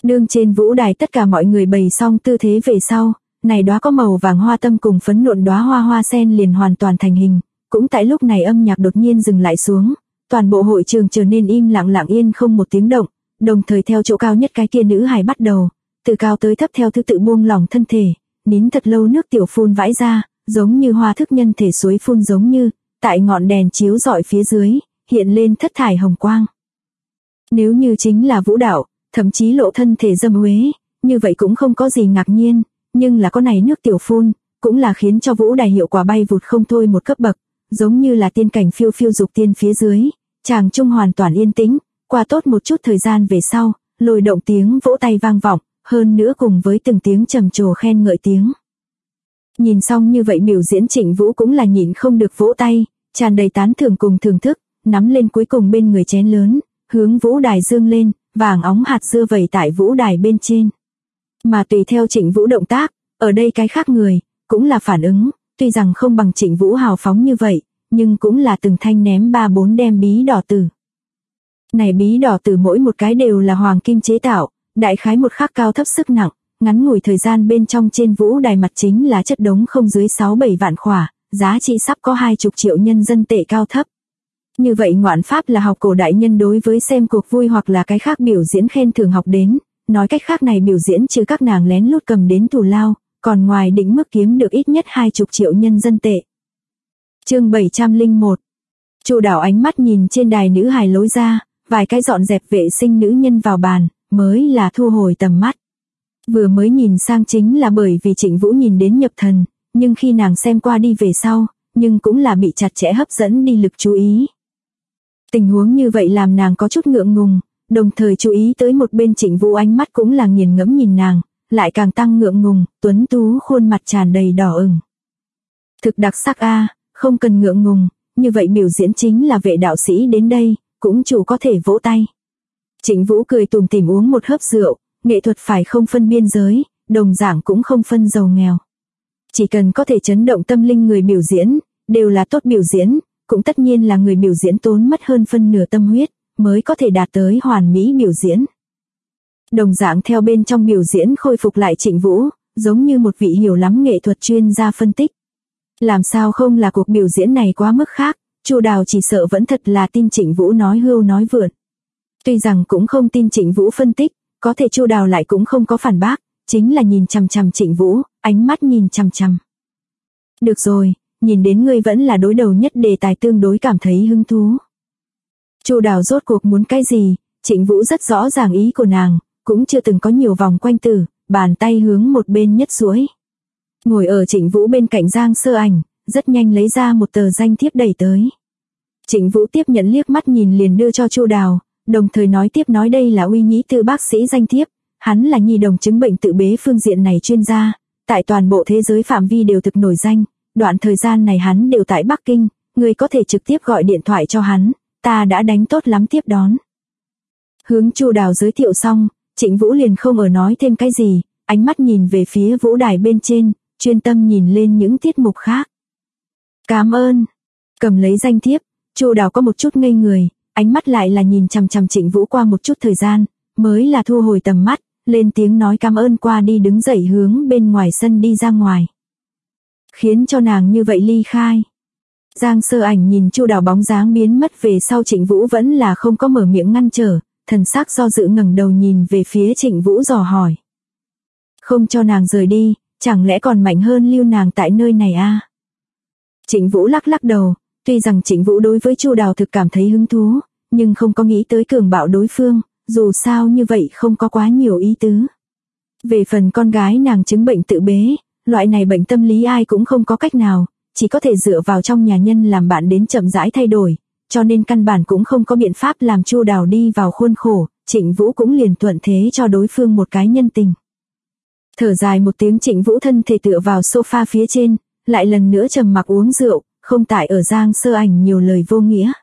Đương trên vũ đài tất cả mọi người bày xong tư thế về sau, này đóa có màu vàng hoa tâm cùng phấn nộn đóa hoa hoa sen liền hoàn toàn thành hình. Cũng tại lúc này âm nhạc đột nhiên dừng lại xuống, toàn bộ hội trường trở nên im lặng lặng yên không một tiếng động, đồng thời theo chỗ cao nhất cái kia nữ hài bắt đầu, từ cao tới thấp theo thứ tự buông lỏng thân thể, nín thật lâu nước tiểu phun vãi ra, giống như hoa thức nhân thể suối phun giống như, tại ngọn đèn chiếu rọi phía dưới, hiện lên thất thải hồng quang. Nếu như chính là vũ đạo, thậm chí lộ thân thể dâm uế, như vậy cũng không có gì ngạc nhiên, nhưng là có này nước tiểu phun, cũng là khiến cho vũ đài hiệu quả bay vụt không thôi một cấp bậc, giống như là tiên cảnh phiêu phiêu dục tiên phía dưới, chàng trung hoàn toàn yên tĩnh, qua tốt một chút thời gian về sau, lôi động tiếng vỗ tay vang vọng, hơn nữa cùng với từng tiếng trầm trồ khen ngợi tiếng. Nhìn xong như vậy biểu diễn Trịnh Vũ cũng là nhịn không được vỗ tay, tràn đầy tán thưởng cùng thưởng thức, nắm lên cuối cùng bên người chén lớn, hướng vũ đài dương lên, vàng óng hạt dưa vẩy tại vũ đài bên trên. Mà tùy theo Trịnh Vũ động tác, ở đây cái khác người, cũng là phản ứng, tuy rằng không bằng Trịnh Vũ hào phóng như vậy, nhưng cũng là từng thanh ném 3-4 đem bí đỏ tử. Này bí đỏ tử mỗi một cái đều là hoàng kim chế tạo, đại khái một khắc cao thấp sức nặng, ngắn ngủi thời gian bên trong trên vũ đài mặt chính là chất đống không dưới 6-7 vạn khỏa, giá trị sắp có 20 triệu nhân dân tệ cao thấp. Như vậy ngoạn pháp là học cổ đại nhân đối với xem cuộc vui hoặc là cái khác biểu diễn khen thưởng học đến, nói cách khác này biểu diễn trừ các nàng lén lút cầm đến thù lao, còn ngoài định mức kiếm được ít nhất 20 triệu nhân dân tệ. Chương 701. Chu Đào ánh mắt nhìn trên đài nữ hài lối ra, vài cái dọn dẹp vệ sinh nữ nhân vào bàn, mới là thu hồi tầm mắt. Vừa mới nhìn sang chính là bởi vì Trịnh Vũ nhìn đến nhập thần, nhưng khi nàng xem qua đi về sau, nhưng cũng là bị chặt chẽ hấp dẫn đi lực chú ý. Tình huống như vậy làm nàng có chút ngượng ngùng, đồng thời chú ý tới một bên Trịnh Vũ ánh mắt cũng là nghiền ngẫm nhìn nàng, lại càng tăng ngượng ngùng, tuấn tú khuôn mặt tràn đầy đỏ ửng. Thực đặc sắc a, không cần ngượng ngùng, như vậy biểu diễn chính là vệ đạo sĩ đến đây, cũng chủ có thể vỗ tay. Trịnh Vũ cười tủm tỉm uống một hớp rượu, nghệ thuật phải không phân biên giới, đồng dạng cũng không phân giàu nghèo. Chỉ cần có thể chấn động tâm linh người biểu diễn, đều là tốt biểu diễn, cũng tất nhiên là người biểu diễn tốn mất hơn phân nửa tâm huyết, mới có thể đạt tới hoàn mỹ biểu diễn. Đồng dạng theo bên trong biểu diễn khôi phục lại Trịnh Vũ, giống như một vị hiểu lắm nghệ thuật chuyên gia phân tích. Làm sao không là cuộc biểu diễn này quá mức khác, Chu Đào chỉ sợ vẫn thật là tin Trịnh Vũ nói hưu nói vượn. Tuy rằng cũng không tin Trịnh Vũ phân tích, có thể Chu Đào lại cũng không có phản bác, chính là nhìn chằm chằm Trịnh Vũ, ánh mắt nhìn chằm chằm. Được rồi, nhìn đến ngươi vẫn là đối đầu nhất đề tài tương đối cảm thấy hứng thú. Chu Đào rốt cuộc muốn cái gì, Trịnh Vũ rất rõ ràng ý của nàng, cũng chưa từng có nhiều vòng quanh tử, bàn tay hướng một bên nhất duỗi. Ngồi ở Trịnh Vũ bên cạnh Giang Sơ Ảnh, rất nhanh lấy ra một tờ danh thiếp đẩy tới. Trịnh Vũ tiếp nhận liếc mắt nhìn liền đưa cho Chu Đào, đồng thời nói tiếp nói đây là Uy Nhĩ Tư bác sĩ danh thiếp, hắn là nhi đồng chứng bệnh tự bế phương diện này chuyên gia, tại toàn bộ thế giới phạm vi đều thực nổi danh, đoạn thời gian này hắn đều tại Bắc Kinh, người có thể trực tiếp gọi điện thoại cho hắn, ta đã đánh tốt lắm tiếp đón. Hướng Chu Đào giới thiệu xong, Trịnh Vũ liền không ở nói thêm cái gì, ánh mắt nhìn về phía vũ đài bên trên, chuyên tâm nhìn lên những tiết mục khác. Cảm ơn. Cầm lấy danh thiếp, Chu Đào có một chút ngây người, ánh mắt lại là nhìn chằm chằm Trịnh Vũ qua một chút thời gian, mới là thu hồi tầm mắt, lên tiếng nói cảm ơn qua đi đứng dậy hướng bên ngoài sân đi ra ngoài. Khiến cho nàng như vậy ly khai. Giang Sơ Ảnh nhìn Chu Đào bóng dáng biến mất về sau Trịnh Vũ vẫn là không có mở miệng ngăn trở, thần sắc do dự ngẩng đầu nhìn về phía Trịnh Vũ dò hỏi. Không cho nàng rời đi, chẳng lẽ còn mạnh hơn lưu nàng tại nơi này a? Trịnh Vũ lắc lắc đầu, tuy rằng Trịnh Vũ đối với Chu Đào thực cảm thấy hứng thú, nhưng không có nghĩ tới cường bạo đối phương, dù sao như vậy không có quá nhiều ý tứ. Về phần con gái nàng chứng bệnh tự bế, loại này bệnh tâm lý ai cũng không có cách nào, chỉ có thể dựa vào trong nhà nhân làm bạn đến chậm rãi thay đổi, cho nên căn bản cũng không có biện pháp làm Chu Đào đi vào khuôn khổ, Trịnh Vũ cũng liền thuận thế cho đối phương một cái nhân tình. Thở dài một tiếng Trịnh Vũ thân thể tựa vào sofa phía trên, lại lần nữa trầm mặc uống rượu, không tại ở Giang Sơ Ảnh nhiều lời vô nghĩa.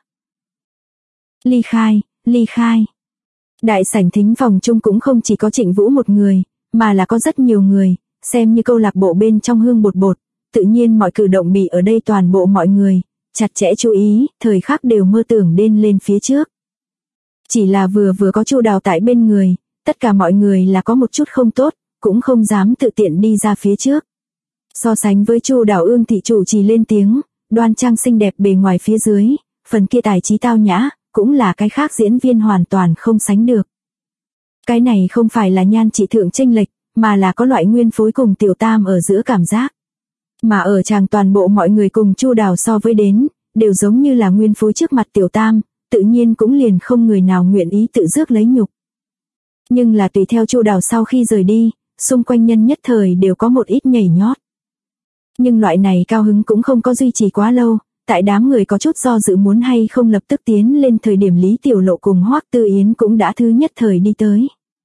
Ly khai, ly khai. Đại sảnh thính phòng chung cũng không chỉ có Trịnh Vũ một người, mà là có rất nhiều người, xem như câu lạc bộ bên trong hương bột bột, tự nhiên mọi cử động bị ở đây toàn bộ mọi người, chặt chẽ chú ý, thời khắc đều mơ tưởng đên lên phía trước. Chỉ là vừa có Chu Đào tại bên người, Tất cả mọi người là có một chút không tốt, cũng không dám tự tiện đi ra phía trước. So sánh với Chu Đào, Ương thị chủ trì lên tiếng, đoan trang xinh đẹp bề ngoài phía dưới, phần kia tài trí tao nhã, cũng là cái khác diễn viên hoàn toàn không sánh được. Cái này không phải là nhan trị thượng chênh lệch, mà là có loại nguyên phối cùng Tiểu Tam ở giữa cảm giác. Mà ở chàng toàn bộ mọi người cùng Chu Đào so với đến, đều giống như là nguyên phối trước mặt Tiểu Tam, tự nhiên cũng liền không người nào nguyện ý tự rước lấy nhục. Nhưng là tùy theo Chu Đào sau khi rời đi, xung quanh nhân nhất thời đều có một ít nhảy nhót. Nhưng loại này cao hứng cũng không có duy trì quá lâu, tại đám người có chút do dự muốn hay không lập tức tiến lên thời điểm Lý Tiểu Lộ cùng Hoắc Tư Yến cũng đã thứ nhất thời đi tới.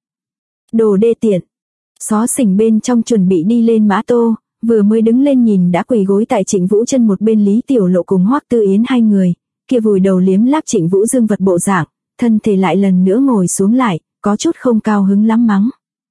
Đồ đê tiện. Xó xỉnh bên trong chuẩn bị đi lên mã tô, vừa mới đứng lên nhìn đã quỳ gối tại Trịnh Vũ chân một bên Lý Tiểu Lộ cùng Hoắc Tư Yến hai người, kia vùi đầu liếm láp Trịnh Vũ dương vật bộ dạng, thân thể lại lần nữa ngồi xuống lại, có chút không cao hứng lắm mắng.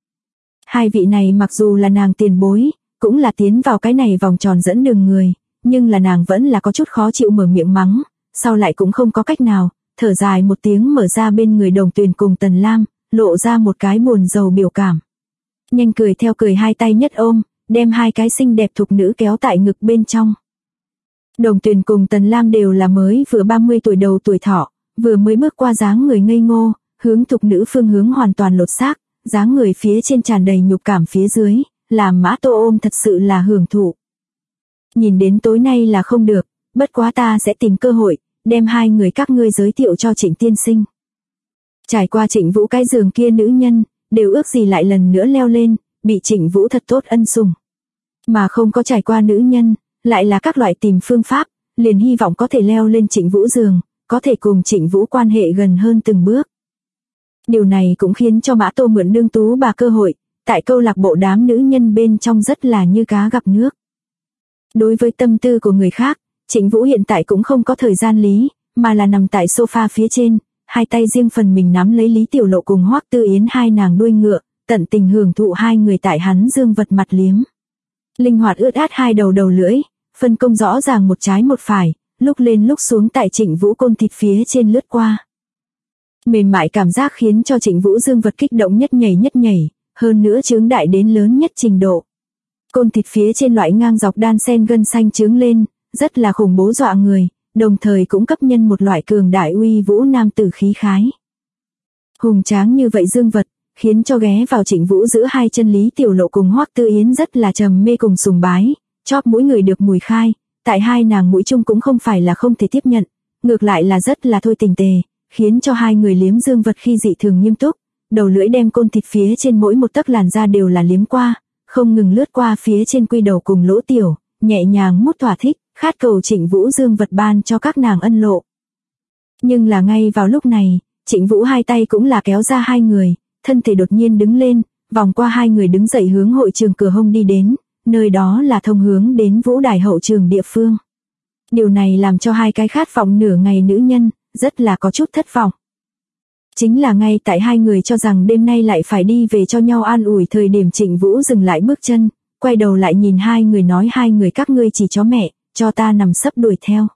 Hai vị này mặc dù là nàng tiền bối, cũng là tiến vào cái này vòng tròn dẫn đường người, nhưng là nàng vẫn là có chút khó chịu mở miệng mắng, sau lại cũng không có cách nào, thở dài một tiếng mở ra bên người Đồng Tuyền cùng Tần Lam, lộ ra một cái buồn rầu biểu cảm. Nhanh cười theo cười, hai tay nhất ôm, đem hai cái xinh đẹp thục nữ kéo tại ngực bên trong. Đồng Tuyền cùng Tần Lam đều là mới vừa 30 tuổi đầu tuổi thọ, vừa mới bước qua dáng người ngây ngô, hướng thục nữ phương hướng hoàn toàn lột xác, dáng người phía trên tràn đầy nhục cảm phía dưới, làm Mã Tô ôm thật sự là hưởng thụ. Nhìn đến tối nay là không được, bất quá ta sẽ tìm cơ hội, đem hai người các ngươi giới thiệu cho Trịnh tiên sinh. Trải qua Trịnh Vũ cái giường kia nữ nhân, đều ước gì lại lần nữa leo lên, bị Trịnh Vũ thật tốt ân sủng. Mà không có trải qua nữ nhân, lại là các loại tìm phương pháp, liền hy vọng có thể leo lên Trịnh Vũ giường, có thể cùng Trịnh Vũ quan hệ gần hơn từng bước. Điều này cũng khiến cho Mã Tô mượn nương tú bà cơ hội, tại câu lạc bộ đám nữ nhân bên trong rất là như cá gặp nước. Đối với tâm tư của người khác, Trịnh Vũ hiện tại cũng không có thời gian lý, mà là nằm tại sofa phía trên, hai tay riêng phần mình nắm lấy Lý Tiểu Lộ cùng Hoắc Tư Yến hai nàng đuôi ngựa, tận tình hưởng thụ hai người tại hắn dương vật mặt liếm. Linh hoạt ướt át hai đầu lưỡi, phân công rõ ràng một trái một phải, lúc lên lúc xuống tại Trịnh Vũ côn thịt phía trên lướt qua. Mềm mại cảm giác khiến cho Trịnh Vũ dương vật kích động nhất nhảy, hơn nữa chướng đại đến lớn nhất trình độ. Côn thịt phía trên loại ngang dọc đan sen gân xanh chướng lên, rất là khủng bố dọa người, đồng thời cũng cấp nhân một loại cường đại uy vũ nam tử khí khái. Hùng tráng như vậy dương vật, khiến cho ghé vào Trịnh Vũ giữa hai chân Lý Tiểu Lộ cùng Hoắc Tư Yến rất là trầm mê cùng sùng bái, chóp mũi người được mùi khai, tại hai nàng mũi chung cũng không phải là không thể tiếp nhận, ngược lại là rất là thôi tình tề, khiến cho hai người liếm dương vật khi dị thường nghiêm túc, đầu lưỡi đem côn thịt phía trên mỗi một tấc làn da đều là liếm qua, không ngừng lướt qua phía trên quy đầu cùng lỗ tiểu, nhẹ nhàng mút thỏa thích, khát cầu Trịnh Vũ dương vật ban cho các nàng ân lộ. Nhưng là ngay vào lúc này, Trịnh Vũ hai tay cũng là kéo ra hai người, thân thể đột nhiên đứng lên, vòng qua hai người đứng dậy hướng hội trường cửa hông đi đến, nơi đó là thông hướng đến vũ đài hậu trường địa phương. Điều này làm cho hai cái khát vọng nửa ngày nữ nhân, rất là có chút thất vọng. Chính là ngay tại hai người cho rằng đêm nay lại phải đi về cho nhau an ủi thời điểm Trịnh Vũ dừng lại bước chân, quay đầu lại nhìn hai người nói hai người các ngươi chỉ chó mẹ, cho ta nằm sấp đuổi theo.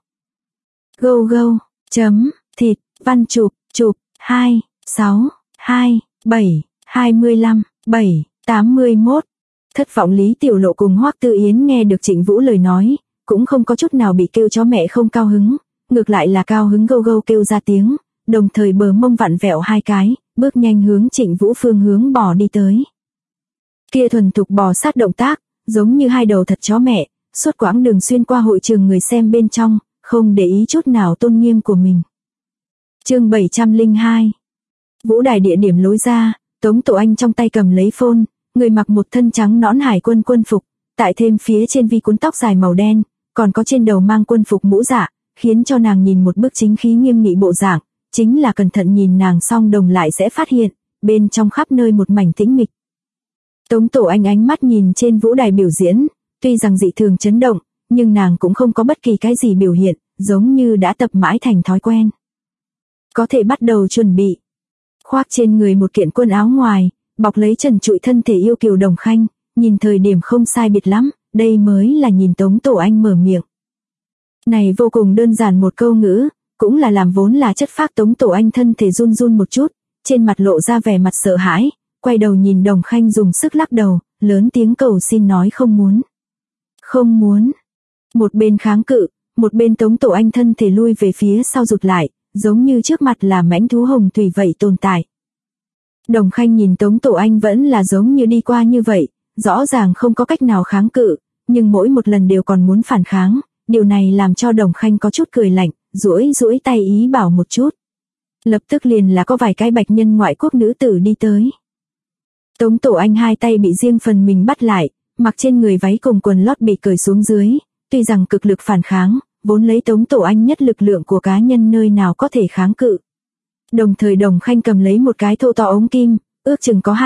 Gâu gâu, chấm, thịt, văn chụp, 2, 6, 2, 7, 25, 7, 81. Thất vọng Lý Tiểu Lộ cùng Hoắc Tư Yến nghe được Trịnh Vũ lời nói, cũng không có chút nào bị kêu chó mẹ không cao hứng, ngược lại là cao hứng gâu gâu kêu ra tiếng, đồng thời bờ mông vặn vẹo hai cái, bước nhanh hướng Trịnh Vũ phương hướng bò đi tới. Kia thuần thục bò sát động tác, giống như hai đầu thật chó mẹ, suốt quãng đường xuyên qua hội trường người xem bên trong, không để ý chút nào tôn nghiêm của mình. Chương 702. Vũ đài địa điểm lối ra, Tống Tổ Anh trong tay cầm lấy phone, người mặc một thân trắng nõn hải quân quân phục, tại thêm phía trên vi cuốn tóc dài màu đen, còn có trên đầu mang quân phục mũ dạ, khiến cho nàng nhìn một bức chính khí nghiêm nghị bộ dạng, chính là cẩn thận nhìn nàng song đồng lại sẽ phát hiện, bên trong khắp nơi một mảnh tĩnh mịch. Tống Tổ Anh ánh mắt nhìn trên vũ đài biểu diễn, tuy rằng dị thường chấn động, nhưng nàng cũng không có bất kỳ cái gì biểu hiện, giống như đã tập mãi thành thói quen. Có thể bắt đầu chuẩn bị. Khoác trên người một kiện quần áo ngoài, bọc lấy trần trụi thân thể yêu kiều Đồng Khanh, nhìn thời điểm không sai biệt lắm, đây mới là nhìn Tống Tổ Anh mở miệng. Này vô cùng đơn giản một câu ngữ, cũng là làm vốn là chất phác Tống Tổ Anh thân thể run run một chút, trên mặt lộ ra vẻ mặt sợ hãi, quay đầu nhìn Đồng Khanh dùng sức lắc đầu, lớn tiếng cầu xin nói không muốn. Không muốn. Một bên kháng cự, một bên Tống Tổ Anh thân thể lui về phía sau rụt lại, giống như trước mặt là mãnh thú hồng thủy vậy tồn tại. Đồng Khanh nhìn Tống Tổ Anh vẫn là giống như đi qua như vậy, rõ ràng không có cách nào kháng cự, nhưng mỗi một lần đều còn muốn phản kháng, điều này làm cho Đồng Khanh có chút cười lạnh, duỗi tay ý bảo một chút. Lập tức liền là có vài cái bạch nhân ngoại quốc nữ tử đi tới. Tống Tổ Anh hai tay bị riêng phần mình bắt lại, mặc trên người váy cùng quần lót bị cởi xuống dưới, tuy rằng cực lực phản kháng, vốn lấy Tống Tổ Anh nhất lực lượng của cá nhân nơi nào có thể kháng cự. Đồng thời Đồng Khanh cầm lấy một cái thô to ống kim, ước chừng có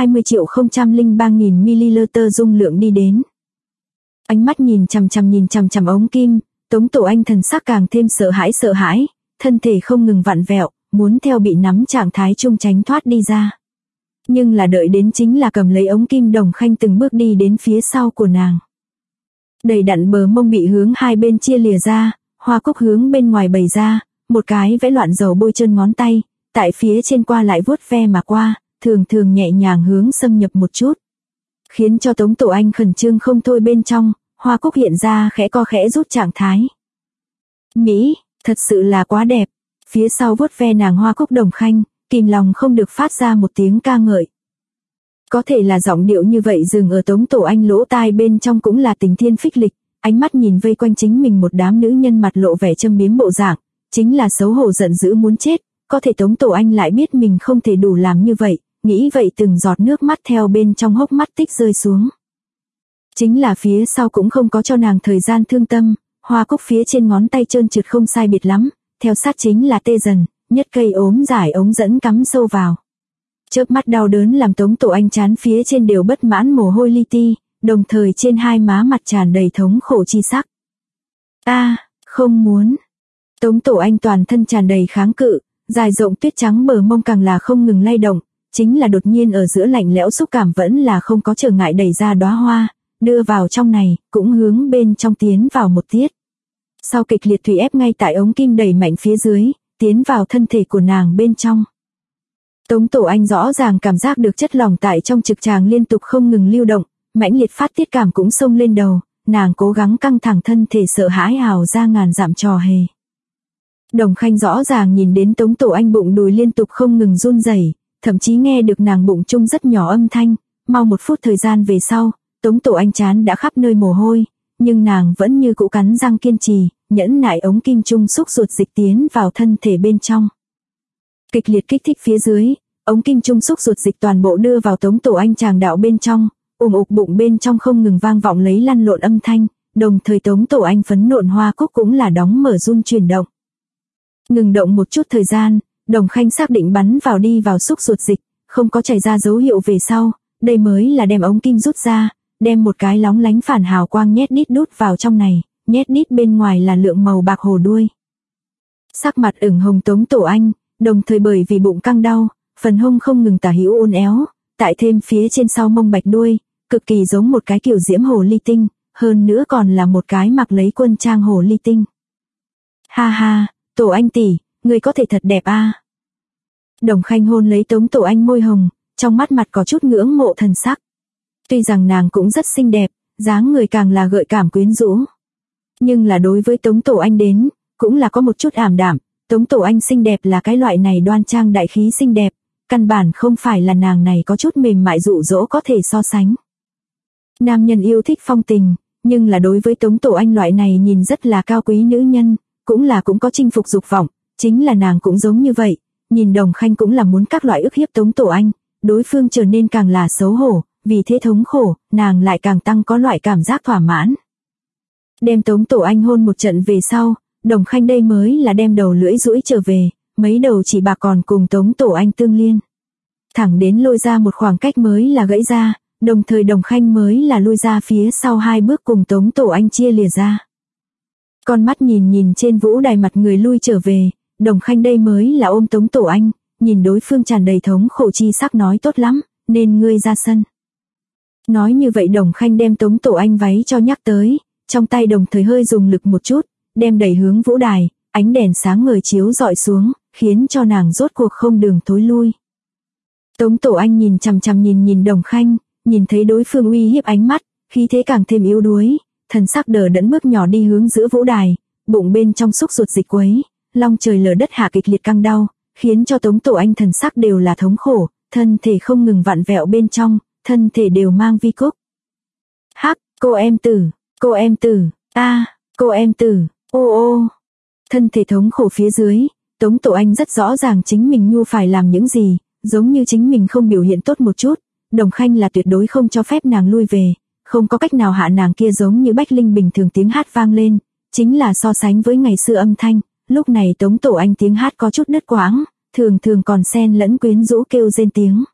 20.003.000 ml dung lượng đi đến. Ánh mắt nhìn chằm chằm ống kim, Tống Tổ Anh thần sắc càng thêm sợ hãi, thân thể không ngừng vặn vẹo, muốn theo bị nắm trạng thái chung tránh thoát đi ra. Nhưng là đợi đến chính là cầm lấy ống kim, Đồng Khanh từng bước đi đến phía sau của nàng. Đầy đặn bờ mông bị hướng hai bên chia lìa ra, hoa cúc hướng bên ngoài bày ra, một cái vẽ loạn dầu bôi chân ngón tay, tại phía trên qua lại vuốt ve mà qua, thường nhẹ nhàng hướng xâm nhập một chút. Khiến cho Tống Tổ Anh khẩn trương không thôi, bên trong, hoa cúc hiện ra khẽ co khẽ rút trạng thái. Mỹ, thật sự là quá đẹp. Phía sau vuốt ve nàng hoa cúc Đồng Khanh, kìm lòng không được phát ra một tiếng ca ngợi. Có thể là giọng điệu như vậy dừng ở Tống Tổ Anh lỗ tai bên trong cũng là tình thiên phích lịch, ánh mắt nhìn vây quanh chính mình một đám nữ nhân mặt lộ vẻ châm biếm bộ dạng, chính là xấu hổ giận dữ muốn chết, có thể Tống Tổ Anh lại biết mình không thể đủ làm như vậy, nghĩ vậy từng giọt nước mắt theo bên trong hốc mắt tích rơi xuống. Chính là phía sau cũng không có cho nàng thời gian thương tâm, hoa cúc phía trên ngón tay trơn trượt không sai biệt lắm, theo sát chính là tê dần, nhất cây ốm giải ống dẫn cắm sâu vào. Chớp mắt đau đớn làm Tống Tổ Anh trán phía trên đều bất mãn mồ hôi li ti, đồng thời trên hai má mặt tràn đầy thống khổ chi sắc. Không muốn. Tống Tổ Anh toàn thân tràn đầy kháng cự, dài rộng tuyết trắng bờ mông càng là không ngừng lay động, chính là đột nhiên ở giữa lạnh lẽo xúc cảm vẫn là không có trở ngại đẩy ra đóa hoa, đưa vào trong này, cũng hướng bên trong tiến vào một tiết. Sau kịch liệt thủy ép ngay tại ống kim đẩy mạnh phía dưới, tiến vào thân thể của nàng bên trong. Tống Tổ Anh rõ ràng cảm giác được chất lỏng tại trong trực tràng liên tục không ngừng lưu động, mãnh liệt phát tiết cảm cũng xông lên đầu, nàng cố gắng căng thẳng thân thể sợ hãi hào ra ngàn dặm trò hề. Đồng Khanh rõ ràng nhìn đến Tống Tổ Anh bụng đùi liên tục không ngừng run rẩy, thậm chí nghe được nàng bụng chung rất nhỏ âm thanh, mau một phút thời gian về sau, Tống Tổ Anh chán đã khắp nơi mồ hôi, nhưng nàng vẫn như cũ cắn răng kiên trì, nhẫn nại ống kim chung xúc ruột dịch tiến vào thân thể bên trong. Kịch liệt kích thích phía dưới, ống kim chung xúc ruột dịch toàn bộ đưa vào Tống Tổ Anh tràng đạo bên trong, ục bụng bên trong không ngừng vang vọng lấy lăn lộn âm thanh, đồng thời Tống Tổ Anh phấn nộn hoa cúc cũng là đóng mở run chuyển động. Ngừng động một chút thời gian, Đồng Khanh xác định bắn vào đi vào xúc ruột dịch, không có chảy ra dấu hiệu về sau, đây mới là đem ống kim rút ra, đem một cái lóng lánh phản hào quang nhét đít đút vào trong này, nhét đít bên ngoài là lượng màu bạc hồ đuôi. Sắc mặt ửng hồng Tống Tổ Anh, đồng thời bởi vì bụng căng đau, phần hông không ngừng tả hữu uốn éo, tại thêm phía trên sau mông bạch đuôi, cực kỳ giống một cái kiểu diễm hồ ly tinh, hơn nữa còn là một cái mặc lấy quân trang hồ ly tinh. Ha ha, Tổ Anh tỷ, người có thể thật đẹp a. Đồng Khanh hôn lấy Tống Tổ Anh môi hồng, trong mắt mặt có chút ngưỡng mộ thần sắc. Tuy rằng nàng cũng rất xinh đẹp, dáng người càng là gợi cảm quyến rũ. Nhưng là đối với Tống Tổ Anh đến, cũng là có một chút ảm đạm, Tống Tổ Anh xinh đẹp là cái loại này đoan trang đại khí xinh đẹp, căn bản không phải là nàng này có chút mềm mại dụ dỗ có thể so sánh. Nam nhân yêu thích phong tình, nhưng là đối với Tống Tổ Anh loại này nhìn rất là cao quý nữ nhân, cũng có chinh phục dục vọng, chính là nàng cũng giống như vậy, nhìn Đồng Khanh cũng là muốn các loại ức hiếp Tống Tổ Anh, đối phương trở nên càng là xấu hổ, vì thế thống khổ, nàng lại càng tăng có loại cảm giác thỏa mãn. Đem Tống Tổ Anh hôn một trận về sau, Đồng Khanh đây mới là đem đầu lưỡi duỗi trở về, mấy đầu chỉ bạc còn cùng Tống Tổ Anh tương liên. Thẳng đến lôi ra một khoảng cách mới là gãy ra, đồng thời Đồng Khanh mới là lui ra phía sau 2 bước cùng Tống Tổ Anh chia lìa ra. Con mắt nhìn trên vũ đài mặt người lui trở về, Đồng Khanh đây mới là ôm Tống Tổ Anh, nhìn đối phương tràn đầy thống khổ chi sắc nói tốt lắm, nên ngươi ra sân. Nói như vậy Đồng Khanh đem Tống Tổ Anh váy cho nhắc tới, trong tay đồng thời hơi dùng lực một chút, đem đẩy hướng vũ đài, ánh đèn sáng ngời chiếu rọi xuống, khiến cho nàng rốt cuộc không đường thối lui. Tống Tổ Anh nhìn chằm chằm nhìn Đồng Khanh, nhìn thấy đối phương uy hiếp ánh mắt, khí thế càng thêm yếu đuối, thần sắc đờ đẫn bước nhỏ đi hướng giữa vũ đài, bụng bên trong xúc ruột dịch quấy, long trời lở đất hạ kịch liệt căng đau, khiến cho Tống Tổ Anh thần sắc đều là thống khổ, thân thể không ngừng vặn vẹo bên trong, thân thể đều mang vi cúc. Hắc, cô em tử, cô em tử, ô. Thân thể thống khổ phía dưới, Tống Tổ Anh rất rõ ràng chính mình nhu phải làm những gì, giống như chính mình không biểu hiện tốt một chút, Đồng Khanh là tuyệt đối không cho phép nàng lui về, không có cách nào hạ nàng kia giống như bách linh bình thường tiếng hát vang lên, chính là so sánh với ngày xưa âm thanh, lúc này Tống Tổ Anh tiếng hát có chút đứt quãng, thường còn xen lẫn quyến rũ kêu rên tiếng.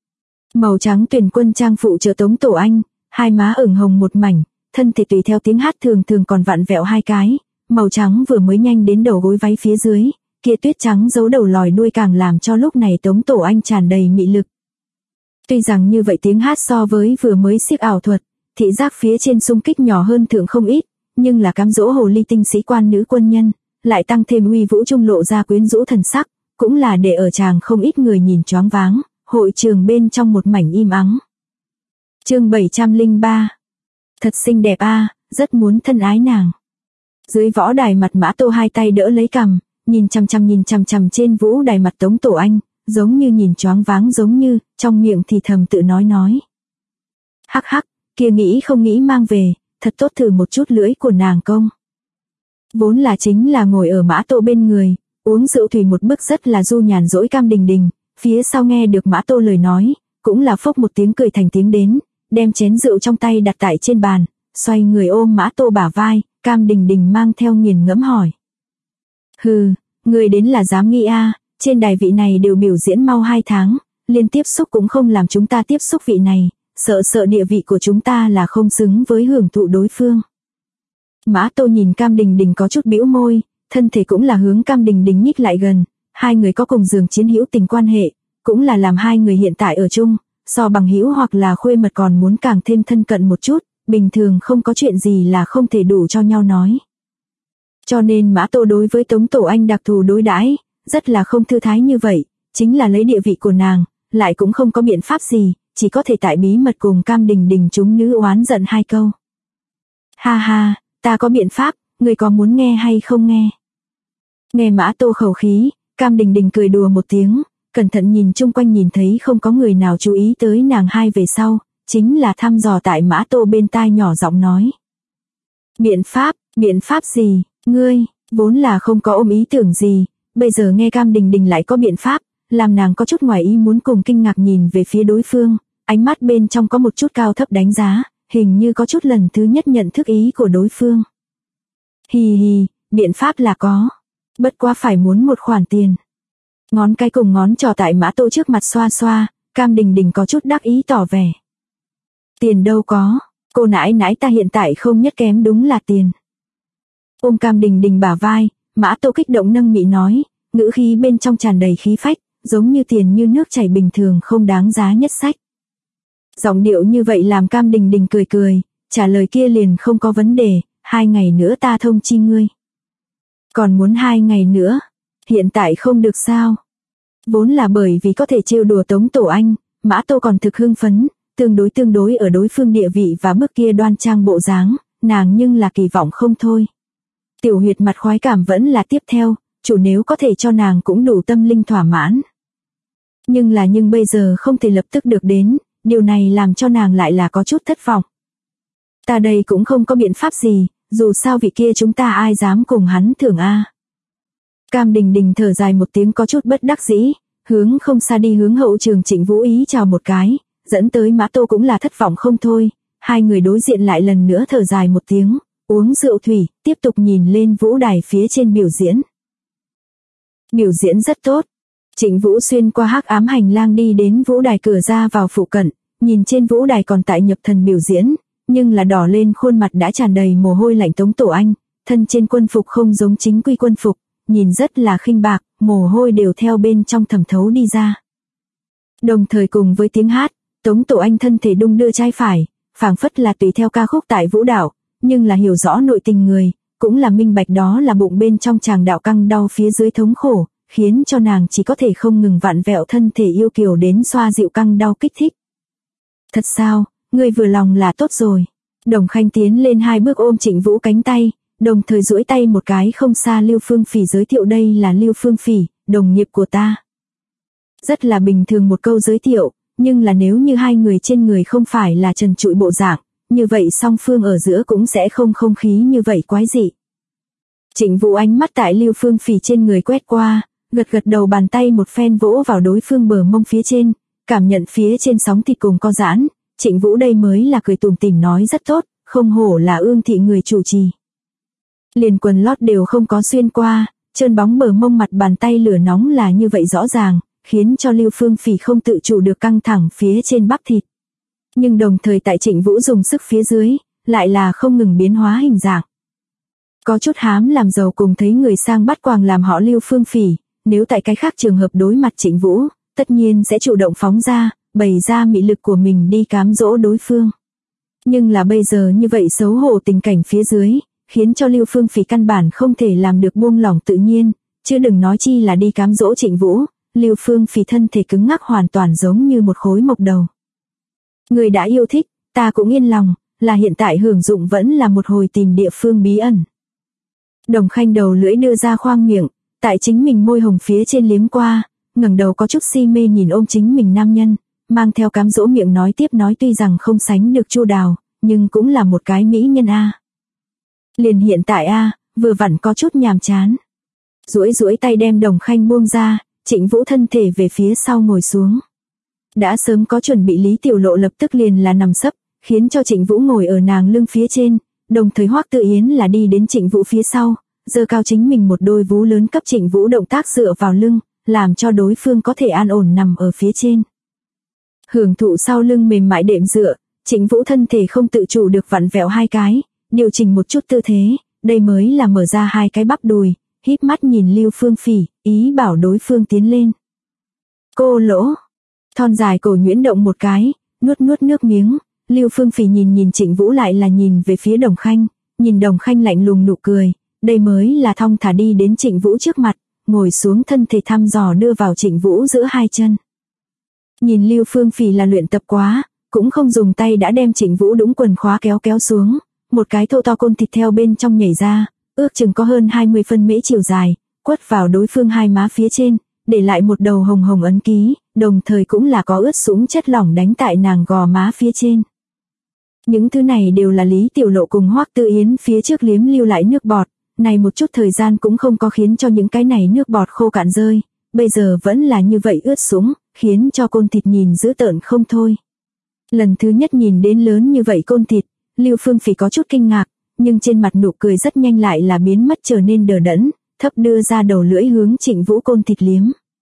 Màu trắng tuyển quân trang phụ trợ Tống Tổ Anh, hai má ửng hồng một mảnh, thân thể tùy theo tiếng hát thường còn vặn vẹo hai cái, màu trắng vừa mới nhanh đến đầu gối váy phía dưới, kia tuyết trắng giấu đầu lòi đuôi càng làm cho lúc này Tống Tổ Anh tràn đầy mị lực. Tuy rằng như vậy tiếng hát so với vừa mới siếc ảo thuật, thị giác phía trên xung kích nhỏ hơn thượng không ít, nhưng là cám dỗ hồ ly tinh sĩ quan nữ quân nhân, lại tăng thêm uy vũ trung lộ ra quyến rũ thần sắc, cũng là để ở chàng không ít người nhìn choáng váng, hội trường bên trong một mảnh im ắng. Chương 703. Thật xinh đẹp a, rất muốn thân ái nàng. Dưới võ đài mặt Mã Tô hai tay đỡ lấy cằm, nhìn chằm chằm trên vũ đài mặt Tống Tổ Anh, giống như nhìn choáng váng giống như, trong miệng thì thầm tự nói. Hắc, kia nghĩ không nghĩ mang về, thật tốt thử một chút lưỡi của nàng công. Vốn là chính là ngồi ở Mã Tô bên người, uống rượu thủy một bức rất là du nhàn dỗi Cam Đình Đình, phía sau nghe được Mã Tô lời nói, cũng là phốc một tiếng cười thành tiếng đến, đem chén rượu trong tay đặt tại trên bàn, xoay người ôm Mã Tô bả vai, Cam Đình Đình mang theo nghiền ngẫm hỏi. Hừ, người đến là dám nghĩ a, trên đài vị này đều biểu diễn mau 2 tháng, liên tiếp xúc cũng không làm chúng ta tiếp xúc vị này, sợ địa vị của chúng ta là không xứng với hưởng thụ đối phương. Mã Tô nhìn Cam Đình Đình có chút bĩu môi, thân thể cũng là hướng Cam Đình Đình nhích lại gần, hai người có cùng giường chiến hữu tình quan hệ, cũng là làm hai người hiện tại ở chung, so bằng hữu hoặc là khuê mật còn muốn càng thêm thân cận một chút, bình thường không có chuyện gì là không thể đủ cho nhau nói. Cho nên Mã Tô đối với Tống Tổ Anh đặc thù đối đãi, rất là không thư thái như vậy, chính là lấy địa vị của nàng, lại cũng không có biện pháp gì, chỉ có thể tại bí mật cùng Cam Đình Đình chúng nữ oán giận 2 câu. Ha, ta có biện pháp, người có muốn nghe hay không nghe? Nghe Mã Tô khẩu khí, Cam Đình Đình cười đùa một tiếng, cẩn thận nhìn chung quanh nhìn thấy không có người nào chú ý tới nàng hai về sau, chính là thăm dò tại Mã Tô bên tai nhỏ giọng nói. Biện pháp gì, ngươi, vốn là không có ôm ý tưởng gì, bây giờ nghe Cam Đình Đình lại có biện pháp, làm nàng có chút ngoài ý muốn cùng kinh ngạc nhìn về phía đối phương, ánh mắt bên trong có một chút cao thấp đánh giá, hình như có chút lần thứ nhất nhận thức ý của đối phương. Hì, biện pháp là có, bất quá phải muốn một khoản tiền. Ngón cái cùng ngón trỏ tại Mã Tô trước mặt xoa, Cam Đình Đình có chút đắc ý tỏ vẻ. Tiền đâu có, cô nãi ta hiện tại không nhất kém đúng là tiền. Ôm Cam Đình Đình bả vai, Mã Tô kích động nâng mị nói, ngữ khí bên trong tràn đầy khí phách, giống như tiền như nước chảy bình thường không đáng giá nhất sách. Giọng điệu như vậy làm Cam Đình Đình cười, trả lời kia liền không có vấn đề, 2 ngày nữa ta thông chi ngươi. Còn muốn 2 ngày nữa, hiện tại không được sao. Vốn là bởi vì có thể trêu đùa Tống Tổ Anh, Mã Tô còn thực hưng phấn, tương đối ở đối phương địa vị và bước kia đoan trang bộ dáng, nàng nhưng là kỳ vọng không thôi. Tiểu Huyệt mặt khoái cảm vẫn là tiếp theo, chủ nếu có thể cho nàng cũng đủ tâm linh thỏa mãn. Nhưng bây giờ không thể lập tức được đến, điều này làm cho nàng lại là có chút thất vọng. Ta đây cũng không có biện pháp gì, dù sao vị kia chúng ta ai dám cùng hắn thưởng a. Cam Đình Đình thở dài một tiếng có chút bất đắc dĩ, hướng không xa đi hướng hậu trường Trịnh Vũ Ý chào một cái, dẫn tới Mã Tô cũng là thất vọng không thôi, hai người đối diện lại lần nữa thở dài một tiếng, uống rượu thủy, tiếp tục nhìn lên vũ đài phía trên biểu diễn. Biểu diễn rất tốt. Trịnh Vũ xuyên qua hắc ám hành lang đi đến vũ đài cửa ra vào phụ cận, nhìn trên vũ đài còn tại nhập thần biểu diễn, nhưng là đỏ lên khuôn mặt đã tràn đầy mồ hôi lạnh Tống Tổ Anh, thân trên quân phục không giống chính quy quân phục, nhìn rất là khinh bạc, mồ hôi đều theo bên trong thẩm thấu đi ra. Đồng thời cùng với tiếng hát, Tống Tổ Anh thân thể đung đưa trái phải, phảng phất là tùy theo ca khúc tại vũ đạo, nhưng là hiểu rõ nội tình người, cũng là minh bạch đó là bụng bên trong chàng đạo căng đau phía dưới thống khổ, khiến cho nàng chỉ có thể không ngừng vặn vẹo thân thể yêu kiều đến xoa dịu căng đau kích thích. Thật sao, ngươi vừa lòng là tốt rồi. Đồng Khanh tiến lên 2 bước ôm Trịnh Vũ cánh tay, đồng thời duỗi tay một cái không xa Lưu Phương Phỉ giới thiệu đây là Lưu Phương Phỉ, đồng nghiệp của ta. Rất là bình thường một câu giới thiệu, nhưng là nếu như hai người trên người không phải là trần trụi bộ dạng, như vậy song phương ở giữa cũng sẽ không không khí như vậy quái dị. Trịnh Vũ ánh mắt tại Lưu Phương Phỉ trên người quét qua, gật gật đầu bàn tay một phen vỗ vào đối phương bờ mông phía trên, cảm nhận phía trên sóng thịt cùng co giãn, Trịnh Vũ đây mới là cười tủm tỉm nói rất tốt, không hổ là Ương thị người chủ trì. Liền quần lót đều không có xuyên qua, trơn bóng bờ mông mặt bàn tay lửa nóng là như vậy rõ ràng, khiến cho Lưu Phương Phỉ không tự chủ được căng thẳng phía trên bắp thịt. Nhưng đồng thời tại Trịnh Vũ dùng sức phía dưới, lại là không ngừng biến hóa hình dạng. Có chút hám làm giàu cùng thấy người sang bắt quàng làm họ Lưu Phương Phỉ, nếu tại cái khác trường hợp đối mặt Trịnh Vũ, tất nhiên sẽ chủ động phóng ra, bày ra mị lực của mình đi cám dỗ đối phương. Nhưng là bây giờ như vậy xấu hổ tình cảnh phía dưới, khiến cho Lưu Phương Phỉ căn bản không thể làm được buông lỏng tự nhiên, chứ đừng nói chi là đi cám dỗ Trịnh Vũ. Lưu Phương Phỉ thân thể cứng ngắc hoàn toàn giống như một khối mộc đầu. Người đã yêu thích, ta cũng yên lòng, là hiện tại hưởng dụng vẫn là một hồi tìm địa phương bí ẩn. Đồng Khanh đầu lưỡi đưa ra khoang miệng, tại chính mình môi hồng phía trên liếm qua, ngẩng đầu có chút si mê nhìn ôm chính mình nam nhân, mang theo cám dỗ miệng nói tiếp nói tuy rằng không sánh được Chu Đào, nhưng cũng là một cái mỹ nhân a. Liền hiện tại a, vừa vặn có chút nhàm chán. Duỗi tay đem Đồng Khanh buông ra, Trịnh Vũ thân thể về phía sau ngồi xuống. Đã sớm có chuẩn bị Lý Tiểu Lộ lập tức liền là nằm sấp, khiến cho Trịnh Vũ ngồi ở nàng lưng phía trên, đồng thời Hoắc Tự Yến là đi đến Trịnh Vũ phía sau, giơ cao chính mình một đôi vú lớn cấp Trịnh Vũ động tác dựa vào lưng, làm cho đối phương có thể an ổn nằm ở phía trên. Hưởng thụ sau lưng mềm mại đệm dựa, Trịnh Vũ thân thể không tự chủ được vặn vẹo hai cái, điều chỉnh một chút tư thế, đây mới là mở ra hai cái bắp đùi, híp mắt nhìn Lưu Phương Phỉ, ý bảo đối phương tiến lên. Cô lỗ, thon dài cổ nhuyễn động một cái, nuốt nước miếng, Lưu Phương Phỉ nhìn Trịnh Vũ lại là nhìn về phía Đồng Khanh, nhìn Đồng Khanh lạnh lùng nụ cười, đây mới là thong thả đi đến Trịnh Vũ trước mặt, ngồi xuống thân thể thăm dò đưa vào Trịnh Vũ giữa hai chân. Nhìn Lưu Phương Phỉ là luyện tập quá, cũng không dùng tay đã đem Trịnh Vũ đũng quần khóa kéo xuống, một cái thô to côn thịt theo bên trong nhảy ra, ước chừng có hơn 20 phân mễ chiều dài, quất vào đối phương hai má phía trên, để lại một đầu hồng hồng ấn ký, đồng thời cũng là có ướt sũng chất lỏng đánh tại nàng gò má phía trên. Những thứ này đều là Lý Tiểu Lộ cùng Hoắc Tự Yến phía trước liếm lưu lại nước bọt, này một chút thời gian cũng không có khiến cho những cái này nước bọt khô cạn rơi, bây giờ vẫn là như vậy ướt sũng, khiến cho côn thịt nhìn dữ tợn không thôi. Lần thứ nhất nhìn đến lớn như vậy côn thịt, Lưu Phương Phỉ có chút kinh ngạc, nhưng trên mặt nụ cười rất nhanh lại là biến mất trở nên đờ đẫn, thấp đưa ra đầu lưỡi hướng Trịnh Vũ côn thịt liếm.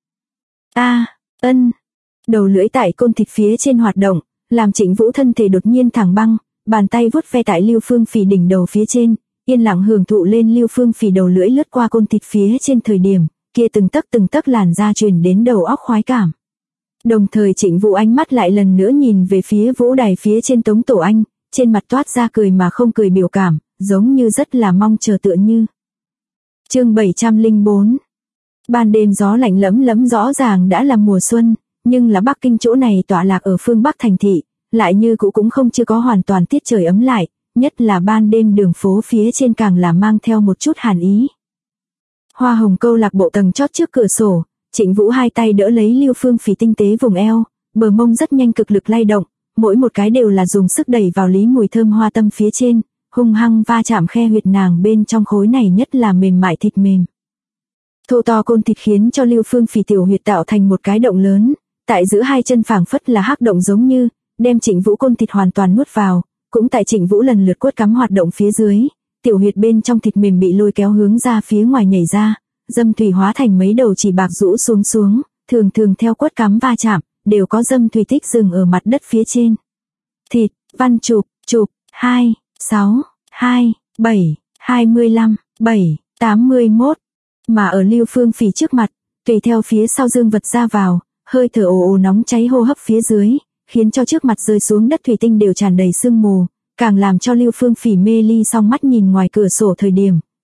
Đầu lưỡi tại côn thịt phía trên hoạt động, làm Trịnh Vũ thân thể đột nhiên thẳng băng, bàn tay vuốt ve tại Lưu Phương Phỉ đỉnh đầu phía trên, yên lặng hưởng thụ lên Lưu Phương Phỉ đầu lưỡi lướt qua côn thịt phía trên thời điểm, kia từng tấc làn da truyền đến đầu óc khoái cảm. Đồng thời Trịnh Vũ ánh mắt lại lần nữa nhìn về phía vũ đài phía trên Tống Tổ Anh, trên mặt toát ra cười mà không cười biểu cảm, giống như rất là mong chờ tựa như. Chương 704. Ban đêm gió lạnh lẫm rõ ràng đã là mùa xuân, nhưng là Bắc Kinh chỗ này tọa lạc ở phương Bắc thành thị, lại như cũng không chưa có hoàn toàn tiết trời ấm lại, nhất là ban đêm đường phố phía trên càng là mang theo một chút hàn ý. Hoa hồng câu lạc bộ tầng chót trước cửa sổ, Trịnh Vũ hai tay đỡ lấy Lưu Phương Phỉ tinh tế vùng eo, bờ mông rất nhanh cực lực lay động, mỗi một cái đều là dùng sức đẩy vào lý mùi thơm hoa tâm phía trên, hung hăng va chạm khe huyệt nàng bên trong khối này nhất là mềm mại thịt mềm. Thô to côn thịt khiến cho Lưu Phương Phỉ tiểu huyệt tạo thành một cái động lớn, tại giữa hai chân phảng phất là hắc động giống như, đem Trịnh Vũ côn thịt hoàn toàn nuốt vào, cũng tại Trịnh Vũ lần lượt quất cắm hoạt động phía dưới, tiểu huyệt bên trong thịt mềm bị lôi kéo hướng ra phía ngoài nhảy ra, dâm thủy hóa thành mấy đầu chỉ bạc rũ xuống, thường theo quất cắm va chạm, đều có dâm thủy tích dừng ở mặt đất phía trên. Thịt, văn chụp, 2, 6, 2, 7, 25, 7, 81. Mà ở Lưu Phương Phỉ trước mặt, tùy theo phía sau dương vật ra vào, hơi thở ồ nóng cháy hô hấp phía dưới, khiến cho trước mặt rơi xuống đất thủy tinh đều tràn đầy sương mù, càng làm cho Lưu Phương Phỉ mê ly song mắt nhìn ngoài cửa sổ thời điểm,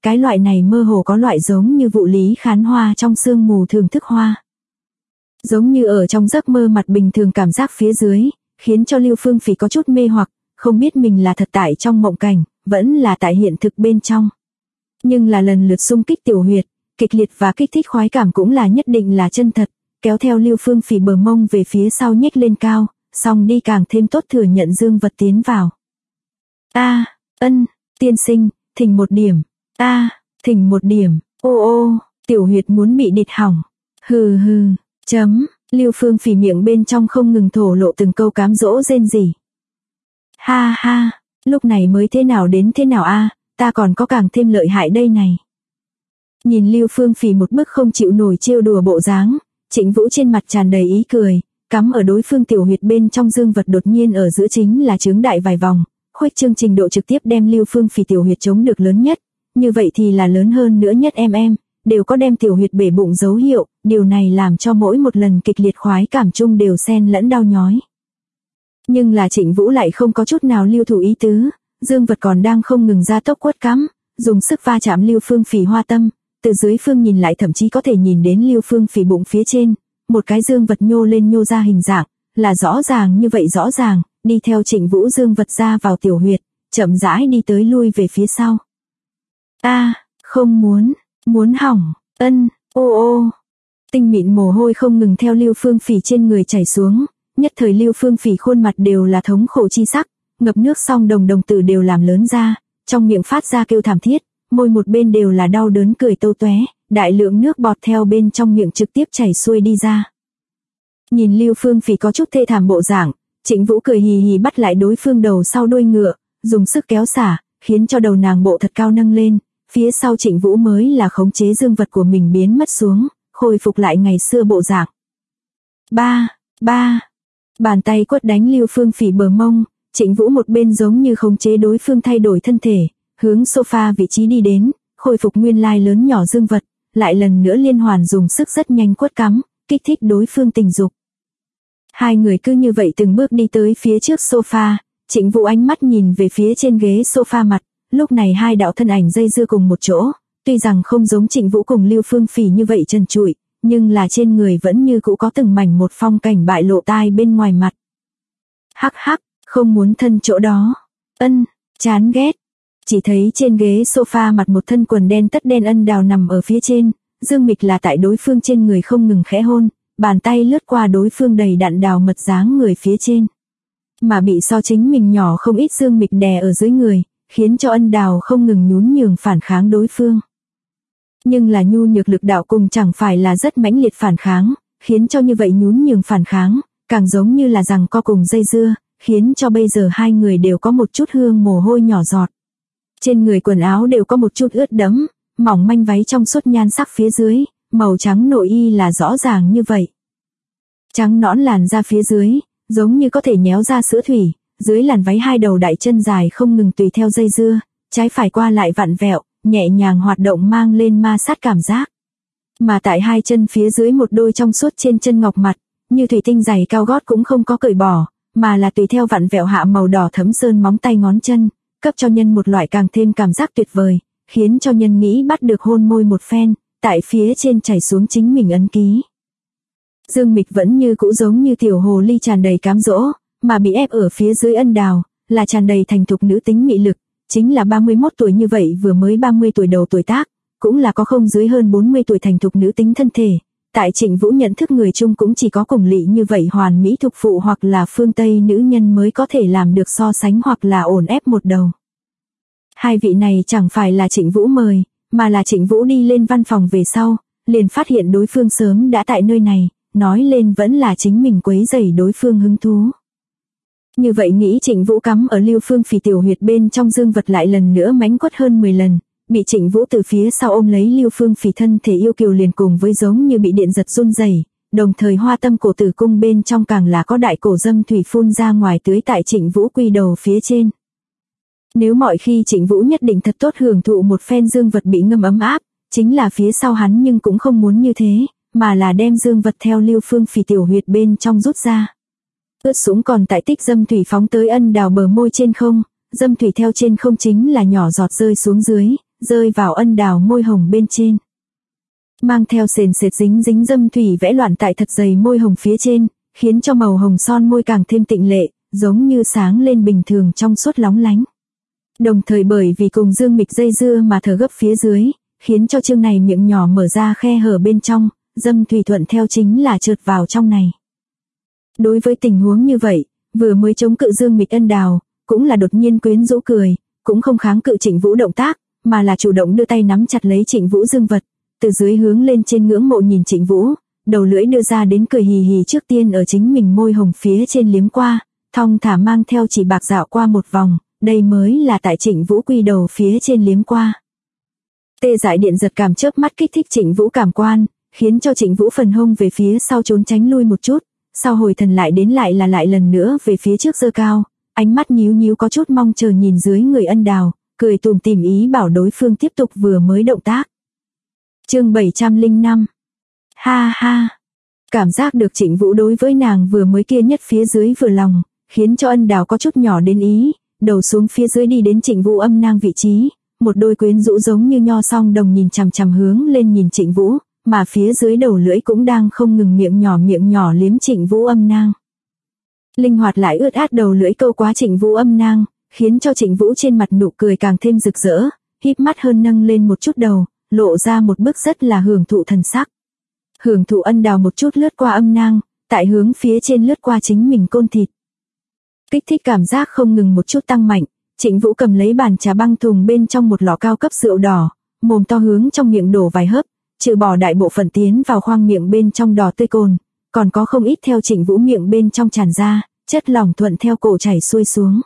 cái loại này mơ hồ có loại giống như vụ lý khán hoa trong sương mù thưởng thức hoa. Giống như ở trong giấc mơ mặt bình thường cảm giác phía dưới, khiến cho Lưu Phương Phỉ có chút mê hoặc, không biết mình là thật tại trong mộng cảnh, vẫn là tại hiện thực bên trong. Nhưng là lần lượt xung kích tiểu huyệt, kịch liệt và kích thích khoái cảm cũng là nhất định là chân thật, kéo theo Lưu Phương Phỉ bờ mông về phía sau nhếch lên cao, xong đi càng thêm tốt thừa nhận dương vật tiến vào. Tiên sinh, thỉnh một điểm. Thỉnh một điểm. Ô, tiểu huyệt muốn bị địt hỏng. Hừ. Lưu Phương Phỉ miệng bên trong không ngừng thổ lộ từng câu cám dỗ rên rỉ. Ha, lúc này mới thế nào đến thế nào ta còn có càng thêm lợi hại đây này. Nhìn Lưu Phương Phỉ một bức không chịu nổi trêu đùa bộ dáng, Trịnh Vũ trên mặt tràn đầy ý cười, cắm ở đối phương tiểu huyệt bên trong dương vật đột nhiên ở giữa chính là chướng đại vài vòng, khuếch trương trình độ trực tiếp đem Lưu Phương Phỉ tiểu huyệt chống được lớn nhất, như vậy thì là lớn hơn nữa nhất em, đều có đem tiểu huyệt bể bụng dấu hiệu, điều này làm cho mỗi một lần kịch liệt khoái cảm chung đều xen lẫn đau nhói. Nhưng là Trịnh Vũ lại không có chút nào lưu thủ ý tứ, dương vật còn đang không ngừng ra tốc quất cắm, dùng sức va chạm Lưu Phương Phỉ hoa tâm, từ dưới phương nhìn lại thậm chí có thể nhìn đến Lưu Phương Phỉ bụng phía trên, một cái dương vật nhô lên nhô ra hình dạng, là rõ ràng như vậy rõ ràng, đi theo Trịnh Vũ dương vật ra vào tiểu huyệt, chậm rãi đi tới lui về phía sau. Không muốn hỏng, ô. Tinh mịn mồ hôi không ngừng theo Lưu Phương Phỉ trên người chảy xuống, nhất thời Lưu Phương Phỉ khuôn mặt đều là thống khổ chi sắc, ngập nước xong đồng tử đều làm lớn ra, trong miệng phát ra kêu thảm thiết, môi một bên đều là đau đớn cười tâu tóe, đại lượng nước bọt theo bên trong miệng trực tiếp chảy xuôi đi ra. Nhìn Lưu Phương Phỉ có chút thê thảm bộ dạng, Trịnh Vũ cười hì hì bắt lại đối phương đầu sau đuôi ngựa, dùng sức kéo xả, khiến cho đầu nàng bộ thật cao nâng lên, phía sau Trịnh Vũ mới là khống chế dương vật của mình biến mất xuống, khôi phục lại ngày xưa bộ dạng. Bàn tay quất đánh Lưu Phương Phỉ bờ mông, Trịnh Vũ một bên giống như khống chế đối phương thay đổi thân thể, hướng sofa vị trí đi đến, khôi phục nguyên lai lớn nhỏ dương vật, lại lần nữa liên hoàn dùng sức rất nhanh quất cắm, kích thích đối phương tình dục. Hai người cứ như vậy từng bước đi tới phía trước sofa, Trịnh Vũ ánh mắt nhìn về phía trên ghế sofa mặt, lúc này hai đạo thân ảnh dây dưa cùng một chỗ, tuy rằng không giống Trịnh Vũ cùng Lưu Phương Phỉ như vậy trần trụi, nhưng là trên người vẫn như cũ có từng mảnh một phong cảnh bại lộ tai bên ngoài mặt. Hắc, không muốn thân chỗ đó. Chán ghét. Chỉ thấy trên ghế sofa mặt một thân quần đen tất đen Ân Đào nằm ở phía trên, Dương Mịch là tại đối phương trên người không ngừng khẽ hôn, bàn tay lướt qua đối phương đầy đặn đào mật dáng người phía trên. Mà bị so chính mình nhỏ không ít Dương Mịch đè ở dưới người, khiến cho Ân Đào không ngừng nhún nhường phản kháng đối phương. Nhưng là nhu nhược lực đạo cùng chẳng phải là rất mãnh liệt phản kháng, khiến cho như vậy nhún nhường phản kháng, càng giống như là rằng co cùng dây dưa, khiến cho bây giờ hai người đều có một chút hương mồ hôi nhỏ giọt. Trên người quần áo đều có một chút ướt đẫm, mỏng manh váy trong suốt nhan sắc phía dưới, màu trắng nội y là rõ ràng như vậy. Trắng nõn làn da phía dưới, giống như có thể nhéo ra sữa thủy, dưới làn váy hai đầu đại chân dài không ngừng tùy theo dây dưa, trái phải qua lại vặn vẹo, nhẹ nhàng hoạt động mang lên ma sát cảm giác. Mà tại hai chân phía dưới một đôi trong suốt trên chân ngọc mặt, như thủy tinh giày cao gót cũng không có cởi bỏ, mà là tùy theo vặn vẹo hạ màu đỏ thấm sơn móng tay ngón chân, cấp cho nhân một loại càng thêm cảm giác tuyệt vời, khiến cho nhân nghĩ bắt được hôn môi một phen, tại phía trên chảy xuống chính mình ấn ký. Dương Mịch vẫn như cũ giống như tiểu hồ ly tràn đầy cám dỗ, mà bị ép ở phía dưới Ân Đào, là tràn đầy thành thục nữ tính mị lực, chính là 31 tuổi như vậy vừa mới 30 tuổi đầu tuổi tác, cũng là có không dưới hơn 40 tuổi thành thục nữ tính thân thể. Tại Trịnh Vũ nhận thức người chung cũng chỉ có cùng lỵ như vậy hoàn mỹ thục phụ hoặc là phương Tây nữ nhân mới có thể làm được so sánh hoặc là ổn ép một đầu. Hai vị này chẳng phải là Trịnh Vũ mời, mà là Trịnh Vũ đi lên văn phòng về sau, liền phát hiện đối phương sớm đã tại nơi này, nói lên vẫn là chính mình quấy rầy đối phương hứng thú. Như vậy nghĩ Trịnh Vũ cắm ở Lưu Phương Phỉ tiểu huyệt bên trong dương vật lại lần nữa mánh quất hơn 10 lần, bị Trịnh Vũ từ phía sau ôm lấy Lưu Phương Phỉ thân thể yêu kiều liền cùng với giống như bị điện giật run rẩy, đồng thời hoa tâm cổ tử cung bên trong càng là có đại cổ dâm thủy phun ra ngoài tưới tại Trịnh Vũ quy đầu phía trên. Nếu mọi khi Trịnh Vũ nhất định thật tốt hưởng thụ một phen dương vật bị ngâm ấm áp, chính là phía sau hắn nhưng cũng không muốn như thế, mà là đem dương vật theo Lưu Phương Phỉ tiểu huyệt bên trong rút ra. Ướt sũng còn tại tích dâm thủy phóng tới Ân Đào bờ môi trên không, dâm thủy theo trên không chính là nhỏ giọt rơi xuống dưới, rơi vào ân đào môi hồng bên trên. Mang theo sền sệt dính dính dâm thủy vẽ loạn tại thật dày môi hồng phía trên, khiến cho màu hồng son môi càng thêm tịnh lệ, giống như sáng lên bình thường trong suốt lóng lánh. Đồng thời bởi vì cùng Dương Mịch dây dưa mà thở gấp phía dưới, khiến cho chương này miệng nhỏ mở ra khe hở bên trong, dâm thủy thuận theo chính là trượt vào trong này. Đối với tình huống như vậy, vừa mới chống cự Dương Mịch ân đào, cũng là đột nhiên quyến rũ cười, cũng không kháng cự Trịnh Vũ động tác, mà là chủ động đưa tay nắm chặt lấy Trịnh Vũ dương vật, từ dưới hướng lên trên ngưỡng mộ nhìn Trịnh Vũ, đầu lưỡi đưa ra đến cười hì hì trước tiên ở chính mình môi hồng phía trên liếm qua, thong thả mang theo chỉ bạc dạo qua một vòng, đây mới là tại Trịnh Vũ quy đầu phía trên liếm qua. Tê dại điện giật cảm chớp mắt kích thích Trịnh Vũ cảm quan, khiến cho Trịnh Vũ phần hông về phía sau trốn tránh lui một chút, sau hồi thần lại đến lại lần nữa về phía trước giơ cao, ánh mắt nhíu nhíu có chút mong chờ nhìn dưới người ân đào, cười tủm tỉm ý bảo đối phương tiếp tục vừa mới động tác. Chương 705. Ha ha. Cảm giác được Trịnh Vũ đối với nàng vừa mới kia nhất phía dưới vừa lòng, khiến cho ân đào có chút nhỏ đến ý, đầu xuống phía dưới đi đến Trịnh Vũ âm nang vị trí, một đôi quyến rũ giống như nho song đồng nhìn chằm chằm hướng lên nhìn Trịnh Vũ, mà phía dưới đầu lưỡi cũng đang không ngừng miệng nhỏ liếm Trịnh Vũ âm nang. Linh hoạt lại ướt át đầu lưỡi câu quá Trịnh Vũ âm nang, khiến cho Trịnh Vũ trên mặt nụ cười càng thêm rực rỡ, híp mắt hơn nâng lên một chút đầu, lộ ra một bức rất là hưởng thụ thần sắc. Hưởng thụ ân đào một chút lướt qua âm nang, tại hướng phía trên lướt qua chính mình côn thịt. Kích thích cảm giác không ngừng một chút tăng mạnh, Trịnh Vũ cầm lấy bàn trà băng thùng bên trong một lọ cao cấp rượu đỏ, mồm to hướng trong miệng đổ vài hớp, trừ bỏ đại bộ phận tiến vào khoang miệng bên trong đỏ tươi cồn, còn có không ít theo Trịnh Vũ miệng bên trong tràn ra, chất lỏng thuận theo cổ chảy xuôi xuống.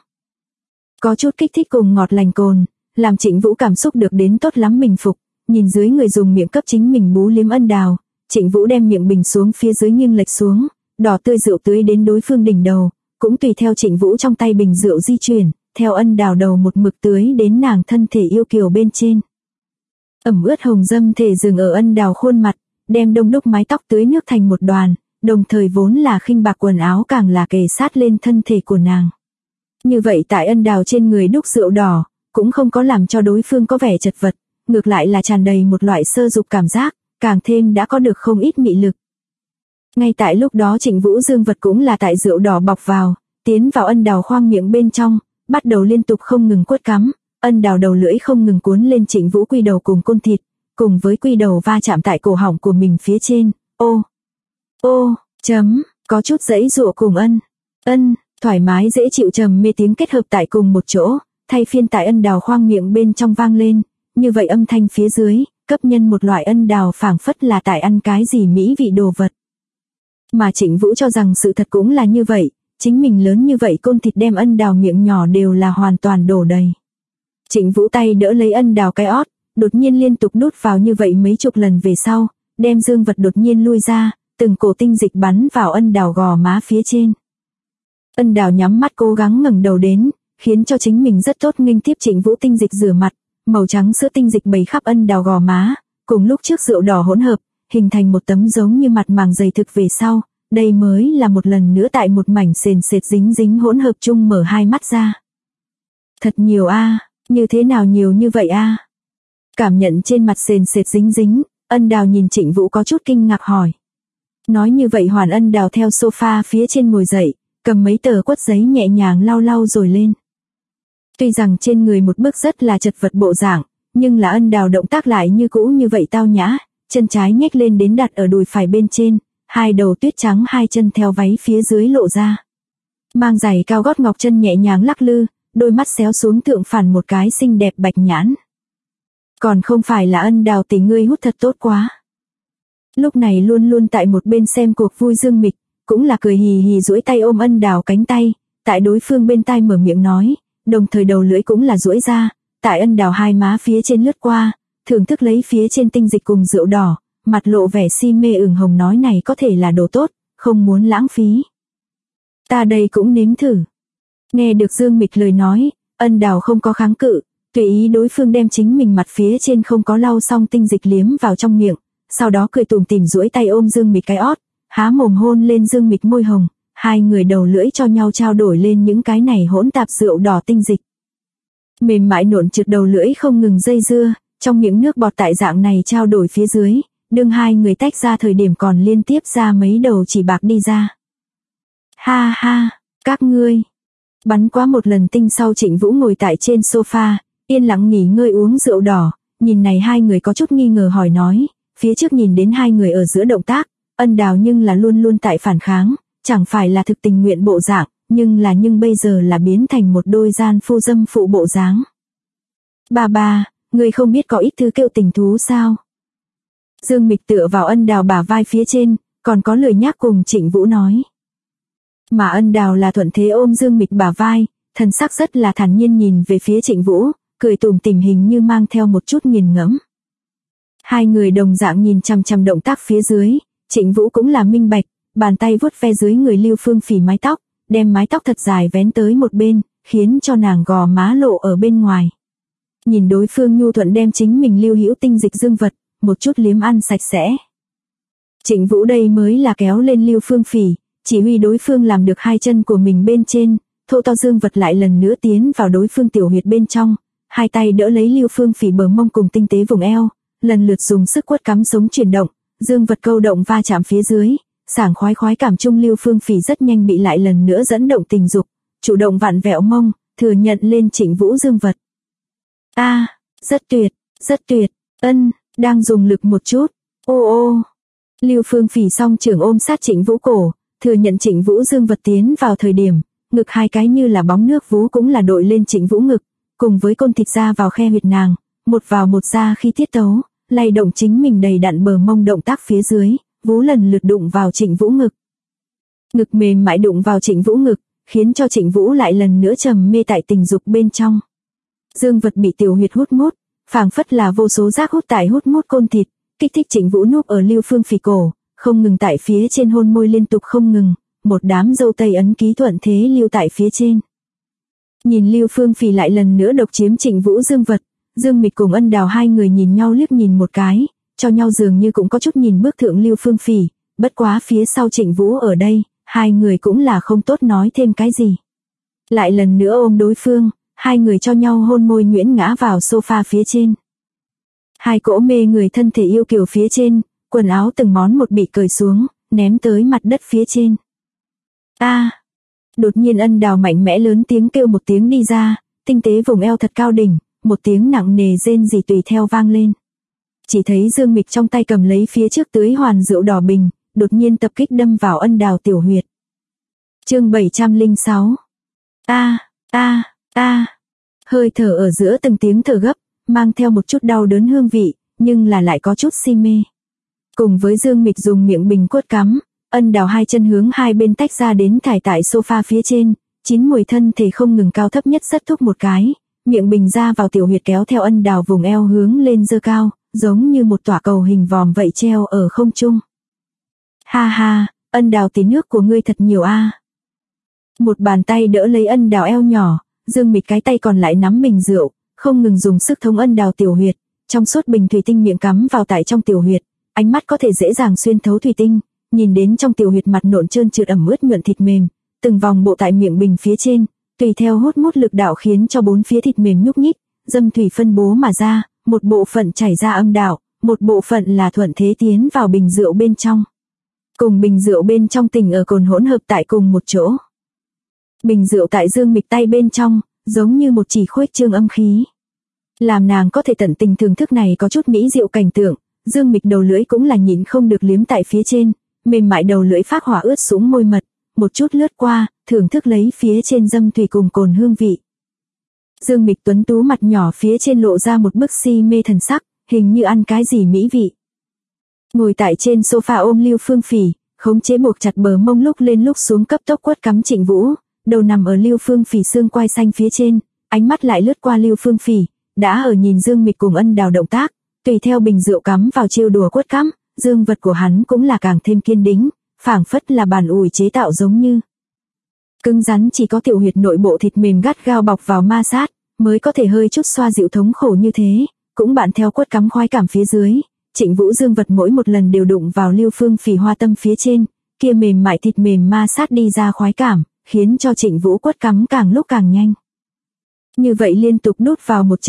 Có chút kích thích cùng ngọt lành cồn, làm Trịnh Vũ cảm xúc được đến tốt lắm bình phục, nhìn dưới người dùng miệng cấp chính mình bú liếm ân đào, Trịnh Vũ đem miệng bình xuống phía dưới nghiêng lệch xuống, đỏ tươi rượu tưới đến đối phương đỉnh đầu, cũng tùy theo Trịnh Vũ trong tay bình rượu di chuyển, theo ân đào đầu một mực tưới đến nàng thân thể yêu kiều bên trên. Ẩm ướt hồng dâm thể dừng ở ân đào khuôn mặt, đem đông đúc mái tóc tưới nước thành một đoàn, đồng thời vốn là khinh bạc quần áo càng là kề sát lên thân thể của nàng. Như vậy tại ân đào trên người đúc rượu đỏ, cũng không có làm cho đối phương có vẻ chật vật, ngược lại là tràn đầy một loại sơ dục cảm giác, càng thêm đã có được không ít mị lực. Ngay tại lúc đó Trịnh Vũ dương vật cũng là tại rượu đỏ bọc vào, tiến vào ân đào khoang miệng bên trong, bắt đầu liên tục không ngừng quất cắm, ân đào đầu lưỡi không ngừng cuốn lên Trịnh Vũ quy đầu cùng côn thịt, cùng với quy đầu va chạm tại cổ họng của mình phía trên, có chút giãy giụa cùng thoải mái dễ chịu trầm mê tiếng kết hợp tại cùng một chỗ, thay phiên tại ân đào khoang miệng bên trong vang lên, như vậy âm thanh phía dưới, cấp nhân một loại ân đào phảng phất là tại ăn cái gì mỹ vị đồ vật. Mà Trịnh Vũ cho rằng sự thật cũng là như vậy, chính mình lớn như vậy côn thịt đem ân đào miệng nhỏ đều là hoàn toàn đổ đầy. Trịnh Vũ tay đỡ lấy ân đào cái ót, đột nhiên liên tục đút vào như vậy mấy chục lần về sau, đem dương vật đột nhiên lui ra, từng cổ tinh dịch bắn vào ân đào gò má phía trên. Ân đào nhắm mắt cố gắng ngẩng đầu đến, khiến cho chính mình rất tốt nghênh tiếp Trịnh Vũ tinh dịch rửa mặt, màu trắng sữa tinh dịch bày khắp ân đào gò má, cùng lúc trước rượu đỏ hỗn hợp, hình thành một tấm giống như mặt màng dày thực về sau, đây mới là một lần nữa tại một mảnh sền sệt dính dính hỗn hợp chung mở hai mắt ra. Thật nhiều a, như thế nào nhiều như vậy a? Cảm nhận trên mặt sền sệt dính dính, ân đào nhìn Trịnh Vũ có chút kinh ngạc hỏi. Nói như vậy Hoàn ân đào theo sofa phía trên ngồi dậy, cầm mấy tờ quất giấy nhẹ nhàng lau rồi lên. Tuy rằng trên người một bức rất là chật vật bộ dạng, nhưng là ân đào động tác lại như cũ như vậy tao nhã, chân trái nhếch lên đến đặt ở đùi phải bên trên, hai đầu tuyết trắng hai chân theo váy phía dưới lộ ra. Mang giày cao gót ngọc chân nhẹ nhàng lắc lư, đôi mắt xéo xuống thượng phản một cái xinh đẹp bạch nhãn. Còn không phải là ân đào tỷ ngươi hút thật tốt quá. Lúc này luôn luôn tại một bên xem cuộc vui Dương Mịch, cũng là cười hì hì duỗi tay ôm ân đào cánh tay, tại đối phương bên tai mở miệng nói, đồng thời đầu lưỡi cũng là duỗi ra, tại ân đào hai má phía trên lướt qua, thưởng thức lấy phía trên tinh dịch cùng rượu đỏ, mặt lộ vẻ si mê ửng hồng nói này có thể là đồ tốt, không muốn lãng phí. Ta đây cũng nếm thử. Nghe được Dương Mịch lời nói, ân đào không có kháng cự, tùy ý đối phương đem chính mình mặt phía trên không có lau xong tinh dịch liếm vào trong miệng, sau đó cười tủm tỉm duỗi tay ôm Dương Mịch cái ót, há mồm hôn lên Dương Mịch môi hồng, hai người đầu lưỡi cho nhau trao đổi lên những cái này hỗn tạp rượu đỏ tinh dịch. Mềm mại nộn trượt đầu lưỡi không ngừng dây dưa, trong miệng nước bọt tại dạng này trao đổi phía dưới, đương hai người tách ra thời điểm còn liên tiếp ra mấy đầu chỉ bạc đi ra. Ha ha, các ngươi. Bắn quá một lần tinh sau Trịnh Vũ ngồi tại trên sofa, yên lặng nghỉ ngơi uống rượu đỏ, nhìn này hai người có chút nghi ngờ hỏi nói, phía trước nhìn đến hai người ở giữa động tác, Ân Đào nhưng là luôn luôn tại phản kháng, chẳng phải là thực tình nguyện bộ dạng, nhưng bây giờ là biến thành một đôi gian phu dâm phụ bộ dáng. Ba, ngươi không biết có ít thứ kêu tình thú sao? Dương Mịch tựa vào Ân Đào bả vai phía trên, còn có lời nhắc cùng Trịnh Vũ nói. Mà Ân Đào là thuận thế ôm Dương Mịch bả vai, thần sắc rất là thản nhiên nhìn về phía Trịnh Vũ, cười tủm tỉm hình như mang theo một chút nghiền ngẫm. Hai người đồng dạng nhìn chằm chằm động tác phía dưới, Trịnh Vũ cũng là minh bạch, bàn tay vuốt ve dưới người Lưu Phương Phỉ mái tóc, đem mái tóc thật dài vén tới một bên, khiến cho nàng gò má lộ ở bên ngoài. Nhìn đối phương nhu thuận đem chính mình lưu hữu tinh dịch dương vật, một chút liếm ăn sạch sẽ. Trịnh Vũ đây mới là kéo lên Lưu Phương Phỉ, chỉ huy đối phương làm được hai chân của mình bên trên, thô to dương vật lại lần nữa tiến vào đối phương tiểu huyệt bên trong, hai tay đỡ lấy Lưu Phương Phỉ bờ mông cùng tinh tế vùng eo, lần lượt dùng sức quất cắm sống chuyển động, dương vật câu động va chạm phía dưới, sảng khoái cảm trung Lưu Phương Phỉ rất nhanh bị lại lần nữa dẫn động tình dục, chủ động vặn vẹo mông, thừa nhận lên Trịnh Vũ dương vật. Rất tuyệt, đang dùng lực một chút, ô. Lưu Phương Phỉ song trưởng ôm sát Trịnh Vũ cổ, thừa nhận Trịnh Vũ dương vật tiến vào thời điểm, ngực hai cái như là bóng nước vú cũng là đội lên Trịnh Vũ ngực, cùng với côn thịt ra vào khe huyệt nàng, một vào một ra khi tiết tấu, lay động chính mình đầy đặn bờ mông động tác phía dưới, vú lần lượt đụng vào Trịnh Vũ ngực. Ngực mềm mại đụng vào Trịnh Vũ ngực, khiến cho Trịnh Vũ lại lần nữa trầm mê tại tình dục bên trong. Dương vật bị tiểu huyệt hút mút, phảng phất là vô số rác hút tại hút mút côn thịt, kích thích Trịnh Vũ núp ở Lưu Phương Phỉ cổ, không ngừng tại phía trên hôn môi liên tục không ngừng, một đám dâu tây ấn ký thuận thế lưu tại phía trên. Nhìn Lưu Phương Phỉ lại lần nữa độc chiếm Trịnh Vũ dương vật, Dương Mịch cùng Ân Đào hai người nhìn nhau liếc nhìn một cái, cho nhau dường như cũng có chút nhìn bước thượng Lưu Phương Phỉ, bất quá phía sau Trịnh Vũ ở đây, hai người cũng là không tốt nói thêm cái gì. Lại lần nữa ôm đối phương, hai người cho nhau hôn môi nhuyễn ngã vào sofa phía trên. Hai cỗ mê người thân thể yêu kiều phía trên, quần áo từng món một bị cởi xuống, ném tới mặt đất phía trên. Đột nhiên Ân Đào mạnh mẽ lớn tiếng kêu một tiếng đi ra, tinh tế vùng eo thật cao đỉnh, một tiếng nặng nề rên rỉ tùy theo vang lên. Chỉ thấy Dương Mịch trong tay cầm lấy phía trước tưới hoàn rượu đỏ bình, đột nhiên tập kích đâm vào Ân Đào tiểu huyệt. Chương 706. Hơi thở ở giữa từng tiếng thở gấp, mang theo một chút đau đớn hương vị, nhưng là lại có chút si mê. Cùng với Dương Mịch dùng miệng bình quất cắm, Ân Đào hai chân hướng hai bên tách ra đến thải tại sofa phía trên, chín mùi thân thể không ngừng cao thấp nhất rất thúc một cái, miệng bình ra vào tiểu huyệt kéo theo Ân Đào vùng eo hướng lên dơ cao, giống như một tỏa cầu hình vòm vậy treo ở không trung. Ha, Ân Đào tí nước của ngươi thật nhiều a. Một bàn tay đỡ lấy Ân Đào eo nhỏ, Dương Mịch cái tay còn lại nắm bình rượu, không ngừng dùng sức thống Ân Đào tiểu huyệt, trong suốt bình thủy tinh miệng cắm vào tại trong tiểu huyệt, ánh mắt có thể dễ dàng xuyên thấu thủy tinh, nhìn đến trong tiểu huyệt mặt nộn trơn trượt ẩm ướt nhuận thịt mềm, từng vòng bộ tại miệng bình phía trên, tùy theo hút mút lực đạo khiến cho bốn phía thịt mềm nhúc nhích, dâm thủy phân bố mà ra, một bộ phận chảy ra âm đạo, một bộ phận là thuận thế tiến vào bình rượu bên trong. Cùng bình rượu bên trong tình ở cồn hỗn hợp tại cùng một chỗ. Bình rượu tại Dương Mịch tay bên trong, giống như một chỉ khuếch trương âm khí. Làm nàng có thể tận tình thưởng thức này có chút mỹ diệu cảnh tượng, Dương Mịch đầu lưỡi cũng là nhịn không được liếm tại phía trên, mềm mại đầu lưỡi phác hỏa ướt sũng môi mật, một chút lướt qua, thưởng thức lấy phía trên dâm thủy cùng cồn hương vị. Dương Mịch tuấn tú mặt nhỏ phía trên lộ ra một bức si mê thần sắc, hình như ăn cái gì mỹ vị. Ngồi tại trên sofa ôm Lưu Phương Phỉ, khống chế buộc chặt bờ mông lúc lên lúc xuống cấp tốc quất cắm Trịnh Vũ, đầu nằm ở Lưu Phương Phỉ xương quai xanh phía trên, ánh mắt lại lướt qua Lưu Phương Phỉ, đã ở nhìn Dương Mịch cùng Ân Đào động tác, tùy theo bình rượu cắm vào trêu đùa quất cắm, dương vật của hắn cũng là càng thêm kiên đĩnh, phảng phất là bàn ủi chế tạo giống như. Cứng rắn chỉ có tiểu huyệt nội bộ thịt mềm gắt gao bọc vào ma sát, mới có thể hơi chút xoa dịu thống khổ như thế, cũng bạn theo quất cắm khoái cảm phía dưới. Trịnh Vũ dương vật mỗi một lần đều đụng vào Lưu Phương Phỉ hoa tâm phía trên, kia mềm mại thịt mềm ma sát đi ra khoái cảm, khiến cho Trịnh Vũ quất cắm càng lúc càng nhanh. Như vậy liên tục đút vào một trận,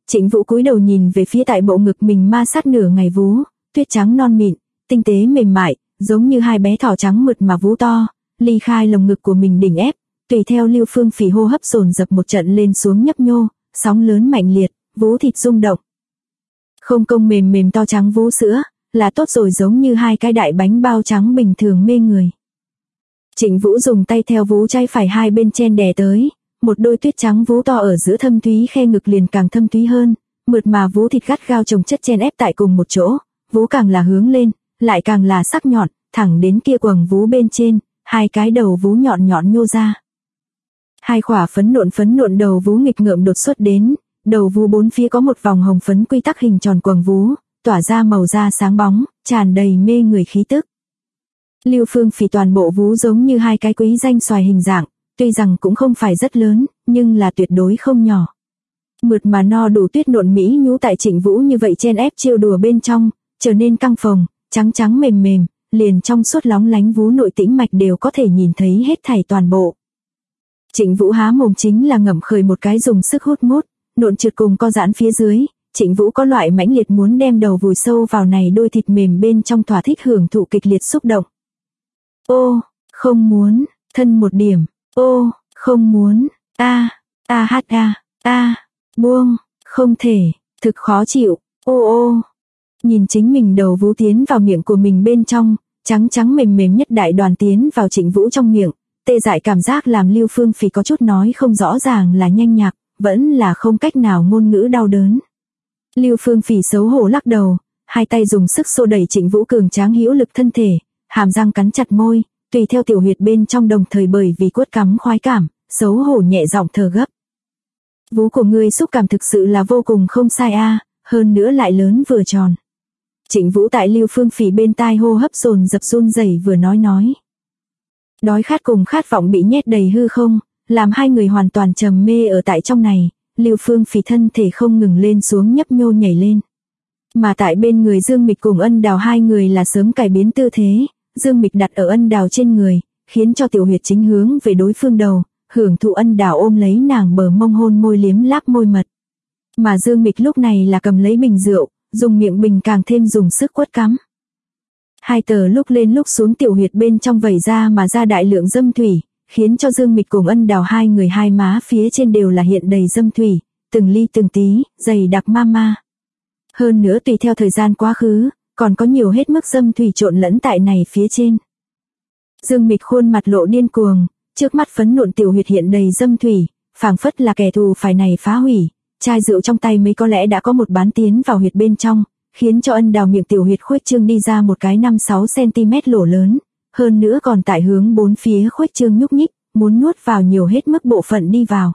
Trịnh Vũ cúi đầu nhìn về phía tại bộ ngực mình ma sát nửa ngày vú, tuyết trắng non mịn, tinh tế mềm mại, giống như hai bé thỏ trắng mượt mà vú to, ly khai lồng ngực của mình đỉnh ép, tùy theo Lưu Phương Phỉ hô hấp dồn dập một trận lên xuống nhấp nhô, sóng lớn mạnh liệt, vú thịt rung động. Không công mềm mềm to trắng vú sữa, là tốt rồi, giống như hai cái đại bánh bao trắng bình thường mê người. Trịnh Vũ dùng tay theo vú trái phải hai bên chen đè tới, một đôi tuyết trắng vú to ở giữa thâm thúy khe ngực liền càng thâm thúy hơn, mượt mà vú thịt gắt gao chồng chất chen ép tại cùng một chỗ, vú càng là hướng lên, lại càng là sắc nhọn, thẳng đến kia quầng vú bên trên, hai cái đầu vú nhọn nhọn nhô ra. Hai khỏa phấn nộn đầu vú nghịch ngợm đột xuất đến, đầu vú bốn phía có một vòng hồng phấn quy tắc hình tròn quầng vú, tỏa ra màu da sáng bóng, tràn đầy mê người khí tức. Lưu Phương Phỉ toàn bộ vú giống như hai cái quý danh xoài hình dạng, tuy rằng cũng không phải rất lớn, nhưng là tuyệt đối không nhỏ. Mượt mà no đủ tuyết nộn mỹ nhú tại Trịnh Vũ như vậy chen ép trêu đùa bên trong, trở nên căng phồng, trắng trắng mềm mềm, liền trong suốt lóng lánh vú nội tĩnh mạch đều có thể nhìn thấy hết thảy toàn bộ. Trịnh Vũ há mồm chính là ngậm khởi một cái dùng sức hút mút, nộn trượt cùng co giãn phía dưới, Trịnh Vũ có loại mãnh liệt muốn đem đầu vùi sâu vào này đôi thịt mềm bên trong, thỏa thích hưởng thụ kịch liệt xúc động. Ô, không muốn, thân một điểm, ô, không muốn, buông, không thể, thực khó chịu, ô. Nhìn chính mình đầu vú tiến vào miệng của mình bên trong, trắng trắng mềm mềm nhất đại đoàn tiến vào Trịnh Vũ trong miệng, tê dại cảm giác làm Lưu Phương Phỉ có chút nói không rõ ràng là nhanh nhạc, vẫn là không cách nào ngôn ngữ đau đớn. Lưu Phương Phỉ xấu hổ lắc đầu, hai tay dùng sức xô đẩy Trịnh Vũ cường tráng hữu lực thân thể, hàm răng cắn chặt môi, tùy theo tiểu huyệt bên trong đồng thời bởi vì quất cắm khoái cảm, xấu hổ nhẹ giọng thở gấp. Vú của ngươi xúc cảm thực sự là vô cùng không sai a, hơn nữa lại lớn vừa tròn. Trịnh Vũ tại Lưu Phương Phỉ bên tai hô hấp dồn dập run rẩy vừa nói. Đói khát cùng khát vọng bị nhét đầy hư không, làm hai người hoàn toàn trầm mê ở tại trong này, Lưu Phương Phỉ thân thể không ngừng lên xuống nhấp nhô nhảy lên. Mà tại bên người Dương Mịch cùng Ân Đào hai người là sớm cải biến tư thế, Dương Mịch đặt ở Ân Đào trên người, khiến cho tiểu huyệt chính hướng về đối phương đầu, hưởng thụ Ân Đào ôm lấy nàng bờ mông hôn môi liếm láp môi mật. Mà Dương Mịch lúc này là cầm lấy bình rượu, dùng miệng bình càng thêm dùng sức quất cắm. Hai tờ lúc lên lúc xuống tiểu huyệt bên trong vẩy ra mà ra đại lượng dâm thủy, khiến cho Dương Mịch cùng Ân Đào hai người hai má phía trên đều là hiện đầy dâm thủy, từng ly từng tí, dày đặc ma. Hơn nữa tùy theo thời gian quá khứ, còn có nhiều hết mức dâm thủy trộn lẫn tại này phía trên. Dương Mịch khuôn mặt lộ điên cuồng, trước mắt phấn nộn tiểu huyệt hiện đầy dâm thủy, phảng phất là kẻ thù phải này phá hủy, chai rượu trong tay mấy có lẽ đã có một bán tiến vào huyệt bên trong, khiến cho Ân Đào miệng tiểu huyệt khuếch trương đi ra một cái 5-6 cm lỗ lớn, hơn nữa còn tại hướng bốn phía khuếch trương nhúc nhích, muốn nuốt vào nhiều hết mức bộ phận đi vào.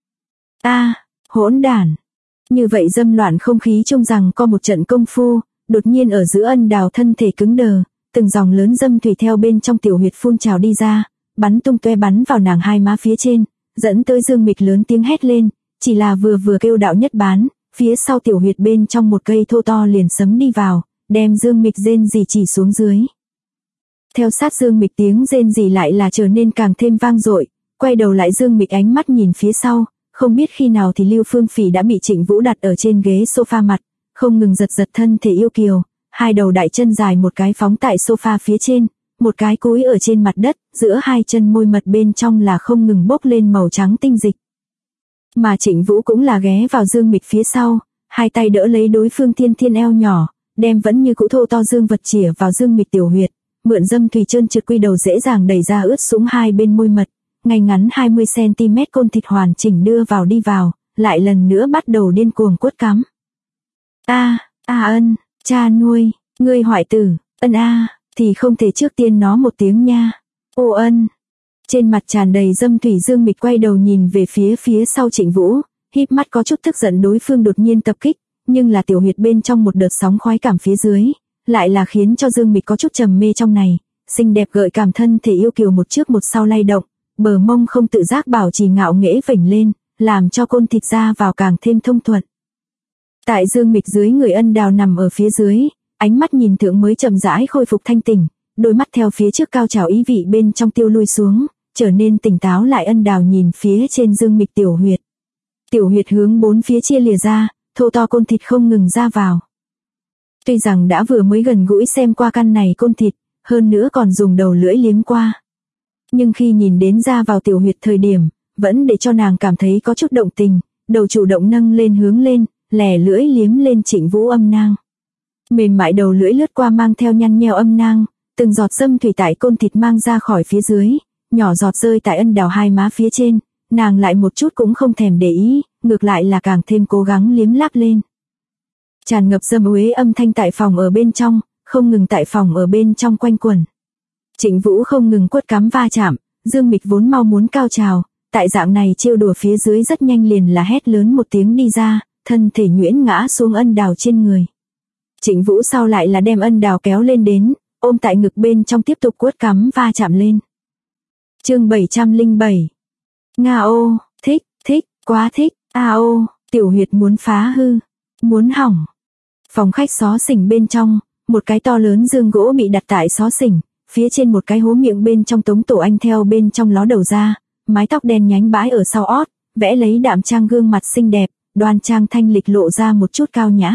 Hỗn đản. Như vậy dâm loạn không khí trông rằng có một trận công phu, đột nhiên ở giữa Ân Đào thân thể cứng đờ, từng dòng lớn dâm thủy theo bên trong tiểu huyệt phun trào đi ra, bắn tung toe bắn vào nàng hai má phía trên, dẫn tới Dương Mịch lớn tiếng hét lên, chỉ là vừa kêu đạo nhất bán, phía sau tiểu huyệt bên trong một cây thô to liền sấm đi vào, đem Dương Mịch rên rỉ chỉ xuống dưới. Theo sát Dương Mịch tiếng rên rỉ lại là trở nên càng thêm vang dội, quay đầu lại Dương Mịch ánh mắt nhìn phía sau, không biết khi nào thì Lưu Phương Phỉ đã bị Trịnh Vũ đặt ở trên ghế sofa mặt, không ngừng giật thân thể yêu kiều, hai đầu đại chân dài một cái phóng tại sofa phía trên, một cái cúi ở trên mặt đất, giữa hai chân môi mật bên trong là không ngừng bốc lên màu trắng tinh dịch. Mà Trịnh Vũ cũng là ghé vào Dương Mịch phía sau, hai tay đỡ lấy đối phương thiên eo nhỏ, đem vẫn như cũ thô to dương vật chĩa vào Dương Mịch tiểu huyệt, mượn dâm thủy trơn trượt quy đầu dễ dàng đẩy ra ướt sũng hai bên môi mật, ngay ngắn 20 cm côn thịt hoàn chỉnh đưa vào đi vào, lại lần nữa bắt đầu điên cuồng quất cắm. Ân, cha nuôi, ngươi hoại tử, Ân thì không thể trước tiên nó một tiếng nha. Ô Ân. Trên mặt tràn đầy dâm thủy Dương Mịch quay đầu nhìn về phía sau Trịnh Vũ, híp mắt có chút tức giận đối phương đột nhiên tập kích, nhưng là tiểu huyệt bên trong một đợt sóng khoái cảm phía dưới, lại là khiến cho Dương Mịch có chút trầm mê trong này, xinh đẹp gợi cảm thân thể yêu kiều một trước một sau lay động, bờ mông không tự giác bảo trì ngạo nghễ vểnh lên, làm cho côn thịt ra vào càng thêm thông thuận. Tại Dương Mịch dưới người Ân Đào nằm ở phía dưới, ánh mắt nhìn thượng mới chậm rãi khôi phục thanh tỉnh, đôi mắt theo phía trước cao trào ý vị bên trong tiêu lui xuống, trở nên tỉnh táo lại. Ân Đào nhìn phía trên Dương Mịch tiểu huyệt. Tiểu huyệt hướng bốn phía chia lìa ra, thô to côn thịt không ngừng ra vào. Tuy rằng đã vừa mới gần gũi xem qua căn này côn thịt, hơn nữa còn dùng đầu lưỡi liếm qua. Nhưng khi nhìn đến ra vào tiểu huyệt thời điểm, vẫn để cho nàng cảm thấy có chút động tình, đầu chủ động nâng lên hướng lên, lẻ lưỡi liếm lên Trịnh Vũ âm nang. Mềm mại đầu lưỡi lướt qua mang theo nhăn nheo âm nang, từng giọt dâm thủy tại côn thịt mang ra khỏi phía dưới, nhỏ giọt rơi tại ân đào hai má phía trên, nàng lại một chút cũng không thèm để ý, ngược lại là càng thêm cố gắng liếm láp lên. Tràn ngập dâm uế âm thanh tại phòng ở bên trong, không ngừng tại phòng ở bên trong quanh quẩn. Trịnh Vũ không ngừng quất cắm va chạm, Dương Mịch vốn mau muốn cao trào, tại dạng này trêu đùa phía dưới rất nhanh liền là hét lớn một tiếng đi ra, thân thể nhuyễn ngã xuống ân đào trên người. Trịnh Vũ sau lại là đem ân đào kéo lên đến, ôm tại ngực bên trong tiếp tục quất cắm va chạm lên. Chương 707. Nga ô, thích, quá thích, a ô, tiểu huyệt muốn phá hư, muốn hỏng. Phòng khách xó xỉnh bên trong, một cái to lớn giường gỗ bị đặt tại xó xỉnh, phía trên một cái hố miệng bên trong Tống Tổ Anh theo bên trong ló đầu ra, mái tóc đen nhánh bãi ở sau ót, vẽ lấy đạm trang gương mặt xinh đẹp, đoan trang thanh lịch lộ ra một chút cao nhã.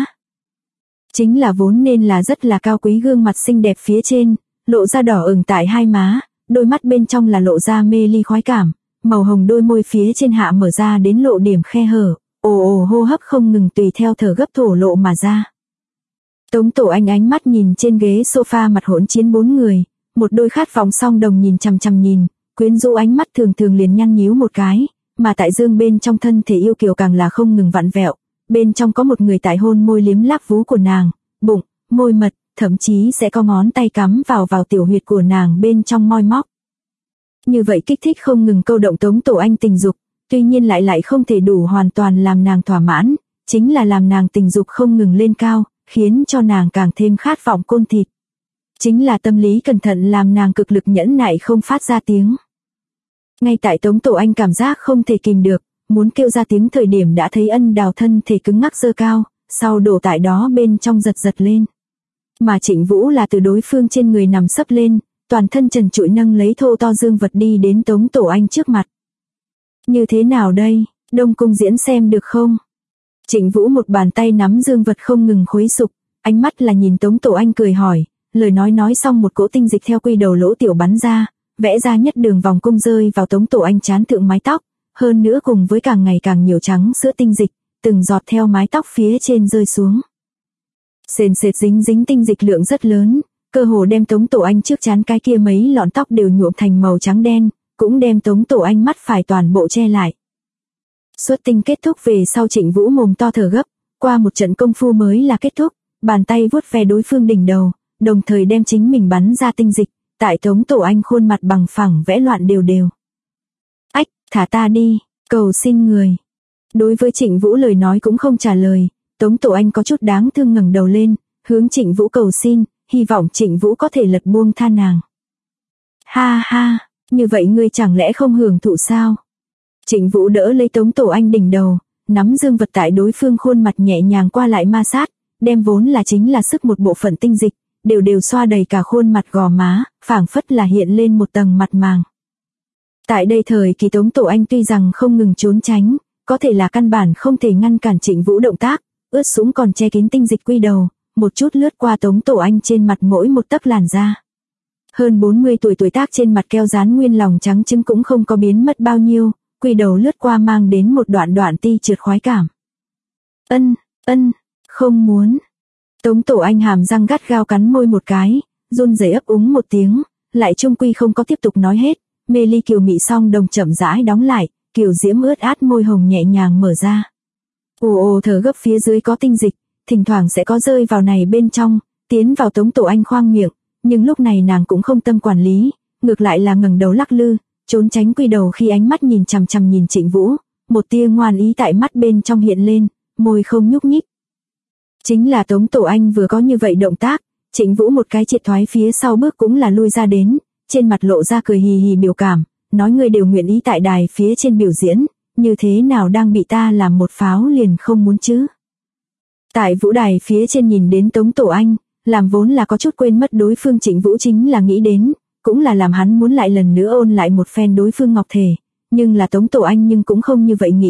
Chính là vốn nên là rất là cao quý gương mặt xinh đẹp phía trên, lộ ra đỏ ửng tại hai má, đôi mắt bên trong là lộ ra mê ly khoái cảm, màu hồng đôi môi phía trên hạ mở ra đến lộ điểm khe hở, ồ ồ hô hấp không ngừng tùy theo thở gấp thổ lộ mà ra. Tống Tổ Anh ánh mắt nhìn trên ghế sofa mặt hỗn chiến bốn người, một đôi khát vọng song đồng nhìn chằm chằm nhìn, quyến rũ ánh mắt thường thường liền nhăn nhíu một cái, mà tại dương bên trong thân thể yêu kiều càng là không ngừng vặn vẹo, bên trong có một người tại hôn môi liếm láp vú của nàng, bụng, môi mật, thậm chí sẽ có ngón tay cắm vào tiểu huyệt của nàng bên trong moi móc. Như vậy kích thích không ngừng câu động Tống Tổ Anh tình dục, tuy nhiên lại không thể đủ hoàn toàn làm nàng thỏa mãn, chính là làm nàng tình dục không ngừng lên cao, khiến cho nàng càng thêm khát vọng côn thịt. Chính là tâm lý cẩn thận làm nàng cực lực nhẫn nại không phát ra tiếng. Ngay tại Tống Tổ Anh cảm giác không thể kìm được, muốn kêu ra tiếng thời điểm đã thấy ân đào thân thể cứng ngắc giơ cao, sau đổ tại đó bên trong giật giật lên. Mà Trịnh Vũ là từ đối phương trên người nằm sấp lên, toàn thân trần trụi nâng lấy thô to dương vật đi đến Tống Tổ Anh trước mặt. Như thế nào đây, Đông Cung diễn xem được không? Trịnh Vũ một bàn tay nắm dương vật không ngừng khuấy sục, ánh mắt là nhìn Tống Tổ Anh cười hỏi, lời nói xong một cỗ tinh dịch theo quy đầu lỗ tiểu bắn ra, vẽ ra nhất đường vòng cung rơi vào Tống Tổ Anh trán thượng mái tóc, hơn nữa cùng với càng ngày càng nhiều trắng sữa tinh dịch, từng giọt theo mái tóc phía trên rơi xuống. Sền sệt dính tinh dịch lượng rất lớn, cơ hồ đem Tống Tổ Anh trước trán cái kia mấy lọn tóc đều nhuộm thành màu trắng đen, cũng đem Tống Tổ Anh mắt phải toàn bộ che lại. Xuất tinh kết thúc về sau Trịnh Vũ mồm to thở gấp, qua một trận công phu mới là kết thúc, bàn tay vuốt ve đối phương đỉnh đầu, đồng thời đem chính mình bắn ra tinh dịch, tại Tống Tổ Anh khuôn mặt bằng phẳng vẽ loạn đều. Ách, thả ta đi, cầu xin người. Đối với Trịnh Vũ lời nói cũng không trả lời, Tống Tổ Anh có chút đáng thương ngẩng đầu lên, hướng Trịnh Vũ cầu xin, hy vọng Trịnh Vũ có thể lật buông tha nàng. Ha ha, như vậy ngươi chẳng lẽ không hưởng thụ sao? Trịnh Vũ đỡ lấy Tống Tổ Anh đỉnh đầu, nắm dương vật tại đối phương khuôn mặt nhẹ nhàng qua lại ma sát, đem vốn là chính là sức một bộ phận tinh dịch, đều xoa đầy cả khuôn mặt gò má, phảng phất là hiện lên một tầng mặt màng. Tại đây thời kỳ Tống Tổ Anh tuy rằng không ngừng trốn tránh, có thể là căn bản không thể ngăn cản Trịnh Vũ động tác, ướt sũng còn che kín tinh dịch quy đầu, một chút lướt qua Tống Tổ Anh trên mặt mỗi một tấc làn da. Hơn 40 tuổi tác trên mặt keo dán nguyên lòng trắng trứng cũng không có biến mất bao nhiêu, quy đầu lướt qua mang đến một đoạn ti trượt khoái cảm. Không muốn. Tống Tổ Anh hàm răng gắt gao cắn môi một cái, run rẩy ấp úng một tiếng, lại chung quy không có tiếp tục nói hết, mê ly kiều mị song đồng chậm rãi đóng lại, kiều diễm ướt át môi hồng nhẹ nhàng mở ra. Ồ thở gấp phía dưới có tinh dịch, thỉnh thoảng sẽ có rơi vào này bên trong, tiến vào Tống Tổ Anh khoang miệng, nhưng lúc này nàng cũng không tâm quản lý, ngược lại là ngẩng đầu lắc lư, trốn tránh quy đầu khi ánh mắt nhìn chằm chằm nhìn Trịnh Vũ, một tia ngoan ý tại mắt bên trong hiện lên, môi không nhúc nhích. Chính là Tống Tổ Anh vừa có như vậy động tác, Trịnh Vũ một cái triệt thoái phía sau bước cũng là lui ra đến, trên mặt lộ ra cười hì hì biểu cảm, nói người đều nguyện ý tại đài phía trên biểu diễn, như thế nào đang bị ta làm một pháo liền không muốn chứ. Tại vũ đài phía trên nhìn đến Tống Tổ Anh, làm vốn là có chút quên mất đối phương Trịnh Vũ chính là nghĩ đến, cũng là làm hắn muốn lại lần nữa ôn lại một phen đối phương ngọc thể, nhưng là Tống Tổ Anh nhưng cũng không như vậy nghĩ,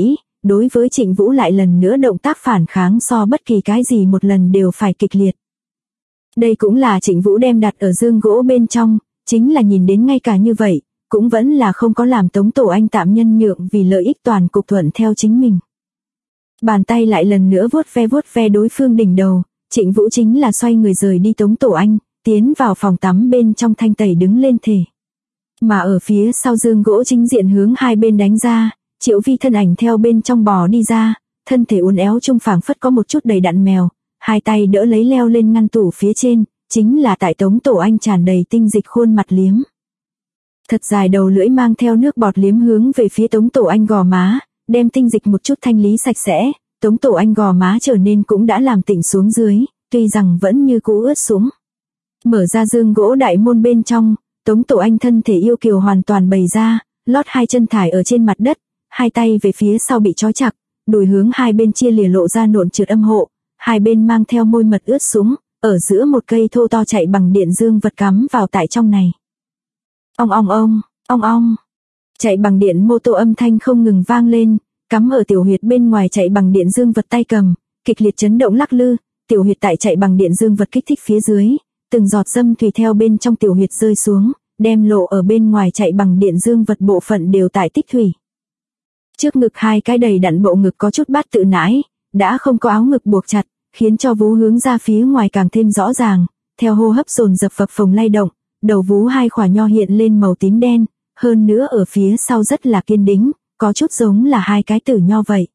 đối với Trịnh Vũ lại lần nữa động tác phản kháng so bất kỳ cái gì một lần đều phải kịch liệt. Đây cũng là Trịnh Vũ đem đặt ở dương gỗ bên trong, chính là nhìn đến ngay cả như vậy, cũng vẫn là không có làm Tống Tổ Anh tạm nhân nhượng vì lợi ích toàn cục thuận theo chính mình. Bàn tay lại lần nữa vuốt ve đối phương đỉnh đầu, Trịnh Vũ chính là xoay người rời đi Tống Tổ Anh, tiến vào phòng tắm bên trong thanh tẩy đứng lên thể. Mà ở phía sau dương gỗ chính diện hướng hai bên đánh ra, Triệu Vi thân ảnh theo bên trong bò đi ra, thân thể uốn éo trung phảng phất có một chút đầy đặn mèo, hai tay đỡ lấy leo lên ngăn tủ phía trên, chính là tại Tống Tổ Anh tràn đầy tinh dịch khuôn mặt liếm. Thật dài đầu lưỡi mang theo nước bọt liếm hướng về phía Tống Tổ Anh gò má, đem tinh dịch một chút thanh lý sạch sẽ, Tống Tổ Anh gò má trở nên cũng đã làm tịnh xuống dưới, tuy rằng vẫn như cũ ướt sũng. Mở ra dương gỗ đại môn bên trong, Tống Tổ Anh thân thể yêu kiều hoàn toàn bày ra, lót hai chân thải ở trên mặt đất, hai tay về phía sau bị trói chặt, đùi hướng hai bên chia lìa lộ ra nộn trượt âm hộ, hai bên mang theo môi mật ướt sũng, ở giữa một cây thô to chạy bằng điện dương vật cắm vào tại trong này. Ong ong ong, ong ong. Chạy bằng điện mô tô âm thanh không ngừng vang lên, cắm ở tiểu huyệt bên ngoài chạy bằng điện dương vật tay cầm, kịch liệt chấn động lắc lư, tiểu huyệt tại chạy bằng điện dương vật kích thích phía dưới, từng giọt dâm thủy theo bên trong tiểu huyệt rơi xuống, đem lộ ở bên ngoài chạy bằng điện dương vật bộ phận đều tại tích thủy. Trước ngực hai cái đầy đặn bộ ngực có chút bát tự nãi, đã không có áo ngực buộc chặt, khiến cho vú hướng ra phía ngoài càng thêm rõ ràng, theo hô hấp dồn dập phập phồng lay động, đầu vú hai khỏa nho hiện lên màu tím đen, hơn nữa ở phía sau rất là kiên đĩnh, có chút giống là hai cái tử nho vậy.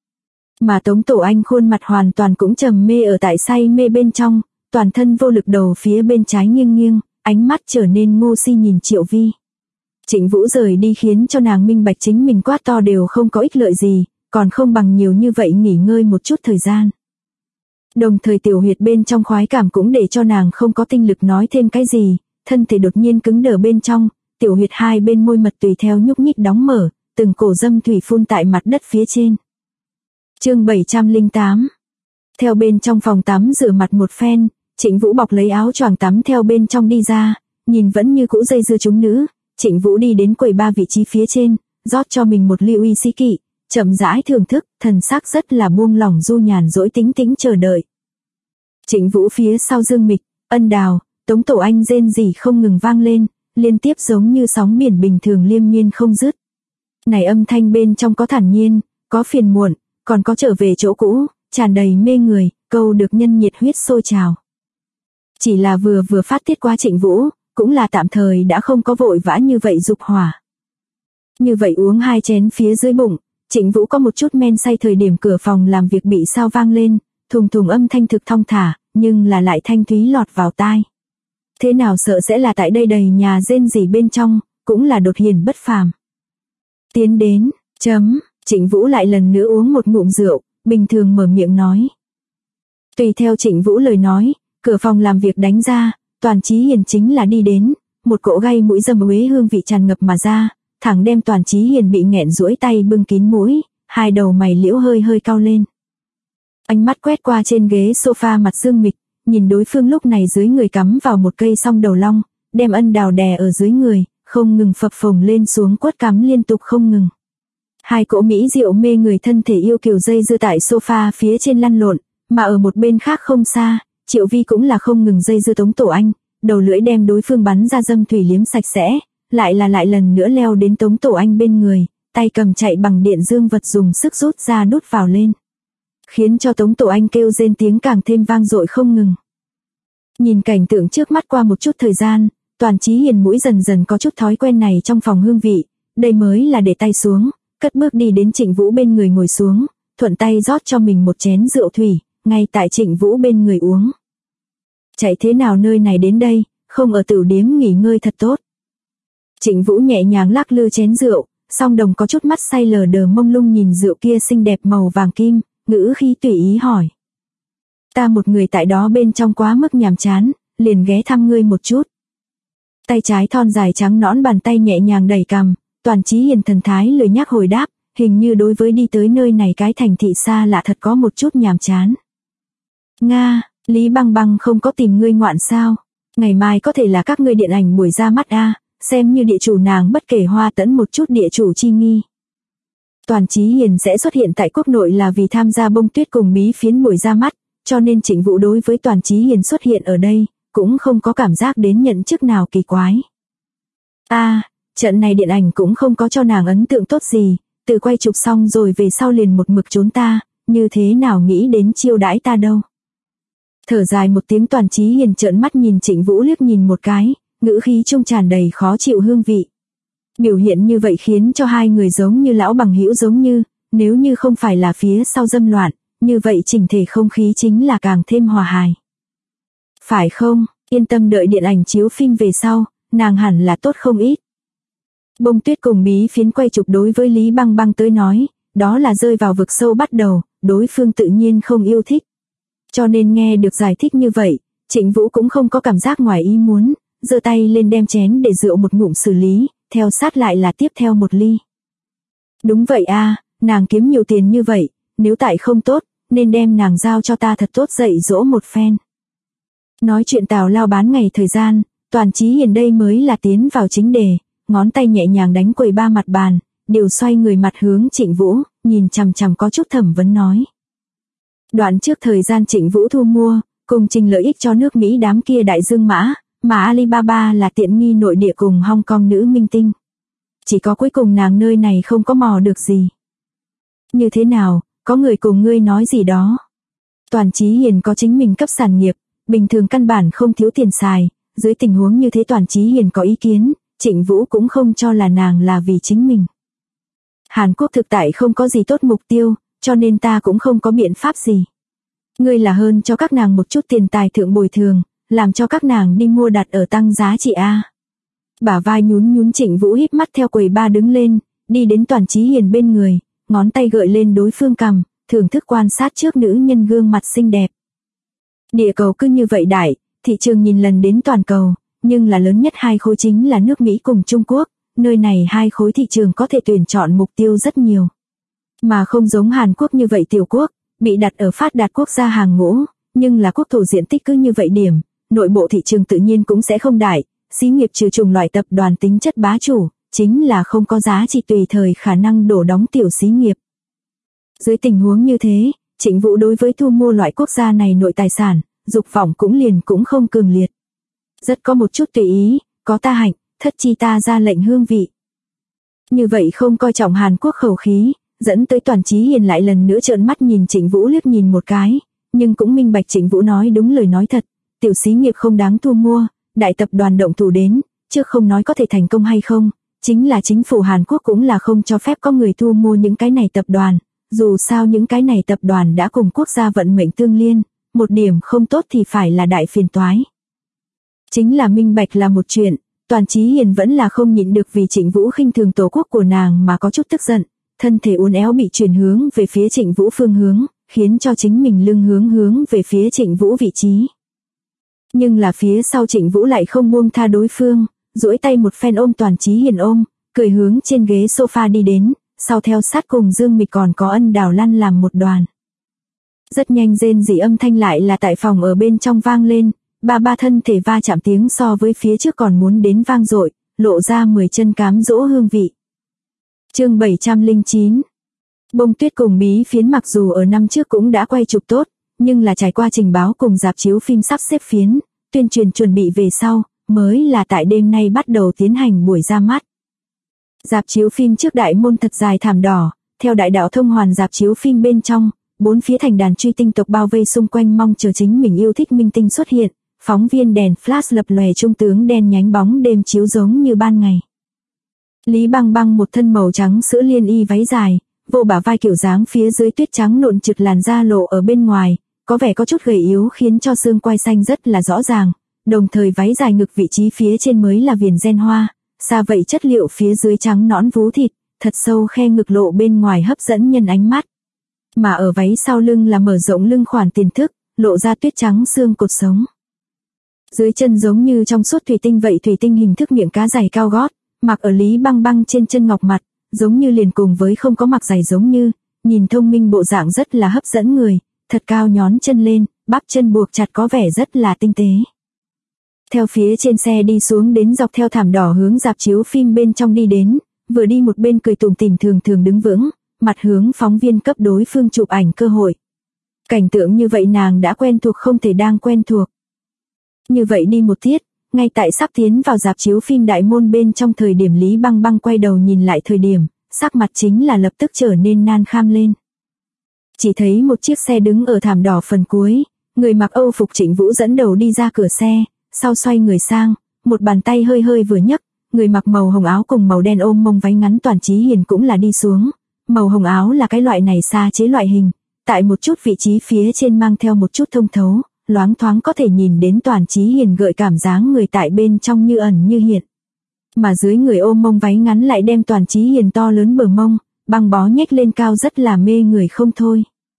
Mà Tống Tổ Anh khuôn mặt hoàn toàn cũng trầm mê ở tại say mê bên trong, toàn thân vô lực đầu phía bên trái nghiêng nghiêng, ánh mắt trở nên ngu si nhìn Triệu Vi. Trịnh Vũ rời đi khiến cho nàng minh bạch chính mình quát to đều không có ích lợi gì, còn không bằng nhiều như vậy nghỉ ngơi một chút thời gian. Đồng thời tiểu huyệt bên trong khoái cảm cũng để cho nàng không có tinh lực nói thêm cái gì, thân thể đột nhiên cứng đờ bên trong, tiểu huyệt hai bên môi mật tùy theo nhúc nhích đóng mở, từng cổ dâm thủy phun tại mặt đất phía trên. Chương 708. Theo bên trong phòng tắm rửa mặt một phen, Trịnh Vũ bọc lấy áo choàng tắm theo bên trong đi ra, nhìn vẫn như cũ dây dưa chúng nữ, Trịnh Vũ đi đến quầy ba vị trí phía trên, rót cho mình một ly uy sĩ kỵ, chậm rãi thưởng thức, thần sắc rất là buông lỏng du nhàn dỗi tĩnh tĩnh chờ đợi. Trịnh Vũ phía sau Dương Mịch, Ân Đào, Tống Tổ Anh rên rỉ không ngừng vang lên, liên tiếp giống như sóng biển bình thường liên miên không dứt. Này âm thanh bên trong có thản nhiên, có phiền muộn, còn có trở về chỗ cũ, tràn đầy mê người, câu được nhân nhiệt huyết sôi trào. Chỉ là vừa phát tiết qua Trịnh Vũ, cũng là tạm thời đã không có vội vã như vậy dục hỏa. Như vậy uống hai chén phía dưới bụng, Trịnh Vũ có một chút men say thời điểm cửa phòng làm việc bị sao vang lên, thùng thùng âm thanh thực thong thả, nhưng là lại thanh thúy lọt vào tai. Thế nào sợ sẽ là tại đây đầy nhà rên rỉ bên trong, cũng là đột hiển bất phàm. Tiến đến, Trịnh Vũ lại lần nữa uống một ngụm rượu, bình thường mở miệng nói. Tùy theo Trịnh Vũ lời nói, cửa phòng làm việc đánh ra, Toàn Chí Hiền chính là đi đến, một cỗ gây mũi dâm uế hương vị tràn ngập mà ra, thẳng đem Toàn Chí Hiền bị nghẹn duỗi tay bưng kín mũi, hai đầu mày liễu hơi cau lên. Ánh mắt quét qua trên ghế sofa mặt Dương Mịch, nhìn đối phương lúc này dưới người cắm vào một cây song đầu long, đem Ân Đào đè ở dưới người, không ngừng phập phồng lên xuống quất cắm liên tục không ngừng. Hai cỗ mỹ diệu mê người thân thể yêu kiều dây dưa tại sofa phía trên lăn lộn, mà ở một bên khác không xa, Triệu Vi cũng là không ngừng dây dưa Tống Tổ Anh, đầu lưỡi đem đối phương bắn ra dâm thủy liếm sạch sẽ, lại lần nữa leo đến Tống Tổ Anh bên người, tay cầm chạy bằng điện dương vật dùng sức rút ra đút vào lên. Khiến cho Tống Tổ Anh kêu rên tiếng càng thêm vang dội không ngừng. Nhìn cảnh tượng trước mắt qua một chút thời gian, Toàn Chí Hiền mũi dần dần có chút thói quen này trong phòng hương vị, đây mới là để tay xuống, cất bước đi đến Trịnh Vũ bên người ngồi xuống, thuận tay rót cho mình một chén rượu thủy, ngay tại Trịnh Vũ bên người uống. Chạy thế nào nơi này đến đây, không ở tửu điếm nghỉ ngơi thật tốt. Trịnh Vũ nhẹ nhàng lắc lư chén rượu, song đồng có chút mắt say lờ đờ mông lung nhìn rượu kia xinh đẹp màu vàng kim, ngữ khí tùy ý hỏi. Ta một người tại đó bên trong quá mức nhàm chán, liền ghé thăm ngươi một chút. Tay trái thon dài trắng nõn bàn tay nhẹ nhàng đẩy cằm, Toàn Chí Hiền thần thái lười nhác hồi đáp, hình như đối với đi tới nơi này cái thành thị xa lạ thật có một chút nhàm chán. Nga, Lý Băng Băng không có tìm ngươi ngoạn sao? Ngày mai có thể là các ngươi điện ảnh buổi ra mắt a, xem như địa chủ nàng bất kể Hoa Tẫn một chút địa chủ chi nghi. Toàn Chí Hiền sẽ xuất hiện tại quốc nội là vì tham gia bông tuyết cùng bí phiến buổi ra mắt, cho nên Trịnh Vũ đối với Toàn Chí Hiền xuất hiện ở đây, cũng không có cảm giác đến nhận chức nào kỳ quái. Trận này điện ảnh cũng không có cho nàng ấn tượng tốt gì, từ quay chụp xong rồi về sau liền một mực trốn ta, như thế nào nghĩ đến chiêu đãi ta đâu. Thở dài một tiếng, Toàn Chí Hiền trợn mắt nhìn Trịnh Vũ liếc nhìn một cái, ngữ khí trung tràn đầy khó chịu hương vị. Biểu hiện như vậy khiến cho hai người giống như lão bằng hữu giống như, nếu như không phải là phía sau dâm loạn, như vậy chỉnh thể không khí chính là càng thêm hòa hài. Phải không, yên tâm, đợi điện ảnh chiếu phim về sau, nàng hẳn là tốt không ít. Bông tuyết cùng bí phiến quay chụp đối với Lý Băng Băng tới nói, đó là rơi vào vực sâu bắt đầu, đối phương tự nhiên không yêu thích. Cho nên nghe được giải thích như vậy, Trịnh Vũ cũng không có cảm giác ngoài ý muốn, giơ tay lên đem chén để rượu một ngụm xử lý, theo sát lại là tiếp theo một ly. Đúng vậy nàng kiếm nhiều tiền như vậy, nếu tại không tốt, nên đem nàng giao cho ta thật tốt dạy dỗ một phen. Nói chuyện tào lao bán ngày thời gian, Toàn Chí Hiền đây mới là tiến vào chính đề, ngón tay nhẹ nhàng đánh quầy ba mặt bàn, đều xoay người mặt hướng Trịnh Vũ, nhìn chằm chằm có chút thẩm vấn nói. Đoạn trước thời gian Trịnh Vũ thu mua, cùng trình lợi ích cho nước Mỹ đám kia đại dương mã, mà Alibaba là tiện nghi nội địa cùng Hong Kong nữ minh tinh. Chỉ có cuối cùng nàng nơi này không có mò được gì. Như thế nào, có người cùng ngươi nói gì đó. Toàn Chí Hiền có chính mình cấp sản nghiệp, bình thường căn bản không thiếu tiền xài, dưới tình huống như thế Toàn Chí Hiền có ý kiến, Trịnh Vũ cũng không cho là nàng là vì chính mình. Hàn Quốc thực tại không có gì tốt mục tiêu, cho nên ta cũng không có biện pháp gì. Ngươi là hơn cho các nàng một chút tiền tài thượng bồi thường, làm cho các nàng đi mua đặt ở tăng giá trị Bả vai nhún nhún, Trịnh Vũ híp mắt theo quầy ba đứng lên, đi đến Toàn Chí Hiền bên người, ngón tay gợi lên đối phương cằm, thưởng thức quan sát trước nữ nhân gương mặt xinh đẹp. Địa cầu cứ như vậy đại, thị trường nhìn lần đến toàn cầu, nhưng là lớn nhất hai khối chính là nước Mỹ cùng Trung Quốc, nơi này hai khối thị trường có thể tuyển chọn mục tiêu rất nhiều. Mà không giống Hàn Quốc như vậy tiểu quốc, bị đặt ở phát đạt quốc gia hàng ngũ, nhưng là quốc thổ diện tích cứ như vậy điểm, nội bộ thị trường tự nhiên cũng sẽ không đại, xí nghiệp trừ chủng loại tập đoàn tính chất bá chủ, chính là không có giá trị tùy thời khả năng đổ đóng tiểu xí nghiệp. Dưới tình huống như thế, Trịnh Vũ đối với thu mua loại quốc gia này nội tài sản, dục vọng cũng không cường liệt. Rất có một chút tùy ý, có ta hạnh, thất chi ta ra lệnh hương vị. Như vậy không coi trọng Hàn Quốc khẩu khí, dẫn tới Toàn Chí Hiền lại lần nữa trợn mắt nhìn Trịnh Vũ liếc nhìn một cái, nhưng cũng minh bạch Trịnh Vũ nói đúng lời nói thật, tiểu xí nghiệp không đáng thu mua, đại tập đoàn động thủ đến, trước không nói có thể thành công hay không, chính là chính phủ Hàn Quốc cũng là không cho phép có người thu mua những cái này tập đoàn, dù sao những cái này tập đoàn đã cùng quốc gia vận mệnh tương liên, một điểm không tốt thì phải là đại phiền toái. Chính là minh bạch là một chuyện, Toàn Chí Hiền vẫn là không nhịn được vì Trịnh Vũ khinh thường tổ quốc của nàng mà có chút tức giận, thân thể uốn éo bị chuyển hướng về phía Trịnh Vũ phương hướng, khiến cho chính mình lưng hướng về phía Trịnh Vũ vị trí. Nhưng là phía sau Trịnh Vũ lại không buông tha đối phương, duỗi tay một phen ôm Toàn Chí Hiền ôm, cười hướng trên ghế sofa đi đến, sau theo sát cùng Dương Mịch còn có Ân Đào Lăn làm một đoàn. Rất nhanh rên rỉ âm thanh lại là tại phòng ở bên trong vang lên, ba thân thể va chạm tiếng so với phía trước còn muốn đến vang dội, lộ ra 10 chân cám dỗ hương vị. Chương 709. Bông tuyết cùng bí phiến mặc dù ở năm trước cũng đã quay chụp tốt, nhưng là trải qua trình báo cùng rạp chiếu phim sắp xếp phiến, tuyên truyền chuẩn bị về sau, mới là tại đêm nay bắt đầu tiến hành buổi ra mắt. Rạp chiếu phim trước đại môn thật dài thảm đỏ, theo đại đạo thông hoàn rạp chiếu phim bên trong, bốn phía thành đàn truy tinh tộc bao vây xung quanh mong chờ chính mình yêu thích minh tinh xuất hiện, phóng viên đèn flash lập lòe trung tướng đen nhánh bóng đêm chiếu giống như ban ngày. Lý Băng Băng một thân màu trắng sữa liên y váy dài, vô bả vai kiểu dáng phía dưới tuyết trắng nộn trực làn da lộ ở bên ngoài, có vẻ có chút gầy yếu khiến cho xương quai xanh rất là rõ ràng, đồng thời váy dài ngực vị trí phía trên mới là viền ren hoa, xa vậy chất liệu phía dưới trắng nõn vú thịt, thật sâu khe ngực lộ bên ngoài hấp dẫn nhân ánh mắt. Mà ở váy sau lưng là mở rộng lưng khoản tiền thức, lộ ra tuyết trắng xương cột sống. Dưới chân giống như trong suốt thủy tinh vậy, thủy tinh hình thức miệng cá giày cao gót, mặc ở Lý Băng Băng trên chân ngọc mặt, giống như liền cùng với không có mặc giày giống như, nhìn thông minh bộ dạng rất là hấp dẫn người, thật cao nhón chân lên, bắp chân buộc chặt có vẻ rất là tinh tế. Theo phía trên xe đi xuống đến dọc theo thảm đỏ hướng rạp chiếu phim bên trong đi đến, vừa đi một bên cười tủm tỉm thường thường đứng vững, mặt hướng phóng viên cấp đối phương chụp ảnh cơ hội. Cảnh tượng như vậy nàng đã quen thuộc không thể đang quen thuộc. Như vậy đi một tiết, ngay tại sắp tiến vào rạp chiếu phim đại môn bên trong thời điểm Lý Băng Băng quay đầu nhìn lại thời điểm, sắc mặt chính là lập tức trở nên nan kham lên. Chỉ thấy một chiếc xe đứng ở thảm đỏ phần cuối, người mặc Âu phục Trịnh Vũ dẫn đầu đi ra cửa xe, sau xoay người sang, một bàn tay hơi hơi vừa nhấc, người mặc màu hồng áo cùng màu đen ôm mông váy ngắn Toàn Chí Hiền cũng là đi xuống. Màu hồng áo là cái loại này xa chế loại hình, tại một chút vị trí phía trên mang theo một chút thông thấu, loáng thoáng có thể nhìn đến Toàn Chí Hiền gợi cảm dáng người tại bên trong như ẩn như hiện. Mà dưới người ôm mông váy ngắn lại đem Toàn Chí Hiền to lớn bờ mông, băng bó nhếch lên cao rất là mê người không thôi.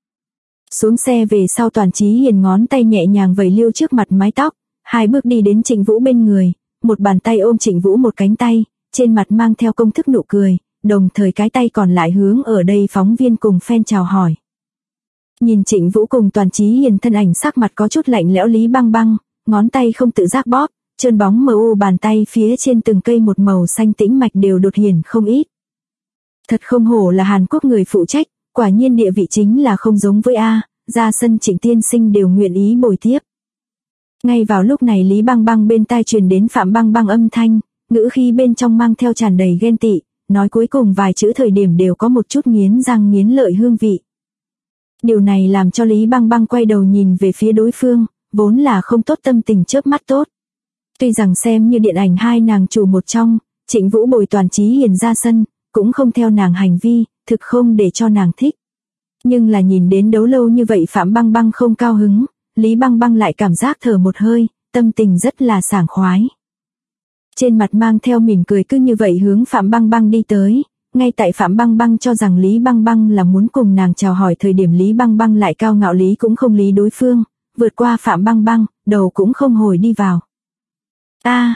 Xuống xe về sau Toàn Chí Hiền ngón tay nhẹ nhàng vẩy liêu trước mặt mái tóc, hai bước đi đến Trịnh Vũ bên người, một bàn tay ôm Trịnh Vũ một cánh tay, trên mặt mang theo công thức nụ cười, đồng thời cái tay còn lại hướng ở đây phóng viên cùng fan chào hỏi. Nhìn Trịnh Vũ cùng Toàn Chí Hiền thân ảnh sắc mặt có chút lạnh lẽo Lý Băng Băng, ngón tay không tự giác bóp, trơn bóng mờ u bàn tay phía trên từng cây một màu xanh tĩnh mạch đều đột hiển không ít. Thật không hổ là Hàn Quốc người phụ trách, quả nhiên địa vị chính là không giống với A, ra sân Trịnh tiên sinh đều nguyện ý bồi tiếp. Ngay vào lúc này Lý Băng Băng bên tai truyền đến Phạm Băng Băng âm thanh, ngữ khí bên trong mang theo tràn đầy ghen tị, nói cuối cùng vài chữ thời điểm đều có một chút nghiến răng nghiến lợi hương vị. Điều này làm cho Lý Băng Băng quay đầu nhìn về phía đối phương, vốn là không tốt tâm tình chớp mắt tốt. Tuy rằng xem như điện ảnh hai nàng chủ một trong, Trịnh Vũ bồi Toàn Chí Hiền ra sân, cũng không theo nàng hành vi, thực không để cho nàng thích. Nhưng là nhìn đến đấu lâu như vậy Phạm Băng Băng không cao hứng, Lý Băng Băng lại cảm giác thở một hơi, tâm tình rất là sảng khoái. Trên mặt mang theo mỉm cười cứ như vậy hướng Phạm Băng Băng đi tới, ngay tại Phạm Băng Băng cho rằng Lý Băng Băng là muốn cùng nàng chào hỏi thời điểm Lý Băng Băng lại cao ngạo lý cũng không lý đối phương, vượt qua Phạm Băng Băng, đầu cũng không hồi đi vào. Ha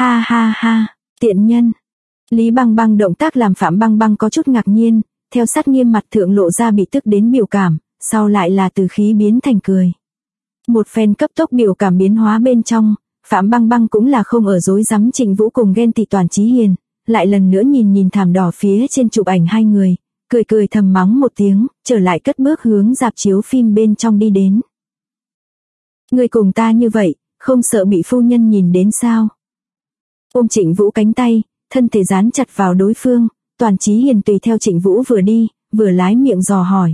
ha, tiện nhân. Lý Băng Băng động tác làm Phạm Băng Băng có chút ngạc nhiên, theo sát nghiêm mặt thượng lộ ra bị tức đến biểu cảm, sau lại là từ khí biến thành cười. Một phen cấp tốc biểu cảm biến hóa bên trong, Phạm Băng Băng cũng là không ở dối rắm Trịnh Vũ cùng ghen tị Toàn Chí Hiền, lại lần nữa nhìn thảm đỏ phía trên chụp ảnh hai người, cười thầm mắng một tiếng, trở lại cất bước hướng rạp chiếu phim bên trong đi đến. Người cùng ta như vậy, không sợ bị phu nhân nhìn đến sao? Ôm Trịnh Vũ cánh tay, thân thể dán chặt vào đối phương, Toàn Chí Hiền tùy theo Trịnh Vũ vừa đi, vừa lái miệng dò hỏi.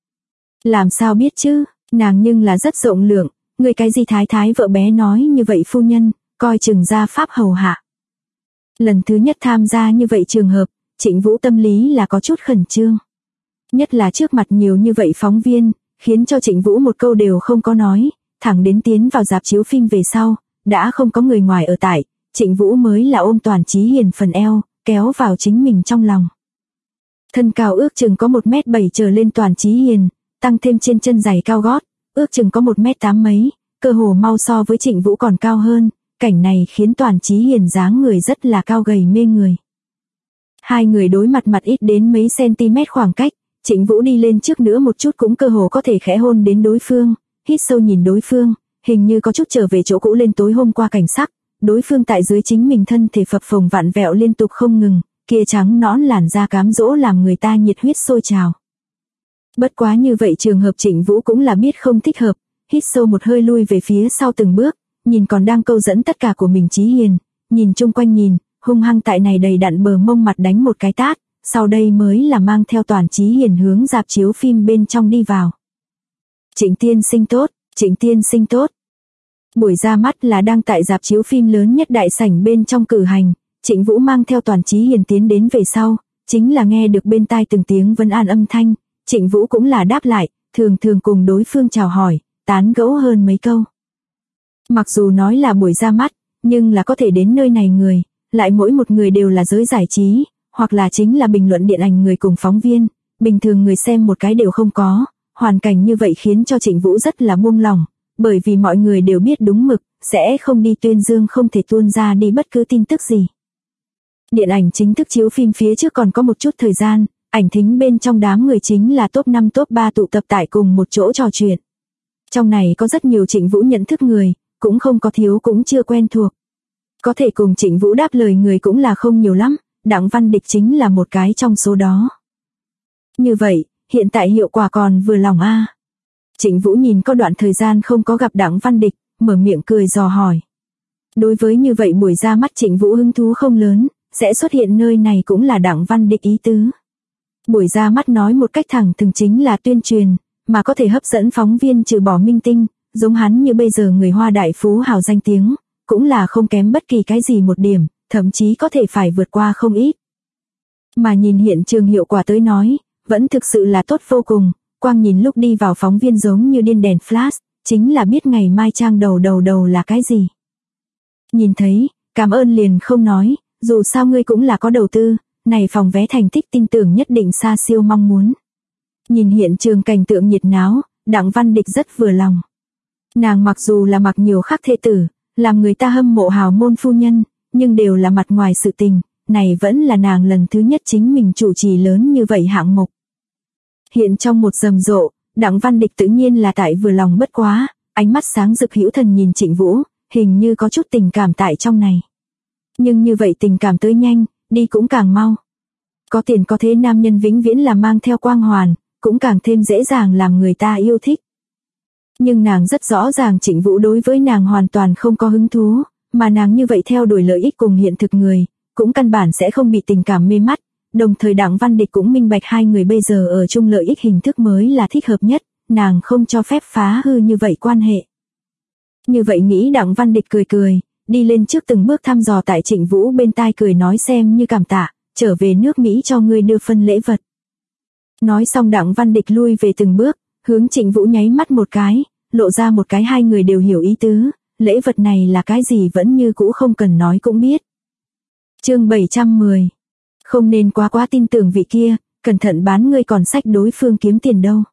Làm sao biết chứ, nàng nhưng là rất rộng lượng, người cái gì thái vợ bé nói như vậy phu nhân, coi chừng ra pháp hầu hạ. Lần thứ nhất tham gia như vậy trường hợp, Trịnh Vũ tâm lý là có chút khẩn trương. Nhất là trước mặt nhiều như vậy phóng viên, khiến cho Trịnh Vũ một câu đều không có nói, thẳng đến tiến vào rạp chiếu phim về sau, đã không có người ngoài ở tại, Trịnh Vũ mới là ôm Toàn Chí Hiền phần eo, kéo vào chính mình trong lòng. Thân cao ước chừng có 1m7 trở lên Toàn Chí Hiền, tăng thêm trên chân giày cao gót, ước chừng có 1m8 mấy, cơ hồ mau so với Trịnh Vũ còn cao hơn, cảnh này khiến Toàn Chí Hiền dáng người rất là cao gầy mê người. Hai người đối mặt ít đến mấy cm khoảng cách, Trịnh Vũ đi lên trước nữa một chút cũng cơ hồ có thể khẽ hôn đến đối phương, hít sâu nhìn đối phương, hình như có chút trở về chỗ cũ lên tối hôm qua cảnh sắc, đối phương tại dưới chính mình thân thể phập phồng vặn vẹo liên tục không ngừng, kia trắng nõn làn da cám dỗ làm người ta nhiệt huyết sôi trào. Bất quá như vậy trường hợp Trịnh Vũ cũng là biết không thích hợp, hít sâu một hơi lui về phía sau từng bước, nhìn còn đang câu dẫn tất cả của mình Chí Hiền, nhìn chung quanh nhìn, hung hăng tại này đầy đặn bờ mông mặt đánh một cái tát, sau đây mới là mang theo Toàn Chí Hiền hướng rạp chiếu phim bên trong đi vào. Trịnh tiên sinh tốt, Trịnh tiên sinh tốt. Buổi ra mắt là đang tại rạp chiếu phim lớn nhất đại sảnh bên trong cử hành, Trịnh Vũ mang theo Toàn Chí Hiền tiến đến về sau, chính là nghe được bên tai từng tiếng vân an âm thanh, Trịnh Vũ cũng là đáp lại, thường cùng đối phương chào hỏi, tán gẫu hơn mấy câu. Mặc dù nói là buổi ra mắt, nhưng là có thể đến nơi này người, lại mỗi một người đều là giới giải trí, hoặc là chính là bình luận điện ảnh người cùng phóng viên, bình thường người xem một cái đều không có, hoàn cảnh như vậy khiến cho Trịnh Vũ rất là buông lỏng, bởi vì mọi người đều biết đúng mực, sẽ không đi tuyên dương không thể tuôn ra đi bất cứ tin tức gì. Điện ảnh chính thức chiếu phim phía trước còn có một chút thời gian, ảnh thính bên trong đám người chính là top 5 top 3 tụ tập tại cùng một chỗ trò chuyện. Trong này có rất nhiều Trịnh Vũ nhận thức người, cũng không có thiếu cũng chưa quen thuộc. Có thể cùng Trịnh Vũ đáp lời người cũng là không nhiều lắm, Đặng Văn Địch chính là một cái trong số đó. Như vậy, hiện tại hiệu quả còn vừa lòng a. Trịnh Vũ nhìn có đoạn thời gian không có gặp Đặng Văn Địch, mở miệng cười dò hỏi. Đối với như vậy buổi ra mắt Trịnh Vũ hứng thú không lớn, sẽ xuất hiện nơi này cũng là Đặng Văn Địch ý tứ. Buổi ra mắt nói một cách thẳng thừng chính là tuyên truyền, mà có thể hấp dẫn phóng viên trừ bỏ minh tinh, giống hắn như bây giờ người Hoa đại phú hào danh tiếng, cũng là không kém bất kỳ cái gì một điểm, thậm chí có thể phải vượt qua không ít. Mà nhìn hiện trường hiệu quả tới nói, vẫn thực sự là tốt vô cùng, quang nhìn lúc đi vào phóng viên giống như điên đèn flash, chính là biết ngày mai trang đầu là cái gì. Nhìn thấy, cảm ơn liền không nói, dù sao ngươi cũng là có đầu tư, này phòng vé thành tích tin tưởng nhất định xa siêu mong muốn. Nhìn hiện trường cảnh tượng nhiệt náo, Đặng Văn Địch rất vừa lòng. Nàng mặc dù là mặc nhiều khắc thê tử, làm người ta hâm mộ hào môn phu nhân, nhưng đều là mặt ngoài sự tình, này vẫn là nàng lần thứ nhất chính mình chủ trì lớn như vậy hạng mục. Hiện trong một rầm rộ, Đặng Văn Địch tự nhiên là tại vừa lòng bất quá, ánh mắt sáng rực hữu thần nhìn Trịnh Vũ, hình như có chút tình cảm tại trong này. Nhưng như vậy tình cảm tới nhanh, đi cũng càng mau. Có tiền có thế nam nhân vĩnh viễn là mang theo quang hoàn, cũng càng thêm dễ dàng làm người ta yêu thích. Nhưng nàng rất rõ ràng Trịnh Vũ đối với nàng hoàn toàn không có hứng thú, mà nàng như vậy theo đuổi lợi ích cùng hiện thực người, cũng căn bản sẽ không bị tình cảm mê mắt. Đồng thời Đặng Văn Địch cũng minh bạch hai người bây giờ ở chung lợi ích hình thức mới là thích hợp nhất, nàng không cho phép phá hư như vậy quan hệ. Như vậy nghĩ Đặng Văn Địch cười cười, đi lên trước từng bước thăm dò tại Trịnh Vũ bên tai cười nói xem như cảm tạ, trở về nước Mỹ cho ngươi đưa phân lễ vật. Nói xong Đặng Văn Địch lui về từng bước, hướng Trịnh Vũ nháy mắt một cái, lộ ra một cái hai người đều hiểu ý tứ, lễ vật này là cái gì vẫn như cũ không cần nói cũng biết. Chương 710. Không nên quá tin tưởng vị kia, cẩn thận bán ngươi còn sách đối phương kiếm tiền đâu.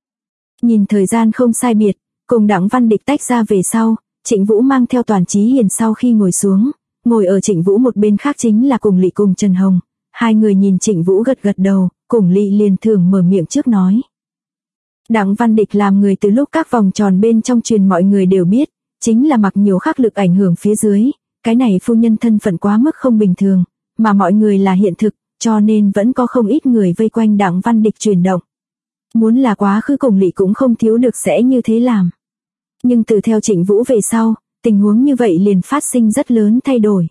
Nhìn thời gian không sai biệt, cùng Đặng Văn Địch tách ra về sau, Trịnh Vũ mang theo Toàn Chí Hiền sau khi ngồi xuống, ngồi ở Trịnh Vũ một bên khác chính là Cùng Lị cùng Trần Hồng. Hai người nhìn Trịnh Vũ gật đầu, Cùng Lị liền thường mở miệng trước nói. Đặng Văn Địch làm người từ lúc các vòng tròn bên trong truyền mọi người đều biết, chính là mặc nhiều khắc lực ảnh hưởng phía dưới, cái này phu nhân thân phận quá mức không bình thường, mà mọi người là hiện thực, cho nên vẫn có không ít người vây quanh Đặng Văn Địch chuyển động. Muốn là quá khứ Cùng Lị cũng không thiếu được sẽ như thế làm. Nhưng từ theo Trịnh Vũ về sau, tình huống như vậy liền phát sinh rất lớn thay đổi.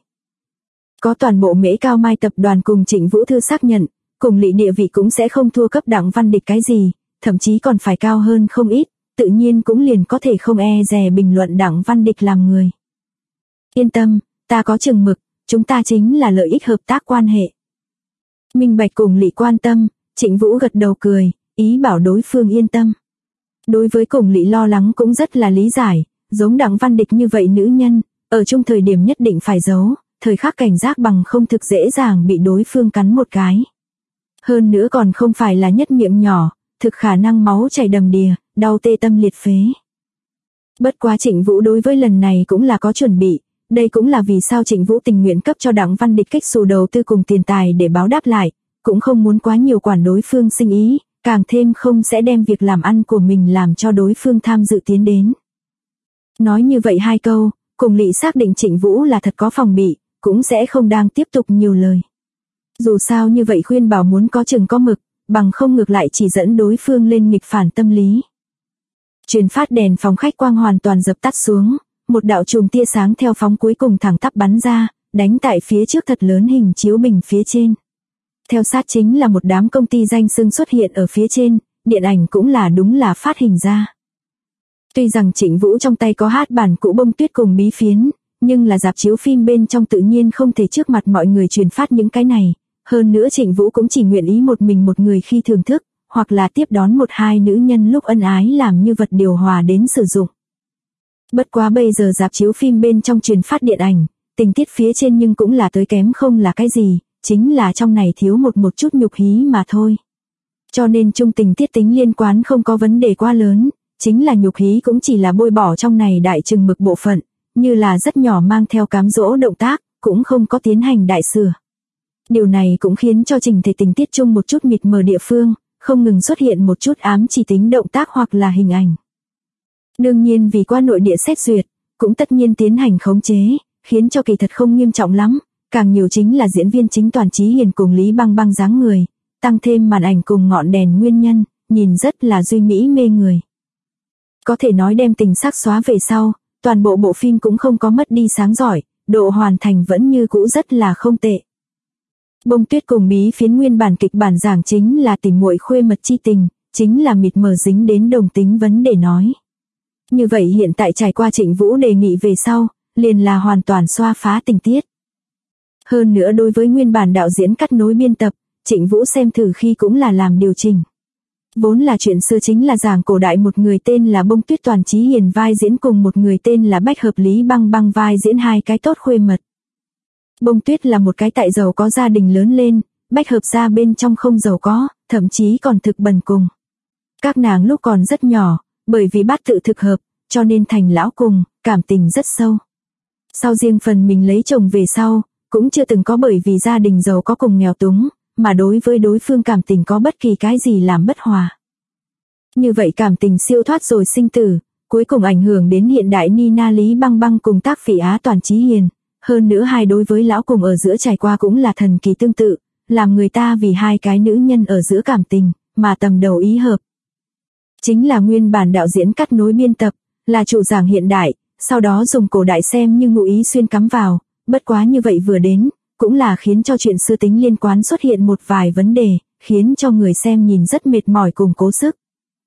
Có toàn bộ Mễ Cao Mai tập đoàn cùng Trịnh Vũ thư xác nhận, Cùng Lị địa vị cũng sẽ không thua cấp Đặng Văn Địch cái gì, thậm chí còn phải cao hơn không ít, tự nhiên cũng liền có thể không e dè bình luận Đặng Văn Địch làm người. Yên tâm, ta có chừng mực, chúng ta chính là lợi ích hợp tác quan hệ. Minh bạch Cùng Lị quan tâm, Trịnh Vũ gật đầu cười, ý bảo đối phương yên tâm. Đối với Cùng Lị lo lắng cũng rất là lý giải, giống Đặng Văn Địch như vậy nữ nhân, ở chung thời điểm nhất định phải giấu, thời khắc cảnh giác bằng không thực dễ dàng bị đối phương cắn một cái. Hơn nữa còn không phải là nhất miệng nhỏ, thực khả năng máu chảy đầm đìa, đau tê tâm liệt phế. Bất quá Trịnh Vũ đối với lần này cũng là có chuẩn bị, đây cũng là vì sao Trịnh Vũ tình nguyện cấp cho Đặng Văn Địch cách xù đầu tư cùng tiền tài để báo đáp lại, cũng không muốn quá nhiều quản đối phương sinh ý, càng thêm không sẽ đem việc làm ăn của mình làm cho đối phương tham dự tiến đến. Nói như vậy hai câu, Cùng Lị xác định Trịnh Vũ là thật có phòng bị, cũng sẽ không đang tiếp tục nhiều lời. Dù sao như vậy khuyên bảo muốn có chừng có mực, bằng không ngược lại chỉ dẫn đối phương lên nghịch phản tâm lý. Truyền phát đèn phòng khách quang hoàn toàn dập tắt xuống, một đạo chùm tia sáng theo phóng cuối cùng thẳng tắp bắn ra, đánh tại phía trước thật lớn hình chiếu bình phía trên. Theo sát chính là một đám công ty danh xưng xuất hiện ở phía trên, điện ảnh cũng là đúng là phát hình ra. Tuy rằng Trịnh Vũ trong tay có hát bản cũ bông tuyết cùng bí phiến, nhưng là rạp chiếu phim bên trong tự nhiên không thể trước mặt mọi người truyền phát những cái này. Hơn nữa Trịnh Vũ cũng chỉ nguyện ý một mình một người khi thưởng thức, hoặc là tiếp đón một hai nữ nhân lúc ân ái làm như vật điều hòa đến sử dụng. Bất quá bây giờ rạp chiếu phim bên trong truyền phát điện ảnh, tình tiết phía trên nhưng cũng là tới kém không là cái gì, chính là trong này thiếu một chút nhục hí mà thôi. Cho nên chung tình tiết tính liên quan không có vấn đề quá lớn, chính là nhục hí cũng chỉ là bôi bỏ trong này đại chừng mực bộ phận, như là rất nhỏ mang theo cám dỗ động tác, cũng không có tiến hành đại sửa. Điều này cũng khiến cho trình thể tình tiết chung một chút mịt mờ địa phương, không ngừng xuất hiện một chút ám chỉ tính động tác hoặc là hình ảnh. Đương nhiên vì qua nội địa xét duyệt, cũng tất nhiên tiến hành khống chế, khiến cho kỳ thật không nghiêm trọng lắm, càng nhiều chính là diễn viên chính Toàn Chí Hiền cùng Lý Băng Băng dáng người, tăng thêm màn ảnh cùng ngọn đèn nguyên nhân, nhìn rất là duy mỹ mê người. Có thể nói đem tình sắc xóa về sau, toàn bộ bộ phim cũng không có mất đi sáng giỏi, độ hoàn thành vẫn như cũ rất là không tệ. Bông Tuyết cùng Bí Phiến nguyên bản kịch bản giảng chính là tỉ muội khuê mật chi tình, chính là mịt mờ dính đến đồng tính vấn đề nói. Như vậy hiện tại trải qua Trịnh Vũ đề nghị về sau, liền là hoàn toàn xoa phá tình tiết. Hơn nữa đối với nguyên bản đạo diễn cắt nối biên tập, Trịnh Vũ xem thử khi cũng là làm điều chỉnh. Vốn là chuyện xưa chính là giảng cổ đại một người tên là Bông Tuyết Toàn Chí Hiền vai diễn cùng một người tên là Bách Hợp Lý Băng Băng vai diễn hai cái tốt khuê mật. Bông Tuyết là một cái tại giàu có gia đình lớn lên, Bách Hợp gia bên trong không giàu có, thậm chí còn thực bần cùng. Các nàng lúc còn rất nhỏ, bởi vì bát tự thực hợp, cho nên thành lão cùng, cảm tình rất sâu. Sau riêng phần mình lấy chồng về sau, cũng chưa từng có bởi vì gia đình giàu có cùng nghèo túng, mà đối với đối phương cảm tình có bất kỳ cái gì làm bất hòa. Như vậy cảm tình siêu thoát rồi sinh tử, cuối cùng ảnh hưởng đến hiện đại Nina Lý Băng Băng cùng Tác Phỉ Á Toàn Chí Hiền. Hơn nữa hai đối với lão cùng ở giữa trải qua cũng là thần kỳ tương tự, làm người ta vì hai cái nữ nhân ở giữa cảm tình, mà tầm đầu ý hợp. Chính là nguyên bản đạo diễn cắt nối biên tập, là chủ giảng hiện đại, sau đó dùng cổ đại xem như ngụ ý xuyên cắm vào, bất quá như vậy vừa đến, cũng là khiến cho chuyện xưa tính liên quan xuất hiện một vài vấn đề, khiến cho người xem nhìn rất mệt mỏi cùng cố sức.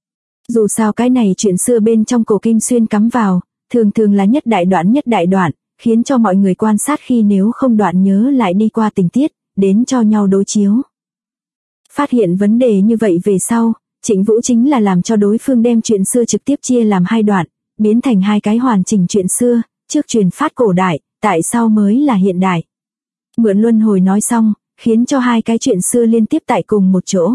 Dù sao cái này chuyện xưa bên trong cổ kim xuyên cắm vào, thường thường là nhất đại đoạn, khiến cho mọi người quan sát khi nếu không đoạn nhớ lại đi qua tình tiết, đến cho nhau đối chiếu. Phát hiện vấn đề như vậy về sau, Trịnh Vũ chính là làm cho đối phương đem chuyện xưa trực tiếp chia làm hai đoạn, biến thành hai cái hoàn chỉnh chuyện xưa, trước truyền phát cổ đại, tại sau mới là hiện đại. Mượn luân hồi nói xong, khiến cho hai cái chuyện xưa liên tiếp tại cùng một chỗ.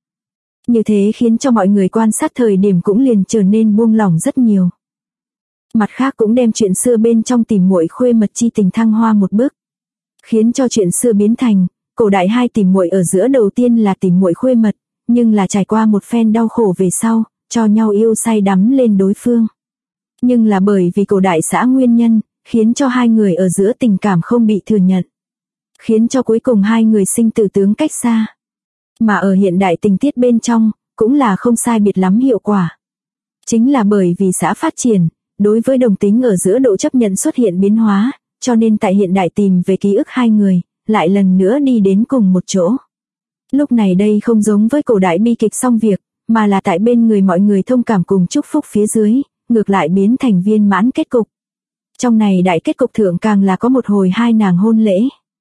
Như thế khiến cho mọi người quan sát thời điểm cũng liền trở nên buông lỏng rất nhiều. Mặt khác cũng đem chuyện xưa bên trong tỉ muội khuê mật chi tình thăng hoa một bước. Khiến cho chuyện xưa biến thành, cổ đại hai tỉ muội ở giữa đầu tiên là tỉ muội khuê mật, nhưng là trải qua một phen đau khổ về sau, cho nhau yêu say đắm lên đối phương. Nhưng là bởi vì cổ đại xã nguyên nhân, khiến cho hai người ở giữa tình cảm không bị thừa nhận. Khiến cho cuối cùng hai người sinh tử tướng cách xa. Mà ở hiện đại tình tiết bên trong, cũng là không sai biệt lắm hiệu quả. Chính là bởi vì xã phát triển, đối với đồng tính ở giữa độ chấp nhận xuất hiện biến hóa, cho nên tại hiện đại tìm về ký ức hai người, lại lần nữa đi đến cùng một chỗ. Lúc này đây không giống với cổ đại bi kịch xong việc, mà là tại bên người mọi người thông cảm cùng chúc phúc phía dưới, ngược lại biến thành viên mãn kết cục. Trong này đại kết cục thượng càng là có một hồi hai nàng hôn lễ.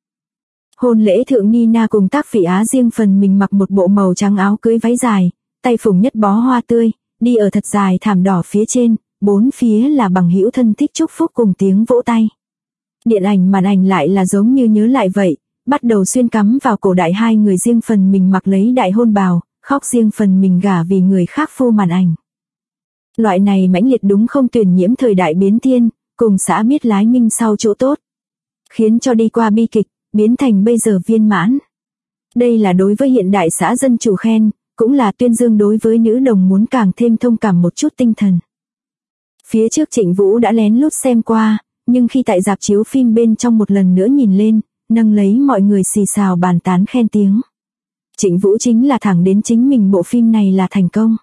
Hôn lễ thượng Nina cùng Tác Phỉ Á riêng phần mình mặc một bộ màu trắng áo cưới váy dài, tay phủng nhất bó hoa tươi, đi ở thật dài thảm đỏ phía trên, bốn phía là bằng hữu thân thích chúc phúc cùng tiếng vỗ tay. Điện ảnh màn ảnh lại là giống như nhớ lại vậy, bắt đầu xuyên cắm vào cổ đại hai người riêng phần mình mặc lấy đại hôn bào, khóc riêng phần mình gả vì người khác phu màn ảnh. Loại này mãnh liệt đúng không tuyển nhiễm thời đại biến thiên, cùng xã biết lái minh sau chỗ tốt. Khiến cho đi qua bi kịch, biến thành bây giờ viên mãn. Đây là đối với hiện đại xã dân chủ khen, cũng là tuyên dương đối với nữ đồng muốn càng thêm thông cảm một chút tinh thần. Phía trước Trịnh Vũ đã lén lút xem qua, nhưng khi tại rạp chiếu phim bên trong một lần nữa nhìn lên, nâng lấy mọi người xì xào bàn tán khen tiếng. Trịnh Vũ chính là thẳng đến chính mình bộ phim này là thành công.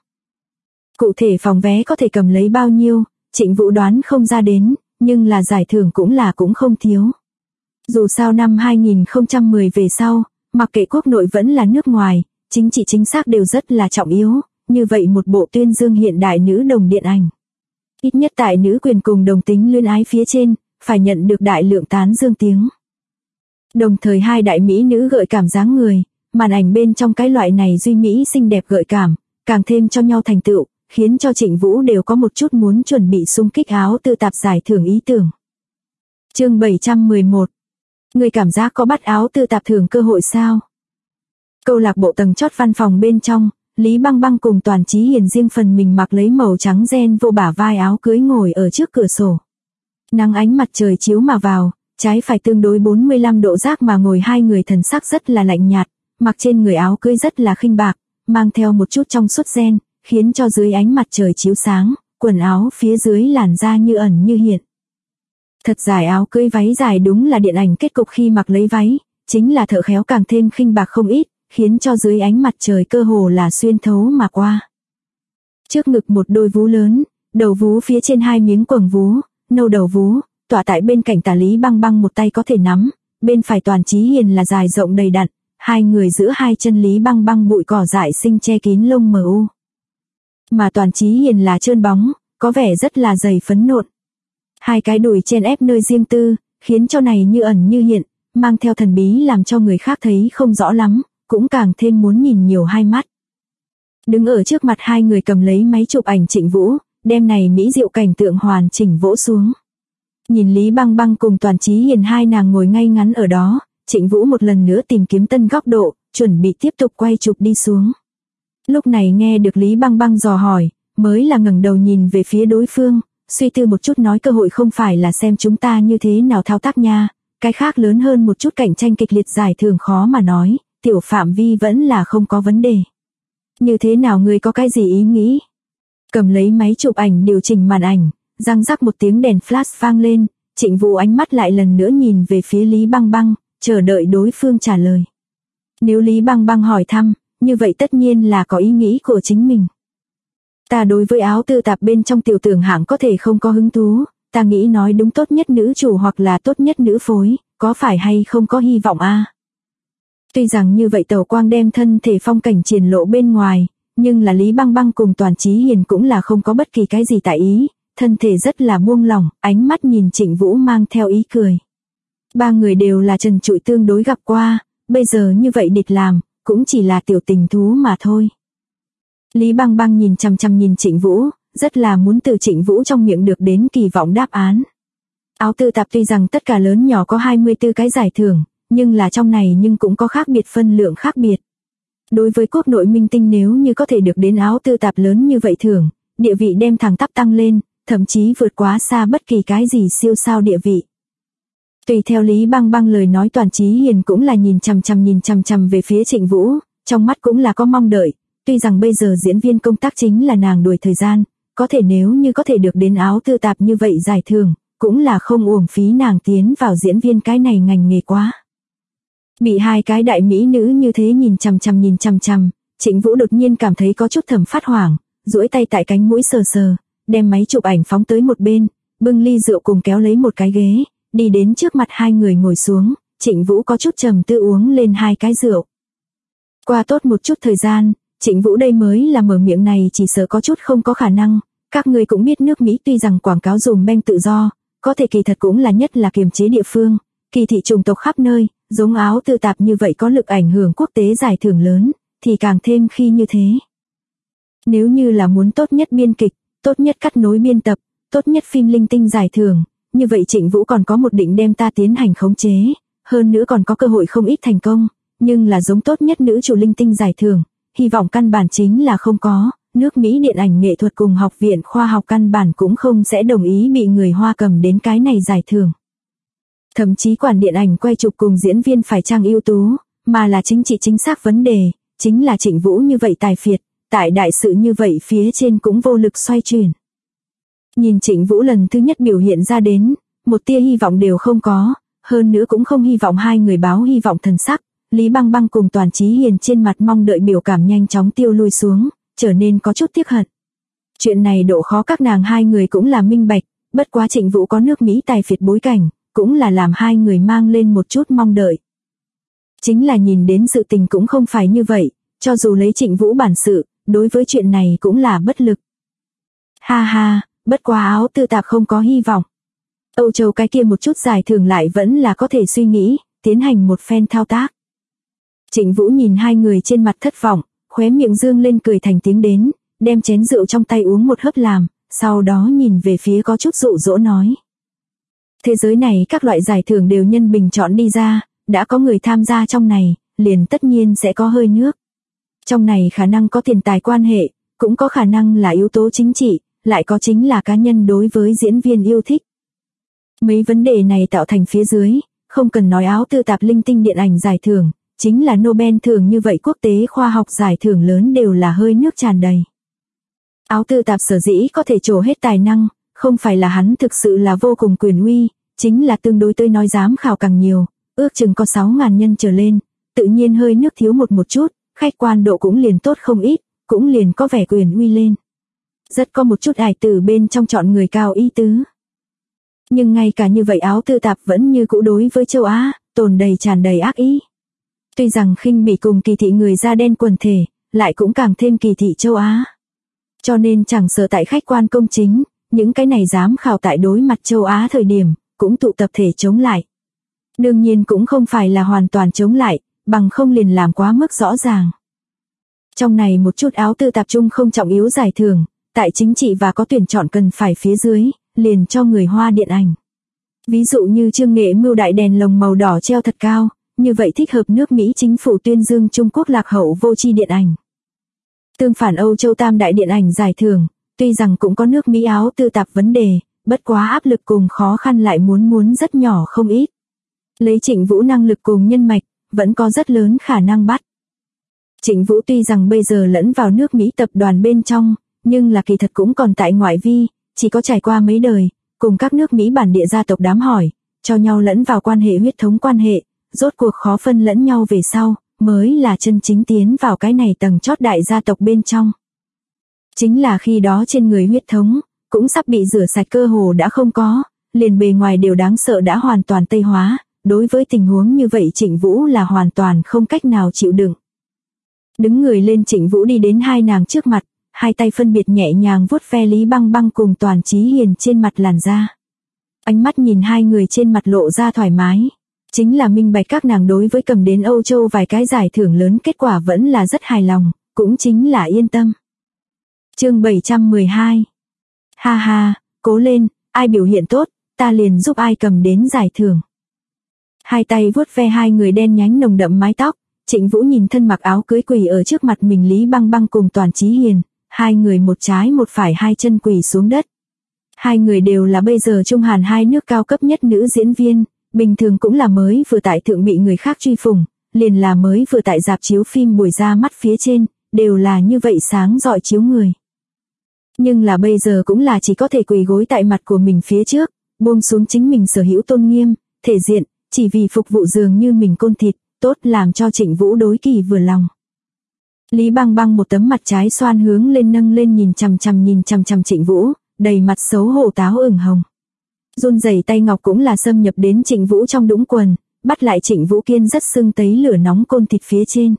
Cụ thể phòng vé có thể cầm lấy bao nhiêu, Trịnh Vũ đoán không ra đến, nhưng là giải thưởng cũng không thiếu. Dù sao năm 2010 về sau, mặc kệ quốc nội vẫn là nước ngoài, chính trị chính xác đều rất là trọng yếu, như vậy một bộ tuyên dương hiện đại nữ đồng điện ảnh. Ít nhất tại nữ quyền cùng đồng tính luyến ái phía trên, phải nhận được đại lượng tán dương tiếng. Đồng thời hai đại mỹ nữ gợi cảm dáng người, màn ảnh bên trong cái loại này duy mỹ xinh đẹp gợi cảm, càng thêm cho nhau thành tựu, khiến cho Trịnh Vũ đều có một chút muốn chuẩn bị xung kích áo tư tạp giải thưởng ý tưởng. Chương 711. Người cảm giác có bắt áo tư tạp thưởng cơ hội sao? Câu lạc bộ tầng chót văn phòng bên trong, Lý Băng Băng cùng Toàn Chí Hiền riêng phần mình mặc lấy màu trắng ren vô bả vai áo cưới ngồi ở trước cửa sổ. Nắng ánh mặt trời chiếu mà vào, trái phải tương đối 45 độ giác mà ngồi hai người thần sắc rất là lạnh nhạt, mặc trên người áo cưới rất là khinh bạc, mang theo một chút trong suốt ren, khiến cho dưới ánh mặt trời chiếu sáng, quần áo phía dưới làn da như ẩn như hiện. Thật dài áo cưới váy dài đúng là điện ảnh kết cục khi mặc lấy váy, chính là thợ khéo càng thêm khinh bạc không ít, khiến cho dưới ánh mặt trời cơ hồ là xuyên thấu mà qua. Trước ngực một đôi vú lớn, đầu vú phía trên 2 miếng quầng vú, nâu đầu vú, tọa tại bên cạnh tả Lý Băng Băng một tay có thể nắm, bên phải Toàn Chí Hiền là dài rộng đầy đặn, hai người giữa hai chân Lý Băng Băng bụi cỏ dại xinh che kín lông mờ u. Mà Toàn Chí Hiền là trơn bóng, có vẻ rất là dày phấn nộn. Hai cái đùi chen ép nơi riêng tư, khiến cho này như ẩn như hiện, mang theo thần bí làm cho người khác thấy không rõ lắm, cũng càng thêm muốn nhìn nhiều hai mắt. Đứng ở trước mặt hai người cầm lấy máy chụp ảnh Trịnh Vũ, đem này mỹ diệu cảnh tượng hoàn chỉnh vỗ xuống. Nhìn Lý Băng Băng cùng Toàn Chí Hiền hai nàng ngồi ngay ngắn ở đó, Trịnh Vũ một lần nữa tìm kiếm tân góc độ, chuẩn bị tiếp tục quay chụp đi xuống. Lúc này nghe được Lý Băng Băng dò hỏi, mới là ngẩng đầu nhìn về phía đối phương, suy tư một chút nói cơ hội không phải là xem chúng ta như thế nào thao tác nha, cái khác lớn hơn một chút cạnh tranh kịch liệt giải thưởng khó mà nói, tiểu phạm vi vẫn là không có vấn đề. Như thế nào ngươi có cái gì ý nghĩ? Cầm lấy máy chụp ảnh điều chỉnh màn ảnh, răng rắc một tiếng đèn flash vang lên, Trịnh Vũ ánh mắt lại lần nữa nhìn về phía Lý Băng Băng, chờ đợi đối phương trả lời. Nếu Lý Băng Băng hỏi thăm, như vậy tất nhiên là có ý nghĩ của chính mình. Ta đối với áo tư tạp bên trong tiểu tưởng hạng có thể không có hứng thú, ta nghĩ nói đúng tốt nhất nữ chủ hoặc là tốt nhất nữ phối, có phải hay không có hy vọng a? Tuy rằng như vậy Tẩu Quang đem thân thể phong cảnh triển lộ bên ngoài, nhưng là Lý Băng Băng cùng Toàn Chí Hiền cũng là không có bất kỳ cái gì tại ý, thân thể rất là buông lỏng, ánh mắt nhìn Trịnh Vũ mang theo ý cười. Ba người đều là trần trụi tương đối gặp qua, bây giờ như vậy địch làm, cũng chỉ là tiểu tình thú mà thôi. Lý Băng Băng nhìn chằm chằm nhìn Trịnh Vũ, rất là muốn từ Trịnh Vũ trong miệng được đến kỳ vọng đáp án. Áo tư tạp tuy rằng tất cả lớn nhỏ có 24 cái giải thưởng, nhưng là trong này nhưng cũng có khác biệt phân lượng khác biệt. Đối với quốc nội minh tinh nếu như có thể được đến áo tư tạp lớn như vậy thưởng, địa vị đem thẳng tắp tăng lên, thậm chí vượt quá xa bất kỳ cái gì siêu sao địa vị. Tùy theo Lý Băng Băng lời nói Toàn Chí Hiền cũng là nhìn chằm chằm về phía Trịnh Vũ, trong mắt cũng là có mong đợi, tuy rằng bây giờ diễn viên công tác chính là nàng đuổi thời gian, có thể nếu như có thể được đến áo tư tạp như vậy giải thưởng, cũng là không uổng phí nàng tiến vào diễn viên cái này ngành nghề quá. Bị hai cái đại mỹ nữ như thế nhìn chằm chằm, Trịnh Vũ đột nhiên cảm thấy có chút thầm phát hoảng, duỗi tay tại cánh mũi sờ sờ, đem máy chụp ảnh phóng tới một bên, bưng ly rượu cùng kéo lấy một cái ghế, đi đến trước mặt hai người ngồi xuống, Trịnh Vũ có chút trầm tư uống lên hai cái rượu. Qua tốt một chút thời gian, Trịnh Vũ đây mới là mở miệng này chỉ sợ có chút không có khả năng, các người cũng biết nước Mỹ tuy rằng quảng cáo dùm beng tự do, có thể kỳ thật cũng là nhất là kiềm chế địa phương, kỳ thị chủng tộc khắp nơi, giống áo tư tạp như vậy có lực ảnh hưởng quốc tế giải thưởng lớn, thì càng thêm khi như thế. Nếu như là muốn tốt nhất biên kịch, tốt nhất cắt nối biên tập, tốt nhất phim linh tinh giải thưởng, như vậy Trịnh Vũ còn có một định đem ta tiến hành khống chế, hơn nữa còn có cơ hội không ít thành công, nhưng là giống tốt nhất nữ chủ linh tinh giải thưởng, hy vọng căn bản chính là không có, nước Mỹ điện ảnh nghệ thuật cùng học viện khoa học căn bản cũng không sẽ đồng ý bị người Hoa cầm đến cái này giải thưởng. Thậm chí quản điện ảnh quay chụp cùng diễn viên phải chăng ưu tú, mà là chính trị chính xác vấn đề, chính là Trịnh Vũ như vậy tài phiệt, tại đại sự như vậy phía trên cũng vô lực xoay chuyển. Nhìn Trịnh Vũ lần thứ nhất biểu hiện ra đến, một tia hy vọng đều không có, hơn nữa cũng không hy vọng hai người báo hy vọng thần sắc, Lý Băng Băng cùng Toàn Chí Hiền trên mặt mong đợi biểu cảm nhanh chóng tiêu lui xuống, trở nên có chút tiếc hận. Chuyện này độ khó các nàng hai người cũng là minh bạch, bất quá Trịnh Vũ có nước Mỹ tài phiệt bối cảnh, cũng là làm hai người mang lên một chút mong đợi. Chính là nhìn đến sự tình cũng không phải như vậy, cho dù lấy Trịnh Vũ bản sự, đối với chuyện này cũng là bất lực. Ha ha, bất quá áo tư tạp không có hy vọng. Âu Châu cái kia một chút giải thưởng lại vẫn là có thể suy nghĩ, tiến hành một phen thao tác. Trịnh Vũ nhìn hai người trên mặt thất vọng, khóe miệng dương lên cười thành tiếng đến, đem chén rượu trong tay uống một hớp làm, sau đó nhìn về phía có chút dụ dỗ nói. Thế giới này các loại giải thưởng đều nhân bình chọn đi ra, đã có người tham gia trong này, liền tất nhiên sẽ có hơi nước. Trong này khả năng có tiền tài quan hệ, cũng có khả năng là yếu tố chính trị, lại có chính là cá nhân đối với diễn viên yêu thích. Mấy vấn đề này tạo thành phía dưới, không cần nói áo tư tạp linh tinh điện ảnh giải thưởng, chính là Nobel thưởng như vậy quốc tế khoa học giải thưởng lớn đều là hơi nước tràn đầy. Áo tư tạp sở dĩ có thể trổ hết tài năng, không phải là hắn thực sự là vô cùng quyền uy, chính là tương đối tới nói giám khảo càng nhiều, ước chừng có 6.000 nhân trở lên, tự nhiên hơi nước thiếu một chút, khách quan độ cũng liền tốt không ít, cũng liền có vẻ quyền uy lên. Rất có một chút ải từ bên trong chọn người cao ý tứ. Nhưng ngay cả như vậy áo tư tạp vẫn như cũ đối với châu Á, tràn đầy ác ý. Tuy rằng khinh bỉ cùng kỳ thị người da đen quần thể, lại cũng càng thêm kỳ thị châu Á. Cho nên chẳng sợ tại khách quan công chính, những cái này giám khảo tại đối mặt châu Á thời điểm, cũng tụ tập thể chống lại. Đương nhiên cũng không phải là hoàn toàn chống lại, bằng không liền làm quá mức rõ ràng. Trong này một chút áo tư tạp trung không trọng yếu giải thưởng, tại chính trị và có tuyển chọn cần phải phía dưới, liền cho người Hoa điện ảnh. Ví dụ như chương nghệ mưu đại đèn lồng màu đỏ treo thật cao, như vậy thích hợp nước Mỹ chính phủ tuyên dương Trung Quốc lạc hậu vô tri điện ảnh. Tương phản Âu Châu tam đại điện ảnh giải thưởng, tuy rằng cũng có nước Mỹ áo tư tạp vấn đề, bất quá áp lực cùng khó khăn lại muốn rất nhỏ không ít. Lấy Trịnh Vũ năng lực cùng nhân mạch, vẫn có rất lớn khả năng bắt. Trịnh Vũ tuy rằng bây giờ lẫn vào nước Mỹ tập đoàn bên trong, nhưng là kỳ thật cũng còn tại ngoại vi, chỉ có trải qua mấy đời, cùng các nước Mỹ bản địa gia tộc đám hỏi, cho nhau lẫn vào quan hệ huyết thống quan hệ, rốt cuộc khó phân lẫn nhau về sau, mới là chân chính tiến vào cái này tầng chót đại gia tộc bên trong. Chính là khi đó trên người huyết thống, cũng sắp bị rửa sạch cơ hồ đã không có, liền bề ngoài đều đáng sợ đã hoàn toàn tây hóa, đối với tình huống như vậy Trịnh Vũ là hoàn toàn không cách nào chịu đựng. Đứng người lên Trịnh Vũ đi đến hai nàng trước mặt, hai tay phân biệt nhẹ nhàng vuốt ve Lý Băng Băng cùng Toàn Chí Hiền trên mặt làn da. Ánh mắt nhìn hai người trên mặt lộ ra thoải mái. Chính là minh bạch các nàng đối với cầm đến Âu Châu vài cái giải thưởng lớn kết quả vẫn là rất hài lòng, cũng chính là yên tâm. Chương 712. Ha ha, cố lên, ai biểu hiện tốt, ta liền giúp ai cầm đến giải thưởng. Hai tay vuốt ve hai người đen nhánh nồng đậm mái tóc, Trịnh Vũ nhìn thân mặc áo cưới quỳ ở trước mặt mình Lý Băng Băng cùng Toàn Chí Hiền, hai người một trái một phải hai chân quỳ xuống đất. Hai người đều là bây giờ Trung Hàn hai nước cao cấp nhất nữ diễn viên, bình thường cũng là mới vừa tại thượng bị người khác truy phủng, liền là mới vừa tại rạp chiếu phim buổi ra mắt phía trên, đều là như vậy sáng rọi chiếu người. Nhưng là bây giờ cũng là chỉ có thể quỳ gối tại mặt của mình phía trước, buông xuống chính mình sở hữu tôn nghiêm, thể diện, chỉ vì phục vụ dường như mình côn thịt, tốt làm cho Trịnh Vũ đối kỳ vừa lòng. Lý Băng Băng một tấm mặt trái xoan hướng lên nâng lên nhìn chằm chằm Trịnh Vũ, đầy mặt xấu hổ táo ửng hồng. Run rẩy tay ngọc cũng là xâm nhập đến Trịnh Vũ trong đũng quần, bắt lại Trịnh Vũ kiên rất sưng tấy lửa nóng côn thịt phía trên.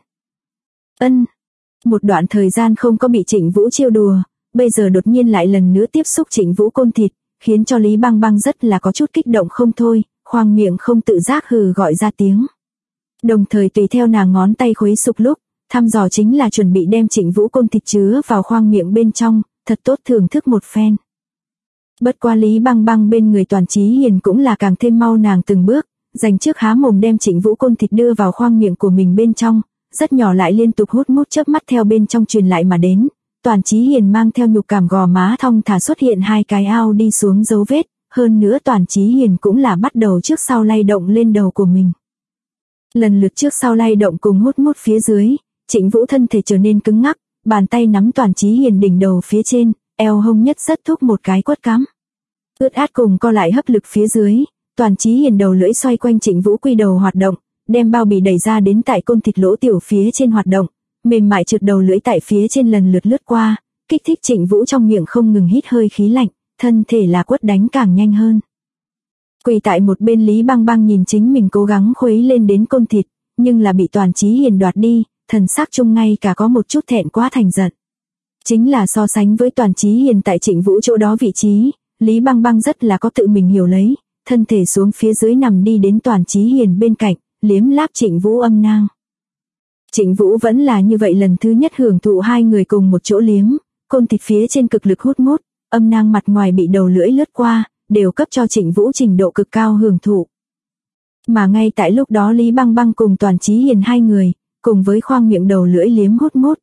Một đoạn thời gian không có bị Trịnh Vũ trêu đùa, bây giờ đột nhiên lại lần nữa tiếp xúc Trịnh Vũ côn thịt, khiến cho Lý Băng Băng rất là có chút kích động không thôi, khoang miệng không tự giác hừ gọi ra tiếng. Đồng thời tùy theo nàng ngón tay khuấy sục lúc, thăm dò chính là chuẩn bị đem Trịnh Vũ côn thịt chứa vào khoang miệng bên trong, thật tốt thưởng thức một phen. Bất qua Lý Băng Băng bên người Toàn Chí Hiền cũng là càng thêm mau nàng từng bước, dành trước há mồm đem Trịnh Vũ côn thịt đưa vào khoang miệng của mình bên trong, rất nhỏ lại liên tục hút mút chớp mắt theo bên trong truyền lại mà đến. Toàn Chí Hiền mang theo nhục cảm gò má thong thả xuất hiện hai cái ao đi xuống dấu vết, hơn nữa Toàn Chí Hiền cũng là bắt đầu trước sau lay động lên đầu của mình. Lần lượt trước sau lay động cùng hút mút phía dưới, Trịnh Vũ thân thể trở nên cứng ngắc, bàn tay nắm Toàn Chí Hiền đỉnh đầu phía trên, eo hông nhất rất thúc một cái quất cắm. Ướt át cùng co lại hấp lực phía dưới, Toàn Chí Hiền đầu lưỡi xoay quanh Trịnh Vũ quy đầu hoạt động, đem bao bì đẩy ra đến tại côn thịt lỗ tiểu phía trên hoạt động, mềm mại trượt đầu lưỡi tại phía trên lần lượt lướt qua, kích thích Trịnh Vũ trong miệng không ngừng hít hơi khí lạnh, thân thể là quất đánh càng nhanh hơn. Quỳ tại một bên Lý Băng Băng nhìn chính mình cố gắng khuấy lên đến côn thịt, nhưng là bị Toàn Chí Hiền đoạt đi, thần sắc chung ngay cả có một chút thẹn quá thành giận. Chính là so sánh với Toàn Chí Hiền tại Trịnh Vũ chỗ đó vị trí, Lý Băng Băng rất là có tự mình hiểu lấy, thân thể xuống phía dưới nằm đi đến Toàn Chí Hiền bên cạnh, liếm láp Trịnh Vũ âm nang. Trịnh Vũ vẫn là như vậy lần thứ nhất hưởng thụ hai người cùng một chỗ liếm, côn thịt phía trên cực lực hút mút, âm nang mặt ngoài bị đầu lưỡi lướt qua, đều cấp cho Trịnh Vũ trình độ cực cao hưởng thụ. Mà ngay tại lúc đó Lý Băng Băng cùng Toàn Chí Hiền hai người, cùng với khoang miệng đầu lưỡi liếm hút mút,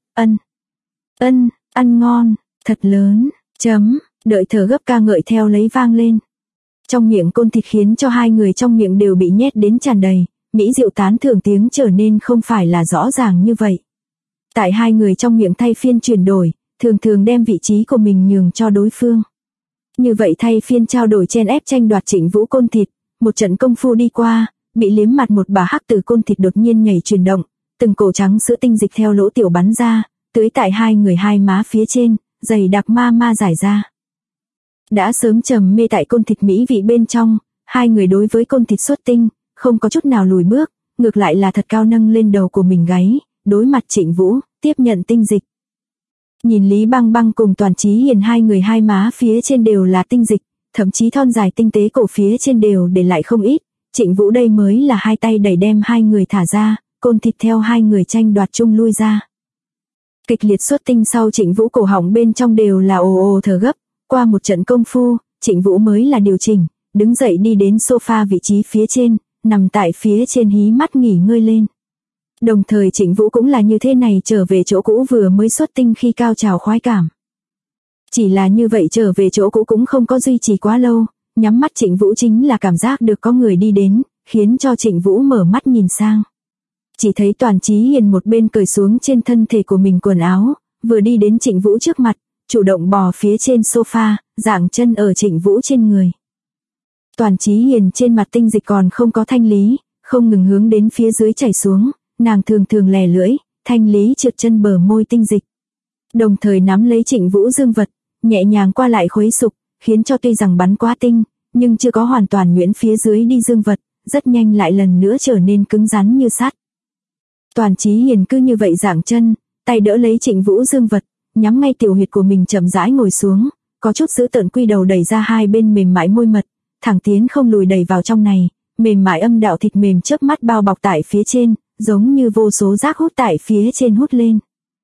ăn ngon, thật lớn, đợi thở gấp ca ngợi theo lấy vang lên. Trong miệng côn thịt khiến cho hai người trong miệng đều bị nhét đến tràn đầy, mỹ diệu tán thưởng tiếng trở nên không phải là rõ ràng như vậy. Tại hai người trong miệng thay phiên chuyển đổi, thường thường đem vị trí của mình nhường cho đối phương. Như vậy thay phiên trao đổi chen ép tranh đoạt Trịnh Vũ côn thịt, một trận công phu đi qua, bị liếm mặt một bà hắc từ côn thịt đột nhiên nhảy chuyển động, từng cổ trắng sữa tinh dịch theo lỗ tiểu bắn ra, tưới tại hai người hai má phía trên, dày đặc ma giải ra. Đã sớm trầm mê tại côn thịt mỹ vị bên trong, hai người đối với côn thịt xuất tinh, không có chút nào lùi bước, ngược lại là thật cao nâng lên đầu của mình gáy, đối mặt Trịnh Vũ, tiếp nhận tinh dịch. Nhìn Lý Băng Băng cùng Toàn Chí Hiền hai người hai má phía trên đều là tinh dịch, thậm chí thon dài tinh tế cổ phía trên đều để lại không ít, Trịnh Vũ đây mới là hai tay đẩy đem hai người thả ra, côn thịt theo hai người tranh đoạt chung lui ra. Kịch liệt xuất tinh sau Trịnh Vũ cổ họng bên trong đều là ồ ồ thở gấp, qua một trận công phu, Trịnh Vũ mới là điều chỉnh, đứng dậy đi đến sofa vị trí phía trên, nằm tại phía trên hí mắt nghỉ ngơi lên. Đồng thời Trịnh Vũ cũng là như thế này trở về chỗ cũ vừa mới xuất tinh khi cao trào khoái cảm. Chỉ là như vậy trở về chỗ cũ cũng không có duy trì quá lâu, nhắm mắt Trịnh Vũ chính là cảm giác được có người đi đến, khiến cho Trịnh Vũ mở mắt nhìn sang. Chỉ thấy Toàn Chí Hiền một bên cởi xuống trên thân thể của mình quần áo, vừa đi đến Trịnh Vũ trước mặt, chủ động bò phía trên sofa, dạng chân ở Trịnh Vũ trên người. Toàn Chí Hiền trên mặt tinh dịch còn không có thanh lý, không ngừng hướng đến phía dưới chảy xuống, nàng thường lè lưỡi, thanh lý trượt chân bờ môi tinh dịch. Đồng thời nắm lấy Trịnh Vũ dương vật, nhẹ nhàng qua lại khuấy sục, khiến cho tuy rằng bắn quá tinh, nhưng chưa có hoàn toàn nhuyễn phía dưới đi dương vật, rất nhanh lại lần nữa trở nên cứng rắn như sắt. Toàn Chí Hiền cứ như vậy dạng chân, tay đỡ lấy Trịnh Vũ dương vật, nhắm ngay tiểu huyệt của mình chậm rãi ngồi xuống, có chút giữ tợn quy đầu đẩy ra hai bên mềm mại môi mật, thẳng tiến không lùi đẩy vào trong này, mềm mại âm đạo thịt mềm chớp mắt bao bọc tại phía trên, giống như vô số rác hút tại phía trên hút lên.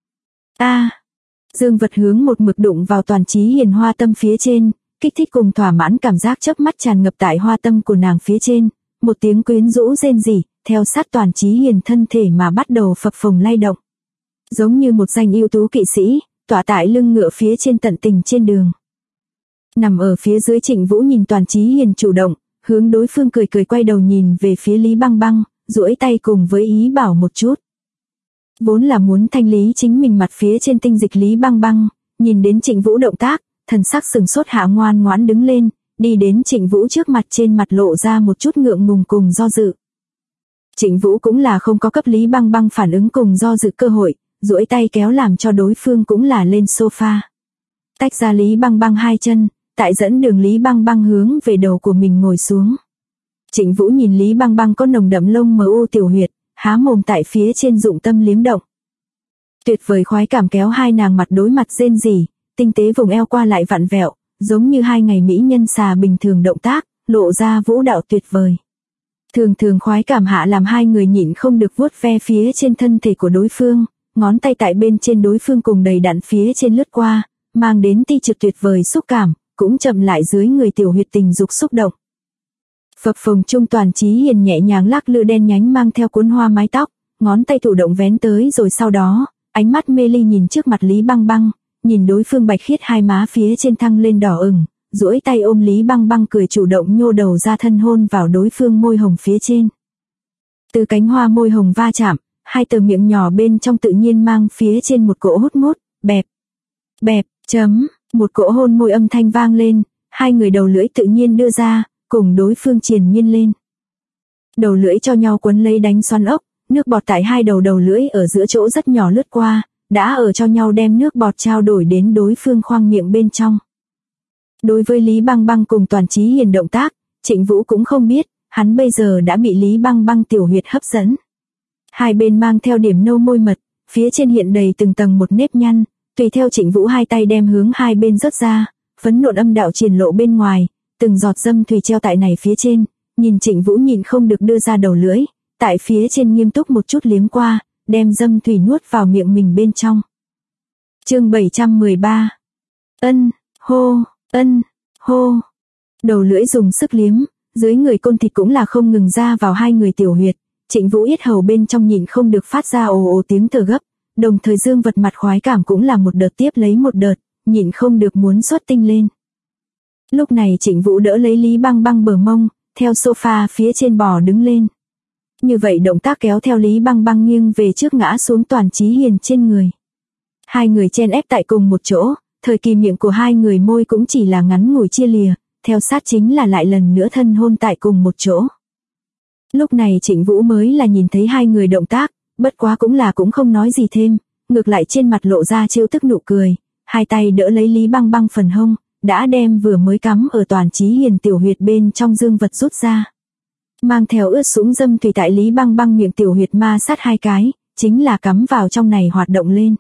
Dương vật hướng một mực đụng vào Toàn Chí Hiền hoa tâm phía trên, kích thích cùng thỏa mãn cảm giác chớp mắt tràn ngập tại hoa tâm của nàng phía trên, một tiếng quyến rũ rên rỉ, theo sát Toàn Chí Hiền thân thể mà bắt đầu phập phồng lay động. Giống như một danh ưu tú kỵ sĩ, tỏa tại lưng ngựa phía trên tận tình trên đường. Nằm ở phía dưới Trịnh Vũ nhìn Toàn Chí Hiền chủ động, hướng đối phương cười quay đầu nhìn về phía Lý Băng Băng, duỗi tay cùng với ý bảo một chút. Vốn là muốn thanh lý chính mình mặt phía trên tinh dịch Lý Băng Băng, nhìn đến Trịnh Vũ động tác, thần sắc sừng sốt hạ ngoan ngoãn đứng lên, đi đến Trịnh Vũ trước mặt, trên mặt lộ ra một chút ngượng ngùng cùng do dự. Trịnh Vũ cũng là không có cấp Lý Băng Băng phản ứng cùng do dự cơ hội, duỗi tay kéo làm cho đối phương cũng là lên sofa. Tách ra Lý Băng Băng hai chân, tại dẫn đường Lý Băng Băng hướng về đầu của mình ngồi xuống. Trịnh Vũ nhìn Lý Băng Băng có nồng đậm lông mờ u tiểu huyệt, há mồm tại phía trên dụng tâm liếm động. Tuyệt vời khoái cảm kéo hai nàng mặt đối mặt rên rỉ, tinh tế vùng eo qua lại vặn vẹo, giống như hai ngày mỹ nhân xà bình thường động tác, lộ ra vũ đạo tuyệt vời. Thường khoái cảm hạ làm hai người nhịn không được vuốt ve phía trên thân thể của đối phương, ngón tay tại bên trên đối phương cùng đầy đặn phía trên lướt qua, mang đến ti trực tuyệt vời xúc cảm, cũng chậm lại dưới người tiểu huyệt tình dục xúc động. Phập phồng trung Toàn Chí Hiền nhẹ nhàng lắc lư đen nhánh mang theo cuốn hoa mái tóc, ngón tay thủ động vén tới rồi sau đó, ánh mắt mê ly nhìn trước mặt Lý Băng Băng, nhìn đối phương bạch khiết hai má phía trên thăng lên đỏ ửng, duỗi tay ôm Lý Băng Băng cười chủ động nhô đầu ra thân hôn vào đối phương môi hồng phía trên. Từ cánh hoa môi hồng va chạm, hai tờ miệng nhỏ bên trong tự nhiên mang phía trên một cỗ hút mút, bẹp, một cỗ hôn môi âm thanh vang lên, hai người đầu lưỡi tự nhiên đưa ra, cùng đối phương triền miên lên. Đầu lưỡi cho nhau quấn lấy đánh xoắn ốc, nước bọt tại hai đầu lưỡi ở giữa chỗ rất nhỏ lướt qua, đã ở cho nhau đem nước bọt trao đổi đến đối phương khoang miệng bên trong. Đối với Lý Băng Băng cùng Toàn Chí Hiền động tác, Trịnh Vũ cũng không biết, hắn bây giờ đã bị Lý Băng Băng tiểu huyệt hấp dẫn. Hai bên mang theo điểm nâu môi mật, phía trên hiện đầy từng tầng một nếp nhăn, tùy theo Trịnh Vũ hai tay đem hướng hai bên rớt ra, phấn nộn âm đạo triển lộ bên ngoài, từng giọt dâm thủy treo tại này phía trên, nhìn Trịnh Vũ nhìn không được đưa ra đầu lưỡi, tại phía trên nghiêm túc một chút liếm qua, đem dâm thủy nuốt vào miệng mình bên trong. Chương 713. Hô. Đầu lưỡi dùng sức liếm, dưới người côn thịt cũng là không ngừng ra vào hai người tiểu huyệt, Trịnh Vũ yết hầu bên trong nhịn không được phát ra ồ ồ tiếng thở gấp, đồng thời dương vật mặt khoái cảm cũng là một đợt tiếp lấy một đợt, nhịn không được muốn xuất tinh lên. Lúc này Trịnh Vũ đỡ lấy Lý Băng Băng bờ mông, theo sofa phía trên bò đứng lên. Như vậy động tác kéo theo Lý Băng Băng nghiêng về trước ngã xuống Toàn Chí Hiền trên người. Hai người chen ép tại cùng một chỗ, thời kỳ miệng của hai người môi cũng chỉ là ngắn ngủi chia lìa, theo sát chính là lại lần nữa thân hôn tại cùng một chỗ. Lúc này Trịnh Vũ mới là nhìn thấy hai người động tác, bất quá cũng không nói gì thêm, ngược lại trên mặt lộ ra trêu tức nụ cười, hai tay đỡ lấy Lý Băng Băng phần hông, đã đem vừa mới cắm ở Toàn Chí Hiền tiểu huyệt bên trong dương vật rút ra. Mang theo ướt sũng dâm thủy tại Lý Băng Băng miệng tiểu huyệt ma sát hai cái, chính là cắm vào trong này hoạt động lên.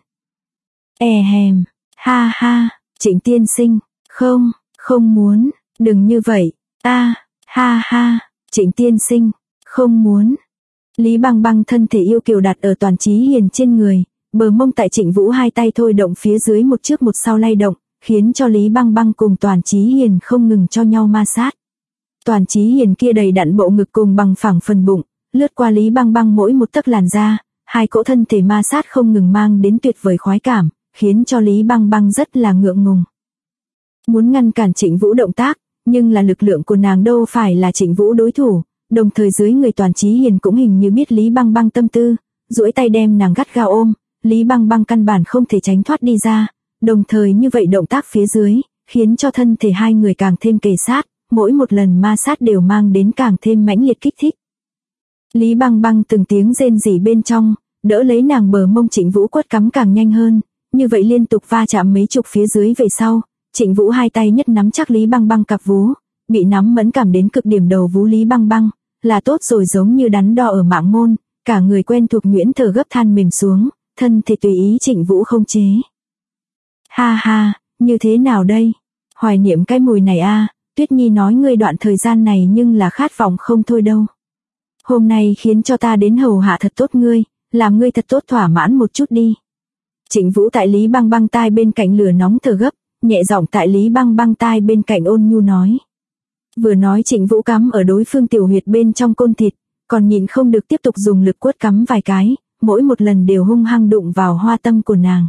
Hèm, ha ha, Trịnh tiên sinh, không muốn, đừng như vậy, ha ha, Trịnh tiên sinh, không muốn. Lý Băng Băng thân thể yêu kiều đặt ở Toàn Chí Hiền trên người, bờ mông tại Trịnh Vũ hai tay thôi động phía dưới một trước một sau lay động, khiến cho Lý Băng Băng cùng Toàn Chí Hiền không ngừng cho nhau ma sát. Toàn Chí Hiền kia đầy đặn bộ ngực cùng bằng phẳng phần bụng, lướt qua Lý Băng Băng mỗi một tấc làn da, hai cỗ thân thể ma sát không ngừng mang đến tuyệt vời khoái cảm, khiến cho Lý Băng Băng rất là ngượng ngùng. Muốn ngăn cản Trịnh Vũ động tác, nhưng là lực lượng của nàng đâu phải là Trịnh Vũ đối thủ, đồng thời dưới người Toàn Chí Hiền cũng hình như biết Lý Băng Băng tâm tư, duỗi tay đem nàng gắt gao ôm, Lý Băng Băng căn bản không thể tránh thoát đi ra, đồng thời như vậy động tác phía dưới, khiến cho thân thể hai người càng thêm kề sát, mỗi một lần ma sát đều mang đến càng thêm mãnh liệt kích thích. Lý Băng Băng từng tiếng rên rỉ bên trong, đỡ lấy nàng bờ mông Trịnh Vũ quất cắm càng nhanh hơn, như vậy liên tục va chạm mấy chục phía dưới về sau, Trịnh Vũ hai tay nhất nắm chắc Lý Băng Băng cặp vú, bị nắm mẫn cảm đến cực điểm đầu vú Lý Băng Băng, là tốt rồi giống như đắn đo ở mạng môn, cả người quen thuộc nhuyễn thở gấp than mềm xuống, thân thể tùy ý Trịnh Vũ không chế. Ha ha, như thế nào đây? Hoài niệm cái mùi này a, Tuyết Nhi nói ngươi đoạn thời gian này nhưng là khát vọng không thôi đâu. Hôm nay khiến cho ta đến hầu hạ thật tốt ngươi, làm ngươi thật tốt thỏa mãn một chút đi. Trịnh Vũ tại Lý Băng Băng tai bên cạnh lửa nóng thở gấp, nhẹ giọng tại Lý Băng Băng tai bên cạnh ôn nhu nói. Vừa nói Trịnh Vũ cắm ở đối phương tiểu huyệt bên trong côn thịt, còn nhịn không được tiếp tục dùng lực quất cắm vài cái, mỗi một lần đều hung hăng đụng vào hoa tâm của nàng.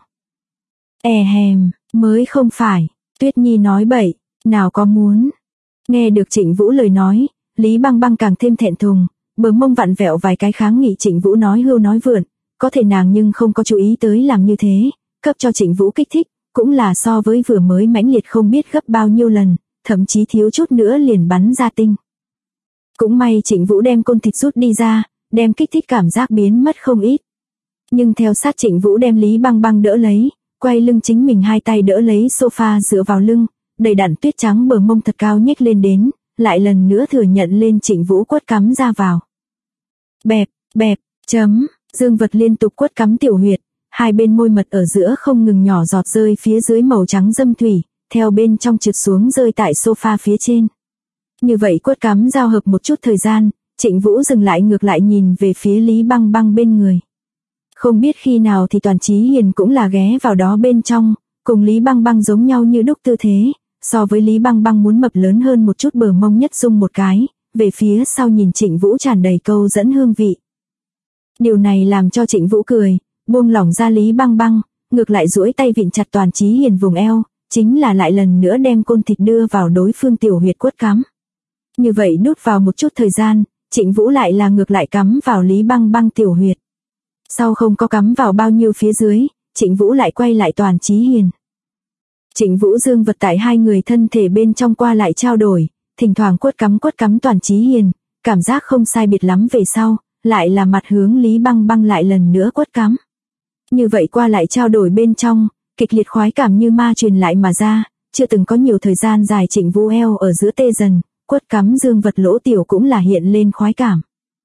Hèm, mới không phải, Tuyết Nhi nói bậy, nào có muốn. Nghe được Trịnh Vũ lời nói, Lý Băng Băng càng thêm thẹn thùng, bờ mông vặn vẹo vài cái kháng nghị Trịnh Vũ nói hưu nói vượn, có thể nàng nhưng không có chú ý tới làm như thế, cấp cho Trịnh Vũ kích thích, cũng là so với vừa mới mãnh liệt không biết gấp bao nhiêu lần, thậm chí thiếu chút nữa liền bắn ra tinh. Cũng may Trịnh Vũ đem côn thịt rút đi ra, đem kích thích cảm giác biến mất không ít. Nhưng theo sát Trịnh Vũ đem Lý Băng Băng đỡ lấy, quay lưng chính mình hai tay đỡ lấy sofa dựa vào lưng, đầy đặn tuyết trắng bờ mông thật cao nhếch lên đến, lại lần nữa thừa nhận lên Trịnh Vũ quất cắm ra vào. Bẹp, bẹp, chấm, dương vật liên tục quất cắm tiểu huyệt, hai bên môi mật ở giữa không ngừng nhỏ giọt rơi phía dưới màu trắng dâm thủy, theo bên trong trượt xuống rơi tại sofa phía trên. Như vậy quất cắm giao hợp một chút thời gian, Trịnh Vũ dừng lại ngược lại nhìn về phía Lý Băng Băng bên người. Không biết khi nào thì Toàn Chí Hiền cũng là ghé vào đó bên trong, cùng Lý Băng Băng giống nhau như đúc tư thế, so với Lý Băng Băng muốn mập lớn hơn một chút bờ mông nhất rung một cái, về phía sau nhìn Trịnh Vũ tràn đầy câu dẫn hương vị. Điều này làm cho Trịnh Vũ cười, buông lỏng ra Lý Băng Băng, ngược lại duỗi tay vịn chặt Toàn Chí Hiền vùng eo, chính là lại lần nữa đem côn thịt đưa vào đối phương tiểu huyệt quất cắm. Như vậy đút vào một chút thời gian, Trịnh Vũ lại là ngược lại cắm vào Lý Băng Băng tiểu huyệt. Sau không có cắm vào bao nhiêu phía dưới, Trịnh Vũ lại quay lại Toàn Chí Hiền. Trịnh Vũ dương vật tại hai người thân thể bên trong qua lại trao đổi, thỉnh thoảng quất cắm Toàn Chí Hiền, cảm giác không sai biệt lắm về sau, lại là mặt hướng Lý Băng Băng lại lần nữa quất cắm. Như vậy qua lại trao đổi bên trong, kịch liệt khoái cảm như ma truyền lại mà ra, chưa từng có nhiều thời gian dài Trịnh Vũ eo ở giữa tê dần, quất cắm dương vật lỗ tiểu cũng là hiện lên khoái cảm.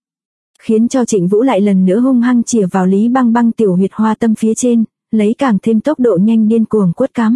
Khiến cho Trịnh Vũ lại lần nữa hung hăng chìa vào Lý Băng Băng tiểu huyệt hoa tâm phía trên, lấy càng thêm tốc độ nhanh điên cuồng quất cắm.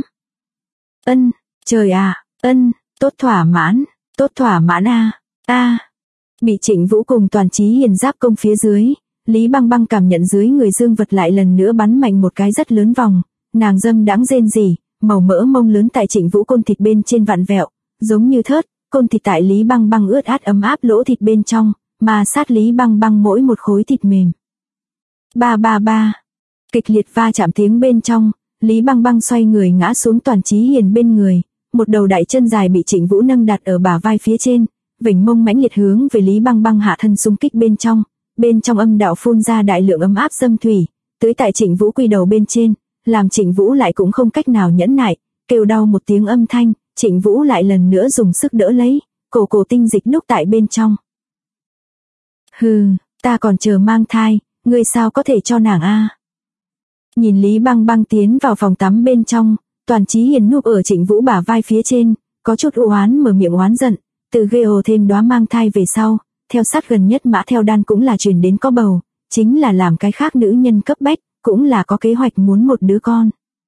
Trời à, tốt thỏa mãn a. Bị Trịnh Vũ cùng Toàn Chí Hiền giáp công phía dưới, Lý Băng Băng cảm nhận dưới người dương vật lại lần nữa bắn mạnh một cái rất lớn vòng, nàng dâm đãng rên rỉ, màu mỡ mông lớn tại Trịnh Vũ côn thịt bên trên vặn vẹo, giống như thớt, côn thịt tại Lý Băng Băng ướt át ấm áp lỗ thịt bên trong, mà sát Lý Băng Băng mỗi một khối thịt mềm. Ba. Kịch liệt va chạm tiếng bên trong, Lý Băng Băng xoay người ngã xuống Toàn Chí Hiền bên người, một đầu đại chân dài bị Trịnh Vũ nâng đặt ở bả vai phía trên, vểnh mông mãnh liệt hướng về Lý Băng Băng hạ thân xung kích bên trong âm đạo phun ra đại lượng ấm áp dâm thủy, tới tại Trịnh Vũ quy đầu bên trên, làm Trịnh Vũ lại cũng không cách nào nhẫn nại, kêu đau một tiếng âm thanh, Trịnh Vũ lại lần nữa dùng sức đỡ lấy, cổ tinh dịch núc tại bên trong. Hừ, ta còn chờ mang thai, ngươi sao có thể cho nàng a? Nhìn Lý Băng Băng tiến vào phòng tắm bên trong, Toàn Chí Hiền núp ở Trịnh Vũ bả vai phía trên, có chút u oán mở miệng oán giận, từ gây ồ thêm đóa mang thai về sau, theo sát gần nhất Mã Theo Đan cũng là truyền đến có bầu, chính là làm cái khác nữ nhân cấp bách, cũng là có kế hoạch muốn một đứa con.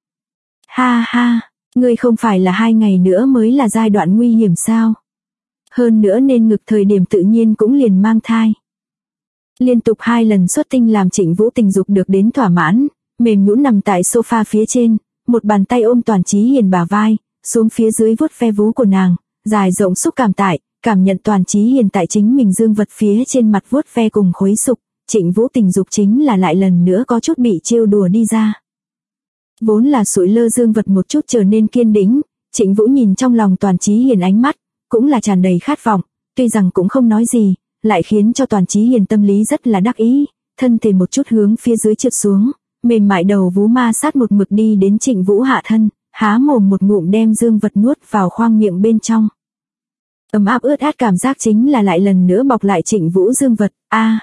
Ha ha, ngươi không phải là 2 ngày nữa mới là giai đoạn nguy hiểm sao? Hơn nữa nên ngực thời điểm tự nhiên cũng liền mang thai. Liên tục 2 lần xuất tinh làm Trịnh Vũ tình dục được đến thỏa mãn, mềm nhũn nằm tại sofa phía trên, một bàn tay ôm Toàn Chí Hiền bả vai, xuống phía dưới vuốt ve vú của nàng, dài rộng xúc cảm tại, cảm nhận Toàn Chí Hiền tại chính mình dương vật phía trên mặt vuốt ve cùng khuấy sục, Trịnh Vũ tình dục chính là lại lần nữa có chút bị trêu đùa đi ra. Vốn là sụi lơ dương vật một chút trở nên kiên đĩnh, Trịnh Vũ nhìn trong lòng Toàn Chí Hiền ánh mắt, cũng là tràn đầy khát vọng, tuy rằng cũng không nói gì, lại khiến cho Toàn Chí Hiền tâm lý rất là đắc ý, thân thể một chút hướng phía dưới trượt xuống, mềm mại đầu vú ma sát một mực đi đến Trịnh Vũ hạ thân, há mồm một ngụm đem dương vật nuốt vào khoang miệng bên trong. Ấm áp ướt át cảm giác chính là lại lần nữa bọc lại Trịnh Vũ dương vật,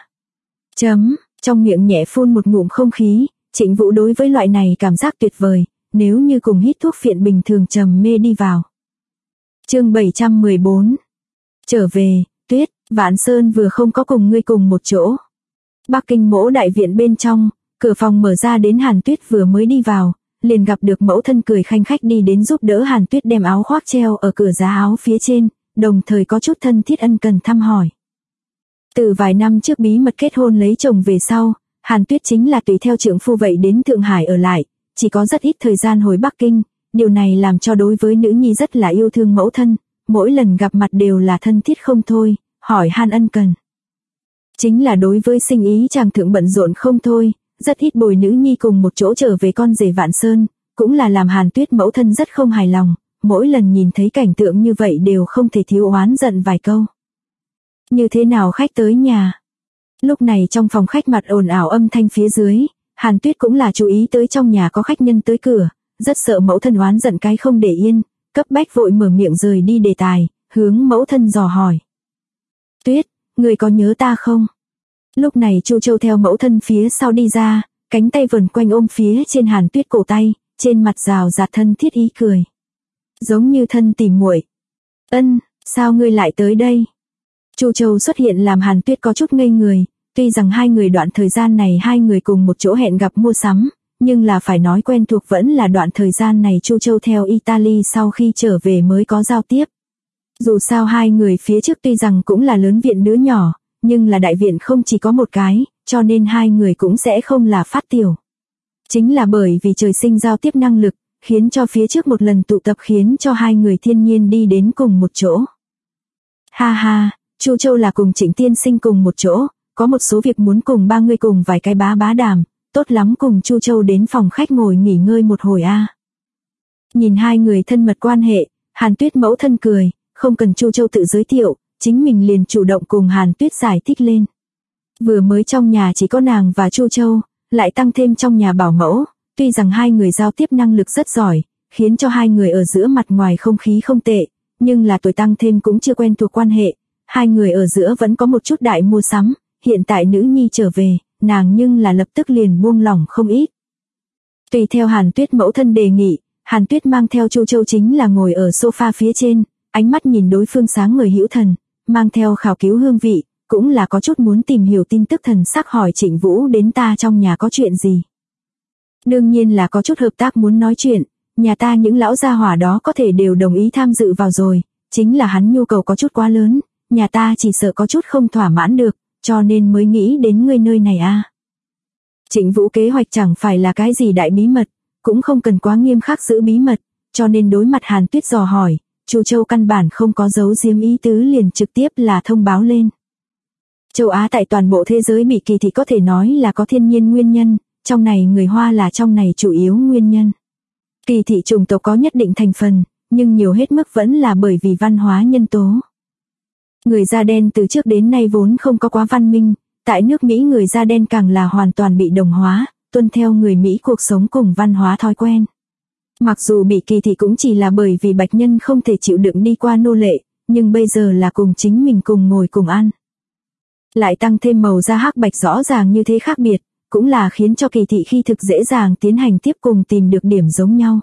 trong miệng nhẹ phun một ngụm không khí, Trịnh Vũ đối với loại này cảm giác tuyệt vời, nếu như cùng hít thuốc phiện bình thường trầm mê đi vào. Chương 714. Trở về, Tuyết, Vạn Sơn vừa không có cùng ngươi cùng một chỗ. Bắc Kinh Mỗ đại viện bên trong, cửa phòng mở ra đến Hàn Tuyết vừa mới đi vào, liền gặp được mẫu thân cười khanh khách đi đến giúp đỡ Hàn Tuyết đem áo khoác treo ở cửa giá áo phía trên, đồng thời có chút thân thiết ân cần thăm hỏi. Từ vài năm trước bí mật kết hôn lấy chồng về sau, Hàn Tuyết chính là tùy theo trượng phu vậy đến Thượng Hải ở lại, chỉ có rất ít thời gian hồi Bắc Kinh, điều này làm cho đối với nữ nhi rất là yêu thương mẫu thân, mỗi lần gặp mặt đều là thân thiết không thôi, hỏi han ân cần. Chính là đối với sinh ý chàng thượng bận rộn không thôi, rất ít bồi nữ nhi cùng một chỗ trở về con rể Vạn Sơn, cũng là làm Hàn Tuyết mẫu thân rất không hài lòng, mỗi lần nhìn thấy cảnh tượng như vậy đều không thể thiếu oán giận vài câu. Như thế nào khách tới nhà? Lúc này trong phòng khách mặt ồn ào âm thanh phía dưới, Hàn Tuyết cũng là chú ý tới trong nhà có khách nhân tới cửa, rất sợ mẫu thân oán giận cái không để yên, cấp bách vội mở miệng rời đi đề tài, hướng mẫu thân dò hỏi. Tuyết, người có nhớ ta không? Lúc này Chu Châu theo mẫu thân phía sau đi ra, cánh tay vần quanh ôm phía trên Hàn Tuyết cổ tay, trên mặt rào rạt thân thiết ý cười. Giống như thân tỉ muội. Ân, sao ngươi lại tới đây? Chu Châu xuất hiện làm Hàn Tuyết có chút ngây người, tuy rằng 2 người đoạn thời gian này 2 người cùng một chỗ hẹn gặp mua sắm, nhưng là phải nói quen thuộc vẫn là đoạn thời gian này Chu Châu theo Italy sau khi trở về mới có giao tiếp. Dù sao 2 người phía trước tuy rằng cũng là lớn viện đứa nhỏ, nhưng là đại viện không chỉ có một cái, cho nên 2 người cũng sẽ không là phát tiểu. Chính là bởi vì trời sinh giao tiếp năng lực, khiến cho phía trước một lần tụ tập khiến cho 2 người thiên nhiên đi đến cùng một chỗ. Ha ha, Chu Châu là cùng Trịnh tiên sinh cùng một chỗ, có một số việc muốn cùng 3 người cùng vài cái bá đàm, tốt lắm cùng Chu Châu đến phòng khách ngồi nghỉ ngơi một hồi a. Nhìn 2 người thân mật quan hệ, Hàn Tuyết mẫu thân cười, không cần Chu Châu tự giới thiệu, chính mình liền chủ động cùng Hàn Tuyết giải thích lên. Vừa mới trong nhà chỉ có nàng và Chu Châu, lại tăng thêm trong nhà bảo mẫu, tuy rằng 2 người giao tiếp năng lực rất giỏi, khiến cho 2 người ở giữa mặt ngoài không khí không tệ, nhưng là tuổi tăng thêm cũng chưa quen thuộc quan hệ, 2 người ở giữa vẫn có một chút đại mua sắm, hiện tại nữ nhi trở về, nàng nhưng là lập tức liền buông lỏng không ít. Tùy theo Hàn Tuyết mẫu thân đề nghị, Hàn Tuyết mang theo Chu Châu chính là ngồi ở sofa phía trên, ánh mắt nhìn đối phương sáng người hữu thần, mang theo khảo cứu hương vị, cũng là có chút muốn tìm hiểu tin tức thần sắc hỏi Trịnh Vũ đến ta trong nhà có chuyện gì. Đương nhiên là có chút hợp tác muốn nói chuyện, nhà ta những lão gia hỏa đó có thể đều đồng ý tham dự vào rồi, chính là hắn nhu cầu có chút quá lớn, nhà ta chỉ sợ có chút không thỏa mãn được, cho nên mới nghĩ đến ngươi nơi này a. Trịnh Vũ kế hoạch chẳng phải là cái gì đại bí mật, cũng không cần quá nghiêm khắc giữ bí mật, cho nên đối mặt Hàn Tuyết dò hỏi, Chu Châu căn bản không có giấu giếm ý tứ liền trực tiếp là thông báo lên. Châu Á tại toàn bộ thế giới bị kỳ thị có thể nói là có thiên nhiên nguyên nhân, trong này người Hoa là trong này chủ yếu nguyên nhân. Kỳ thị chủng tộc có nhất định thành phần, nhưng nhiều hết mức vẫn là bởi vì văn hóa nhân tố. Người da đen từ trước đến nay vốn không có quá văn minh, tại nước Mỹ người da đen càng là hoàn toàn bị đồng hóa, tuân theo người Mỹ cuộc sống cùng văn hóa thói quen. Mặc dù bị kỳ thị cũng chỉ là bởi vì bạch nhân không thể chịu đựng đi qua nô lệ, nhưng bây giờ là cùng chính mình cùng ngồi cùng ăn. Lại tăng thêm màu da hắc bạch rõ ràng như thế khác biệt, cũng là khiến cho kỳ thị khi thực dễ dàng tiến hành tiếp cùng tìm được điểm giống nhau.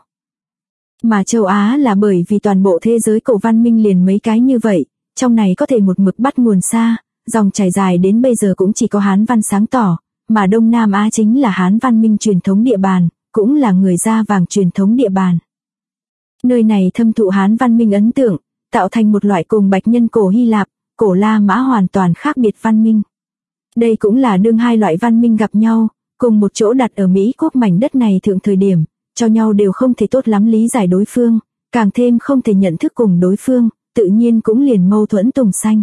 Mà châu Á là bởi vì toàn bộ thế giới cổ văn minh liền mấy cái như vậy, trong này có thể một mực bắt nguồn xa, dòng chảy dài đến bây giờ cũng chỉ có Hán văn sáng tỏ, mà Đông Nam Á chính là Hán văn minh truyền thống địa bàn, cũng là người da vàng truyền thống địa bàn. Nơi này thâm thụ Hán văn minh ấn tượng, tạo thành một loại cùng bạch nhân cổ Hy Lạp, cổ La Mã hoàn toàn khác biệt văn minh. Đây cũng là đương hai loại văn minh gặp nhau, cùng một chỗ đặt ở Mỹ quốc mảnh đất này thượng thời điểm, cho nhau đều không thể tốt lắm lý giải đối phương, càng thêm không thể nhận thức cùng đối phương, tự nhiên cũng liền mâu thuẫn tùng sanh.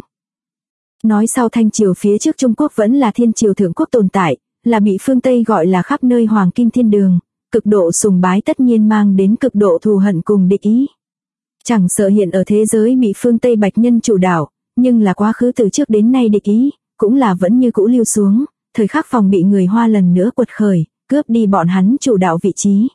Nói sau Thanh Triều phía trước Trung Quốc vẫn là thiên triều thượng quốc tồn tại, là bị phương Tây gọi là khắp nơi hoàng kim thiên đường, cực độ sùng bái tất nhiên mang đến cực độ thù hận cùng địch ý. Chẳng sợ hiện ở thế giới bị phương Tây bạch nhân chủ đạo, nhưng là quá khứ từ trước đến nay địch ý, cũng là vẫn như cũ lưu xuống, thời khắc phòng bị người Hoa lần nữa quật khởi, cướp đi bọn hắn chủ đạo vị trí.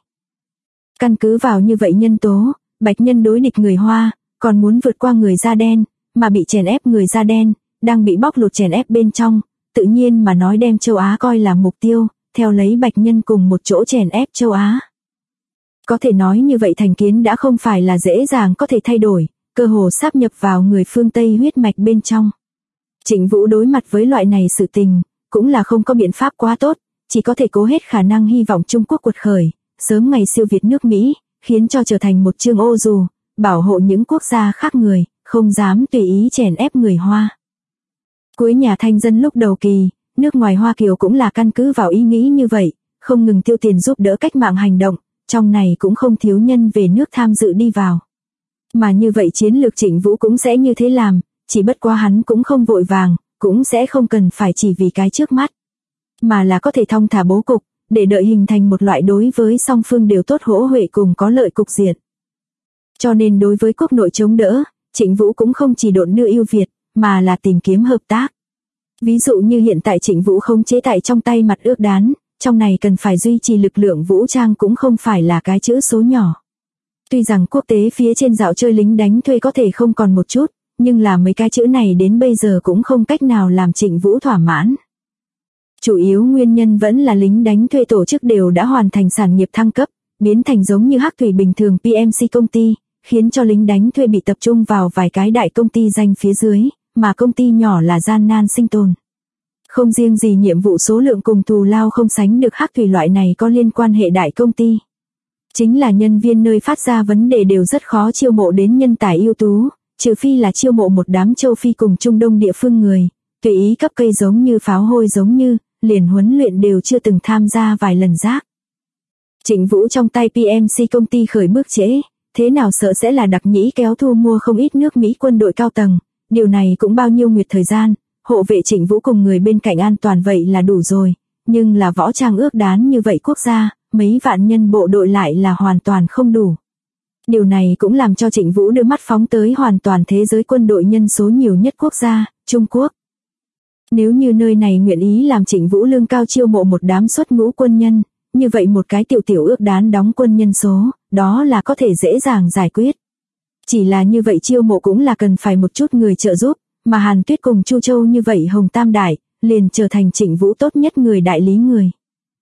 Căn cứ vào như vậy nhân tố, bạch nhân đối địch người Hoa, còn muốn vượt qua người da đen, mà bị chèn ép người da đen, đang bị bóc lột chèn ép bên trong, tự nhiên mà nói đem châu Á coi là mục tiêu, theo lấy bạch nhân cùng một chỗ chèn ép châu Á. Có thể nói như vậy thành kiến đã không phải là dễ dàng có thể thay đổi, cơ hồ sáp nhập vào người phương Tây huyết mạch bên trong. Trịnh Vũ đối mặt với loại này sự tình, cũng là không có biện pháp quá tốt, chỉ có thể cố hết khả năng hy vọng Trung Quốc quật khởi, sớm ngày siêu việt nước Mỹ, khiến cho trở thành một chương ô dù, bảo hộ những quốc gia khác người, không dám tùy ý chèn ép người Hoa. Cuối nhà Thanh dân lúc đầu kỳ, nước ngoài Hoa Kiều cũng là căn cứ vào ý nghĩ như vậy, không ngừng tiêu tiền giúp đỡ cách mạng hành động, trong này cũng không thiếu nhân về nước tham dự đi vào. Mà như vậy chiến lược Trịnh Vũ cũng sẽ như thế làm, chỉ bất quá hắn cũng không vội vàng, cũng sẽ không cần phải chỉ vì cái trước mắt, mà là có thể thong thả bố cục, để đợi hình thành một loại đối với song phương đều tốt hỗ huệ cùng có lợi cục diện. Cho nên đối với quốc nội chống đỡ, Trịnh Vũ cũng không chỉ độn đưa ưu việt, mà là tìm kiếm hợp tác. Ví dụ như hiện tại Trịnh Vũ khống chế tại trong tay mặt ước đán, trong này cần phải duy trì lực lượng vũ trang cũng không phải là cái chữ số nhỏ. Tuy rằng quốc tế phía trên dạo chơi lính đánh thuê có thể không còn một chút, nhưng là mấy cái chữ này đến bây giờ cũng không cách nào làm Trịnh Vũ thỏa mãn. Chủ yếu nguyên nhân vẫn là lính đánh thuê tổ chức đều đã hoàn thành sản nghiệp thăng cấp, biến thành giống như Hắc Thủy bình thường PMC công ty, khiến cho lính đánh thuê bị tập trung vào vài cái đại công ty danh phía dưới, mà công ty nhỏ là gian nan sinh tồn. Không riêng gì nhiệm vụ số lượng cùng thù lao không sánh được Hắc Thủy loại này có liên quan hệ đại công ty. Chính là nhân viên nơi phát ra vấn đề đều rất khó chiêu mộ đến nhân tài ưu tú, trừ phi là chiêu mộ một đám châu Phi cùng Trung Đông địa phương người, tùy ý cấp cây giống như pháo hôi giống như, liền huấn luyện đều chưa từng tham gia vài lần rác. Trịnh Vũ trong tay PMC công ty khởi bước trễ, thế nào sợ sẽ là đặc nhĩ kéo thu mua không ít nước Mỹ quân đội cao tầng, điều này cũng bao nhiêu nguyệt thời gian, hộ vệ Trịnh Vũ cùng người bên cạnh an toàn vậy là đủ rồi, nhưng là võ trang ước đán như vậy quốc gia, mấy vạn nhân bộ đội lại là hoàn toàn không đủ. Điều này cũng làm cho Trịnh Vũ đưa mắt phóng tới hoàn toàn thế giới quân đội nhân số nhiều nhất quốc gia, Trung Quốc. Nếu như nơi này nguyện ý làm Trịnh Vũ lương cao chiêu mộ một đám xuất ngũ quân nhân, như vậy một cái tiểu ước đán đóng quân nhân số, đó là có thể dễ dàng giải quyết. Chỉ là như vậy chiêu mộ cũng là cần phải một chút người trợ giúp, mà Hàn Tuyết cùng Chu Châu như vậy Hồng Tam Đại, liền trở thành Trịnh Vũ tốt nhất người đại lý người.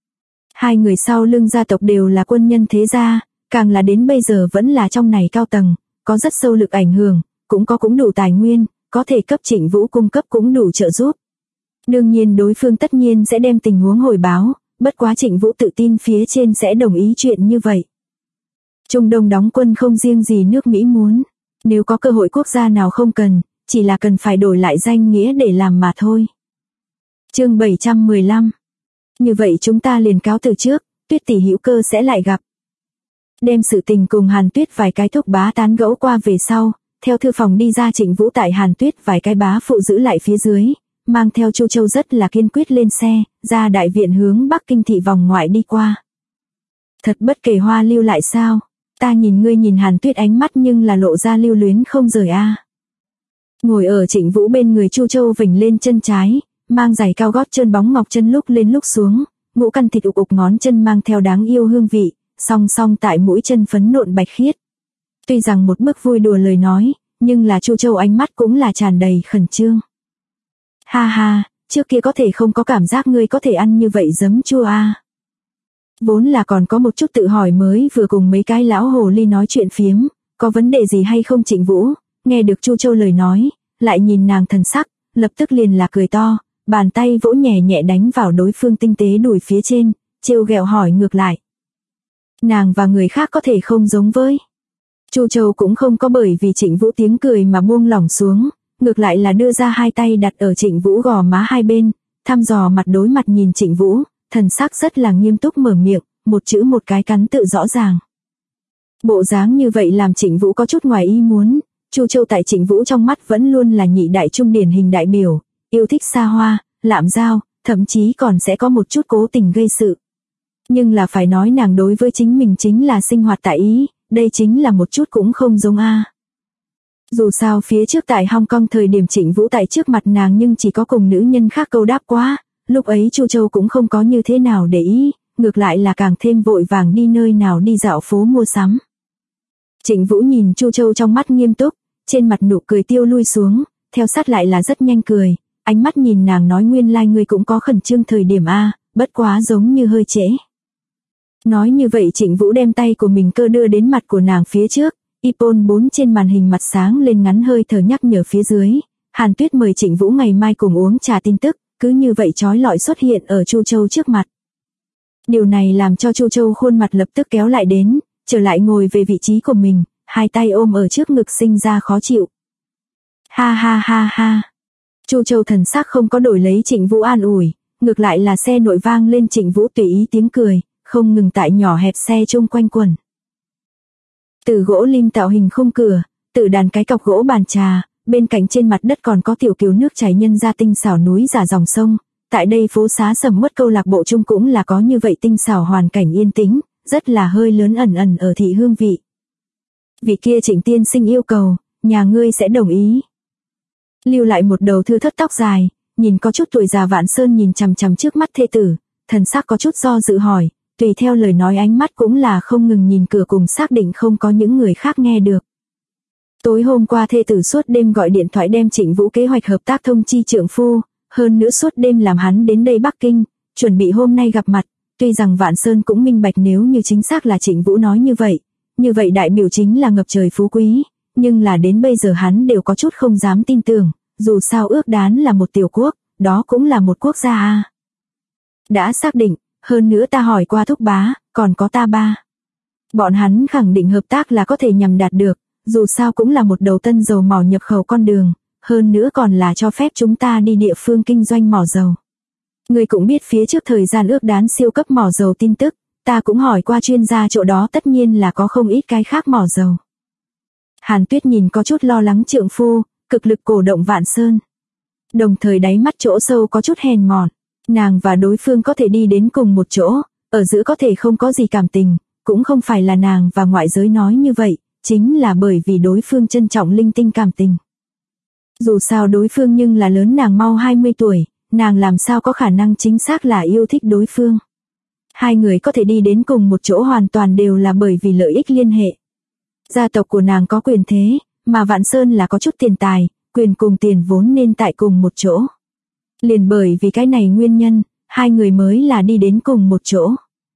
Hai người sau lưng gia tộc đều là quân nhân thế gia, càng là đến bây giờ vẫn là trong này cao tầng, có rất sâu lực ảnh hưởng, cũng đủ tài nguyên, có thể cấp Trịnh Vũ cung cấp cũng đủ trợ giúp. Đương nhiên đối phương tất nhiên sẽ đem tình huống hồi báo, bất quá Trịnh Vũ tự tin phía trên sẽ đồng ý chuyện như vậy. Trung Đông đóng quân không riêng gì nước Mỹ muốn, nếu có cơ hội quốc gia nào không cần, chỉ là cần phải đổi lại danh nghĩa để làm mà thôi. Chương 715. Như vậy chúng ta liền cáo từ trước, Tuyết tỷ hữu cơ sẽ lại gặp. Đem sự tình cùng Hàn Tuyết vài cái thúc bá tán gẫu qua về sau, theo thư phòng đi ra Trịnh Vũ tại Hàn Tuyết vài cái bá phụ giữ lại phía dưới, mang theo Chu Châu rất là kiên quyết lên xe, ra đại viện hướng Bắc Kinh thị vòng ngoại đi qua. Thật bất kể Hoa lưu lại sao, ta nhìn ngươi nhìn Hàn Tuyết ánh mắt nhưng là lộ ra lưu luyến không rời a. Ngồi ở Trịnh Vũ bên người Chu Châu vểnh lên chân trái, mang giày cao gót trơn bóng ngọc chân lúc lên lúc xuống, ngũ căn thịt ục ngón chân mang theo đáng yêu hương vị, song song tại mũi chân phấn nộn bạch khiết. Tuy rằng một bức vui đùa lời nói, nhưng là Chu Châu ánh mắt cũng là tràn đầy khẩn trương. Ha ha, trước kia có thể không có cảm giác ngươi có thể ăn như vậy giấm chua à. Vốn là còn có một chút tự hỏi mới vừa cùng mấy cái lão hồ ly nói chuyện phiếm, có vấn đề gì hay không Trịnh Vũ, nghe được Chu Châu lời nói, lại nhìn nàng thần sắc, lập tức liền là cười to, bàn tay vỗ nhẹ nhẹ đánh vào đối phương tinh tế đùi phía trên, trêu ghẹo hỏi ngược lại. Nàng và người khác có thể không giống với. Chu Châu cũng không có bởi vì Trịnh Vũ tiếng cười mà buông lỏng xuống, ngược lại là đưa ra hai tay đặt ở Trịnh Vũ gò má hai bên, thăm dò mặt đối mặt nhìn Trịnh Vũ, thần sắc rất là nghiêm túc mở miệng, một chữ một cái cắn tự rõ ràng. Bộ dáng như vậy làm Trịnh Vũ có chút ngoài ý muốn, Chu Châu tại Trịnh Vũ trong mắt vẫn luôn là nhị đại trung điển hình đại biểu, yêu thích xa hoa, lạm giao, thậm chí còn sẽ có một chút cố tình gây sự. Nhưng là phải nói nàng đối với chính mình chính là sinh hoạt tại ý, đây chính là một chút cũng không giống a. Dù sao phía trước tại Hong Kong thời điểm Trịnh Vũ tại trước mặt nàng nhưng chỉ có cùng nữ nhân khác câu đáp quá, lúc ấy Chu Châu cũng không có như thế nào để ý, ngược lại là càng thêm vội vàng đi nơi nào đi dạo phố mua sắm. Trịnh Vũ nhìn Chu Châu trong mắt nghiêm túc, trên mặt nụ cười tiêu lui xuống, theo sát lại là rất nhanh cười, ánh mắt nhìn nàng nói nguyên lai ngươi cũng có khẩn trương thời điểm a, bất quá giống như hơi trễ. Nói như vậy Trịnh Vũ đem tay của mình cơ đưa đến mặt của nàng phía trước, iPhone 4 trên màn hình mặt sáng lên ngắn hơi thở nhắc nhở phía dưới, Hàn Tuyết mời Trịnh Vũ ngày mai cùng uống trà tin tức, cứ như vậy chói lọi xuất hiện ở Chu Châu trước mặt. Điều này làm cho Chu Châu khuôn mặt lập tức kéo lại đến, trở lại ngồi về vị trí của mình, hai tay ôm ở trước ngực sinh ra khó chịu. Ha ha ha ha. Chu Châu thần sắc không có đổi lấy Trịnh Vũ an ủi, ngược lại là xe nội vang lên Trịnh Vũ tùy ý tiếng cười, không ngừng tại nhỏ hẹp xe chung quanh quẩn. Từ gỗ lim tạo hình khung cửa, từ đàn cái cọc gỗ bàn trà, bên cạnh trên mặt đất còn có tiểu kiều nước chảy nhân ra tinh xảo núi giả dòng sông. Tại đây phố xá sầm uất câu lạc bộ chung cũng là có như vậy tinh xảo hoàn cảnh yên tĩnh, rất là hơi lớn ẩn ẩn ở thị hương vị. Vị kia Trịnh tiên sinh yêu cầu, nhà ngươi sẽ đồng ý. Lưu lại một đầu thưa thất tóc dài, nhìn có chút tuổi già Vạn Sơn nhìn chằm chằm trước mắt thê tử, thần sắc có chút do dự hỏi, tùy theo lời nói ánh mắt cũng là không ngừng nhìn cửa cùng xác định không có những người khác nghe được. Tối hôm qua thê tử suốt đêm gọi điện thoại đem Trịnh Vũ kế hoạch hợp tác thông chi trượng phu, hơn nữa suốt đêm làm hắn đến đây Bắc Kinh, chuẩn bị hôm nay gặp mặt, tuy rằng Vạn Sơn cũng minh bạch nếu như chính xác là Trịnh Vũ nói như vậy đại biểu chính là ngập trời phú quý, nhưng là đến bây giờ hắn đều có chút không dám tin tưởng, dù sao ước đán là một tiểu quốc, đó cũng là một quốc gia a. Đã xác định, hơn nữa ta hỏi qua thúc bá, còn có ta ba. Bọn hắn khẳng định hợp tác là có thể nhằm đạt được, dù sao cũng là một đầu tân dầu mỏ nhập khẩu con đường, hơn nữa còn là cho phép chúng ta đi địa phương kinh doanh mỏ dầu. Người cũng biết phía trước thời gian ước đán siêu cấp mỏ dầu tin tức, ta cũng hỏi qua chuyên gia chỗ đó tất nhiên là có không ít cái khác mỏ dầu. Hàn Tuyết nhìn có chút lo lắng trượng phu, cực lực cổ động Vạn Sơn. Đồng thời đáy mắt chỗ sâu có chút hèn mọn, nàng và đối phương có thể đi đến cùng một chỗ, ở giữa có thể không có gì cảm tình, cũng không phải là nàng và ngoại giới nói như vậy, chính là bởi vì đối phương trân trọng linh tinh cảm tình. Dù sao đối phương nhưng là lớn nàng mau 20 tuổi, nàng làm sao có khả năng chính xác là yêu thích đối phương. Hai người có thể đi đến cùng một chỗ hoàn toàn đều là bởi vì lợi ích liên hệ. Gia tộc của nàng có quyền thế, mà Vạn Sơn là có chút tiền tài, quyền cùng tiền vốn nên tại cùng một chỗ. Liền bởi vì cái này nguyên nhân, hai người mới là đi đến cùng một chỗ.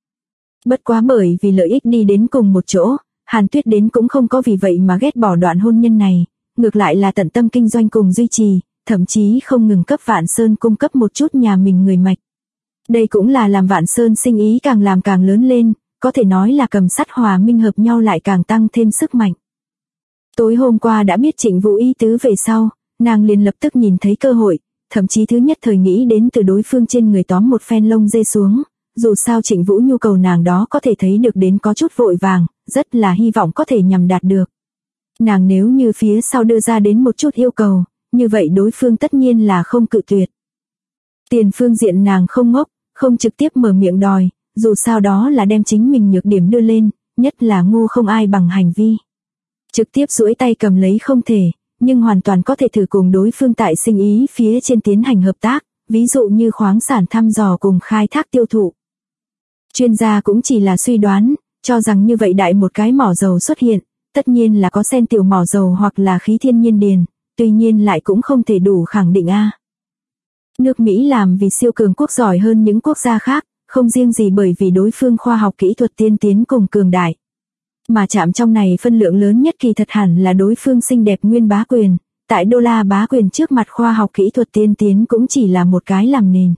Bất quá bởi vì lợi ích đi đến cùng một chỗ, Hàn Tuyết đến cũng không có vì vậy mà ghét bỏ đoạn hôn nhân này, ngược lại là tận tâm kinh doanh cùng duy trì, thậm chí không ngừng cấp Vạn Sơn cung cấp một chút nhà mình người mạch. Đây cũng là làm Vạn Sơn sinh ý càng làm càng lớn lên, có thể nói là cầm sắt hòa minh hợp nhau lại càng tăng thêm sức mạnh. Tối hôm qua đã biết Trịnh Vũ ý tứ về sau, nàng liền lập tức nhìn thấy cơ hội, thậm chí thứ nhất thời nghĩ đến từ đối phương trên người tóm một phen lông dê xuống, dù sao Trịnh Vũ nhu cầu nàng đó có thể thấy được đến có chút vội vàng, rất là hy vọng có thể nhằm đạt được. Nàng nếu như phía sau đưa ra đến một chút yêu cầu, như vậy đối phương tất nhiên là không cự tuyệt. Tiền phương diện nàng không ngốc, không trực tiếp mở miệng đòi, dù sao đó là đem chính mình nhược điểm đưa lên, nhất là ngu không ai bằng hành vi. Trực tiếp duỗi tay cầm lấy không thể, nhưng hoàn toàn có thể thử cùng đối phương tại sinh ý phía trên tiến hành hợp tác, ví dụ như khoáng sản thăm dò cùng khai thác tiêu thụ. Chuyên gia cũng chỉ là suy đoán, cho rằng như vậy đại một cái mỏ dầu xuất hiện, tất nhiên là có sen tiểu mỏ dầu hoặc là khí thiên nhiên điền, tuy nhiên lại cũng không thể đủ khẳng định a. Nước Mỹ làm vì siêu cường quốc giỏi hơn những quốc gia khác, không riêng gì bởi vì đối phương khoa học kỹ thuật tiên tiến cùng cường đại. Mà chạm trong này phân lượng lớn nhất kỳ thật hẳn là đối phương xinh đẹp nguyên bá quyền, tại đô la bá quyền trước mặt khoa học kỹ thuật tiên tiến cũng chỉ là một cái làm nền.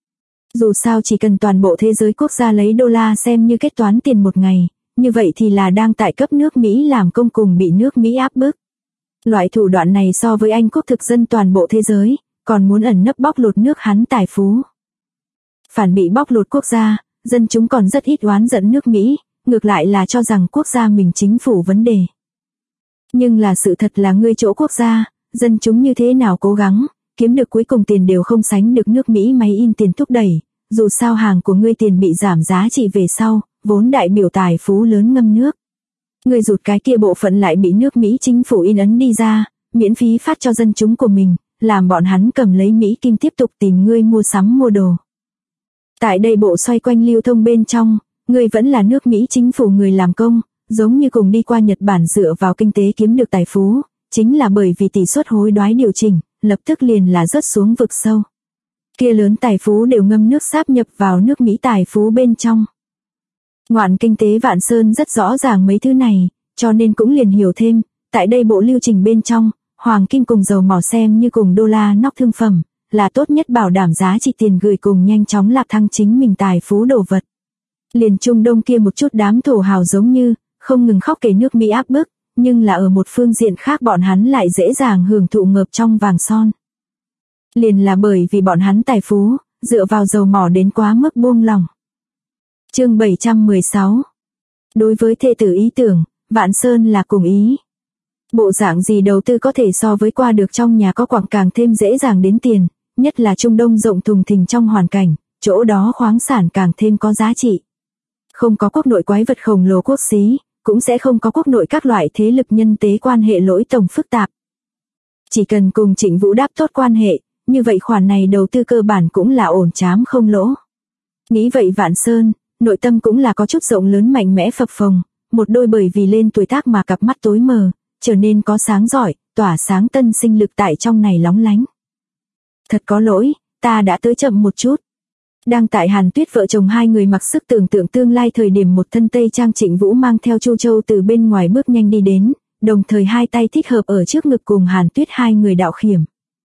Dù sao chỉ cần toàn bộ thế giới quốc gia lấy đô la xem như kết toán tiền một ngày, như vậy thì là đang tại cấp nước Mỹ làm công cùng bị nước Mỹ áp bức. Loại thủ đoạn này so với Anh quốc thực dân toàn bộ thế giới, còn muốn ẩn nấp bóc lột nước hắn tài phú. Phản bị bóc lột quốc gia, dân chúng còn rất ít oán giận nước Mỹ, ngược lại là cho rằng quốc gia mình chính phủ vấn đề. Nhưng là sự thật là ngươi chỗ quốc gia, dân chúng như thế nào cố gắng, kiếm được cuối cùng tiền đều không sánh được nước Mỹ máy in tiền thúc đẩy, dù sao hàng của ngươi tiền bị giảm giá trị về sau, vốn đại biểu tài phú lớn ngâm nước. Ngươi rụt cái kia bộ phận lại bị nước Mỹ chính phủ in ấn đi ra, miễn phí phát cho dân chúng của mình, làm bọn hắn cầm lấy Mỹ kim tiếp tục tìm ngươi mua sắm mua đồ. Tại đây bộ xoay quanh lưu thông bên trong, ngươi vẫn là nước Mỹ chính phủ người làm công, giống như cùng đi qua Nhật Bản dựa vào kinh tế kiếm được tài phú, chính là bởi vì tỷ suất hối đoái điều chỉnh, lập tức liền là rớt xuống vực sâu. Kia lớn tài phú đều ngâm nước sáp nhập vào nước Mỹ tài phú bên trong. Ngoạn kinh tế Vạn Sơn rất rõ ràng mấy thứ này, cho nên cũng liền hiểu thêm, tại đây bộ lưu trình bên trong, hoàng kim cùng dầu mỏ xem như cùng đô la nóc thương phẩm, là tốt nhất bảo đảm giá trị tiền gửi cùng nhanh chóng lạc thăng chính mình tài phú đồ vật. Liền Trung Đông kia một chút đám thổ hào giống như, không ngừng khóc kể nước Mỹ áp bức, nhưng là ở một phương diện khác bọn hắn lại dễ dàng hưởng thụ ngợp trong vàng son. Liền là bởi vì bọn hắn tài phú, dựa vào dầu mỏ đến quá mức buông lỏng. Chương 716. Đối với thê tử ý tưởng, Vạn Sơn là cùng ý. Bộ dạng gì đầu tư có thể so với qua được trong nhà có quặng càng thêm dễ dàng đến tiền, nhất là Trung Đông rộng thùng thình trong hoàn cảnh, chỗ đó khoáng sản càng thêm có giá trị. Không có quốc nội quái vật khổng lồ quốc xí, cũng sẽ không có quốc nội các loại thế lực nhân tế quan hệ lỗi tổng phức tạp. Chỉ cần cùng Trịnh Vũ đáp tốt quan hệ, như vậy khoản này đầu tư cơ bản cũng là ổn chám không lỗ. Nghĩ vậy Vạn Sơn, nội tâm cũng là có chút rộng lớn mạnh mẽ phập phồng, một đôi bởi vì lên tuổi tác mà cặp mắt tối mờ, trở nên có sáng giỏi, tỏa sáng tân sinh lực tại trong này lóng lánh. Thật có lỗi, ta đã tới chậm một chút. Đang tại Hàn Tuyết vợ chồng hai người mặc sức tưởng tượng tương lai thời điểm một thân tây trang Trịnh Vũ mang theo Chu Châu từ bên ngoài bước nhanh đi đến, đồng thời hai tay thích hợp ở trước ngực cùng Hàn Tuyết hai người đạo khiểm.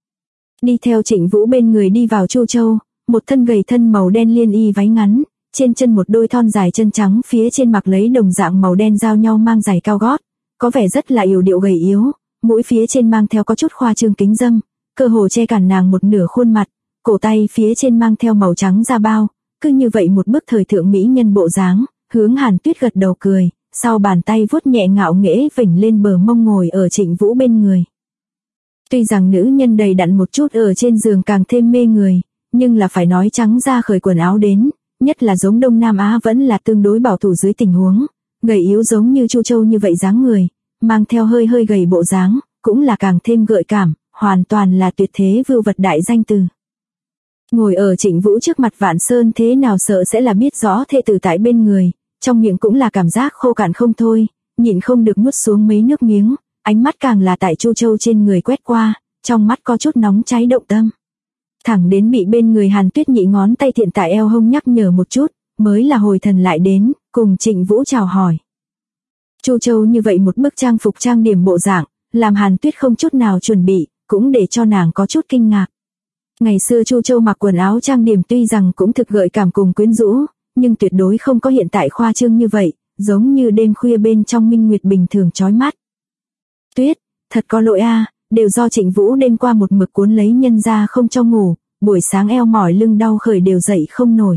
Đi theo Trịnh Vũ bên người đi vào Chu Châu, một thân gầy thân màu đen liên y váy ngắn, trên chân một đôi thon dài chân trắng phía trên mặc lấy đồng dạng màu đen giao nhau mang giày cao gót, có vẻ rất là yểu điệu gầy yếu, mũi phía trên mang theo có chút khoa trương kính dâm, cơ hồ che cản nàng một nửa khuôn mặt, cổ tay phía trên mang theo màu trắng da bao, cứ như vậy một bức thời thượng mỹ nhân bộ dáng, hướng Hàn Tuyết gật đầu cười, sau bàn tay vuốt nhẹ ngạo nghễ vểnh lên bờ mông ngồi ở Trịnh Vũ bên người. Tuy rằng nữ nhân đầy đặn một chút ở trên giường càng thêm mê người, nhưng là phải nói trắng ra khởi quần áo đến, nhất là giống Đông Nam Á vẫn là tương đối bảo thủ dưới tình huống, gầy yếu giống như Chu Châu như vậy dáng người, mang theo hơi hơi gầy bộ dáng, cũng là càng thêm gợi cảm, hoàn toàn là tuyệt thế vưu vật đại danh từ. Ngồi ở Trịnh Vũ trước mặt Vạn Sơn thế nào sợ sẽ là biết rõ thê tử tại bên người, trong miệng cũng là cảm giác khô cạn không thôi, nhịn không được nuốt xuống mấy nước miếng, ánh mắt càng là tại Chu Châu trên người quét qua, trong mắt có chút nóng cháy động tâm. Thẳng đến bị bên người Hàn Tuyết nhị ngón tay thiện tại eo hông nhắc nhở một chút, mới là hồi thần lại đến, cùng Trịnh Vũ chào hỏi. Chu Châu như vậy một bức trang phục trang điểm bộ dạng, làm Hàn Tuyết không chút nào chuẩn bị, cũng để cho nàng có chút kinh ngạc. Ngày xưa Chu Châu mặc quần áo trang điểm tuy rằng cũng thực gợi cảm cùng quyến rũ, nhưng tuyệt đối không có hiện tại khoa trương như vậy, giống như đêm khuya bên trong minh nguyệt bình thường chói mắt. Tuyết, thật có lỗi a, đều do Trịnh Vũ đêm qua một mực cuốn lấy nhân ra không cho ngủ, buổi sáng eo mỏi lưng đau khởi đều dậy không nổi.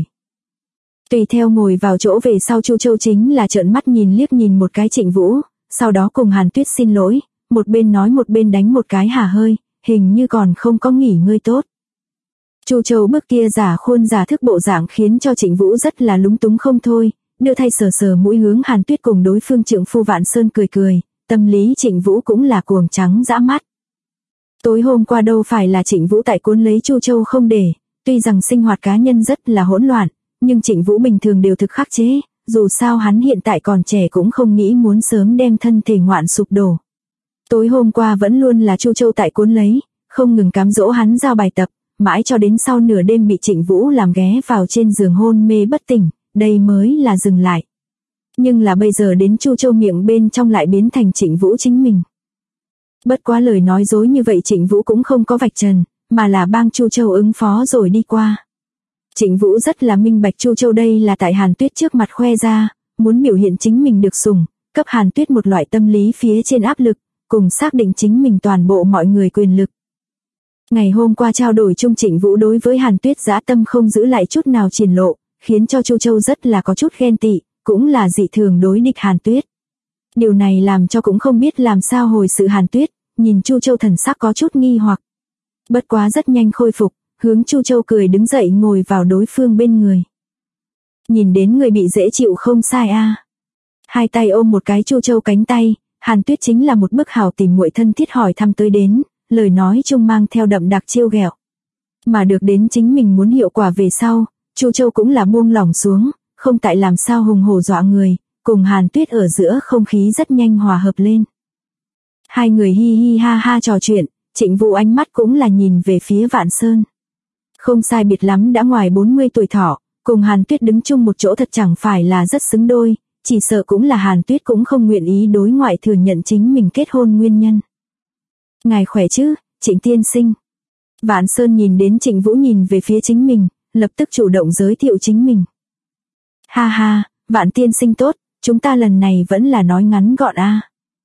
Tùy theo ngồi vào chỗ về sau Chu Châu chính là trợn mắt liếc nhìn một cái Trịnh Vũ, sau đó cùng Hàn Tuyết xin lỗi, một bên nói một bên đánh một cái hả hơi, hình như còn không có nghỉ ngơi tốt. Chu Châu bước kia giả khuôn giả thức bộ dạng khiến cho Trịnh Vũ rất là lúng túng không thôi, đưa thay sờ sờ mũi hướng Hàn Tuyết cùng đối phương trượng phu Vạn Sơn cười cười, tâm lý Trịnh Vũ cũng là cuồng trắng dã mắt. Tối hôm qua đâu phải là Trịnh Vũ tại cuốn lấy Chu Châu không để, tuy rằng sinh hoạt cá nhân rất là hỗn loạn, nhưng Trịnh Vũ bình thường đều thực khắc chế, dù sao hắn hiện tại còn trẻ cũng không nghĩ muốn sớm đem thân thể ngoạn sụp đổ. Tối hôm qua vẫn luôn là Chu Châu tại cuốn lấy, không ngừng cám dỗ hắn giao bài tập, mãi cho đến sau nửa đêm bị Trịnh Vũ làm ghé vào trên giường hôn mê bất tỉnh, đây mới là dừng lại. Nhưng là bây giờ đến Chu Châu miệng bên trong lại biến thành Trịnh Vũ chính mình. Bất quá lời nói dối như vậy Trịnh Vũ cũng không có vạch trần, mà là bang Chu Châu ứng phó rồi đi qua. Trịnh Vũ rất là minh bạch Chu Châu đây là tại Hàn Tuyết trước mặt khoe ra, muốn biểu hiện chính mình được sủng, cấp Hàn Tuyết một loại tâm lý phía trên áp lực, cùng xác định chính mình toàn bộ mọi người quyền lực. Ngày hôm qua trao đổi chung Trịnh Vũ đối với Hàn Tuyết dã tâm không giữ lại chút nào triển lộ, khiến cho Chu Châu rất là có chút ghen tị, cũng là dị thường đối địch Hàn Tuyết. Điều này làm cho cũng không biết làm sao hồi sự Hàn Tuyết, nhìn Chu Châu thần sắc có chút nghi hoặc. Bất quá rất nhanh khôi phục, hướng Chu Châu cười đứng dậy ngồi vào đối phương bên người. Nhìn đến người bị dễ chịu không sai a. Hai tay ôm một cái Chu Châu cánh tay, Hàn Tuyết chính là một bức hào tìm muội thân thiết hỏi thăm tới đến, lời nói chung mang theo đậm đặc trêu ghẹo. Mà được đến chính mình muốn hiệu quả về sau, Chu Châu cũng là buông lỏng xuống, không tại làm sao hùng hổ dọa người, cùng Hàn Tuyết ở giữa không khí rất nhanh hòa hợp lên. Hai người hi hi ha ha trò chuyện, Trịnh Vũ ánh mắt cũng là nhìn về phía Vạn Sơn. Không sai biệt lắm đã ngoài 40 tuổi thọ, cùng Hàn Tuyết đứng chung một chỗ thật chẳng phải là rất xứng đôi, chỉ sợ cũng là Hàn Tuyết cũng không nguyện ý đối ngoại thừa nhận chính mình kết hôn nguyên nhân. Ngài khỏe chứ, Trịnh tiên sinh. Vạn Sơn nhìn đến Trịnh Vũ nhìn về phía chính mình, lập tức chủ động giới thiệu chính mình. Ha ha, Vạn tiên sinh tốt, chúng ta lần này vẫn là nói ngắn gọn a.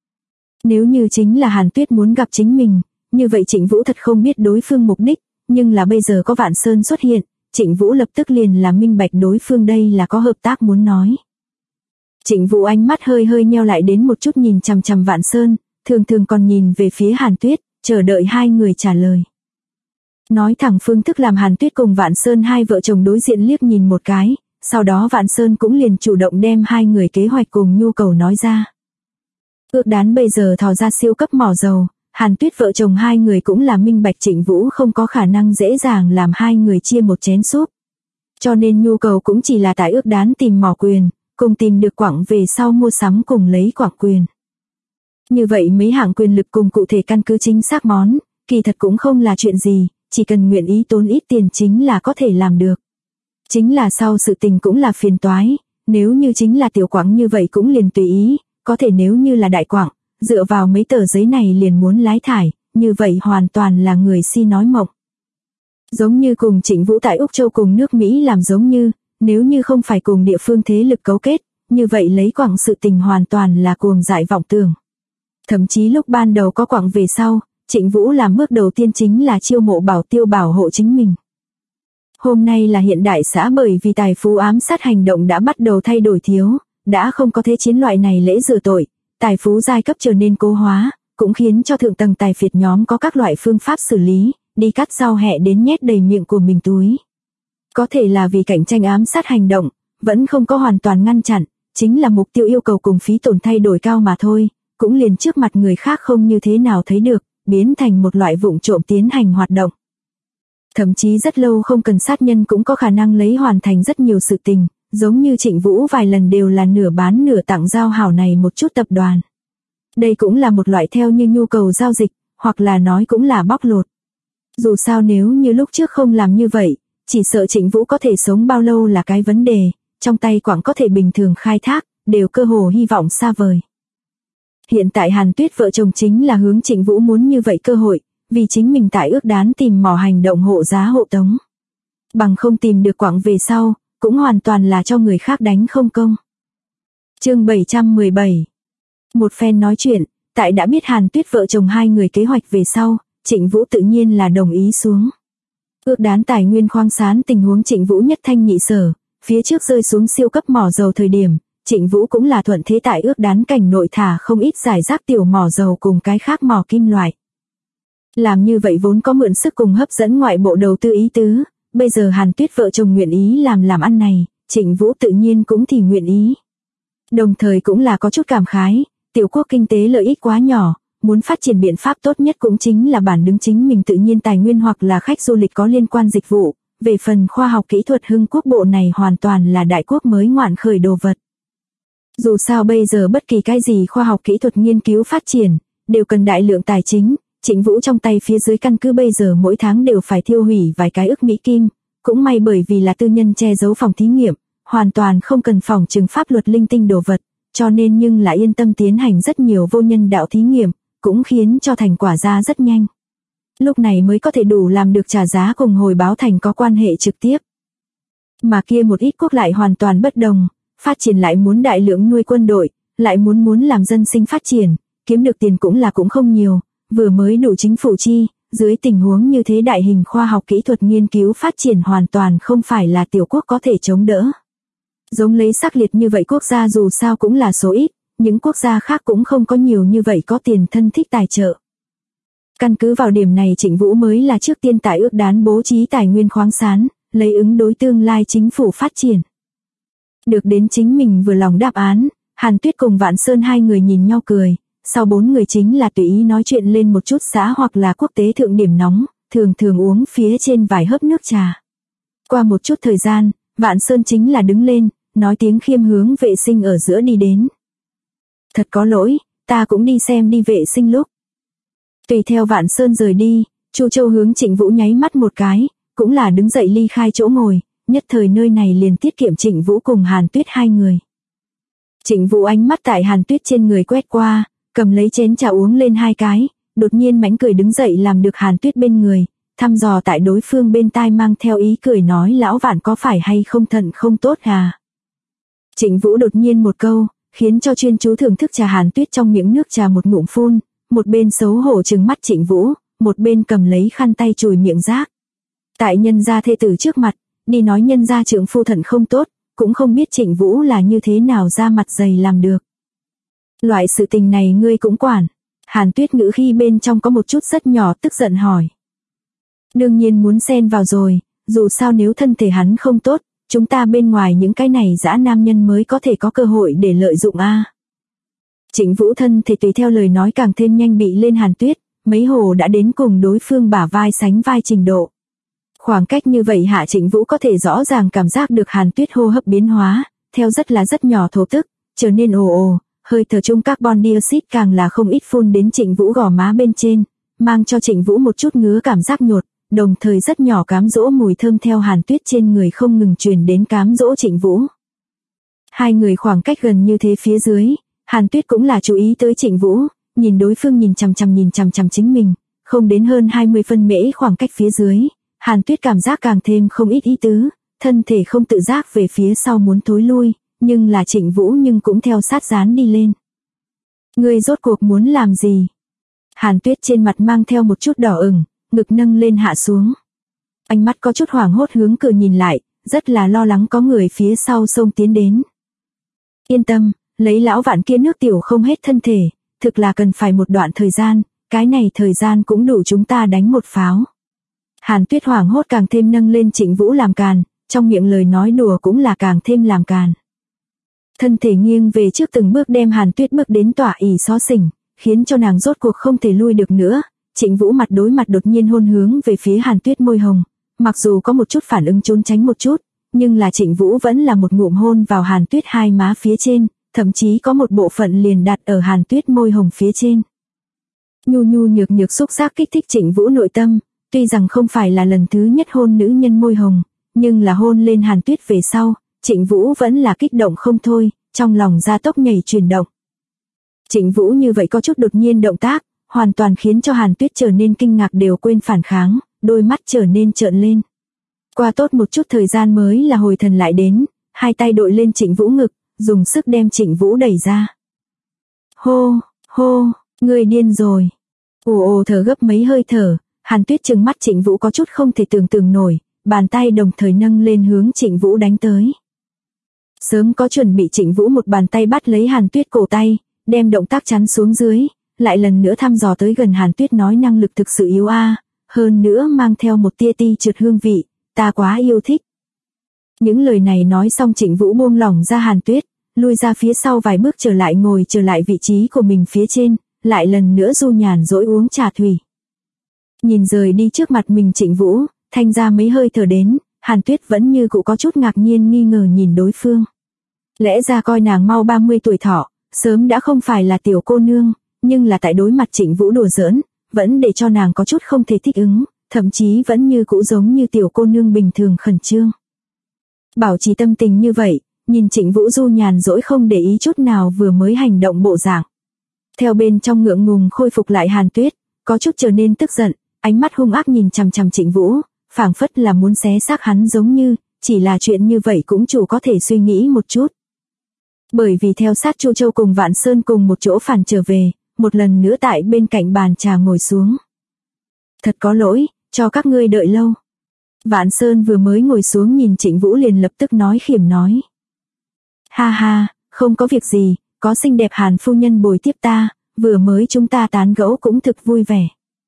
Nếu như chính là Hàn Tuyết muốn gặp chính mình, như vậy Trịnh Vũ thật không biết đối phương mục đích, nhưng là bây giờ có Vạn Sơn xuất hiện, Trịnh Vũ lập tức liền là minh bạch đối phương đây là có hợp tác muốn nói. Trịnh Vũ ánh mắt hơi hơi nheo lại đến một chút nhìn chằm chằm Vạn Sơn, thường thường còn nhìn về phía Hàn Tuyết, chờ đợi hai người trả lời. Nói thẳng phương thức làm Hàn Tuyết cùng Vạn Sơn hai vợ chồng đối diện liếc nhìn một cái, sau đó Vạn Sơn cũng liền chủ động đem hai người kế hoạch cùng nhu cầu nói ra. Ước đán bây giờ thò ra siêu cấp mỏ dầu, Hàn Tuyết vợ chồng hai người cũng là minh bạch Trịnh Vũ không có khả năng dễ dàng làm hai người chia một chén súp. Cho nên nhu cầu cũng chỉ là tại ước đán tìm mỏ quyền, cùng tìm được quặng về sau mua sắm cùng lấy quặng quyền. Như vậy mấy hạng quyền lực cùng cụ thể căn cứ chính xác món, kỳ thật cũng không là chuyện gì, chỉ cần nguyện ý tốn ít tiền chính là có thể làm được. Chính là sau sự tình cũng là phiền toái, nếu như chính là tiểu quặng như vậy cũng liền tùy ý, có thể nếu như là đại quặng, dựa vào mấy tờ giấy này liền muốn lái thải, như vậy hoàn toàn là người si nói mộng. Giống như cùng Trịnh Vũ tại Úc Châu cùng nước Mỹ làm giống như, nếu như không phải cùng địa phương thế lực cấu kết, như vậy lấy quặng sự tình hoàn toàn là cuồng dại vọng tưởng. Thậm chí lúc ban đầu có quặng về sau, Trịnh Vũ làm bước đầu tiên chính là chiêu mộ bảo tiêu bảo hộ chính mình. Hôm nay là hiện đại xã bởi vì tài phú ám sát hành động đã bắt đầu thay đổi thiếu, đã không có thế chiến loại này lễ rửa tội, tài phú giai cấp trở nên cố hóa, cũng khiến cho thượng tầng tài phiệt nhóm có các loại phương pháp xử lý, đi cắt rau hẹ đến nhét đầy miệng của mình túi. Có thể là vì cạnh tranh ám sát hành động, vẫn không có hoàn toàn ngăn chặn, chính là mục tiêu yêu cầu cùng phí tổn thay đổi cao mà thôi, cũng liền trước mặt người khác không như thế nào thấy được, biến thành một loại vụng trộm tiến hành hoạt động. Thậm chí rất lâu không cần sát nhân cũng có khả năng lấy hoàn thành rất nhiều sự tình, giống như Trịnh Vũ vài lần đều là nửa bán nửa tặng giao hảo này một chút tập đoàn. Đây cũng là một loại theo như nhu cầu giao dịch, hoặc là nói cũng là bóc lột. Dù sao nếu như lúc trước không làm như vậy, chỉ sợ Trịnh Vũ có thể sống bao lâu là cái vấn đề, trong tay quảng có thể bình thường khai thác, đều cơ hồ hy vọng xa vời. Hiện tại Hàn Tuyết vợ chồng chính là hướng Trịnh Vũ muốn như vậy cơ hội, vì chính mình tại ước đán tìm mỏ hành động hộ giá hộ tống. Bằng không tìm được quảng về sau, cũng hoàn toàn là cho người khác đánh không công. Chương 717. Một phen nói chuyện, tại đã biết Hàn Tuyết vợ chồng hai người kế hoạch về sau, Trịnh Vũ tự nhiên là đồng ý xuống. Ước đán tài nguyên khoáng sản tình huống Trịnh Vũ nhất thanh nhị sở, phía trước rơi xuống siêu cấp mỏ dầu thời điểm, Trịnh Vũ cũng là thuận thế tại ước đán cảnh nội thả không ít giải rác tiểu mỏ dầu cùng cái khác mỏ kim loại. Làm như vậy vốn có mượn sức cùng hấp dẫn ngoại bộ đầu tư ý tứ, bây giờ Hàn Tuyết vợ chồng nguyện ý làm ăn này, Trịnh Vũ tự nhiên cũng thì nguyện ý. Đồng thời cũng là có chút cảm khái, tiểu quốc kinh tế lợi ích quá nhỏ, muốn phát triển biện pháp tốt nhất cũng chính là bản đứng chính mình tự nhiên tài nguyên hoặc là khách du lịch có liên quan dịch vụ, về phần khoa học kỹ thuật hưng quốc bộ này hoàn toàn là đại quốc mới ngoạn khởi đồ vật. Dù sao bây giờ bất kỳ cái gì khoa học kỹ thuật nghiên cứu phát triển, đều cần đại lượng tài chính, Trịnh Vũ trong tay phía dưới căn cứ bây giờ mỗi tháng đều phải tiêu hủy vài cái ức Mỹ kim, cũng may bởi vì là tư nhân che giấu phòng thí nghiệm, hoàn toàn không cần phòng trừng pháp luật linh tinh đồ vật, cho nên nhưng lại yên tâm tiến hành rất nhiều vô nhân đạo thí nghiệm, cũng khiến cho thành quả ra rất nhanh. Lúc này mới có thể đủ làm được trả giá cùng hồi báo thành có quan hệ trực tiếp. Mà kia một ít quốc lại hoàn toàn bất đồng, phát triển lại muốn đại lượng nuôi quân đội, lại muốn làm dân sinh phát triển, kiếm được tiền cũng không nhiều, vừa mới đủ chính phủ chi, dưới tình huống như thế đại hình khoa học kỹ thuật nghiên cứu phát triển hoàn toàn không phải là tiểu quốc có thể chống đỡ. Giống lấy sắc liệt như vậy quốc gia dù sao cũng là số ít, những quốc gia khác cũng không có nhiều như vậy có tiền thân thích tài trợ. Căn cứ vào điểm này Trịnh Vũ mới là trước tiên tại ước đán bố trí tài nguyên khoáng sản, lấy ứng đối tương lai chính phủ phát triển. Được đến chính mình vừa lòng đáp án, Hàn Tuyết cùng Vạn Sơn hai người nhìn nhau cười, sau 4 người chính là tùy ý nói chuyện lên một chút xã hoặc là quốc tế thượng điểm nóng, thường uống phía trên vài hớp nước trà. Qua một chút thời gian, Vạn Sơn chính là đứng lên, nói tiếng khiêm hướng vệ sinh ở giữa đi đến. Thật có lỗi, ta cũng đi xem đi vệ sinh lúc. Tùy theo Vạn Sơn rời đi, Chu Châu hướng Trịnh Vũ nháy mắt một cái, cũng là đứng dậy ly khai chỗ ngồi, nhất thời nơi này liền tiết kiệm Trịnh Vũ cùng Hàn Tuyết hai người. Trịnh Vũ ánh mắt tại Hàn Tuyết trên người quét qua, cầm lấy chén trà uống lên 2 cái, đột nhiên mánh cười đứng dậy làm được Hàn Tuyết bên người, thăm dò tại đối phương bên tai mang theo ý cười nói lão Vạn có phải hay không thận không tốt à. Trịnh Vũ đột nhiên một câu, khiến cho chuyên chú thưởng thức trà Hàn Tuyết trong miệng nước trà một ngụm phun, một bên xấu hổ trừng mắt Trịnh Vũ, một bên cầm lấy khăn tay chùi miệng rác. Tại nhân gia thê tử trước mặt, đi nói nhân gia trượng phu thận không tốt, cũng không biết Trịnh Vũ là như thế nào ra mặt dày làm được. Loại sự tình này ngươi cũng quản. Hàn Tuyết ngữ khi bên trong có một chút rất nhỏ tức giận hỏi. Đương nhiên muốn xen vào rồi, dù sao nếu thân thể hắn không tốt, chúng ta bên ngoài những cái này dã nam nhân mới có thể có cơ hội để lợi dụng a. Trịnh Vũ thân thể tùy theo lời nói càng thêm nhanh bị lên Hàn Tuyết, mấy hồ đã đến cùng đối phương bả vai sánh vai trình độ. Khoảng cách như vậy hạ Trịnh Vũ có thể rõ ràng cảm giác được Hàn Tuyết hô hấp biến hóa, theo rất nhỏ thổ tức, trở nên ồ, hơi thở chung carbon dioxide càng là không ít phun đến Trịnh Vũ gò má bên trên, mang cho Trịnh Vũ một chút ngứa cảm giác nhột, đồng thời rất nhỏ cám dỗ mùi thơm theo Hàn Tuyết trên người không ngừng truyền đến cám dỗ Trịnh Vũ. Hai người khoảng cách gần như thế phía dưới, Hàn Tuyết cũng là chú ý tới Trịnh Vũ, nhìn đối phương nhìn chằm chằm chính mình, không đến hơn 20 phân mễ khoảng cách phía dưới, Hàn Tuyết cảm giác càng thêm không ít ý tứ, thân thể không tự giác về phía sau muốn thối lui, nhưng là Trịnh Vũ nhưng cũng theo sát dán đi lên. Ngươi rốt cuộc muốn làm gì? Hàn Tuyết trên mặt mang theo một chút đỏ ửng, ngực nâng lên hạ xuống. Ánh mắt có chút hoảng hốt hướng cửa nhìn lại, rất là lo lắng có người phía sau xông tiến đến. Yên tâm, lấy lão Vạn kia nước tiểu không hết thân thể, thực là cần phải một đoạn thời gian, cái này thời gian cũng đủ chúng ta đánh một pháo. Hàn Tuyết hoảng hốt càng thêm nâng lên Trịnh Vũ làm càn, trong miệng lời nói đùa cũng là càng thêm làm càn. Thân thể nghiêng về trước từng bước đem Hàn Tuyết bước đến tỏa ỉ xó xỉnh, khiến cho nàng rốt cuộc không thể lui được nữa. Trịnh Vũ mặt đối mặt đột nhiên hôn hướng về phía Hàn Tuyết môi hồng, mặc dù có một chút phản ứng trốn tránh một chút, nhưng là Trịnh Vũ vẫn là một ngụm hôn vào Hàn Tuyết hai má phía trên, thậm chí có một bộ phận liền đặt ở Hàn Tuyết môi hồng phía trên. Nhu nhược xúc giác kích thích Trịnh Vũ nội tâm, tuy rằng không phải là lần thứ nhất hôn nữ nhân môi hồng, nhưng là hôn lên Hàn Tuyết về sau, Trịnh Vũ vẫn là kích động không thôi, trong lòng gia tốc nhảy chuyển động. Trịnh Vũ như vậy có chút đột nhiên động tác, hoàn toàn khiến cho Hàn Tuyết trở nên kinh ngạc đều quên phản kháng, đôi mắt trở nên trợn lên. Qua tốt một chút thời gian mới là hồi thần lại đến, hai tay đội lên Trịnh Vũ ngực, dùng sức đem Trịnh Vũ đẩy ra. Hô, ngươi điên rồi. Ồ thở gấp mấy hơi thở, Hàn Tuyết trừng mắt Trịnh Vũ có chút không thể tưởng tượng nổi, bàn tay đồng thời nâng lên hướng Trịnh Vũ đánh tới. Sớm có chuẩn bị Trịnh Vũ một bàn tay bắt lấy Hàn Tuyết cổ tay, đem động tác chắn xuống dưới, lại lần nữa thăm dò tới gần Hàn Tuyết nói năng lực thực sự yếu a, hơn nữa mang theo một tia ti trượt hương vị, ta quá yêu thích. Những lời này nói xong Trịnh Vũ buông lỏng ra Hàn Tuyết, lui ra phía sau vài bước ngồi trở lại vị trí của mình phía trên, lại lần nữa du nhàn dỗi uống trà thủy. Nhìn rời đi trước mặt mình Trịnh Vũ, thanh ra mấy hơi thở đến, Hàn Tuyết vẫn như cũ có chút ngạc nhiên nghi ngờ nhìn đối phương. Lẽ ra coi nàng mau 30 tuổi thọ, sớm đã không phải là tiểu cô nương, nhưng là tại đối mặt Trịnh Vũ đùa giỡn, vẫn để cho nàng có chút không thể thích ứng, thậm chí vẫn như cũ giống như tiểu cô nương bình thường khẩn trương. Bảo trì tâm tình như vậy, nhìn Trịnh Vũ Du nhàn rỗi không để ý chút nào vừa mới hành động bộ dạng. Theo bên trong ngượng ngùng khôi phục lại Hàn Tuyết, có chút trở nên tức giận, ánh mắt hung ác nhìn chằm chằm Trịnh Vũ, phảng phất là muốn xé xác hắn giống như, chỉ là chuyện như vậy cũng chủ có thể suy nghĩ một chút. Bởi vì theo sát Chu Châu cùng Vạn Sơn cùng một chỗ phản trở về, một lần nữa tại bên cạnh bàn trà ngồi xuống. Thật có lỗi, cho các ngươi đợi lâu. Vạn Sơn vừa mới ngồi xuống nhìn Trịnh Vũ liền lập tức nói khiểm nói. Ha ha, không có việc gì, có xinh đẹp Hàn phu nhân bồi tiếp ta, vừa mới chúng ta tán gẫu cũng thực vui vẻ.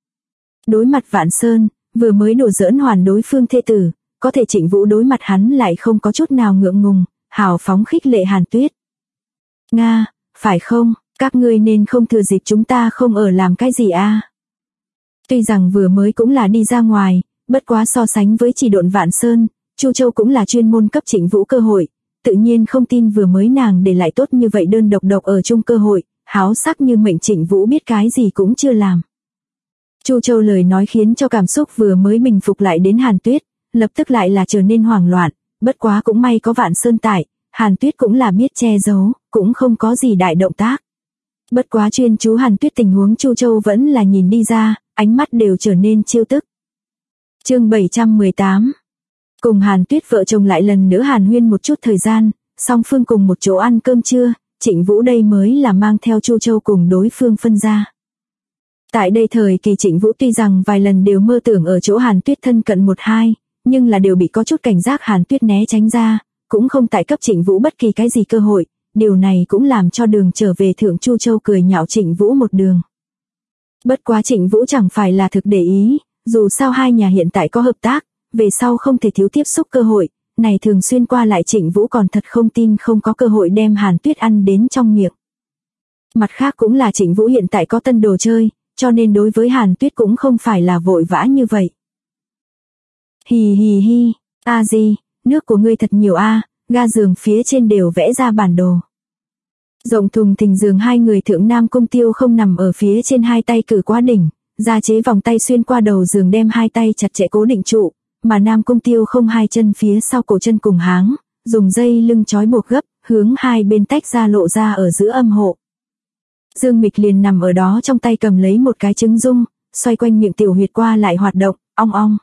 Đối mặt Vạn Sơn, vừa mới đùa giỡn hoàn đối phương thê tử, có thể Trịnh Vũ đối mặt hắn lại không có chút nào ngượng ngùng, hào phóng khích lệ Hàn Tuyết. Nga, phải không, các ngươi nên không thừa dịp chúng ta không ở làm cái gì a? Tuy rằng vừa mới cũng là đi ra ngoài, bất quá so sánh với chỉ độn Vạn Sơn, Chu Châu cũng là chuyên môn cấp Trịnh Vũ cơ hội, tự nhiên không tin vừa mới nàng để lại tốt như vậy đơn độc ở chung cơ hội, háo sắc như mệnh Trịnh Vũ biết cái gì cũng chưa làm. Chu Châu lời nói khiến cho cảm xúc vừa mới bình phục lại đến Hàn Tuyết, lập tức lại là trở nên hoảng loạn, bất quá cũng may có Vạn Sơn tại, Hàn Tuyết cũng là biết che giấu, cũng không có gì đại động tác. Bất quá chuyên chú Hàn Tuyết tình huống Chu Châu vẫn là nhìn đi ra, ánh mắt đều trở nên trêu tức. Chương 718. Cùng Hàn Tuyết vợ chồng lại lần nữa hàn huyên một chút thời gian, song phương cùng một chỗ ăn cơm trưa, Trịnh Vũ đây mới là mang theo Chu Châu cùng đối phương phân ra. Tại đây thời kỳ Trịnh Vũ tuy rằng vài lần đều mơ tưởng ở chỗ Hàn Tuyết thân cận một hai, nhưng là đều bị có chút cảnh giác Hàn Tuyết né tránh ra, cũng không tại cấp Trịnh Vũ bất kỳ cái gì cơ hội, điều này cũng làm cho đường trở về thượng Chu Châu cười nhạo Trịnh Vũ một đường. Bất quá Trịnh Vũ chẳng phải là thực để ý, dù sao hai nhà hiện tại có hợp tác, về sau không thể thiếu tiếp xúc cơ hội, này thường xuyên qua lại Trịnh Vũ còn thật không tin không có cơ hội đem Hàn Tuyết ăn đến trong miệng. Mặt khác cũng là Trịnh Vũ hiện tại có tân đồ chơi, cho nên đối với Hàn Tuyết cũng không phải là vội vã như vậy. Hì hì hi, a gì, nước của ngươi thật nhiều a, ga giường phía trên đều vẽ ra bản đồ. Rộng thùng thình giường hai người thượng Nam Cung Tiêu không nằm ở phía trên hai tay cử quá đỉnh, gia chế vòng tay xuyên qua đầu giường đem hai tay chặt chẽ cố định trụ, mà Nam Cung Tiêu không hai chân phía sau cổ chân cùng háng, dùng dây lưng trói buộc gấp, hướng hai bên tách ra lộ ra ở giữa âm hộ. Dương Mịch liền nằm ở đó trong tay cầm lấy một cái trứng dung, xoay quanh miệng tiểu huyệt qua lại hoạt động, ong ong.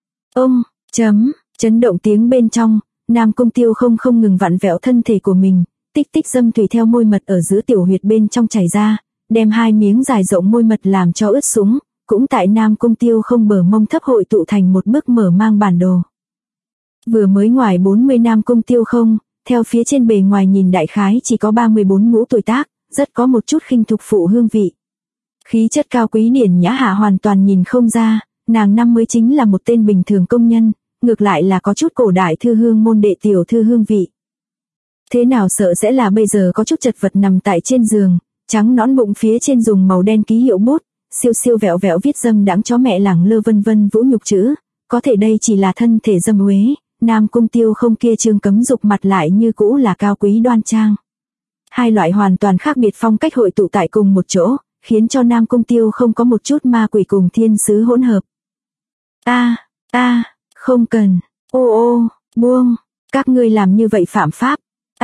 Chấn động tiếng bên trong, Nam Cung Tiêu không ngừng vặn vẹo thân thể của mình, tích tích dâm thủy theo môi mật ở giữa tiểu huyệt bên trong chảy ra, đem hai miếng dài rộng môi mật làm cho ướt sũng, cũng tại Nam Cung Tiêu không bờ mông thấp hội tụ thành một bức mở mang bản đồ. Vừa mới ngoài 40 Nam Cung Tiêu không, theo phía trên bề ngoài nhìn đại khái chỉ có 34 ngũ tuổi tác, rất có một chút khinh thục phụ hương vị. Khí chất cao quý điển nhã hạ hoàn toàn nhìn không ra, nàng năm mới chính là một tên bình thường công nhân, ngược lại là có chút cổ đại thư hương môn đệ tiểu thư hương vị. Thế nào sợ sẽ là bây giờ có chút chật vật nằm tại trên giường, trắng nõn bụng phía trên dùng màu đen ký hiệu bút, siêu siêu vẹo vẹo viết dâm đãng chó mẹ lẳng lơ vân vân vũ nhục chữ, có thể đây chỉ là thân thể dâm uế, Nam Cung Tiêu không kia trương cấm dục mặt lại như cũ là cao quý đoan trang. Hai loại hoàn toàn khác biệt phong cách hội tụ tại cùng một chỗ, khiến cho Nam Cung Tiêu không có một chút ma quỷ cùng thiên sứ hỗn hợp. Không cần, buông, các ngươi làm như vậy phạm pháp,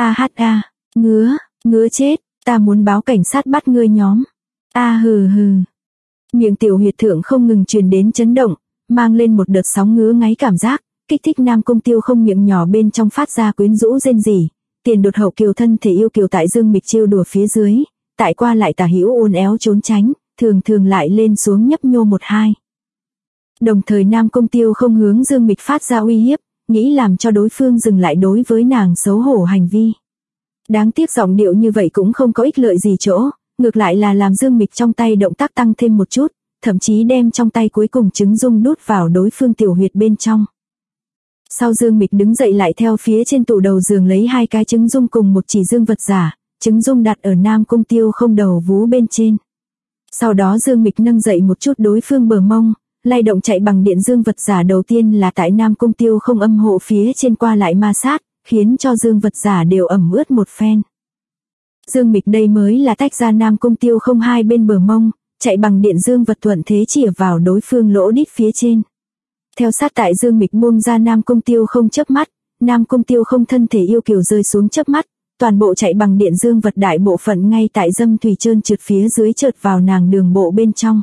ngứa chết, ta muốn báo cảnh sát bắt ngươi nhóm, hừ. Miệng tiểu huyệt thượng không ngừng truyền đến chấn động, mang lên một đợt sóng ngứa ngáy cảm giác, kích thích Nam Cung Tiêu không miệng nhỏ bên trong phát ra quyến rũ rên rỉ, tiền đột hậu kiều thân thể yêu kiều tại Dương Mịch trêu đùa phía dưới, tại qua lại tả hữu uốn éo trốn tránh, thường lại lên xuống nhấp nhô một hai. Đồng thời Nam Cung Tiêu không hướng Dương Mịch phát ra uy hiếp, nghĩ làm cho đối phương dừng lại đối với nàng xấu hổ hành vi. Đáng tiếc giọng điệu như vậy cũng không có ích lợi gì chỗ, ngược lại là làm Dương Mịch trong tay động tác tăng thêm một chút, thậm chí đem trong tay cuối cùng trứng dung đút vào đối phương tiểu huyệt bên trong. Sau Dương Mịch đứng dậy lại theo phía trên tủ đầu giường lấy hai cái trứng dung cùng một chỉ dương vật giả, trứng dung đặt ở Nam Cung Tiêu không đầu vú bên trên. Sau đó Dương Mịch nâng dậy một chút đối phương bờ mông, lay động chạy bằng điện dương vật giả đầu tiên là tại Nam Cung Tiêu không âm hộ phía trên qua lại ma sát, khiến cho dương vật giả đều ẩm ướt một phen. Dương Mịch đây mới là tách ra Nam Cung Tiêu không hai bên bờ mông, chạy bằng điện dương vật thuận thế chĩa vào đối phương lỗ đít phía trên. Theo sát tại Dương Mịch buông ra Nam Cung Tiêu không chớp mắt, Nam Cung Tiêu không thân thể yêu kiều rơi xuống chớp mắt, toàn bộ chạy bằng điện dương vật đại bộ phận ngay tại dâm thủy trơn trượt phía dưới chợt vào nàng đường bộ bên trong.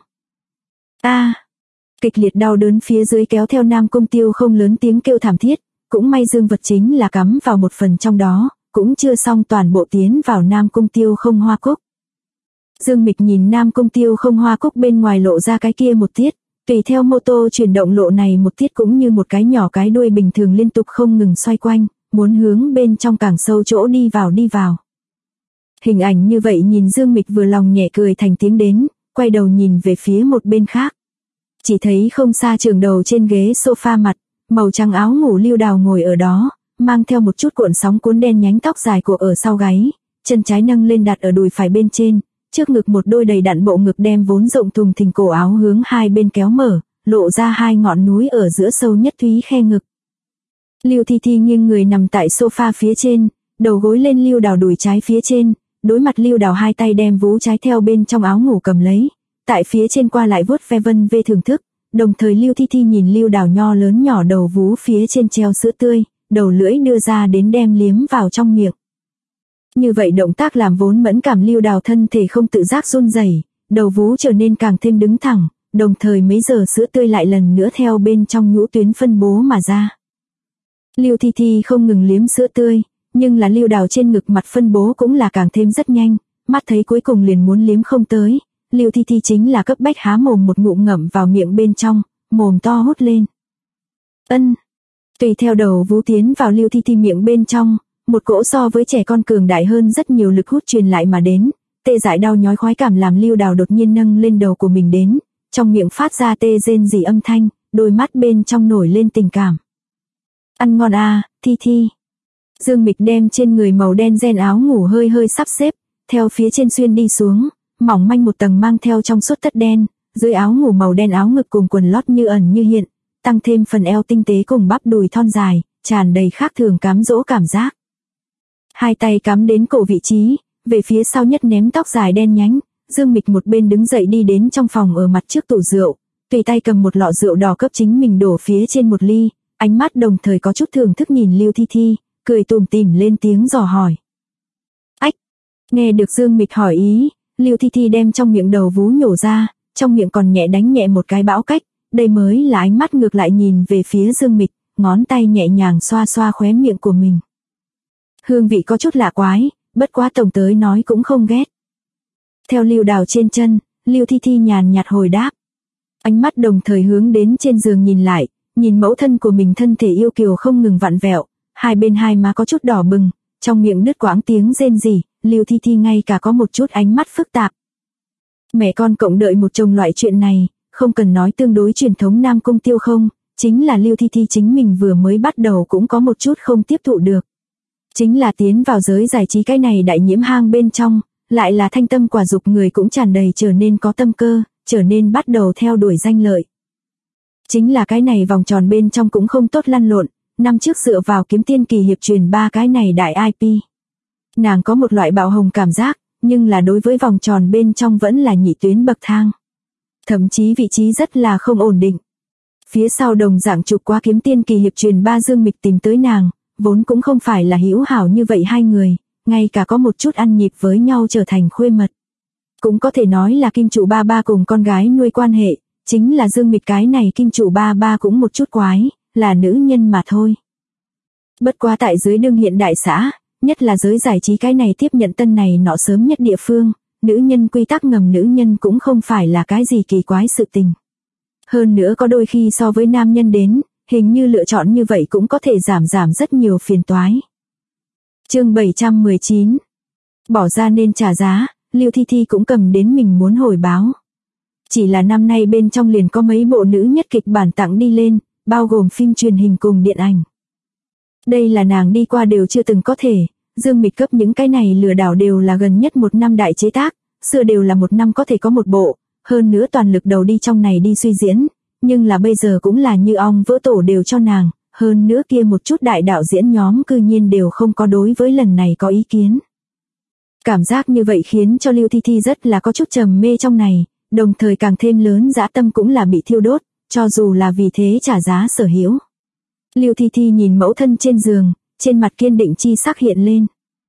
Kịch liệt đau đớn phía dưới kéo theo Nam Cung Tiêu không lớn tiếng kêu thảm thiết, cũng may dương vật chính là cắm vào một phần trong đó, cũng chưa xong toàn bộ tiến vào Nam Cung Tiêu không hoa cúc. Dương Mịch nhìn Nam Cung Tiêu không hoa cúc bên ngoài lộ ra cái kia một tiết, tùy theo mô tô chuyển động lộ này một tiết cũng như một cái nhỏ cái đuôi bình thường liên tục không ngừng xoay quanh, muốn hướng bên trong càng sâu chỗ đi vào. Hình ảnh như vậy nhìn Dương Mịch vừa lòng nhẹ cười thành tiếng đến, quay đầu nhìn về phía một bên khác. Chỉ thấy không xa trường đầu trên ghế sofa mặt, màu trắng áo ngủ Lưu Đào ngồi ở đó, mang theo một chút cuộn sóng cuốn đen nhánh tóc dài của ở sau gáy, chân trái nâng lên đặt ở đùi phải bên trên, trước ngực một đôi đầy đặn bộ ngực đem vốn rộng thùng thình cổ áo hướng hai bên kéo mở, lộ ra hai ngọn núi ở giữa sâu nhất thúy khe ngực. Lưu Thi Thi nghiêng người nằm tại sofa phía trên, đầu gối lên Lưu Đào đùi trái phía trên, đối mặt Lưu Đào hai tay đem vú trái theo bên trong áo ngủ cầm lấy, tại phía trên qua lại vuốt ve vân vê thưởng thức, đồng thời Lưu Thi Thi nhìn Lưu Đào nho lớn nhỏ đầu vú phía trên treo sữa tươi, đầu lưỡi đưa ra đến đem liếm vào trong miệng. Như vậy động tác làm vốn mẫn cảm Lưu Đào thân thể không tự giác run rẩy, đầu vú trở nên càng thêm đứng thẳng, đồng thời mấy giờ sữa tươi lại lần nữa theo bên trong nhũ tuyến phân bố mà ra. Lưu Thi Thi không ngừng liếm sữa tươi, nhưng là Lưu Đào trên ngực mặt phân bố cũng là càng thêm rất nhanh, mắt thấy cuối cùng liền muốn liếm không tới, Lưu Thi Thi chính là cấp bách há mồm một ngụm ngậm vào miệng bên trong, mồm to hút lên. Tùy theo đầu vú tiến vào Lưu Thi Thi miệng bên trong, một cỗ so với trẻ con cường đại hơn rất nhiều lực hút truyền lại mà đến, tê dại đau nhói khoái cảm làm Lưu Đào đột nhiên nâng lên đầu của mình đến, trong miệng phát ra tê rên rỉ âm thanh, đôi mắt bên trong nổi lên tình cảm. Ăn ngon à, Thi Thi. Dương Mịch đem trên người màu đen ren áo ngủ hơi hơi sắp xếp, theo phía trên xuyên đi xuống, mỏng manh một tầng mang theo trong suốt tất đen, dưới áo ngủ màu đen áo ngực cùng quần lót như ẩn như hiện, tăng thêm phần eo tinh tế cùng bắp đùi thon dài, tràn đầy khác thường cám dỗ cảm giác. Hai tay cắm đến cổ vị trí, về phía sau nhất ném tóc dài đen nhánh, Dương Mịch một bên đứng dậy đi đến trong phòng ở mặt trước tủ rượu, tùy tay cầm một lọ rượu đỏ cấp chính mình đổ phía trên một ly, ánh mắt đồng thời có chút thưởng thức nhìn Lưu Thi Thi, cười tủm tỉm lên tiếng dò hỏi. Ách! Nghe được Dương Mịch hỏi ý, Lưu Thi Thi đem trong miệng đầu vú nhổ ra, trong miệng còn nhẹ đánh nhẹ một cái bão cách, đây mới là ánh mắt ngược lại nhìn về phía Dương Mịch, ngón tay nhẹ nhàng xoa xoa khóe miệng của mình. Hương vị có chút lạ quái, bất quá tổng tới nói cũng không ghét. Theo Lưu Đào trên chân, Lưu Thi Thi nhàn nhạt hồi đáp. Ánh mắt đồng thời hướng đến trên giường nhìn lại, nhìn mẫu thân của mình thân thể yêu kiều không ngừng vặn vẹo, hai bên hai má có chút đỏ bừng, trong miệng đứt quãng tiếng rên rỉ, Lưu Thi Thi ngay cả có một chút ánh mắt phức tạp. Mẹ con cộng đợi một chồng loại chuyện này, không cần nói tương đối truyền thống Nam Cung Tiêu không, chính là Lưu Thi Thi chính mình vừa mới bắt đầu cũng có một chút không tiếp thụ được. Chính là tiến vào giới giải trí cái này đại nhiễm hang bên trong, lại là thanh tâm quả dục người cũng tràn đầy trở nên có tâm cơ, trở nên bắt đầu theo đuổi danh lợi. Chính là cái này vòng tròn bên trong cũng không tốt lăn lộn, năm trước dựa vào Kiếm Tiên Kỳ Hiệp truyền ba cái này đại IP. Nàng có một loại bạo hồng cảm giác, nhưng là đối với vòng tròn bên trong vẫn là nhị tuyến bậc thang. Thậm chí vị trí rất là không ổn định. Phía sau đồng dạng chụp qua Kiếm Tiên Kỳ Hiệp truyền ba Dương Mịch tìm tới nàng, vốn cũng không phải là hữu hảo như vậy hai người, ngay cả có một chút ăn nhịp với nhau trở thành khuê mật. Cũng có thể nói là kim chủ ba ba cùng con gái nuôi quan hệ, chính là Dương Mịch cái này kim chủ ba ba cũng một chút quái, là nữ nhân mà thôi. Bất quá tại dưới đương hiện đại xã, nhất là giới giải trí cái này tiếp nhận tân này nọ sớm nhất địa phương, nữ nhân quy tắc ngầm nữ nhân cũng không phải là cái gì kỳ quái sự tình. Hơn nữa có đôi khi so với nam nhân đến, hình như lựa chọn như vậy cũng có thể giảm rất nhiều phiền toái. Chương 719. Bỏ ra nên trả giá, Lưu Thi Thi cũng cầm đến mình muốn hồi báo. Chỉ là năm nay bên trong liền có mấy bộ nữ nhất kịch bản tặng đi lên, bao gồm phim truyền hình cùng điện ảnh. Đây là nàng đi qua đều chưa từng có thể, Dương Mịch cấp những cái này lừa đảo đều là gần nhất một năm đại chế tác, xưa đều là một năm có thể có một bộ, hơn nữa toàn lực đầu đi trong này đi suy diễn, nhưng là bây giờ cũng là như ong vỡ tổ đều cho nàng, hơn nữa kia một chút đại đạo diễn nhóm cư nhiên đều không có đối với lần này có ý kiến. Cảm giác như vậy khiến cho Lưu Thi Thi rất là có chút trầm mê trong này, Đồng thời càng thêm lớn dã tâm cũng là bị thiêu đốt, cho dù là vì thế trả giá sở hữu. Lưu Thi Thi nhìn mẫu thân trên giường, trên mặt kiên định chi sắc hiện lên.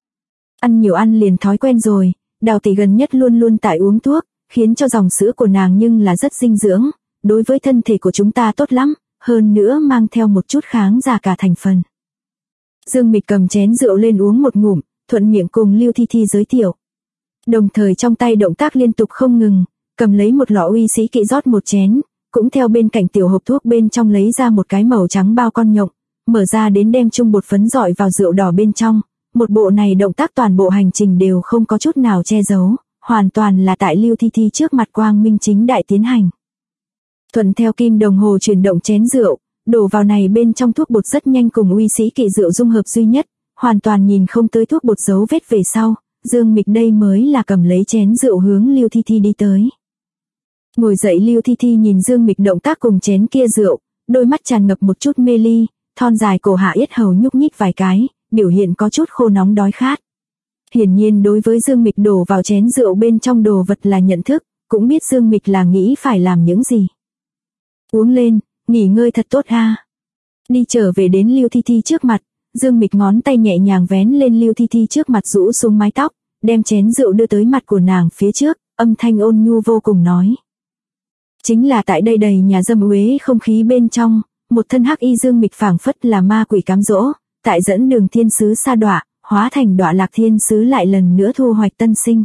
Ăn nhiều ăn liền thói quen rồi, Đào tỷ gần nhất luôn luôn tại uống thuốc, khiến cho dòng sữa của nàng nhưng là rất dinh dưỡng, đối với thân thể của chúng ta tốt lắm, hơn nữa mang theo một chút kháng giả cả thành phần. Dương Mịch cầm chén rượu lên uống một ngụm, thuận miệng cùng Lưu Thi Thi giới thiệu. Đồng thời trong tay động tác liên tục không ngừng, cầm lấy một lọ uy sĩ kỵ rót một chén, cũng theo bên cạnh tiểu hộp thuốc bên trong lấy ra một cái màu trắng bao con nhộng, mở ra đến đem chung bột phấn dọi vào rượu đỏ bên trong. Một bộ này động tác toàn bộ hành trình đều không có chút nào che giấu, hoàn toàn là tại Lưu Thi Thi trước mặt quang minh chính đại tiến hành. Thuận theo kim đồng hồ chuyển động chén rượu, đổ vào này bên trong thuốc bột rất nhanh cùng uy sĩ kỵ rượu dung hợp duy nhất, hoàn toàn nhìn không tới thuốc bột dấu vết về sau, Dương Mịch đây mới là cầm lấy chén rượu hướng Lưu Thi Thi đi tới. Ngồi dậy Lưu Thi Thi nhìn Dương Mịch động tác cùng chén kia rượu, đôi mắt tràn ngập một chút mê ly, thon dài cổ hạ yết hầu nhúc nhích vài cái, biểu hiện có chút khô nóng đói khát. Hiển nhiên đối với Dương Mịch đổ vào chén rượu bên trong đồ vật là nhận thức, cũng biết Dương Mịch là nghĩ phải làm những gì. Uống lên, nghỉ ngơi thật tốt ha. Đi trở về đến Lưu Thi Thi trước mặt, Dương Mịch ngón tay nhẹ nhàng vén lên Lưu Thi Thi trước mặt rũ xuống mái tóc, đem chén rượu đưa tới mặt của nàng phía trước, âm thanh ôn nhu vô cùng nói. Chính là tại đây đầy nhà dâm uế không khí bên trong, một thân hắc y Dương Mịch phảng phất là ma quỷ cám dỗ, tại dẫn đường thiên sứ sa đọa, hóa thành đọa lạc thiên sứ lại lần nữa thu hoạch tân sinh.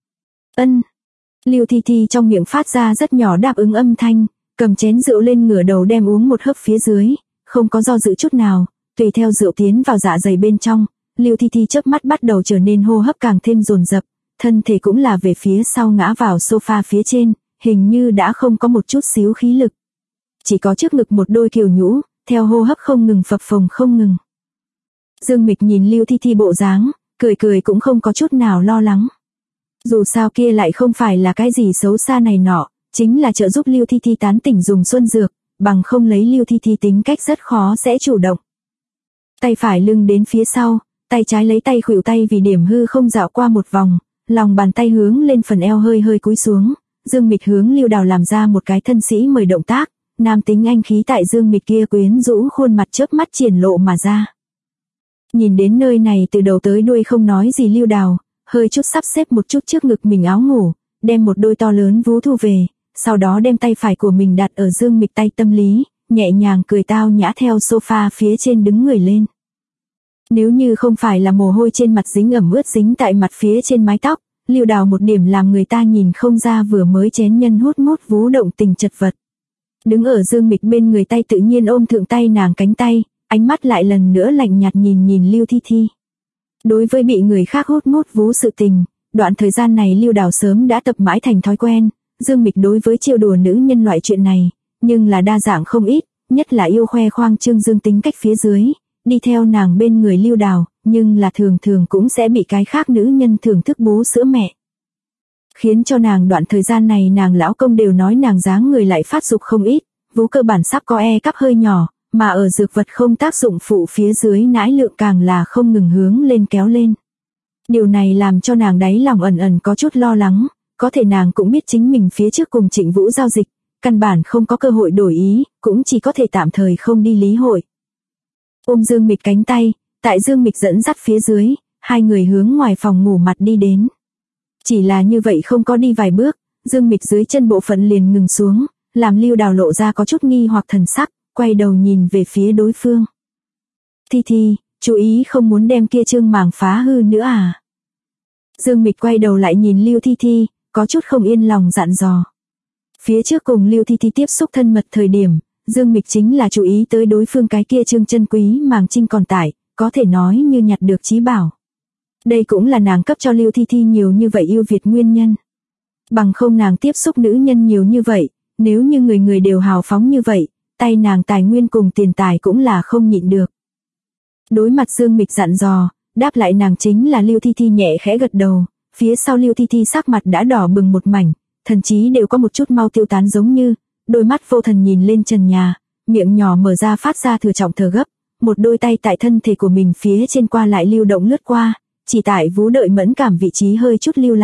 Ân. Lưu Thi Thi trong miệng phát ra rất nhỏ đáp ứng âm thanh, cầm chén rượu lên ngửa đầu đem uống một hớp phía dưới, không có do dự chút nào, tùy theo rượu tiến vào dạ dày bên trong, Lưu Thi Thi chớp mắt bắt đầu trở nên hô hấp càng thêm dồn dập, thân thể cũng là về phía sau ngã vào sofa phía trên, hình như đã không có một chút xíu khí lực. Chỉ có trước ngực một đôi kiều nhũ, theo hô hấp không ngừng phập phồng không ngừng. Dương Mịch nhìn Lưu Thi Thi bộ dáng, cười cười cũng không có chút nào lo lắng. Dù sao kia lại không phải là cái gì xấu xa này nọ, chính là trợ giúp Lưu Thi Thi tán tỉnh dùng xuân dược, bằng không lấy Lưu Thi Thi tính cách rất khó sẽ chủ động. Tay phải lưng đến phía sau, tay trái lấy tay khuỷu tay vì điểm hư không dạo qua một vòng, lòng bàn tay hướng lên phần eo hơi hơi cúi xuống, Dương Mịch hướng Lưu Đào làm ra một cái thân sĩ mời động tác, nam tính anh khí tại Dương Mịch kia quyến rũ khuôn mặt chớp mắt triển lộ mà ra. Nhìn đến nơi này từ đầu tới đuôi không nói gì Lưu Đào, hơi chút sắp xếp một chút trước ngực mình áo ngủ, đem một đôi to lớn vú thu về, sau đó đem tay phải của mình đặt ở Dương Mịch tay tâm lý, nhẹ nhàng cười tao nhã theo sofa phía trên đứng người lên. Nếu như không phải là mồ hôi trên mặt dính ẩm ướt dính tại mặt phía trên mái tóc, Lưu Đào một điểm làm người ta nhìn không ra vừa mới chén nhân hút mút vú động tình chật vật. Đứng ở Dương Mịch bên người tay tự nhiên ôm thượng tay nàng cánh tay, ánh mắt lại lần nữa lạnh nhạt nhìn Lưu Thi Thi. Đối với bị người khác hút mút vú sự tình, đoạn thời gian này Lưu Đào sớm đã tập mãi thành thói quen, Dương Mịch đối với trêu đùa nữ nhân loại chuyện này, nhưng là đa dạng không ít, nhất là yêu khoe khoang trương dương tính cách phía dưới, đi theo nàng bên người Lưu Đào, nhưng là thường thường cũng sẽ bị cái khác nữ nhân thưởng thức bú sữa mẹ. Khiến cho nàng đoạn thời gian này nàng lão công đều nói nàng dáng người lại phát dục không ít, vú cơ bản sắp có cắp hơi nhỏ, mà ở dược vật không tác dụng phụ phía dưới nãi lượng càng là không ngừng hướng lên kéo lên. Điều này làm cho nàng đáy lòng ẩn ẩn có chút lo lắng, có thể nàng cũng biết chính mình phía trước cùng Trịnh Vũ giao dịch, căn bản không có cơ hội đổi ý, cũng chỉ có thể tạm thời không đi lý hội. Ôm Dương Mịch cánh tay, tại Dương Mịch dẫn dắt phía dưới, hai người hướng ngoài phòng ngủ mặt đi đến. Chỉ là như vậy không có đi vài bước, Dương Mịch dưới chân bộ phận liền ngừng xuống, làm Lưu Đào lộ ra có chút nghi hoặc thần sắc, quay đầu nhìn về phía đối phương. Thi Thi, chú ý không muốn đem kia trương màng phá hư nữa à? Dương Mịch quay đầu lại nhìn Lưu Thi Thi, có chút không yên lòng dặn dò. Phía trước cùng Lưu Thi Thi tiếp xúc thân mật thời điểm, Dương Mịch chính là chú ý tới đối phương cái kia trương chân quý màng trinh còn tải, có thể nói như nhặt được chí bảo. Đây cũng là nàng cấp cho Lưu Thi Thi nhiều như vậy yêu Việt nguyên nhân. Bằng không nàng tiếp xúc nữ nhân nhiều như vậy, nếu như người người đều hào phóng như vậy, tay nàng tài nguyên cùng tiền tài cũng là không nhịn được. Đối mặt Dương Mịch dặn dò, đáp lại nàng chính là Lưu Thi Thi nhẹ khẽ gật đầu, phía sau Lưu Thi Thi sắc mặt đã đỏ bừng một mảnh, thần chí đều có một chút mau tiêu tán giống như, đôi mắt vô thần nhìn lên trần nhà, miệng nhỏ mở ra phát ra thừa trọng thở gấp, một đôi tay tại thân thể của mình phía trên qua lại lưu động lướt qua, chỉ tại vú đợi mẫn cảm vị trí hơi chút lưu lại,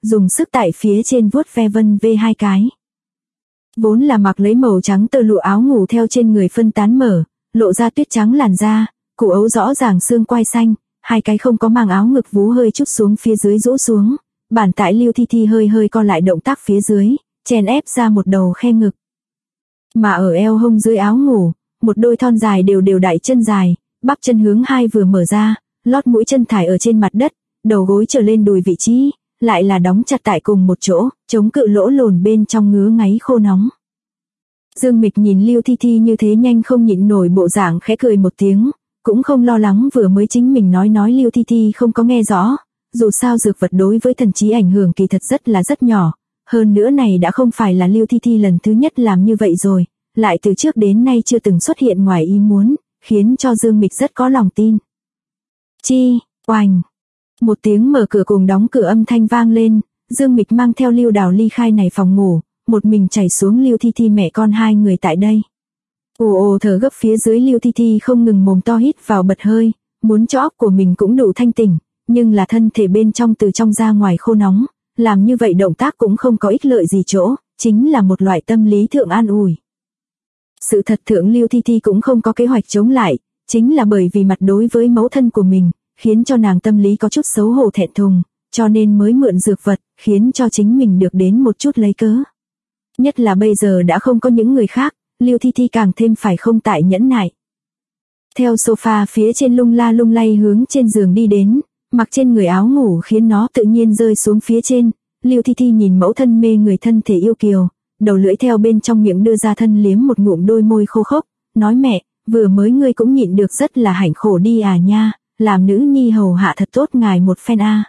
dùng sức tại phía trên vuốt ve vân vê hai cái. Vốn là mặc lấy màu trắng tơ lụa áo ngủ theo trên người phân tán mở, lộ ra tuyết trắng làn da, cổ ấu rõ ràng xương quai xanh, hai cái không có màng áo ngực vú hơi chút xuống phía dưới rũ xuống, bản tại Lưu Thi Thi hơi hơi co lại động tác phía dưới, chèn ép ra một đầu khe ngực. Mà ở eo hông dưới áo ngủ, một đôi thon dài đều đều đại chân dài, bắp chân hướng hai vừa mở ra, lót mũi chân thải ở trên mặt đất, đầu gối trở lên đùi vị trí, lại là đóng chặt tại cùng một chỗ, chống cự lỗ lồn bên trong ngứa ngáy khô nóng. Dương Mịch nhìn Lưu Thi Thi như thế nhanh không nhịn nổi bộ dạng khẽ cười một tiếng, cũng không lo lắng vừa mới chính mình nói Lưu Thi Thi không có nghe rõ, dù sao dược vật đối với thần trí ảnh hưởng kỳ thật rất nhỏ, hơn nữa này đã không phải là Lưu Thi Thi lần thứ nhất làm như vậy rồi, lại từ trước đến nay chưa từng xuất hiện ngoài ý muốn, khiến cho Dương Mịch rất có lòng tin. Chi, oành. Một tiếng mở cửa cùng đóng cửa âm thanh vang lên, Dương Mịch mang theo Lưu Đào ly khai này phòng ngủ, một mình chảy xuống Lưu Thi Thi mẹ con hai người tại đây. Ồ thở gấp phía dưới Lưu Thi Thi không ngừng mồm to hít vào bật hơi, muốn cho óc của mình cũng đủ thanh tỉnh, nhưng là thân thể bên trong từ trong ra ngoài khô nóng, làm như vậy động tác cũng không có ích lợi gì chỗ, chính là một loại tâm lý thượng an ủi. Sự thật thượng Lưu Thi Thi cũng không có kế hoạch chống lại, chính là bởi vì mặt đối với mẫu thân của mình, khiến cho nàng tâm lý có chút xấu hổ thẹn thùng, cho nên mới mượn dược vật, khiến cho chính mình được đến một chút lấy cớ. Nhất là bây giờ đã không có những người khác, Lưu Thi Thi càng thêm phải không tại nhẫn nại. Theo sofa phía trên lung la lung lay hướng trên giường đi đến, mặc trên người áo ngủ khiến nó tự nhiên rơi xuống phía trên, Lưu Thi Thi nhìn mẫu thân mê người thân thể yêu kiều, đầu lưỡi theo bên trong miệng đưa ra thân liếm một ngụm đôi môi khô khốc, nói mẹ, vừa mới ngươi cũng nhịn được rất là hạnh khổ đi à nha, làm nữ nhi hầu hạ thật tốt ngài một phen a.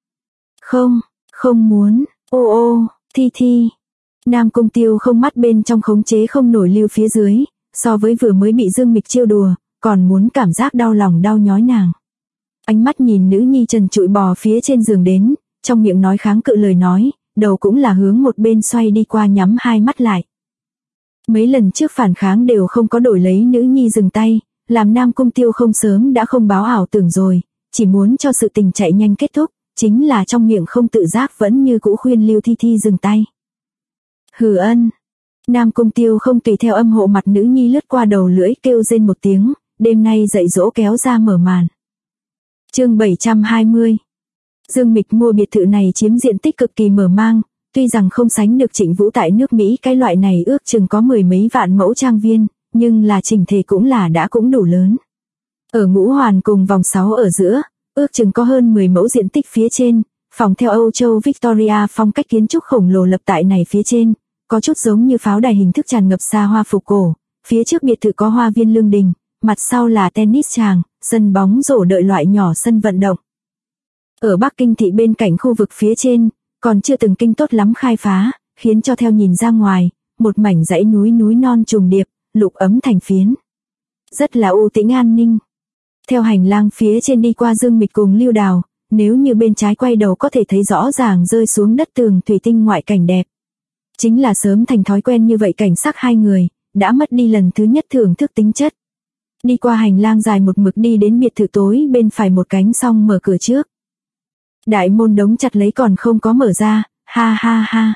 Không muốn, ô, Thi Thi. Nam Cung Tiêu không mắt bên trong khống chế không nổi Lưu phía dưới, so với vừa mới bị Dương Mịch trêu đùa, còn muốn cảm giác đau lòng đau nhói nàng. Ánh mắt nhìn nữ nhi trần trụi bò phía trên giường đến, trong miệng nói kháng cự lời nói, đầu cũng là hướng một bên xoay đi qua nhắm hai mắt lại. Mấy lần trước phản kháng đều không có đổi lấy nữ nhi dừng tay, làm Nam Cung Tiêu không sớm đã không báo ảo tưởng rồi, chỉ muốn cho sự tình chạy nhanh kết thúc, chính là trong miệng không tự giác vẫn như cũ khuyên Lưu Thi Thi dừng tay. Hừ ân. Nam Cung Tiêu không tùy theo âm hộ mặt nữ nhi lướt qua đầu lưỡi kêu rên một tiếng, đêm nay dạy dỗ kéo ra mở màn. Chương 720. Dương Mịch mua biệt thự này chiếm diện tích cực kỳ mở mang, tuy rằng không sánh được Trịnh Vũ tại nước Mỹ cái loại này ước chừng có 10 mấy vạn mẫu trang viên, nhưng là chỉnh thể cũng là đã cũng đủ lớn. Ở Ngũ Hoàn cùng vòng 6 ở giữa, ước chừng có hơn 10 mẫu diện tích phía trên, phòng theo Âu Châu Victoria phong cách kiến trúc khổng lồ lập tại này phía trên, có chút giống như pháo đài hình thức tràn ngập xa hoa phục cổ, phía trước biệt thự có hoa viên lương đình, mặt sau là tennis tràng, sân bóng rổ đợi loại nhỏ sân vận động. Ở Bắc Kinh thị bên cạnh khu vực phía trên, còn chưa từng kinh tốt lắm khai phá, khiến cho theo nhìn ra ngoài, một mảnh dãy núi non trùng điệp, lục ấm thành phiến. Rất là u tĩnh an ninh. Theo hành lang phía trên đi qua Dương Mịch cùng Lưu Đào, nếu như bên trái quay đầu có thể thấy rõ ràng rơi xuống đất tường thủy tinh ngoại cảnh đẹp. Chính là sớm thành thói quen như vậy cảnh sắc hai người, đã mất đi lần thứ nhất thưởng thức tính chất. Đi qua hành lang dài một mực đi đến biệt thự tối bên phải một cánh xong mở cửa trước. Đại môn đóng chặt lấy còn không có mở ra, ha ha ha.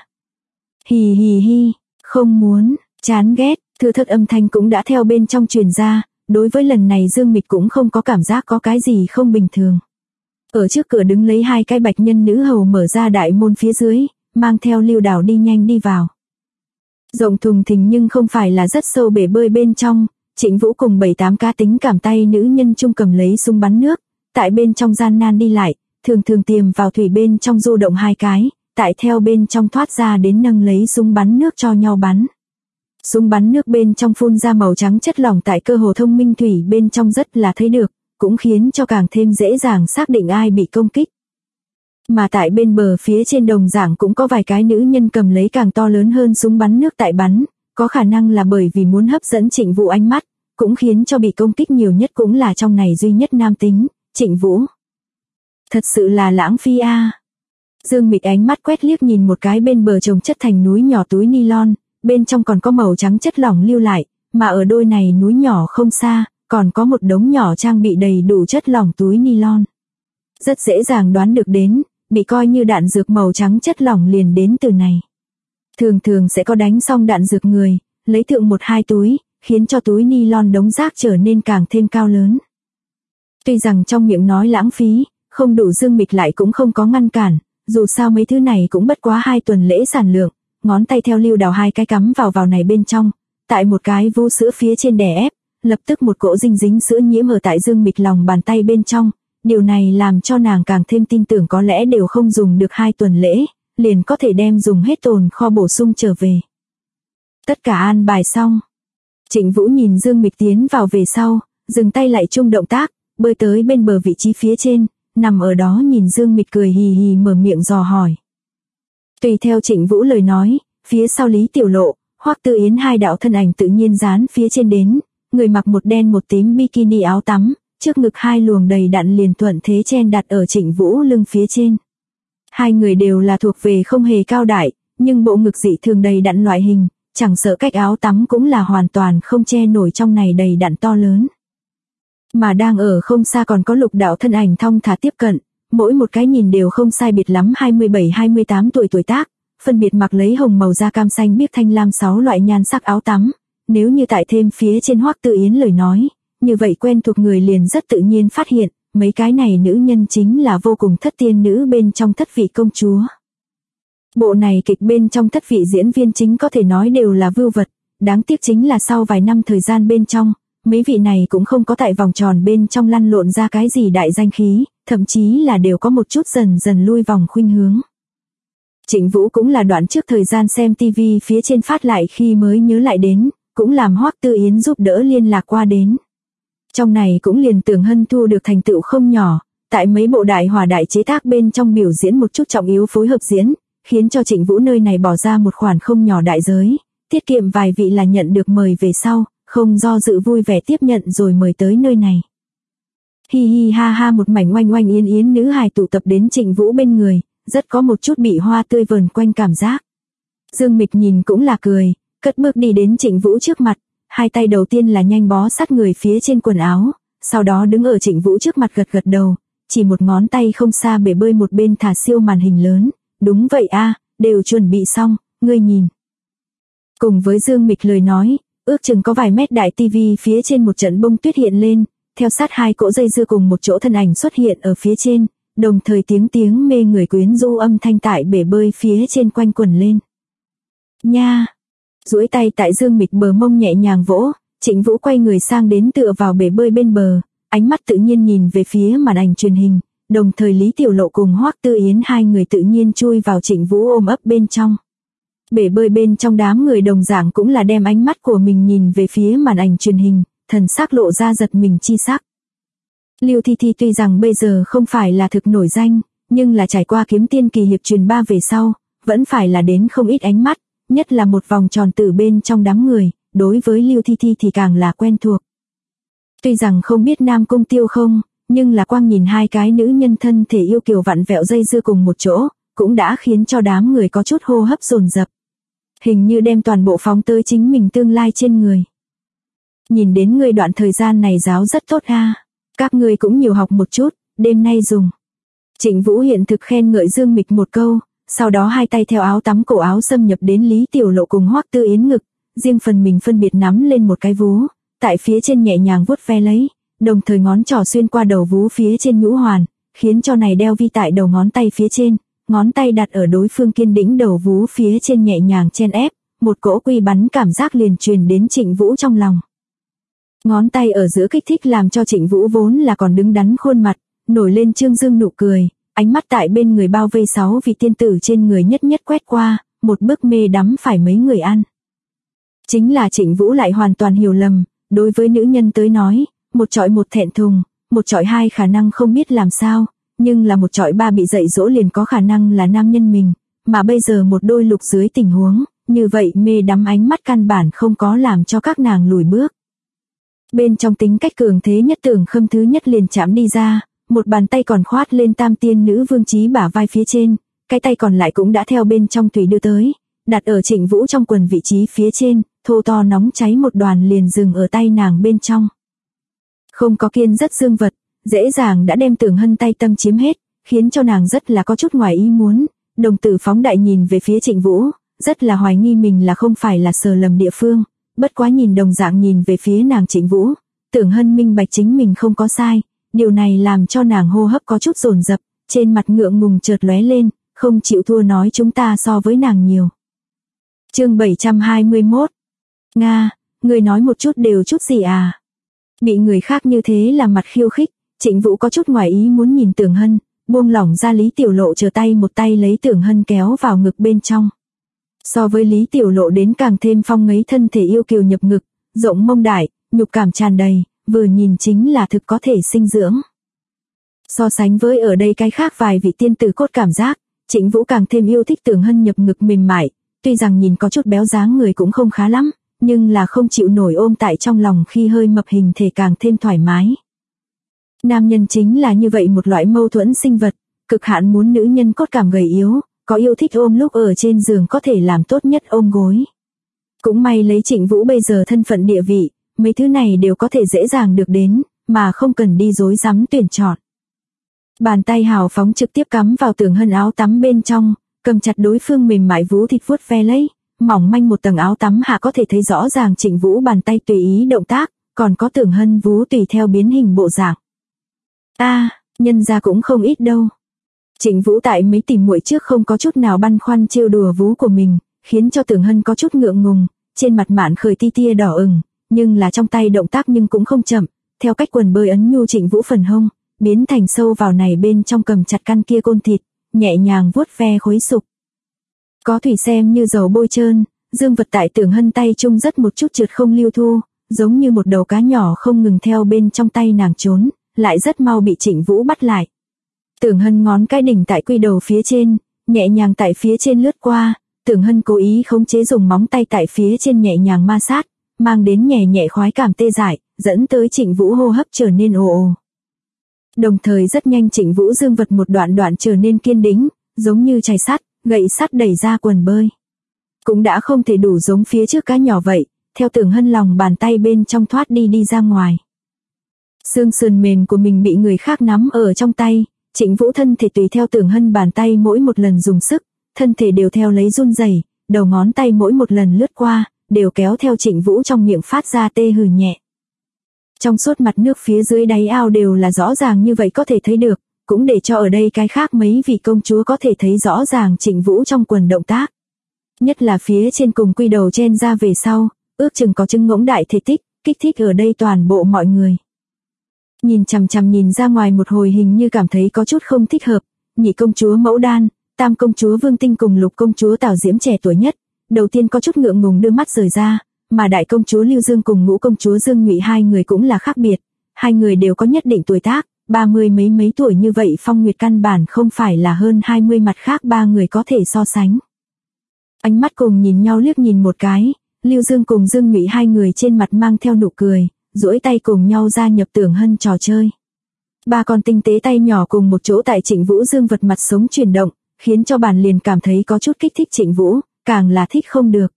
Hi, không muốn, chán ghét, thưa thất âm thanh cũng đã theo bên trong truyền ra, đối với lần này Dương Mịch cũng không có cảm giác có cái gì không bình thường. Ở trước cửa đứng lấy hai cái bạch nhân nữ hầu mở ra đại môn phía dưới, mang theo Lưu Đào đi nhanh đi vào. Rộng thùng thình nhưng không phải là rất sâu bể bơi bên trong, Trịnh Vũ cùng 7-8 cá tính cảm tay nữ nhân chung cầm lấy súng bắn nước, tại bên trong gian nan đi lại, thường tiềm vào thủy bên trong du động hai cái, tại theo bên trong thoát ra đến nâng lấy súng bắn nước cho nhau bắn. Súng bắn nước bên trong phun ra màu trắng chất lỏng tại cơ hồ thông minh thủy bên trong rất là thấy được, cũng khiến cho càng thêm dễ dàng xác định ai bị công kích. Mà tại bên bờ phía trên đồng giảng cũng có vài cái nữ nhân cầm lấy càng to lớn hơn súng bắn nước tại bắn, có khả năng là bởi vì muốn hấp dẫn Trịnh Vũ ánh mắt, cũng khiến cho bị công kích nhiều nhất cũng là trong này duy nhất nam tính, Trịnh Vũ. Thật sự là lãng phí a. Dương Mịch ánh mắt quét liếc nhìn một cái bên bờ chồng chất thành núi nhỏ túi nylon, bên trong còn có màu trắng chất lỏng lưu lại, mà ở đôi này núi nhỏ không xa, còn có một đống nhỏ trang bị đầy đủ chất lỏng túi nylon. Rất dễ dàng đoán được đến, bị coi như đạn dược màu trắng chất lỏng liền đến từ này. Thường thường sẽ có đánh xong đạn dược người, lấy thượng 1-2 túi, khiến cho túi ni lon đống rác trở nên càng thêm cao lớn. Tuy rằng trong miệng nói lãng phí, không đủ Dương Mịch lại cũng không có ngăn cản, dù sao mấy thứ này cũng bất quá 2 tuần lễ sản lượng, ngón tay theo lưu đào 2 cái cắm vào này bên trong, tại một cái vú sữa phía trên đè ép, lập tức một cỗ dinh dính sữa nhiễm ở tại Dương Mịch lòng bàn tay bên trong, điều này làm cho nàng càng thêm tin tưởng có lẽ đều không dùng được 2 tuần lễ, liền có thể đem dùng hết tồn kho bổ sung trở về. Tất cả an bài xong. Trịnh Vũ nhìn Dương Mịch tiến vào về sau, dừng tay lại chung động tác, bơi tới bên bờ vị trí phía trên, nằm ở đó nhìn Dương Mịch cười hì hì mở miệng dò hỏi. Tùy theo Trịnh Vũ lời nói, phía sau Lý Tiểu Lộ, Hoắc Tư Yến 2 đạo thân ảnh tự nhiên dán phía trên đến, người mặc một đen một tím bikini áo tắm, trước ngực 2 luồng đầy đặn liền thuận thế chen đặt ở Trịnh Vũ lưng phía trên. 2 người đều là thuộc về không hề cao đại, nhưng bộ ngực dị thường đầy đặn loại hình, chẳng sợ cách áo tắm cũng là hoàn toàn không che nổi trong này đầy đặn to lớn. Mà đang ở không xa còn có Lục đạo thân ảnh thong thả tiếp cận, mỗi một cái nhìn đều không sai biệt lắm 27-28 tuổi tác, phân biệt mặc lấy hồng màu da cam xanh biếc thanh lam 6 loại nhan sắc áo tắm, nếu như tại thêm phía trên Hoắc Tư Yến lời nói, như vậy quen thuộc người liền rất tự nhiên phát hiện, mấy cái này nữ nhân chính là vô cùng thất tiên nữ bên trong Thất vị công chúa. Bộ này kịch bên trong Thất vị diễn viên chính có thể nói đều là vưu vật, đáng tiếc chính là sau vài năm thời gian bên trong, mấy vị này cũng không có tại vòng tròn bên trong lăn lộn ra cái gì đại danh khí, thậm chí là đều có một chút dần dần lui vòng khuynh hướng. Trịnh Vũ cũng là đoạn trước thời gian xem TV phía trên phát lại khi mới nhớ lại đến, cũng làm Hoắc Tư Yến giúp đỡ liên lạc qua đến. Trong này cũng liền Tưởng Hân thu được thành tựu không nhỏ, tại mấy bộ đại hòa đại chế tác bên trong biểu diễn một chút trọng yếu phối hợp diễn, khiến cho Trịnh Vũ nơi này bỏ ra một khoản không nhỏ đại giới, tiết kiệm vài vị là nhận được mời về sau, không do dự vui vẻ tiếp nhận rồi mời tới nơi này. Hi hi ha ha một mảnh oanh oanh yên yến nữ hài tụ tập đến Trịnh Vũ bên người, rất có một chút bị hoa tươi vờn quanh cảm giác. Dương Mịch nhìn cũng là cười, cất bước đi đến Trịnh Vũ trước mặt, 2 tay đầu tiên là nhanh bó sát người phía trên quần áo, sau đó đứng ở Trịnh Vũ trước mặt gật gật đầu, chỉ một ngón tay không xa bể bơi một bên thả siêu màn hình lớn, đúng vậy a, đều chuẩn bị xong, ngươi nhìn. Cùng với Dương Mịch lời nói, ước chừng có vài mét đại tivi phía trên một trận bông tuyết hiện lên, theo sát 2 cỗ dây dưa cùng một chỗ thân ảnh xuất hiện ở phía trên, đồng thời tiếng mê người quyến rũ âm thanh tại bể bơi phía trên quanh quẩn lên. Nha! Duỗi tay tại Dương Mịch bờ mông nhẹ nhàng vỗ, Trịnh Vũ quay người sang đến tựa vào bể bơi bên bờ, ánh mắt tự nhiên nhìn về phía màn ảnh truyền hình, đồng thời Lý Tiểu Lộ cùng Hoắc Tư Yến 2 người tự nhiên chui vào Trịnh Vũ ôm ấp bên trong. Bể bơi bên trong đám người đồng dạng cũng là đem ánh mắt của mình nhìn về phía màn ảnh truyền hình, thần sắc lộ ra giật mình chi sắc. Lưu Thi Thi tuy rằng bây giờ không phải là thực nổi danh, nhưng là trải qua Kiếm Tiên kỳ hiệp truyền 3 về sau, vẫn phải là đến không ít ánh mắt, nhất là một vòng tròn từ bên trong đám người, đối với Lưu Thi Thi thì càng là quen thuộc. Tuy rằng không biết Nam Cung Tiêu không, nhưng là quang nhìn 2 cái nữ nhân thân thể yêu kiều vặn vẹo dây dưa cùng một chỗ, cũng đã khiến cho đám người có chút hô hấp dồn dập. Hình như đem toàn bộ phóng tới chính mình tương lai trên người. Nhìn đến người đoạn thời gian này giáo rất tốt ha. Các ngươi cũng nhiều học một chút, đêm nay dùng. Trịnh Vũ hiện thực khen ngợi Dương Mịch một câu, sau đó 2 tay theo áo tắm cổ áo xâm nhập đến Lý Tiểu Lộ cùng Hoắc Tư Yến ngực, riêng phần mình phân biệt nắm lên một cái vú, tại phía trên nhẹ nhàng vuốt ve lấy, đồng thời ngón trỏ xuyên qua đầu vú phía trên nhũ hoàn, khiến cho này đeo vi tại đầu ngón tay phía trên, ngón tay đặt ở đối phương kiên đĩnh đầu vú phía trên nhẹ nhàng chen ép, một cỗ quy bắn cảm giác liền truyền đến Trịnh Vũ trong lòng. Ngón tay ở giữa kích thích làm cho Trịnh Vũ vốn là còn đứng đắn khuôn mặt, nổi lên trương dương nụ cười, ánh mắt tại bên người bao vây 6 vị tiên tử trên người nhất nhất quét qua, một bức mê đắm phải mấy người ăn. Chính là Trịnh Vũ lại hoàn toàn hiểu lầm, đối với nữ nhân tới nói, một chọi một thẹn thùng, một chọi 2 khả năng không biết làm sao, nhưng là một chọi 3 bị dạy dỗ liền có khả năng là nam nhân mình, mà bây giờ một đôi lục dưới tình huống, như vậy mê đắm ánh mắt căn bản không có làm cho các nàng lùi bước. Bên trong tính cách cường thế nhất Tưởng Khâm thứ nhất liền chạm đi ra, một bàn tay còn khoát lên Tam Tiên Nữ Vương Chí bả vai phía trên, cái tay còn lại cũng đã theo bên trong tùy đưa tới, đặt ở Trịnh Vũ trong quần vị trí phía trên, thô to nóng cháy một đoàn liền dừng ở tay nàng bên trong. Không có kiên rất dương vật, dễ dàng đã đem Tưởng Hân tay tâm chiếm hết, khiến cho nàng rất là có chút ngoài ý muốn, đồng tử phóng đại nhìn về phía Trịnh Vũ, rất là hoài nghi mình là không phải là sờ lầm địa phương, bất quá nhìn đồng dạng nhìn về phía nàng Trịnh Vũ, Tưởng Hân minh bạch chính mình không có sai, điều này làm cho nàng hô hấp có chút dồn dập, trên mặt ngượng ngùng chợt lóe lên, không chịu thua nói chúng ta so với nàng nhiều. Chương 721. Nga, người nói một chút đều chút gì à? Bị người khác như thế là mặt khiêu khích, Trịnh Vũ có chút ngoài ý muốn nhìn Tưởng Hân, buông lỏng ra Lý Tiểu Lộ chờ tay một tay lấy Tưởng Hân kéo vào ngực bên trong. So với Lý Tiểu Lộ đến càng thêm phong ngấy thân thể yêu kiều nhập ngực, rộng mông đại, nhục cảm tràn đầy, vừa nhìn chính là thực có thể sinh dưỡng. So sánh với ở đây cái khác vài vị tiên tử cốt cảm giác, Trịnh Vũ càng thêm yêu thích Tưởng Hân nhập ngực mềm mại, tuy rằng nhìn có chút béo dáng người cũng không khá lắm, nhưng là không chịu nổi ôm tại trong lòng khi hơi mập hình thể càng thêm thoải mái. Nam nhân chính là như vậy một loại mâu thuẫn sinh vật, cực hạn muốn nữ nhân cốt cảm gầy yếu, có yêu thích ôm lúc ở trên giường có thể làm tốt nhất ôm gối. Cũng may lấy Trịnh Vũ bây giờ thân phận địa vị, mấy thứ này đều có thể dễ dàng được đến, mà không cần đi rối rắm tuyển chọn. Bàn tay hào phóng trực tiếp cắm vào Tưởng Hân áo tắm bên trong, cầm chặt đối phương mềm mại vú thịt vuốt ve lấy, mỏng manh một tầng áo tắm hạ có thể thấy rõ ràng Trịnh Vũ bàn tay tùy ý động tác, còn có Tưởng Hân vú tùy theo biến hình bộ dạng. Nhân ra cũng không ít đâu. Trịnh Vũ tại mấy tỷ muội trước không có chút nào băn khoăn trêu đùa vú của mình, khiến cho Tưởng Hân có chút ngượng ngùng, trên mặt mạn khởi tia đỏ ửng, nhưng là trong tay động tác nhưng cũng không chậm, theo cách quần bơi ấn nhu Trịnh Vũ phần hông, biến thành sâu vào này bên trong cầm chặt căn kia côn thịt, nhẹ nhàng vuốt ve khối sục. Có thủy xem như dầu bôi trơn, dương vật tại Tưởng Hân tay chung rất một chút trượt không lưu thu, giống như một đầu cá nhỏ không ngừng theo bên trong tay nàng trốn, lại rất mau bị Trịnh Vũ bắt lại. Tưởng Hân ngón cái đỉnh tại quy đầu phía trên, nhẹ nhàng tại phía trên lướt qua, Tưởng Hân cố ý khống chế dùng móng tay tại phía trên nhẹ nhàng ma sát, mang đến nhẹ nhẹ khoái cảm tê dại, dẫn tới Trịnh Vũ hô hấp trở nên ồ ồ. Đồng thời rất nhanh Trịnh Vũ dương vật một đoạn đoạn trở nên kiên đĩnh, giống như chày sắt, gậy sắt đẩy ra quần bơi. Cũng đã không thể đủ giống phía trước cá nhỏ vậy, theo Tưởng Hân lòng bàn tay bên trong thoát đi ra ngoài. Xương sườn mềm của mình bị người khác nắm ở trong tay, Trịnh Vũ thân thể tùy theo Tưởng Hân bàn tay mỗi một lần dùng sức, thân thể đều theo lấy run rẩy, đầu ngón tay mỗi một lần lướt qua, đều kéo theo Trịnh Vũ trong miệng phát ra tê hừ nhẹ. Trong suốt mặt nước phía dưới đáy ao đều là rõ ràng như vậy có thể thấy được, cũng để cho ở đây cái khác mấy vị công chúa có thể thấy rõ ràng Trịnh Vũ trong quần động tác. Nhất là phía trên cùng quy đầu chen ra về sau, ước chừng có trứng ngỗng đại thể tích, kích thích ở đây toàn bộ mọi người. Nhìn chằm chằm nhìn ra ngoài một hồi hình như cảm thấy có chút không thích hợp, nhị công chúa Mẫu Đan, tam công chúa Vương Tinh cùng lục công chúa Tào Diễm trẻ tuổi nhất, đầu tiên có chút ngượng ngùng đưa mắt rời ra, mà đại công chúa Lưu Dương cùng ngũ công chúa Dương Nhụy hai người cũng là khác biệt, hai người đều có nhất định tuổi tác, 30 mấy tuổi như vậy Phong Nguyệt căn bản không phải là hơn 20 mặt khác ba người có thể so sánh. Ánh mắt cùng nhìn nhau liếc nhìn một cái, Lưu Dương cùng Dương Nhụy hai người trên mặt mang theo nụ cười, duỗi tay cùng nhau gia nhập Tưởng Hân trò chơi. Ba con tinh tế tay nhỏ cùng một chỗ tại Trịnh Vũ dương vật mặt sống chuyển động, khiến cho bản liền cảm thấy có chút kích thích Trịnh Vũ, càng là thích không được.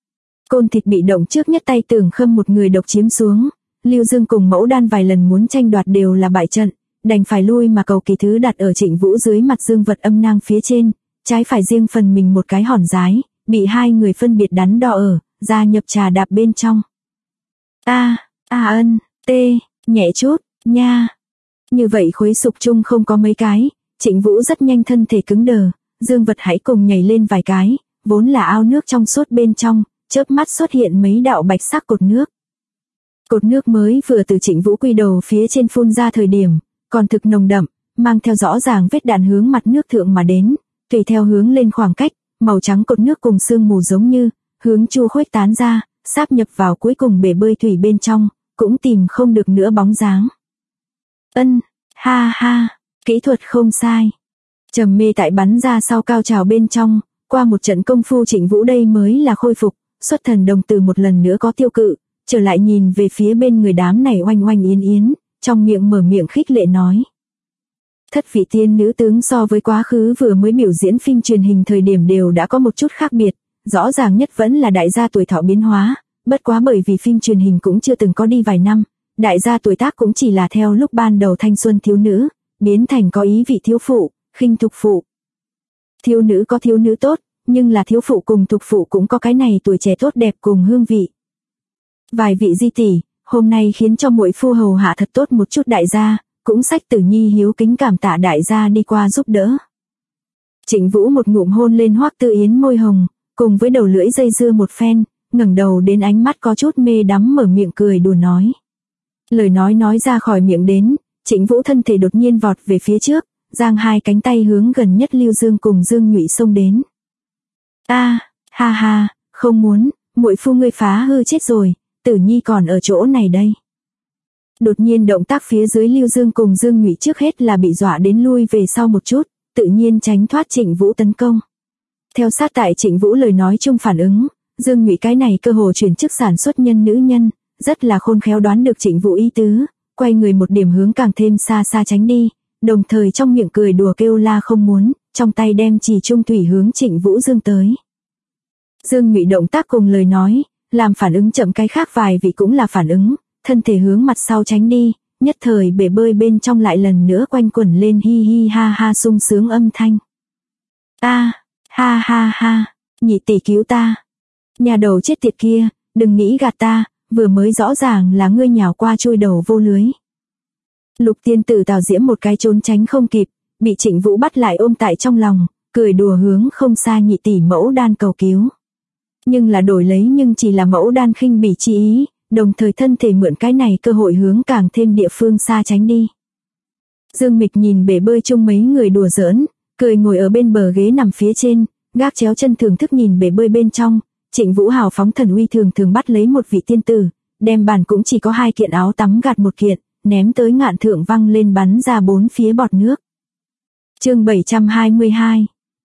Côn thịt bị động trước nhất tay Tưởng Khâm một người độc chiếm xuống, Lưu Dương cùng Mẫu Đan vài lần muốn tranh đoạt đều là bại trận, đành phải lui mà cầu kỳ thứ đặt ở Trịnh Vũ dưới mặt dương vật âm nang phía trên, trái phải riêng phần mình một cái hòn rái, bị hai người phân biệt đắn đo ở, gia nhập trà đạp bên trong. Nhẹ chút, nha. Như vậy khối sục chung không có mấy cái, Trịnh Vũ rất nhanh thân thể cứng đờ, dương vật hãy cùng nhảy lên vài cái, vốn là ao nước trong suốt bên trong, chớp mắt xuất hiện mấy đạo bạch sắc cột nước. Cột nước mới vừa từ Trịnh Vũ quy đầu phía trên phun ra thời điểm, còn thực nồng đậm, mang theo rõ ràng vết đạn hướng mặt nước thượng mà đến, tùy theo hướng lên khoảng cách, màu trắng cột nước cùng sương mù giống như, hướng chu khuếch tán ra, sáp nhập vào cuối cùng bể bơi thủy bên trong, cũng tìm không được nữa bóng dáng. Kỹ thuật không sai. Trầm mê tại bắn ra sau cao trào bên trong, qua một trận công phu Trịnh Vũ đây mới là khôi phục, xuất thần đồng tử một lần nữa có tiêu cự, trở lại nhìn về phía bên người đám này oanh oanh yến yến, trong miệng mở miệng khích lệ nói. Thất vị tiên nữ tướng so với quá khứ vừa mới biểu diễn phim truyền hình thời điểm đều đã có một chút khác biệt, rõ ràng nhất vẫn là đại gia tuổi thọ biến hóa, bất quá bởi vì phim truyền hình cũng chưa từng có đi vài năm, đại gia tuổi tác cũng chỉ là theo lúc ban đầu thanh xuân thiếu nữ, biến thành có ý vị thiếu phụ, khinh thục phụ. Thiếu nữ có thiếu nữ tốt, nhưng là thiếu phụ cùng thục phụ cũng có cái này tuổi trẻ tốt đẹp cùng hương vị. Vài vị di tỷ, hôm nay khiến cho muội phu hầu hạ thật tốt một chút đại gia, cũng xách Tử Nhi hiếu kính cảm tạ đại gia đi qua giúp đỡ. Trịnh Vũ một ngụm hôn lên Hoắc Tư Yến môi hồng, cùng với đầu lưỡi dây dưa một phen, ngẩng đầu đến ánh mắt có chút mê đắm mở miệng cười đùa nói. Lời nói ra khỏi miệng đến, Trịnh Vũ thân thể đột nhiên vọt về phía trước, giang hai cánh tay hướng gần nhất Lưu Dương cùng Dương Nhụy xông đến. Ha ha, không muốn, muội phu ngươi phá hư chết rồi, Tử Nhi còn ở chỗ này đây. Đột nhiên động tác phía dưới Lưu Dương cùng Dương Nhụy trước hết là bị dọa đến lui về sau một chút, tự nhiên tránh thoát Trịnh Vũ tấn công. Theo sát tại Trịnh Vũ lời nói chung phản ứng, Dương Nhụy cái này cơ hồ chuyển chức sản xuất nhân nữ nhân, rất là khôn khéo đoán được Trịnh Vũ ý tứ, quay người một điểm hướng càng thêm xa xa tránh đi, đồng thời trong miệng cười đùa kêu la không muốn, trong tay đem chỉ trung thủy hướng Trịnh Vũ dương tới. Dương Nhụy động tác cùng lời nói, làm phản ứng chậm cái khác vài vị cũng là phản ứng, thân thể hướng mặt sau tránh đi, nhất thời bể bơi bên trong lại lần nữa quanh quẩn lên hi hi ha ha sung sướng âm thanh. Ha ha, Nhị tỷ cứu ta. Nhà đầu chết tiệt kia, đừng nghĩ gạt ta, vừa mới rõ ràng là ngươi nhào qua chui đầu vô lưới. Lục tiên tử Tào Diễm một cái trốn tránh không kịp, bị Trịnh Vũ bắt lại ôm tại trong lòng, cười đùa hướng không xa Nhị tỷ mẫu đan cầu cứu. Nhưng là đổi lấy nhưng chỉ là mẫu đan khinh bỉ chi ý, đồng thời thân thể mượn cái này cơ hội hướng càng thêm địa phương xa tránh đi. Dương Mịch nhìn bể bơi chung mấy người đùa giỡn, cười ngồi ở bên bờ ghế nằm phía trên, gác chéo chân thưởng thức nhìn bể bơi bên trong. Trịnh Vũ hào phóng thần uy thường bắt lấy một vị tiên tử, đem bàn cũng chỉ có 2 kiện áo tắm gạt một kiện, ném tới ngạn thượng văng lên bắn ra 4 phía bọt nước. Chương 722.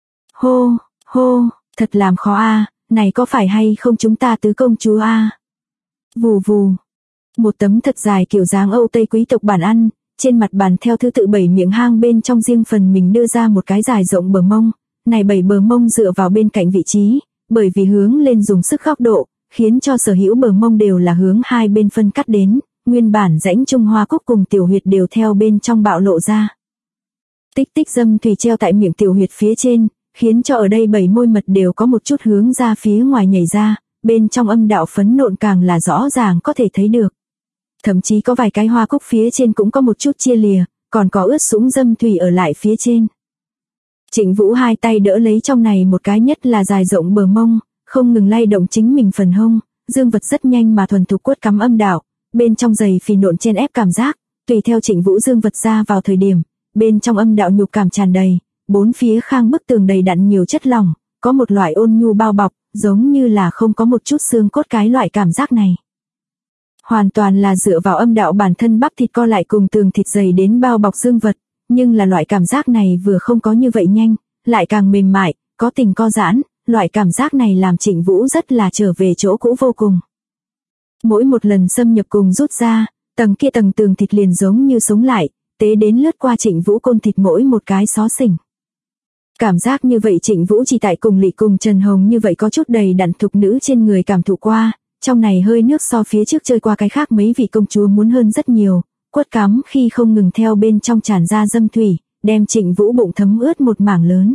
Hô, thật làm khó a, này có phải hay không chúng ta tứ công chúa a? Vù vù. Một tấm thật dài kiểu dáng Âu Tây quý tộc bàn ăn, trên mặt bàn theo thứ tự 7 miệng hang bên trong riêng phần mình đưa ra một cái dài rộng bờ mông, này 7 bờ mông dựa vào bên cạnh vị trí, bởi vì hướng lên dùng sức góc độ, khiến cho sở hữu bờ mông đều là hướng hai bên phân cắt đến, nguyên bản rãnh Trung Hoa Cúc cùng tiểu huyệt đều theo bên trong bạo lộ ra. Tích tích dâm thủy treo tại miệng tiểu huyệt phía trên, khiến cho ở đây 7 môi mật đều có một chút hướng ra phía ngoài nhảy ra, bên trong âm đạo phấn nộn càng là rõ ràng có thể thấy được. Thậm chí có vài cái hoa cúc phía trên cũng có một chút chia lìa, còn có ướt sũng dâm thủy ở lại phía trên. Trịnh Vũ hai tay đỡ lấy trong này một cái nhất là dài rộng bờ mông, không ngừng lay động chính mình phần hông, dương vật rất nhanh mà thuần thục quất cắm âm đạo, bên trong giày phì nộn chen ép cảm giác, tùy theo Trịnh Vũ dương vật ra vào thời điểm, bên trong âm đạo nhục cảm tràn đầy, bốn phía khang bức tường đầy đặn nhiều chất lỏng, có một loại ôn nhu bao bọc, giống như là không có một chút xương cốt cái loại cảm giác này. Hoàn toàn là dựa vào âm đạo bản thân bắp thịt co lại cùng tường thịt dày đến bao bọc dương vật, nhưng là loại cảm giác này vừa không có như vậy nhanh, lại càng mềm mại, có tình co giãn, loại cảm giác này làm Trịnh Vũ rất là trở về chỗ cũ vô cùng. Mỗi một lần xâm nhập cùng rút ra, tầng kia tầng tường thịt liền giống như sống lại, tế đến lướt qua Trịnh Vũ côn thịt mỗi một cái xó xỉnh. Cảm giác như vậy Trịnh Vũ chỉ tại cùng Lị cùng Trần Hồng như vậy có chút đầy đặn thục nữ trên người cảm thụ qua, trong này hơi nước so phía trước chơi qua cái khác mấy vị công chúa muốn hơn rất nhiều, quất cắm khi không ngừng theo bên trong tràn ra dâm thủy, đem Trịnh Vũ bụng thấm ướt một mảng lớn.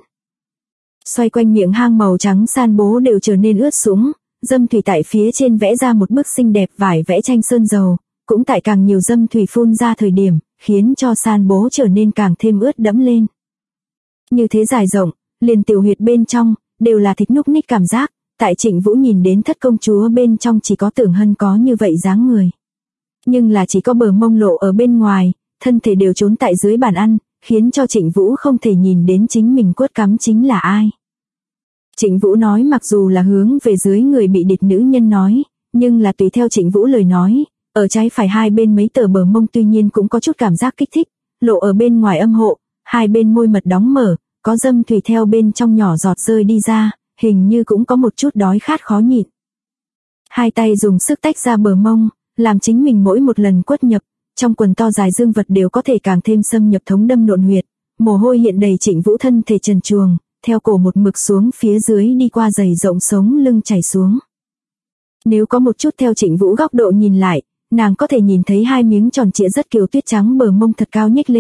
Xoay quanh miệng hang màu trắng san bố đều trở nên ướt sũng, dâm thủy tại phía trên vẽ ra một bức xinh đẹp vải vẽ tranh sơn dầu, cũng tại càng nhiều dâm thủy phun ra thời điểm, khiến cho san bố trở nên càng thêm ướt đẫm lên. Như thế dài rộng, liền tiểu huyệt bên trong, đều là thịt núc ních cảm giác, tại Trịnh Vũ nhìn đến thất công chúa bên trong chỉ có Tưởng Hân có như vậy dáng người. Nhưng là chỉ có bờ mông lộ ở bên ngoài, thân thể đều trốn tại dưới bàn ăn, khiến cho Trịnh Vũ không thể nhìn đến chính mình quất cắm chính là ai. Trịnh Vũ nói mặc dù là hướng về dưới người bị địch nữ nhân nói, nhưng là tùy theo Trịnh Vũ lời nói, ở trái phải hai bên mấy tờ bờ mông tuy nhiên cũng có chút cảm giác kích thích, lộ ở bên ngoài âm hộ, hai bên môi mật đóng mở, có dâm thủy theo bên trong nhỏ giọt rơi đi ra, hình như cũng có một chút đói khát khó nhịn. Hai tay dùng sức tách ra bờ mông, làm chính mình mỗi một lần quất nhập, trong quần to dài dương vật đều có thể càng thêm xâm nhập thống đâm nộn huyệt, mồ hôi hiện đầy Trịnh Vũ thân thể trần truồng, theo cổ một mực xuống phía dưới đi qua dày rộng sống lưng chảy xuống. Nếu có một chút theo Trịnh Vũ góc độ nhìn lại, nàng có thể nhìn thấy hai miếng tròn trịa rất kiều tuyết trắng bờ mông thật cao nhếch lên,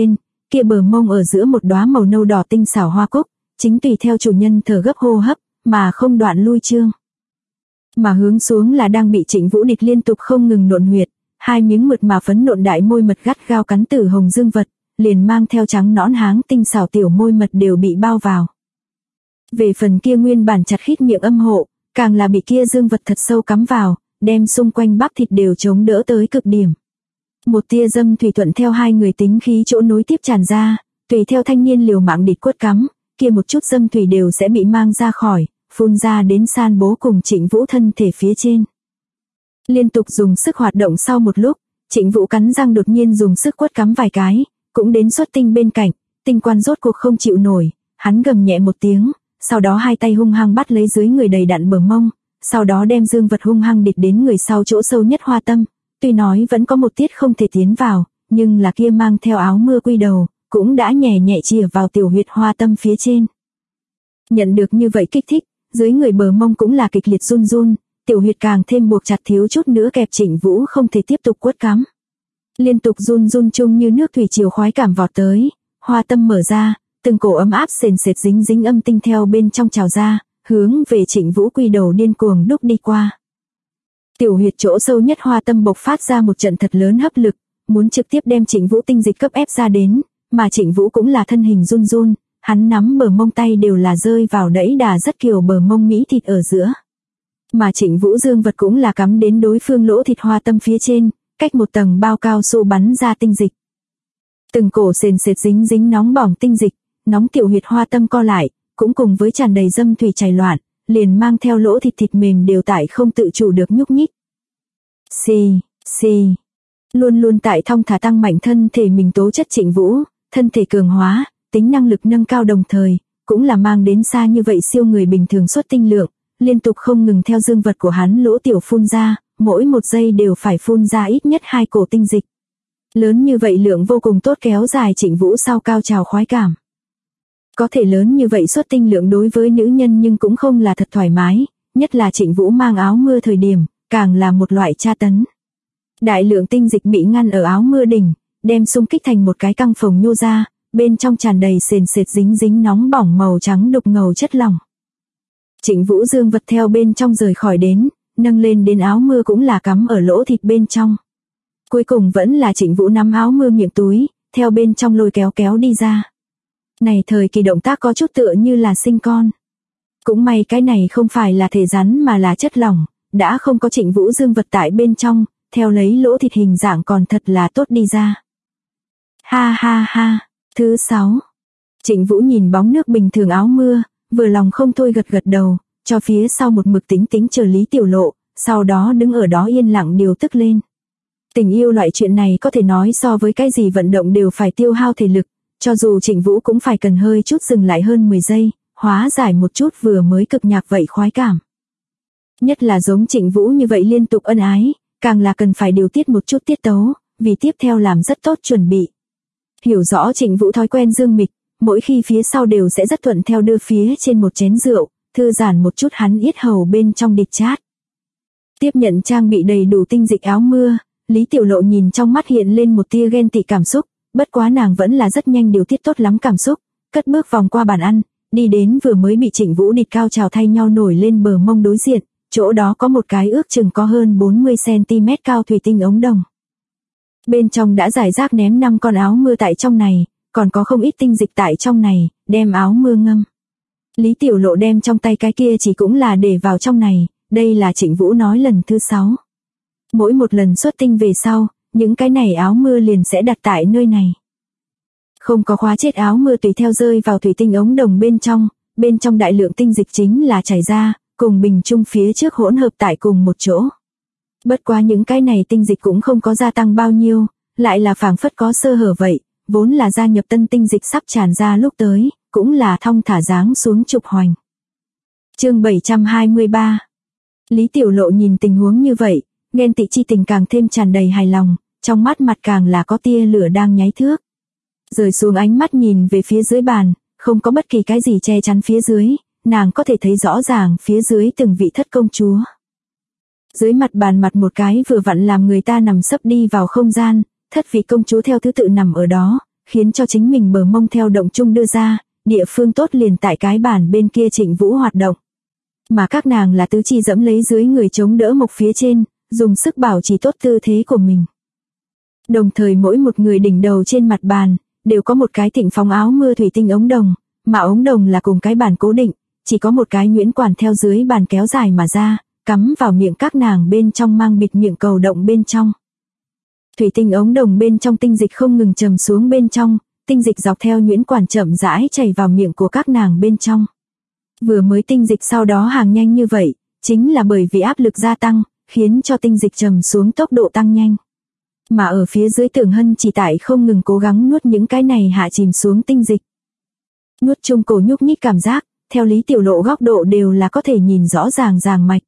kia bờ mông ở giữa một đóa màu nâu đỏ tinh xảo hoa cúc, chính tùy theo chủ nhân thở gấp hô hấp, mà không đoạn lui chương. Mà hướng xuống là đang bị Trịnh Vũ Địch liên tục không ngừng nộn huyệt, hai miếng mượt mà phấn nộn đại môi mật gắt gao cắn tử hồng dương vật, liền mang theo trắng nõn háng tinh xảo tiểu môi mật đều bị bao vào. Về phần kia nguyên bản chặt khít miệng âm hộ, càng là bị kia dương vật thật sâu cắm vào, đem xung quanh bắp thịt đều chống đỡ tới cực điểm. Một tia dâm thủy thuận theo hai người tính khí chỗ nối tiếp tràn ra, tùy theo thanh niên liều mạng địch quất cắm, kia một chút dâm thủy đều sẽ bị mang ra khỏi, phun ra đến san bố cùng Trịnh Vũ thân thể phía trên. Liên tục dùng sức hoạt động sau một lúc, Trịnh Vũ cắn răng đột nhiên dùng sức quất cắm vài cái, cũng đến xuất tinh bên cạnh, tinh quan rốt cuộc không chịu nổi, hắn gầm nhẹ một tiếng, sau đó hai tay hung hăng bắt lấy dưới người đầy đặn bờ mông, sau đó đem dương vật hung hăng địch đến người sau chỗ sâu nhất hoa tâm, tuy nói vẫn có một tiết không thể tiến vào, nhưng là kia mang theo áo mưa quy đầu, cũng đã nhẹ nhẹ chìa vào tiểu huyệt hoa tâm phía trên. Nhận được như vậy kích thích, dưới người bờ mông cũng là kịch liệt run run, tiểu huyệt càng thêm buộc chặt thiếu chút nữa kẹp Trịnh Vũ không thể tiếp tục quất cắm. Liên tục run run chung như nước thủy triều khoái cảm vọt tới, hoa tâm mở ra, từng cổ ấm áp sền sệt dính dính âm tinh theo bên trong trào ra, hướng về Trịnh Vũ quy đầu điên cuồng đúc đi qua. Tiểu huyệt chỗ sâu nhất hoa tâm bộc phát ra một trận thật lớn hấp lực, muốn trực tiếp đem Trịnh Vũ tinh dịch cấp ép ra đến, mà Trịnh Vũ cũng là thân hình run run, hắn nắm bờ mông tay đều là rơi vào đẫy đà rất kiều bờ mông mỹ thịt ở giữa. Mà Trịnh Vũ dương vật cũng là cắm đến đối phương lỗ thịt hoa tâm phía trên, cách một tầng bao cao su bắn ra tinh dịch. Từng cổ sền sệt dính dính nóng bỏng tinh dịch, nóng tiểu huyệt hoa tâm co lại, cũng cùng với tràn đầy dâm thủy chảy loạn, liền mang theo lỗ thịt thịt mềm đều tại không tự chủ được nhúc nhích. Xì. Luôn luôn tại thong thả tăng mạnh thân thể mình tố chất Trịnh Vũ, thân thể cường hóa, tính năng lực nâng cao đồng thời, cũng là mang đến xa như vậy siêu người bình thường xuất tinh lượng, liên tục không ngừng theo dương vật của hắn lỗ tiểu phun ra, mỗi một giây đều phải phun ra ít nhất 2 cổ tinh dịch. Lớn như vậy lượng vô cùng tốt kéo dài Trịnh Vũ sau cao trào khoái cảm. Có thể lớn như vậy xuất tinh lượng đối với nữ nhân nhưng cũng không là thật thoải mái, nhất là Trịnh Vũ mang áo mưa thời điểm, càng là một loại tra tấn. Đại lượng tinh dịch bị ngăn ở áo mưa đỉnh, đem xung kích thành một cái căng phồng nhô ra, bên trong tràn đầy sền sệt dính dính nóng bỏng màu trắng đục ngầu chất lỏng. Trịnh Vũ dương vật theo bên trong rời khỏi đến, nâng lên đến áo mưa cũng là cắm ở lỗ thịt bên trong. Cuối cùng vẫn là Trịnh Vũ nắm áo mưa miệng túi, theo bên trong lôi kéo kéo đi ra. Này thời kỳ động tác có chút tựa như là sinh con. Cũng may cái này không phải là thể rắn mà là chất lỏng, đã không có Trịnh Vũ dương vật tại bên trong, theo lấy lỗ thịt hình dạng còn thật là tốt đi ra. Ha. Thứ 6. Trịnh Vũ nhìn bóng nước bình thường áo mưa, vừa lòng không thôi gật gật đầu, cho phía sau một mực tính chờ Lý Tiểu Lộ, sau đó đứng ở đó yên lặng điều tức lên. Tình yêu loại chuyện này có thể nói so với cái gì vận động đều phải tiêu hao thể lực, cho dù Trịnh Vũ cũng phải cần hơi chút dừng lại hơn 10 giây, hóa giải một chút vừa mới cực nhạc vậy khoái cảm. Nhất là giống Trịnh Vũ như vậy liên tục ân ái, càng là cần phải điều tiết một chút tiết tấu, vì tiếp theo làm rất tốt chuẩn bị. Hiểu rõ Trịnh Vũ thói quen dương mịch, mỗi khi phía sau đều sẽ rất thuận theo đưa phía trên một chén rượu, thư giãn một chút hắn yết hầu bên trong địch chát. Tiếp nhận trang bị đầy đủ tinh dịch áo mưa, Lý Tiểu Lộ nhìn trong mắt hiện lên một tia ghen tị cảm xúc, bất quá nàng vẫn là rất nhanh điều tiết tốt lắm cảm xúc, cất bước vòng qua bàn ăn, đi đến vừa mới bị Trịnh Vũ địch cao trào thay nhau nổi lên bờ mông đối diện, chỗ đó có một cái ước chừng có hơn 40cm cao thủy tinh ống đồng. Bên trong đã rải rác ném 5 con áo mưa tại trong này, còn có không ít tinh dịch tại trong này, đem áo mưa ngâm. Lý Tiểu Lộ đem trong tay cái kia chỉ cũng là để vào trong này, đây là Trịnh Vũ nói lần thứ 6. Mỗi một lần xuất tinh về sau, những cái này áo mưa liền sẽ đặt tại nơi này. Không có khóa chết áo mưa tùy theo rơi vào thủy tinh ống đồng bên trong đại lượng tinh dịch chính là chảy ra, cùng bình chung phía trước hỗn hợp tại cùng một chỗ. Bất quá những cái này tinh dịch cũng không có gia tăng bao nhiêu, lại là phảng phất có sơ hở vậy, vốn là gia nhập tân tinh dịch sắp tràn ra lúc tới, cũng là thong thả dáng xuống trục hoành. Chương 723. Lý Tiểu Lộ nhìn tình huống như vậy, ghen tị chi tình càng thêm tràn đầy hài lòng, trong mắt mặt càng là có tia lửa đang nháy thước. Rời xuống ánh mắt nhìn về phía dưới bàn, không có bất kỳ cái gì che chắn phía dưới, nàng có thể thấy rõ ràng phía dưới từng vị thất công chúa. Dưới mặt bàn mặt một cái vừa vặn làm người ta nằm sấp đi vào không gian, thất vị công chúa theo thứ tự nằm ở đó, khiến cho chính mình bờ mông theo động chung đưa ra, địa phương tốt liền tại cái bàn bên kia Trịnh Vũ hoạt động. Mà các nàng là tứ chi dẫm lấy dưới người chống đỡ mộc phía trên, dùng sức bảo trì tốt tư thế của mình. Đồng thời mỗi một người đỉnh đầu trên mặt bàn, đều có một cái thịnh phóng áo mưa thủy tinh ống đồng, mà ống đồng là cùng cái bàn cố định, chỉ có một cái nhuyễn quản theo dưới bàn kéo dài mà ra, cắm vào miệng các nàng bên trong mang bịt miệng cầu động bên trong. Thủy tinh ống đồng bên trong tinh dịch không ngừng trầm xuống bên trong, tinh dịch dọc theo nhuyễn quản chậm rãi chảy vào miệng của các nàng bên trong. Vừa mới tinh dịch sau đó hàng nhanh như vậy, chính là bởi vì áp lực gia tăng, khiến cho tinh dịch trầm xuống tốc độ tăng nhanh. Mà ở phía dưới Tưởng Hân chỉ tại không ngừng cố gắng nuốt những cái này hạ chìm xuống tinh dịch. Nuốt chung cổ nhúc nhích cảm giác, theo Lý Tiểu Lộ góc độ đều là có thể nhìn rõ ràng mạch.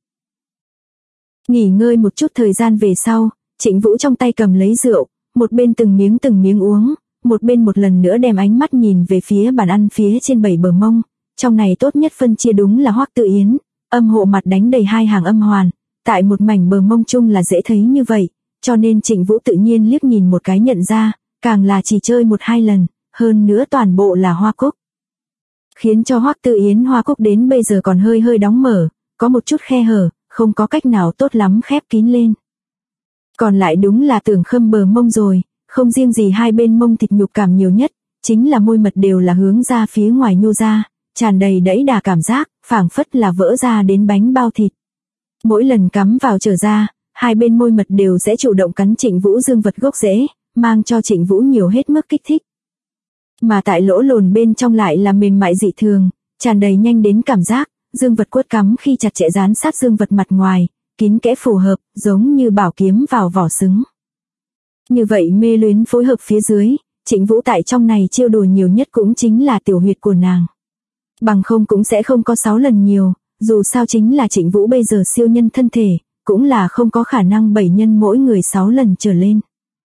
Nghỉ ngơi một chút thời gian về sau, Trịnh Vũ trong tay cầm lấy rượu, một bên từng miếng uống, một bên một lần nữa đem ánh mắt nhìn về phía bàn ăn phía trên 7 bờ mông. Trong này tốt nhất phân chia đúng là Hoắc Tự Yến, âm hộ mặt đánh đầy 2 hàng âm hoàn, tại một mảnh bờ mông chung là dễ thấy như vậy, cho nên Trịnh Vũ tự nhiên liếc nhìn một cái nhận ra, càng là chỉ chơi 1-2 lần, hơn nữa toàn bộ là hoa cúc. Khiến cho Hoắc Tự Yến hoa cúc đến bây giờ còn hơi đóng mở, có một chút khe hở, không có cách nào tốt lắm khép kín lên. Còn lại đúng là Tưởng Khâm bờ mông rồi, không riêng gì hai bên mông thịt nhục cảm nhiều nhất, chính là môi mật đều là hướng ra phía ngoài nhô ra, tràn đầy đẫy đà cảm giác, phảng phất là vỡ ra đến bánh bao thịt. Mỗi lần cắm vào trở ra, hai bên môi mật đều sẽ chủ động cắn Trịnh Vũ dương vật gốc rễ, mang cho Trịnh Vũ nhiều hết mức kích thích. Mà tại lỗ lồn bên trong lại là mềm mại dị thường, tràn đầy nhanh đến cảm giác, dương vật quất cắm khi chặt chẽ dán sát dương vật mặt ngoài, kín kẽ phù hợp, giống như bảo kiếm vào vỏ sứng. Như vậy mê luyến phối hợp phía dưới, Trịnh Vũ tại trong này chiêu đùa nhiều nhất cũng chính là tiểu huyệt của nàng. Bằng không cũng sẽ không có 6 lần nhiều, dù sao chính là Trịnh Vũ bây giờ siêu nhân thân thể, cũng là không có khả năng 7 nhân mỗi người 6 lần trở lên.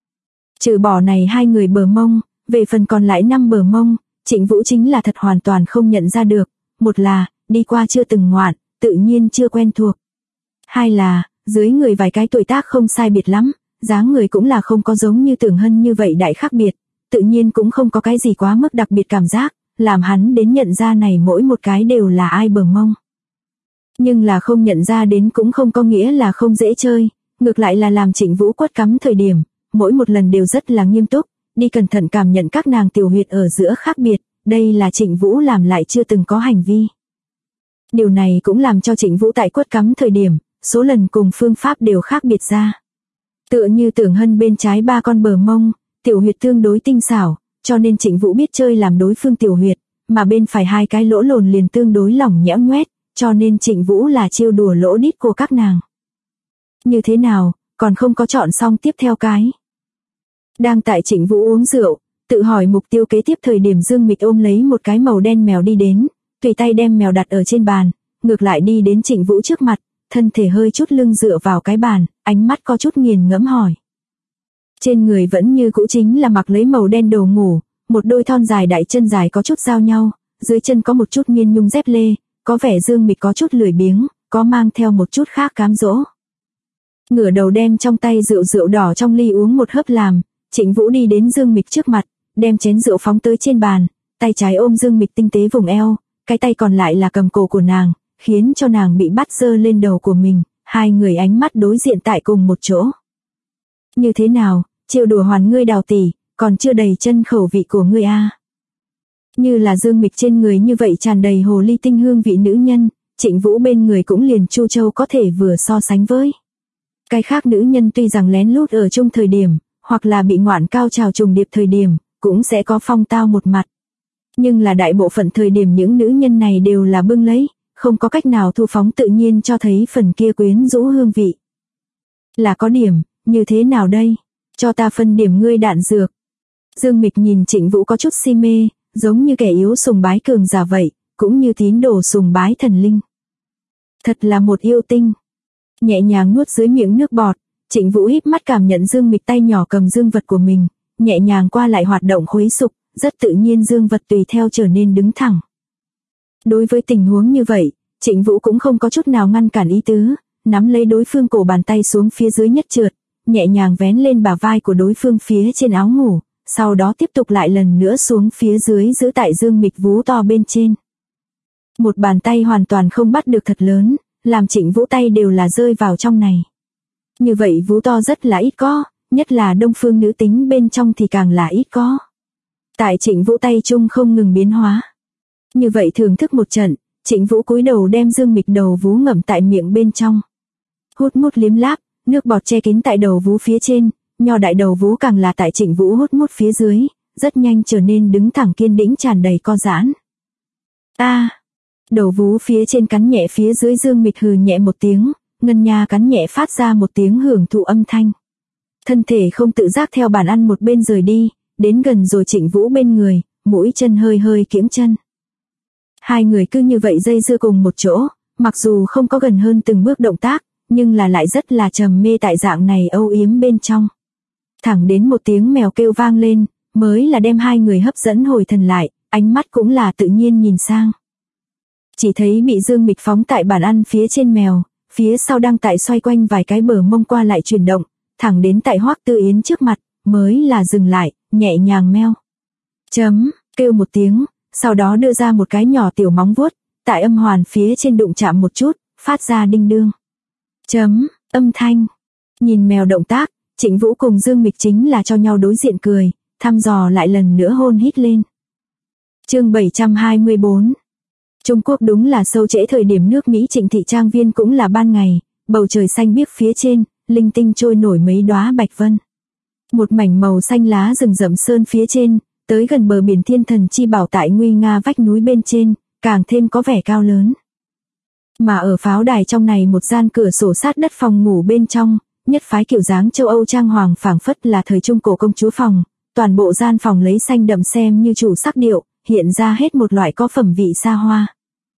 Trừ bỏ này 2 người bờ mông, về phần còn lại 5 bờ mông, Trịnh Vũ chính là thật hoàn toàn không nhận ra được, một là, đi qua chưa từng ngoạn, tự nhiên chưa quen thuộc. Hai là, dưới người vài cái tuổi tác không sai biệt lắm, dáng người cũng là không có giống như Tưởng Hân như vậy đại khác biệt, tự nhiên cũng không có cái gì quá mức đặc biệt cảm giác, làm hắn đến nhận ra này mỗi một cái đều là ai bờ mông. Nhưng là không nhận ra đến cũng không có nghĩa là không dễ chơi, ngược lại là làm Trịnh Vũ quất cắm thời điểm, mỗi một lần đều rất là nghiêm túc, đi cẩn thận cảm nhận các nàng tiểu huyệt ở giữa khác biệt, đây là Trịnh Vũ làm lại chưa từng có hành vi. Điều này cũng làm cho Trịnh Vũ tại quất cắm thời điểm, số lần cùng phương pháp đều khác biệt ra. Tựa như Tưởng Hân bên trái 3 con bờ mông, tiểu huyệt tương đối tinh xảo, cho nên Trịnh Vũ biết chơi làm đối phương tiểu huyệt, mà bên phải 2 cái lỗ lồn liền tương đối lỏng nhẽo nhoét, cho nên Trịnh Vũ là chiêu đùa lỗ đít của các nàng. Như thế nào, còn không có chọn xong tiếp theo cái. Đang tại Trịnh Vũ uống rượu, tự hỏi mục tiêu kế tiếp thời điểm Dương Mịch ôm lấy một cái màu đen mèo đi đến, tùy tay đem mèo đặt ở trên bàn, ngược lại đi đến Trịnh Vũ trước mặt, thân thể hơi chút lưng dựa vào cái bàn, ánh mắt có chút nghiền ngẫm hỏi. Trên người vẫn như cũ chính là mặc lấy màu đen đồ ngủ, một đôi thon dài đại chân dài có chút giao nhau, dưới chân có một chút miên nhung dép lê, có vẻ Dương Mịch có chút lười biếng, có mang theo một chút khác cám dỗ. Ngửa đầu đem trong tay rượu đỏ trong ly uống một hớp làm, Trịnh Vũ đi đến Dương Mịch trước mặt, đem chén rượu phóng tới trên bàn, tay trái ôm Dương Mịch tinh tế vùng eo, cái tay còn lại là cầm cổ của nàng, khiến cho nàng bị bắt giơ lên đầu của mình, hai người ánh mắt đối diện tại cùng một chỗ. Như thế nào, chiêu đùa hoàn ngươi Đào tỷ, còn chưa đầy chân khẩu vị của ngươi a. Như là Dương Mịch trên người như vậy tràn đầy hồ ly tinh hương vị nữ nhân, Trịnh Vũ bên người cũng liền Chu Châu có thể vừa so sánh với. Cái khác nữ nhân tuy rằng lén lút ở chung thời điểm, hoặc là bị ngoạn cao trào trùng điệp thời điểm, cũng sẽ có phong tao một mặt. Nhưng là đại bộ phận thời điểm những nữ nhân này đều là bưng lấy, không có cách nào thu phóng tự nhiên cho thấy phần kia quyến rũ hương vị. Là có điểm, như thế nào đây? Cho ta phân điểm ngươi đạn dược. Dương Mịch nhìn Trịnh Vũ có chút si mê, giống như kẻ yếu sùng bái cường giả vậy, cũng như tín đồ sùng bái thần linh. Thật là một yêu tinh. Nhẹ nhàng nuốt dưới miệng nước bọt, Trịnh Vũ híp mắt cảm nhận Dương Mịch tay nhỏ cầm dương vật của mình, nhẹ nhàng qua lại hoạt động khuấy sục, rất tự nhiên dương vật tùy theo trở nên đứng thẳng. Đối với tình huống như vậy, Trịnh Vũ cũng không có chút nào ngăn cản ý tứ, nắm lấy đối phương cổ bàn tay xuống phía dưới nhất trượt, nhẹ nhàng vén lên bả vai của đối phương phía trên áo ngủ, sau đó tiếp tục lại lần nữa xuống phía dưới giữ tại Dương Mịch vú to bên trên. Một bàn tay hoàn toàn không bắt được thật lớn, làm Trịnh Vũ tay đều là rơi vào trong này. Như vậy vú to rất là ít có, nhất là đông phương nữ tính bên trong thì càng là ít có. Tại Trịnh Vũ tay chung không ngừng biến hóa. Như vậy thưởng thức một trận, Trịnh Vũ cúi đầu đem Dương Mịch đầu vú ngậm tại miệng bên trong. Hút mút liếm láp, nước bọt che kín tại đầu vú phía trên, nho đại đầu vú càng là tại Trịnh Vũ hút mút phía dưới, rất nhanh trở nên đứng thẳng kiên đĩnh tràn đầy co giãn. Đầu vú phía trên cắn nhẹ phía dưới Dương Mịch hừ nhẹ một tiếng, ngân nha cắn nhẹ phát ra một tiếng hưởng thụ âm thanh. Thân thể không tự giác theo bàn ăn một bên rời đi, đến gần rồi Trịnh Vũ bên người, mũi chân hơi hơi kiễng chân. Hai người cứ như vậy dây dưa cùng một chỗ, mặc dù không có gần hơn từng bước động tác, nhưng là lại rất là trầm mê tại dạng này âu yếm bên trong. Thẳng đến một tiếng mèo kêu vang lên, mới là đem hai người hấp dẫn hồi thần lại, ánh mắt cũng là tự nhiên nhìn sang. Chỉ thấy bị Dương Mịch phóng tại bàn ăn phía trên mèo, phía sau đang tại xoay quanh vài cái bờ mông qua lại chuyển động, thẳng đến tại Hoắc Tư Yến trước mặt, mới là dừng lại, nhẹ nhàng meo. Kêu một tiếng, sau đó đưa ra một cái nhỏ tiểu móng vuốt, tại âm hoàn phía trên đụng chạm một chút, phát ra đinh đương. Âm thanh. Nhìn mèo động tác, Trịnh Vũ cùng Dương Mịch chính là cho nhau đối diện cười, thăm dò lại lần nữa hôn hít lên. Chương 724. Trung Quốc đúng là sâu trễ thời điểm nước Mỹ Trịnh thị trang viên cũng là ban ngày, bầu trời xanh biếc phía trên, linh tinh trôi nổi mấy đóa bạch vân. Một mảnh màu xanh lá rừng rậm sơn phía trên, tới gần bờ biển Thiên Thần Chi Bảo tại nguy nga vách núi bên trên, càng thêm có vẻ cao lớn. Mà ở pháo đài trong này một gian cửa sổ sát đất phòng ngủ bên trong, nhất phái kiểu dáng châu Âu trang hoàng phảng phất là thời trung cổ công chúa phòng, toàn bộ gian phòng lấy xanh đậm xem như chủ sắc điệu, hiện ra hết một loại có phẩm vị xa hoa.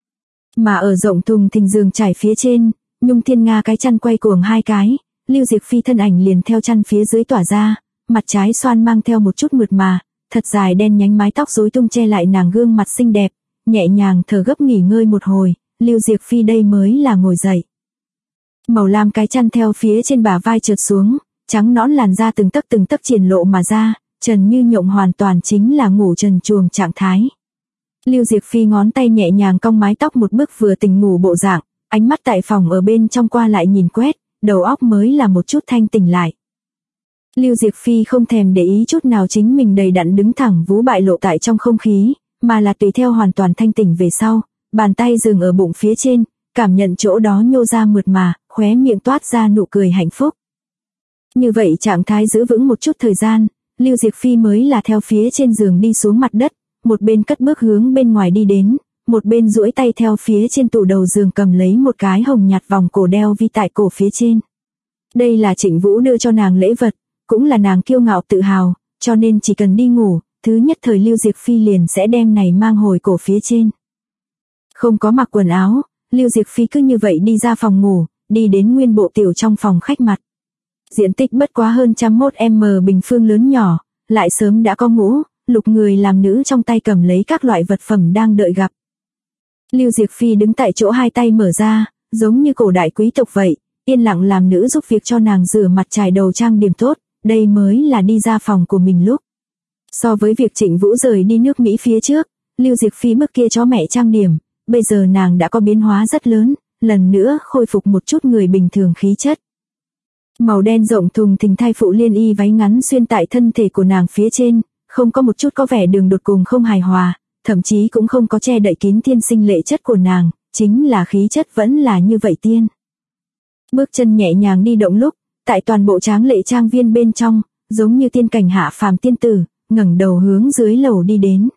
Mà ở rộng thùng thình giường trải phía trên, Nhung Thiên Nga cái chăn quay cuồng hai cái, Lưu Diệc Phi thân ảnh liền theo chăn phía dưới tỏa ra, mặt trái xoan mang theo một chút mượt mà, thật dài đen nhánh mái tóc rối tung che lại nàng gương mặt xinh đẹp, nhẹ nhàng thở gấp nghỉ ngơi một hồi, Lưu Diệc Phi đây mới là ngồi dậy. Màu lam cái chăn theo phía trên bả vai trượt xuống, trắng nõn làn da từng tấc triển lộ mà ra, trần như nhộng hoàn toàn chính là ngủ trần truồng trạng thái. Lưu Diệc Phi ngón tay nhẹ nhàng cong mái tóc một bước vừa tỉnh ngủ bộ dạng, ánh mắt tại phòng ở bên trong qua lại nhìn quét, đầu óc mới là một chút thanh tỉnh lại. Lưu Diệc Phi không thèm để ý chút nào chính mình đầy đặn đứng thẳng vú bại lộ tại trong không khí, mà là tùy theo hoàn toàn thanh tỉnh về sau, bàn tay dừng ở bụng phía trên, cảm nhận chỗ đó nhô ra mượt mà, khóe miệng toát ra nụ cười hạnh phúc. Như vậy trạng thái giữ vững một chút thời gian, Lưu Diệc Phi mới là theo phía trên giường đi xuống mặt đất, một bên cất bước hướng bên ngoài đi đến, một bên duỗi tay theo phía trên tủ đầu giường cầm lấy một cái hồng nhạt vòng cổ đeo vi tại cổ phía trên. Đây là Trịnh Vũ đưa cho nàng lễ vật, cũng là nàng kiêu ngạo tự hào, cho nên chỉ cần đi ngủ, thứ nhất thời Lưu Diệc Phi liền sẽ đem này mang hồi cổ phía trên. Không có mặc quần áo, Lưu Diệc Phi cứ như vậy đi ra phòng ngủ, đi đến nguyên bộ tiểu trong phòng khách mặt. Diện tích bất quá hơn 101m bình phương lớn nhỏ, lại sớm đã có ngũ, lục người làm nữ trong tay cầm lấy các loại vật phẩm đang đợi gặp. Lưu Diệc Phi đứng tại chỗ hai tay mở ra, giống như cổ đại quý tộc vậy, yên lặng làm nữ giúp việc cho nàng rửa mặt chải đầu trang điểm tốt, đây mới là đi ra phòng của mình lúc. So với việc Trịnh Vũ rời đi nước Mỹ phía trước, Lưu Diệc Phi bước kia chó mẹ trang điểm, bây giờ nàng đã có biến hóa rất lớn, lần nữa khôi phục một chút người bình thường khí chất. Màu đen rộng thùng thình thai phụ liên y váy ngắn xuyên tại thân thể của nàng phía trên, không có một chút có vẻ đường đột cùng không hài hòa, thậm chí cũng không có che đậy kín thiên sinh lệ chất của nàng, chính là khí chất vẫn là như vậy tiên. Bước chân nhẹ nhàng đi động lúc, tại toàn bộ tráng lệ trang viên bên trong, giống như tiên cảnh hạ phàm tiên tử, ngẩng đầu hướng dưới lầu đi đến.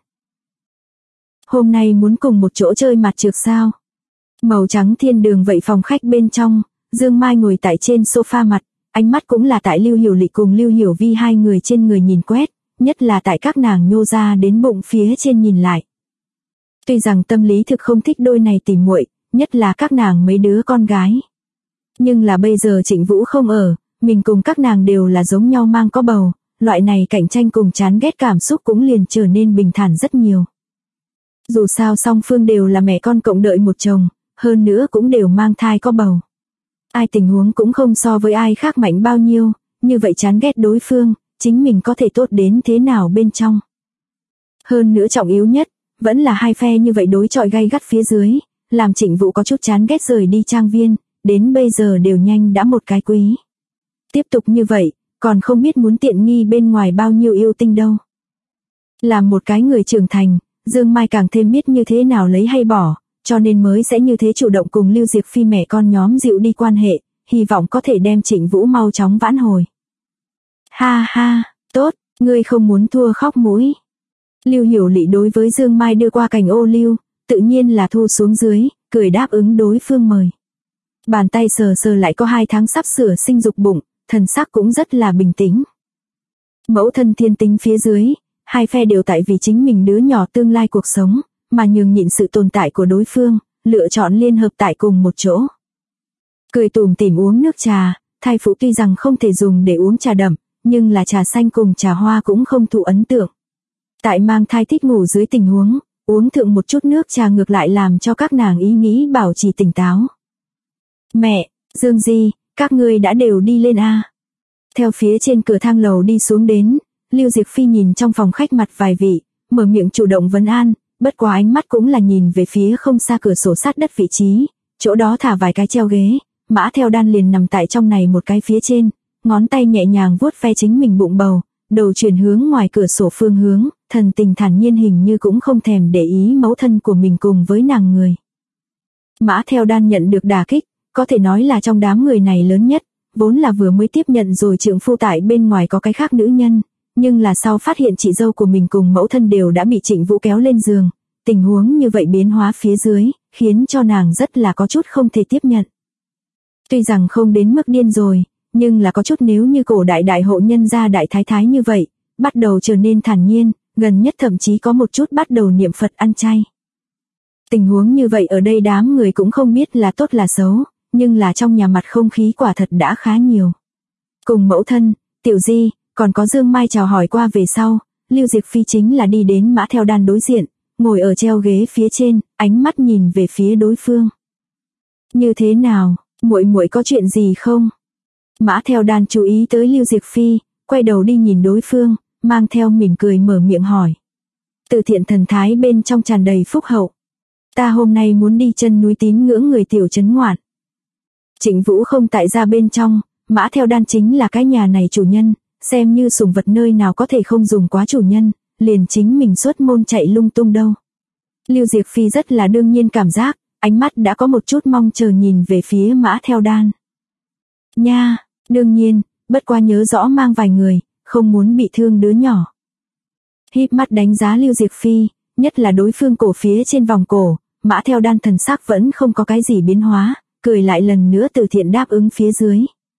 Hôm nay muốn cùng một chỗ chơi mặt trược sao? Màu trắng thiên đường vậy phòng khách bên trong, Dương Mai ngồi tại trên sofa mặt, ánh mắt cũng là tại Lưu Hiểu Lịch cùng Lưu Hiểu Vi hai người trên người nhìn quét, nhất là tại các nàng nhô ra đến bụng phía trên nhìn lại. Tuy rằng tâm lý thực không thích đôi này tỉ muội, nhất là các nàng mấy đứa con gái. Nhưng là bây giờ Trịnh Vũ không ở, mình cùng các nàng đều là giống nhau mang có bầu, loại này cạnh tranh cùng chán ghét cảm xúc cũng liền trở nên bình thản rất nhiều. Dù sao song phương đều là mẹ con cộng đợi một chồng, hơn nữa cũng đều mang thai có bầu. Ai tình huống cũng không so với ai khác mạnh bao nhiêu, như vậy chán ghét đối phương, chính mình có thể tốt đến thế nào bên trong. Hơn nữa trọng yếu nhất, vẫn là hai phe như vậy đối chọi gay gắt phía dưới, làm Trịnh Vũ có chút chán ghét rời đi trang viên, đến bây giờ đều nhanh đã một cái quý. Tiếp tục như vậy, còn không biết muốn tiện nghi bên ngoài bao nhiêu yêu tinh đâu. Làm một cái người trưởng thành, Dương Mai càng thêm biết như thế nào lấy hay bỏ, cho nên mới sẽ như thế chủ động cùng Lưu Diệp Phi mẹ con nhóm dịu đi quan hệ, hy vọng có thể đem Trịnh Vũ mau chóng vãn hồi. Ha ha, tốt, ngươi không muốn thua khóc mũi. Lưu Hiểu Lị đối với Dương Mai đưa qua cành ô liu, tự nhiên là thu xuống dưới, cười đáp ứng đối phương mời. Bàn tay sờ sờ lại có 2 tháng sắp sửa sinh dục bụng, thần sắc cũng rất là bình tĩnh. Mẫu thân thiên tính phía dưới, hai phe đều tại vì chính mình đứa nhỏ tương lai cuộc sống, mà nhường nhịn sự tồn tại của đối phương, lựa chọn liên hợp tại cùng một chỗ. Cười tủm tỉm uống nước trà, thai phụ tuy rằng không thể dùng để uống trà đậm, nhưng là trà xanh cùng trà hoa cũng không thụ ấn tượng. Tại mang thai thích ngủ dưới tình huống, uống thượng một chút nước trà ngược lại làm cho các nàng ý nghĩ bảo trì tỉnh táo. Mẹ, Dương Di, các ngươi đã đều đi lên a. Theo phía trên cửa thang lầu đi xuống đến, Lưu Diệp Phi nhìn trong phòng khách mặt vài vị, mở miệng chủ động vấn an, bất quá ánh mắt cũng là nhìn về phía không xa cửa sổ sát đất vị trí, chỗ đó thả vài cái treo ghế, Mã Theo Đan liền nằm tại trong này một cái phía trên, ngón tay nhẹ nhàng vuốt ve chính mình bụng bầu, đầu chuyển hướng ngoài cửa sổ phương hướng, thần tình thản nhiên hình như cũng không thèm để ý mẫu thân của mình cùng với nàng người. Mã Theo Đan nhận được đả kích, có thể nói là trong đám người này lớn nhất, vốn là vừa mới tiếp nhận rồi trượng phu tại bên ngoài có cái khác nữ nhân, nhưng là sau phát hiện chị dâu của mình cùng mẫu thân đều đã bị Trịnh Vũ kéo lên giường, tình huống như vậy biến hóa phía dưới, khiến cho nàng rất là có chút không thể tiếp nhận. Tuy rằng không đến mức điên rồi, nhưng là có chút nếu như cổ đại đại hộ nhân gia đại thái thái như vậy, bắt đầu trở nên thản nhiên, gần nhất thậm chí có một chút bắt đầu niệm Phật ăn chay. Tình huống như vậy ở đây đám người cũng không biết là tốt là xấu, nhưng là trong nhà mặt không khí quả thật đã khá nhiều. Cùng mẫu thân, Tiểu Di, còn có Dương Mai chào hỏi qua về sau, Lưu Diệp Phi chính là đi đến Mã Theo Đan đối diện, ngồi ở treo ghế phía trên, ánh mắt nhìn về phía đối phương. Như thế nào, muội muội có chuyện gì không? Mã Theo Đan chú ý tới Lưu Diệp Phi, quay đầu đi nhìn đối phương, mang theo mỉm cười mở miệng hỏi. Từ thiện thần thái bên trong tràn đầy phúc hậu. Ta hôm nay muốn đi chân núi tín ngưỡng người tiểu trấn ngoạn. Trịnh Vũ không tại ra bên trong, Mã Theo Đan chính là cái nhà này chủ nhân, xem như sủng vật nơi nào có thể không dùng quá chủ nhân, liền chính mình xuất môn chạy lung tung đâu. Lưu Diệp Phi rất là đương nhiên cảm giác, ánh mắt đã có một chút mong chờ nhìn về phía Mã Theo Đan. Nha, đương nhiên, bất quá nhớ rõ mang vài người, không muốn bị thương đứa nhỏ. Híp mắt đánh giá Lưu Diệp Phi, nhất là đối phương cổ phía trên vòng cổ, Mã Theo Đan thần sắc vẫn không có cái gì biến hóa, cười lại lần nữa từ thiện đáp ứng phía dưới.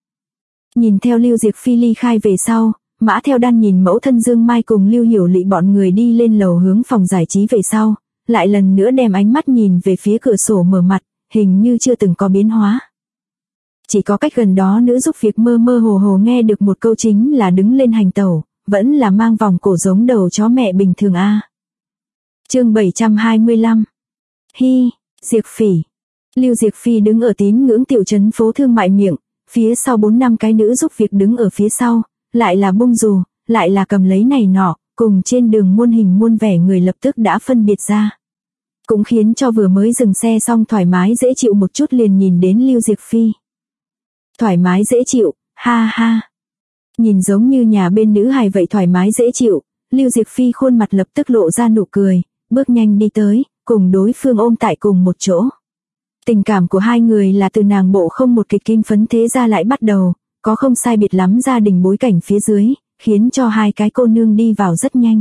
Nhìn theo Lưu Diệp Phi ly khai về sau, Mã Theo Đan nhìn mẫu thân Dương Mai cùng Lưu Hiểu Lị bọn người đi lên lầu hướng phòng giải trí về sau, lại lần nữa đem ánh mắt nhìn về phía cửa sổ mở mặt, hình như chưa từng có biến hóa. Chỉ có cách gần đó nữ giúp việc mơ mơ hồ hồ nghe được một câu chính là đứng lên hành tẩu, vẫn là mang vòng cổ giống đầu chó mẹ bình thường a. Chương 725. Hi, Diệp Phỉ. Lưu Diệp Phi đứng ở tín ngưỡng tiểu trấn phố thương mại miệng, phía sau 4-5 cái nữ giúp việc đứng ở phía sau, lại là bung dù, lại là cầm lấy này nọ, cùng trên đường muôn hình muôn vẻ người lập tức đã phân biệt ra. Cũng khiến cho vừa mới dừng xe xong thoải mái dễ chịu một chút liền nhìn đến Lưu Diệp Phi. Thoải mái dễ chịu, ha ha. Nhìn giống như nhà bên nữ hài vậy thoải mái dễ chịu, Lưu Diệp Phi khuôn mặt lập tức lộ ra nụ cười, bước nhanh đi tới, cùng đối phương ôm tại cùng một chỗ. Tình cảm của hai người là từ nàng bộ không một kịch kim phấn thế ra lại bắt đầu, có không sai biệt lắm gia đình bối cảnh phía dưới, khiến cho hai cái cô nương đi vào rất nhanh.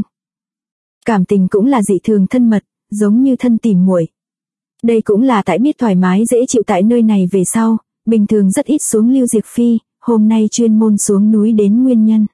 Cảm tình cũng là dị thường thân mật, giống như thân tỉ muội. Đây cũng là tại biết thoải mái dễ chịu tại nơi này về sau, bình thường rất ít xuống Lưu Diệp Phi, hôm nay chuyên môn xuống núi đến nguyên nhân.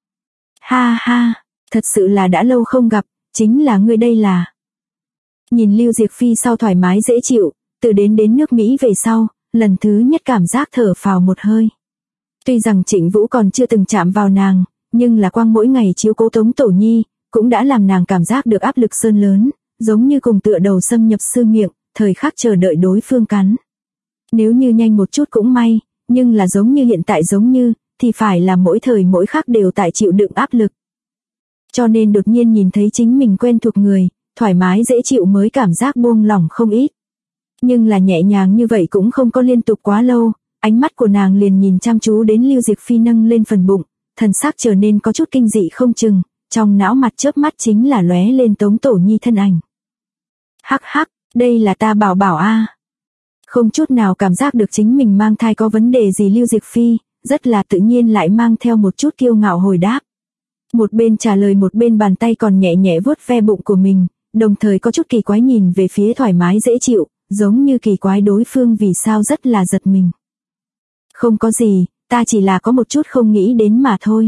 Ha ha, thật sự là đã lâu không gặp, chính là ngươi đây là. Nhìn Lưu Diệp Phi sau thoải mái dễ chịu, từ đến nước Mỹ về sau, lần thứ nhất cảm giác thở phào một hơi. Tuy rằng Trịnh Vũ còn chưa từng chạm vào nàng, nhưng là quang mỗi ngày chiếu cố Tống Tổ Nhi, cũng đã làm nàng cảm giác được áp lực sơn lớn, giống như cùng tựa đầu xâm nhập sư miệng, thời khắc chờ đợi đối phương cắn. Nếu như nhanh một chút cũng may, nhưng là giống như hiện tại giống như, thì phải là mỗi thời mỗi khắc đều tại chịu đựng áp lực. Cho nên đột nhiên nhìn thấy chính mình quen thuộc người, thoải mái dễ chịu mới cảm giác buông lỏng không ít. Nhưng là nhẹ nhàng như vậy cũng không có liên tục quá lâu, ánh mắt của nàng liền nhìn chăm chú đến Lưu Diệc Phi nâng lên phần bụng, thần sắc trở nên có chút kinh dị không chừng, trong não mặt chớp mắt chính là lóe lên Tống Tổ Nhi thân ảnh. Hắc hắc, đây là ta bảo bảo a. Không chút nào cảm giác được chính mình mang thai có vấn đề gì Lưu Diệc Phi, rất là tự nhiên lại mang theo một chút kiêu ngạo hồi đáp. Một bên trả lời một bên bàn tay còn nhẹ nhẹ vuốt ve bụng của mình, đồng thời có chút kỳ quái nhìn về phía thoải mái dễ chịu, giống như kỳ quái đối phương vì sao rất là giật mình. Không có gì, ta chỉ là có một chút không nghĩ đến mà thôi.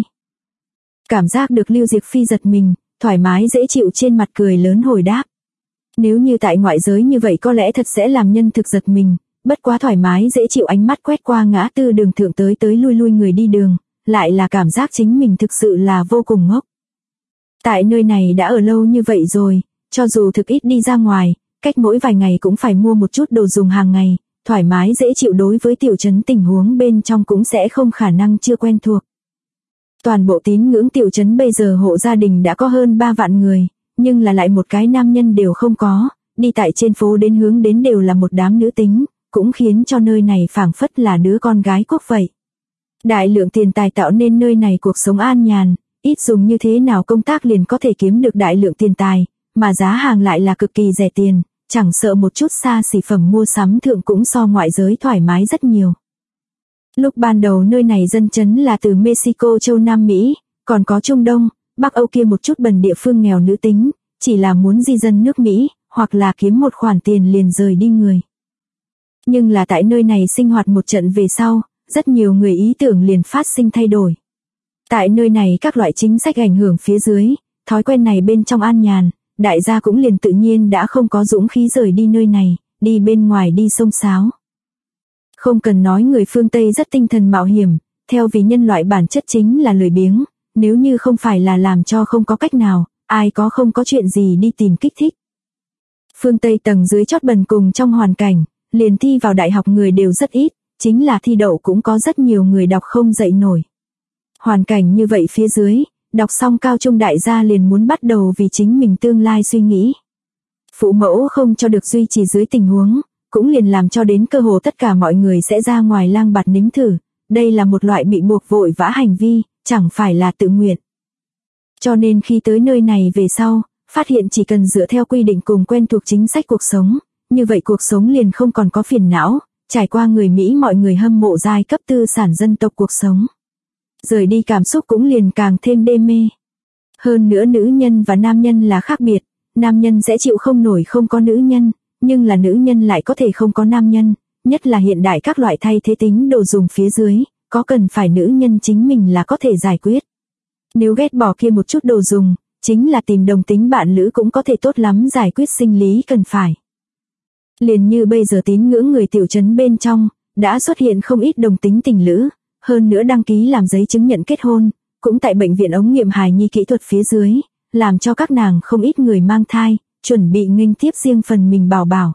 Cảm giác được Lưu Diệc Phi giật mình, thoải mái dễ chịu trên mặt cười lớn hồi đáp. Nếu như tại ngoại giới như vậy có lẽ thật sẽ làm nhân thực giật mình, bất quá thoải mái dễ chịu ánh mắt quét qua ngã tư đường thượng tới lui người đi đường, lại là cảm giác chính mình thực sự là vô cùng ngốc. Tại nơi này đã ở lâu như vậy rồi, cho dù thực ít đi ra ngoài, cách mỗi vài ngày cũng phải mua một chút đồ dùng hàng ngày, thoải mái dễ chịu đối với tiểu trấn tình huống bên trong cũng sẽ không khả năng chưa quen thuộc. Toàn bộ tín ngưỡng tiểu trấn bây giờ hộ gia đình đã có hơn 3 vạn người, nhưng là lại một cái nam nhân đều không có, đi tại trên phố đến hướng đến đều là một đám nữ tính, cũng khiến cho nơi này phảng phất là đứa con gái quốc vậy. Đại lượng tiền tài tạo nên nơi này cuộc sống an nhàn, ít dùng như thế nào công tác liền có thể kiếm được đại lượng tiền tài, mà giá hàng lại là cực kỳ rẻ tiền, chẳng sợ một chút xa xỉ phẩm mua sắm thượng cũng so ngoại giới thoải mái rất nhiều. Lúc ban đầu nơi này dân chấn là từ Mexico châu Nam Mỹ, còn có Trung Đông, Bắc Âu kia một chút bần địa phương nghèo nữ tính, chỉ là muốn di dân nước Mỹ, hoặc là kiếm một khoản tiền liền rời đi người. Nhưng là tại nơi này sinh hoạt một trận về sau, rất nhiều người ý tưởng liền phát sinh thay đổi. Tại nơi này các loại chính sách ảnh hưởng phía dưới, thói quen này bên trong an nhàn, đại gia cũng liền tự nhiên đã không có dũng khí rời đi nơi này, đi bên ngoài đi xông xáo. Không cần nói người phương Tây rất tinh thần mạo hiểm, theo vì nhân loại bản chất chính là lười biếng, nếu như không phải là làm cho không có cách nào, ai có không có chuyện gì đi tìm kích thích. Phương Tây tầng dưới chót bần cùng trong hoàn cảnh, liền thi vào đại học người đều rất ít, chính là thi đậu cũng có rất nhiều người đọc không dậy nổi. Hoàn cảnh như vậy phía dưới, đọc xong cao trung đại gia liền muốn bắt đầu vì chính mình tương lai suy nghĩ. Phụ mẫu không cho được duy trì dưới tình huống, cũng liền làm cho đến cơ hồ tất cả mọi người sẽ ra ngoài lang bạt nếm thử, đây là một loại bị buộc vội vã hành vi, chẳng phải là tự nguyện. Cho nên khi tới nơi này về sau, phát hiện chỉ cần dựa theo quy định cùng quen thuộc chính sách cuộc sống, như vậy cuộc sống liền không còn có phiền não, trải qua người Mỹ mọi người hâm mộ giai cấp tư sản dân tộc cuộc sống. Rời đi cảm xúc cũng liền càng thêm đê mê. Hơn nữa nữ nhân và nam nhân là khác biệt, nam nhân sẽ chịu không nổi không có nữ nhân, nhưng là nữ nhân lại có thể không có nam nhân, nhất là hiện đại các loại thay thế tính đồ dùng phía dưới, có cần phải nữ nhân chính mình là có thể giải quyết. Nếu ghét bỏ kia một chút đồ dùng, chính là tìm đồng tính bạn lữ cũng có thể tốt lắm giải quyết sinh lý cần phải. Liền như bây giờ tín ngưỡng người tiểu trấn bên trong, đã xuất hiện không ít đồng tính tình lữ, hơn nữa đăng ký làm giấy chứng nhận kết hôn, cũng tại bệnh viện ống nghiệm hài nhi kỹ thuật phía dưới, làm cho các nàng không ít người mang thai, chuẩn bị nghênh tiếp riêng phần mình bảo bảo.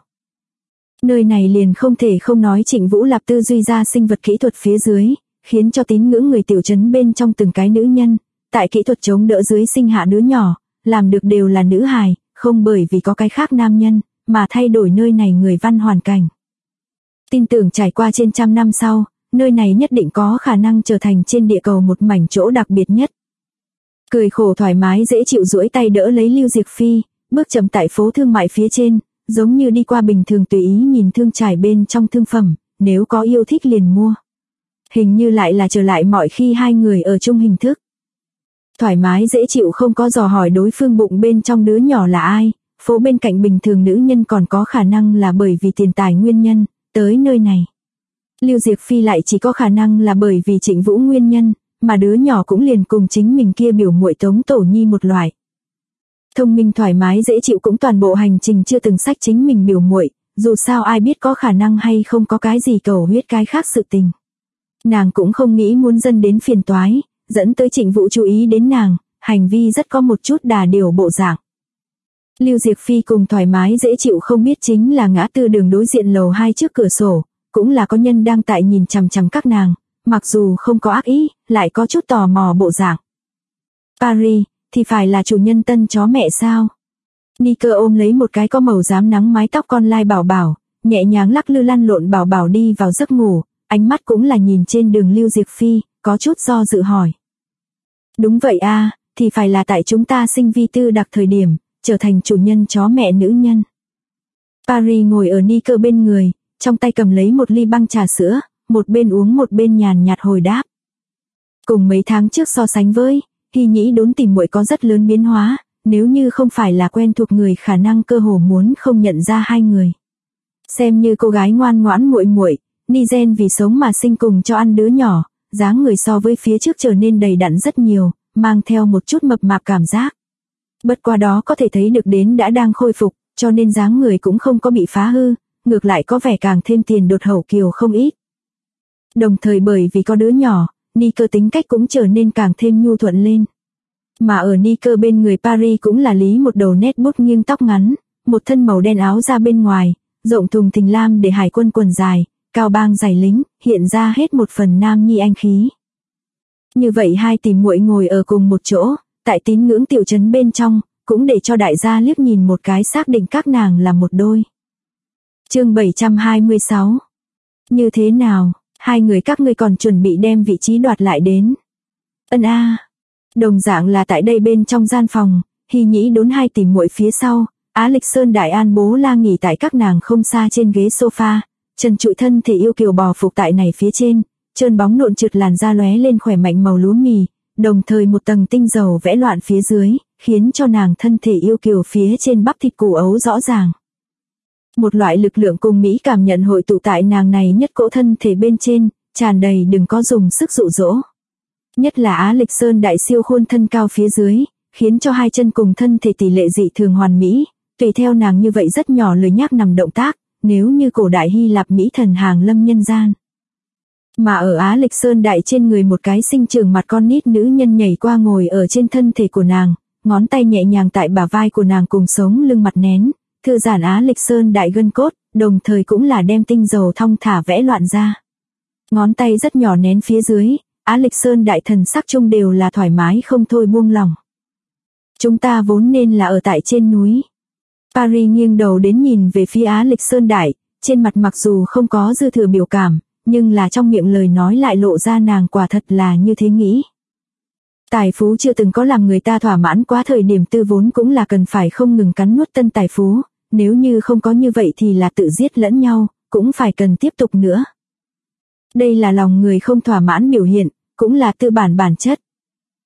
Nơi này liền không thể không nói Trịnh Vũ Lạp tư duy ra sinh vật kỹ thuật phía dưới, khiến cho tín ngưỡng người tiểu trấn bên trong từng cái nữ nhân, tại kỹ thuật chống đỡ dưới sinh hạ đứa nhỏ, làm được đều là nữ hài, không bởi vì có cái khác nam nhân, mà thay đổi nơi này người văn hoàn cảnh. Tin tưởng trải qua trên 100 năm sau, nơi này nhất định có khả năng trở thành trên địa cầu một mảnh chỗ đặc biệt nhất. Cười khổ thoải mái dễ chịu duỗi tay đỡ lấy Lưu Diệc Phi, bước chậm tại phố thương mại phía trên, giống như đi qua bình thường tùy ý nhìn thương trải bên trong thương phẩm, nếu có yêu thích liền mua. Hình như lại là trở lại mọi khi hai người ở chung hình thức. Thoải mái dễ chịu không có dò hỏi đối phương bụng bên trong đứa nhỏ là ai, phố bên cạnh bình thường nữ nhân còn có khả năng là bởi vì tiền tài nguyên nhân, tới nơi này. Lưu Diệc Phi lại chỉ có khả năng là bởi vì Trịnh Vũ nguyên nhân, mà đứa nhỏ cũng liền cùng chính mình kia biểu muội Tống Tổ Nhi một loại. Thông minh thoải mái dễ chịu cũng toàn bộ hành trình chưa từng sách chính mình biểu muội, dù sao ai biết có khả năng hay không có cái gì cầu huyết cái khác sự tình. Nàng cũng không nghĩ muốn dân đến phiền toái, dẫn tới Trịnh Vũ chú ý đến nàng, hành vi rất có một chút đà điều bộ dạng. Lưu Diệc Phi cùng thoải mái dễ chịu không biết chính là ngã tư đường đối diện lầu 2 trước cửa sổ, cũng là có nhân đang tại nhìn chằm chằm các nàng, mặc dù không có ác ý, lại có chút tò mò bộ dạng. Paris, thì phải là chủ nhân tân chó mẹ sao? Nicker ôm lấy một cái có màu rám nắng mái tóc con lai bảo bảo, nhẹ nhàng lắc lư lăn lộn bảo bảo đi vào giấc ngủ, ánh mắt cũng là nhìn trên đường Lưu Diệc Phi, có chút do dự hỏi. Đúng vậy a, thì phải là tại chúng ta sinh vi tư đặc thời điểm, trở thành chủ nhân chó mẹ nữ nhân. Paris ngồi ở Nicker bên người, trong tay cầm lấy một ly băng trà sữa, một bên uống một bên nhàn nhạt hồi đáp. Cùng mấy tháng trước so sánh với, Hy Nhĩ Đốn tìm muội có rất lớn biến hóa, nếu như không phải là quen thuộc người khả năng cơ hồ muốn không nhận ra hai người. Xem như cô gái ngoan ngoãn muội muội, Nigen vì sống mà sinh cùng cho ăn đứa nhỏ, dáng người so với phía trước trở nên đầy đặn rất nhiều, mang theo một chút mập mạp cảm giác. Bất qua đó có thể thấy được đến đã đang khôi phục, cho nên dáng người cũng không có bị phá hư, ngược lại có vẻ càng thêm tiền đột hậu kiều không ít. Đồng thời bởi vì có đứa nhỏ, Nicker tính cách cũng trở nên càng thêm nhu thuận lên. Mà ở Nicker bên người Paris cũng là lý một đầu nét bút nghiêng tóc ngắn, một thân màu đen áo ra bên ngoài, rộng thùng thình lam để hải quân quần dài, cao bang giày lính, hiện ra hết một phần nam nhi anh khí. Như vậy hai tỷ muội ngồi ở cùng một chỗ, tại tín ngưỡng tiểu trấn bên trong, cũng để cho đại gia liếc nhìn một cái xác định các nàng là một đôi. Chương 726. Như thế nào, hai người các ngươi còn chuẩn bị đem vị trí đoạt lại đến? Ân a. Đồng dạng là tại đây bên trong gian phòng, Hy Nhĩ Đốn hai tỷ muội phía sau, Á Lịch Sơn Đại An Bố La nghỉ tại các nàng không xa trên ghế sofa, trần trụi thân thể yêu kiều bò phục tại này phía trên, trơn bóng nộn trượt làn da lóe lên khỏe mạnh màu lúa mì, đồng thời một tầng tinh dầu vẽ loạn phía dưới, khiến cho nàng thân thể yêu kiều phía trên bắp thịt củ ấu rõ ràng. Một loại lực lượng cùng mỹ cảm nhận hội tụ tại nàng này nhất cỗ thân thể bên trên, tràn đầy đừng có dùng sức dụ dỗ. Nhất là Á Lịch Sơn đại siêu khuôn thân cao phía dưới, khiến cho hai chân cùng thân thể tỷ lệ dị thường hoàn mỹ, tùy theo nàng như vậy rất nhỏ lười nhác nằm động tác, nếu như cổ đại Hy Lạp mỹ thần hàng lâm nhân gian. Mà ở Á Lịch Sơn đại trên người một cái sinh trưởng mặt con nít nữ nhân nhảy qua ngồi ở trên thân thể của nàng, ngón tay nhẹ nhàng tại bả vai của nàng cùng sống lưng mặt nén, thư giãn Á Lịch Sơn đại gân cốt, đồng thời cũng là đem tinh dầu thong thả vẽ loạn ra. Ngón tay rất nhỏ nén phía dưới, Á Lịch Sơn đại thần sắc chung đều là thoải mái không thôi buông lòng. Chúng ta vốn nên là ở tại trên núi. Paris nghiêng đầu đến nhìn về phía Á Lịch Sơn đại, trên mặt mặc dù không có dư thừa biểu cảm, nhưng là trong miệng lời nói lại lộ ra nàng quả thật là như thế nghĩ. Tài phú chưa từng có làm người ta thỏa mãn quá, thời điểm tư vốn cũng là cần phải không ngừng cắn nuốt tân tài phú, nếu như không có như vậy thì là tự giết lẫn nhau, cũng phải cần tiếp tục nữa. Đây là lòng người không thỏa mãn biểu hiện, cũng là tư bản bản chất.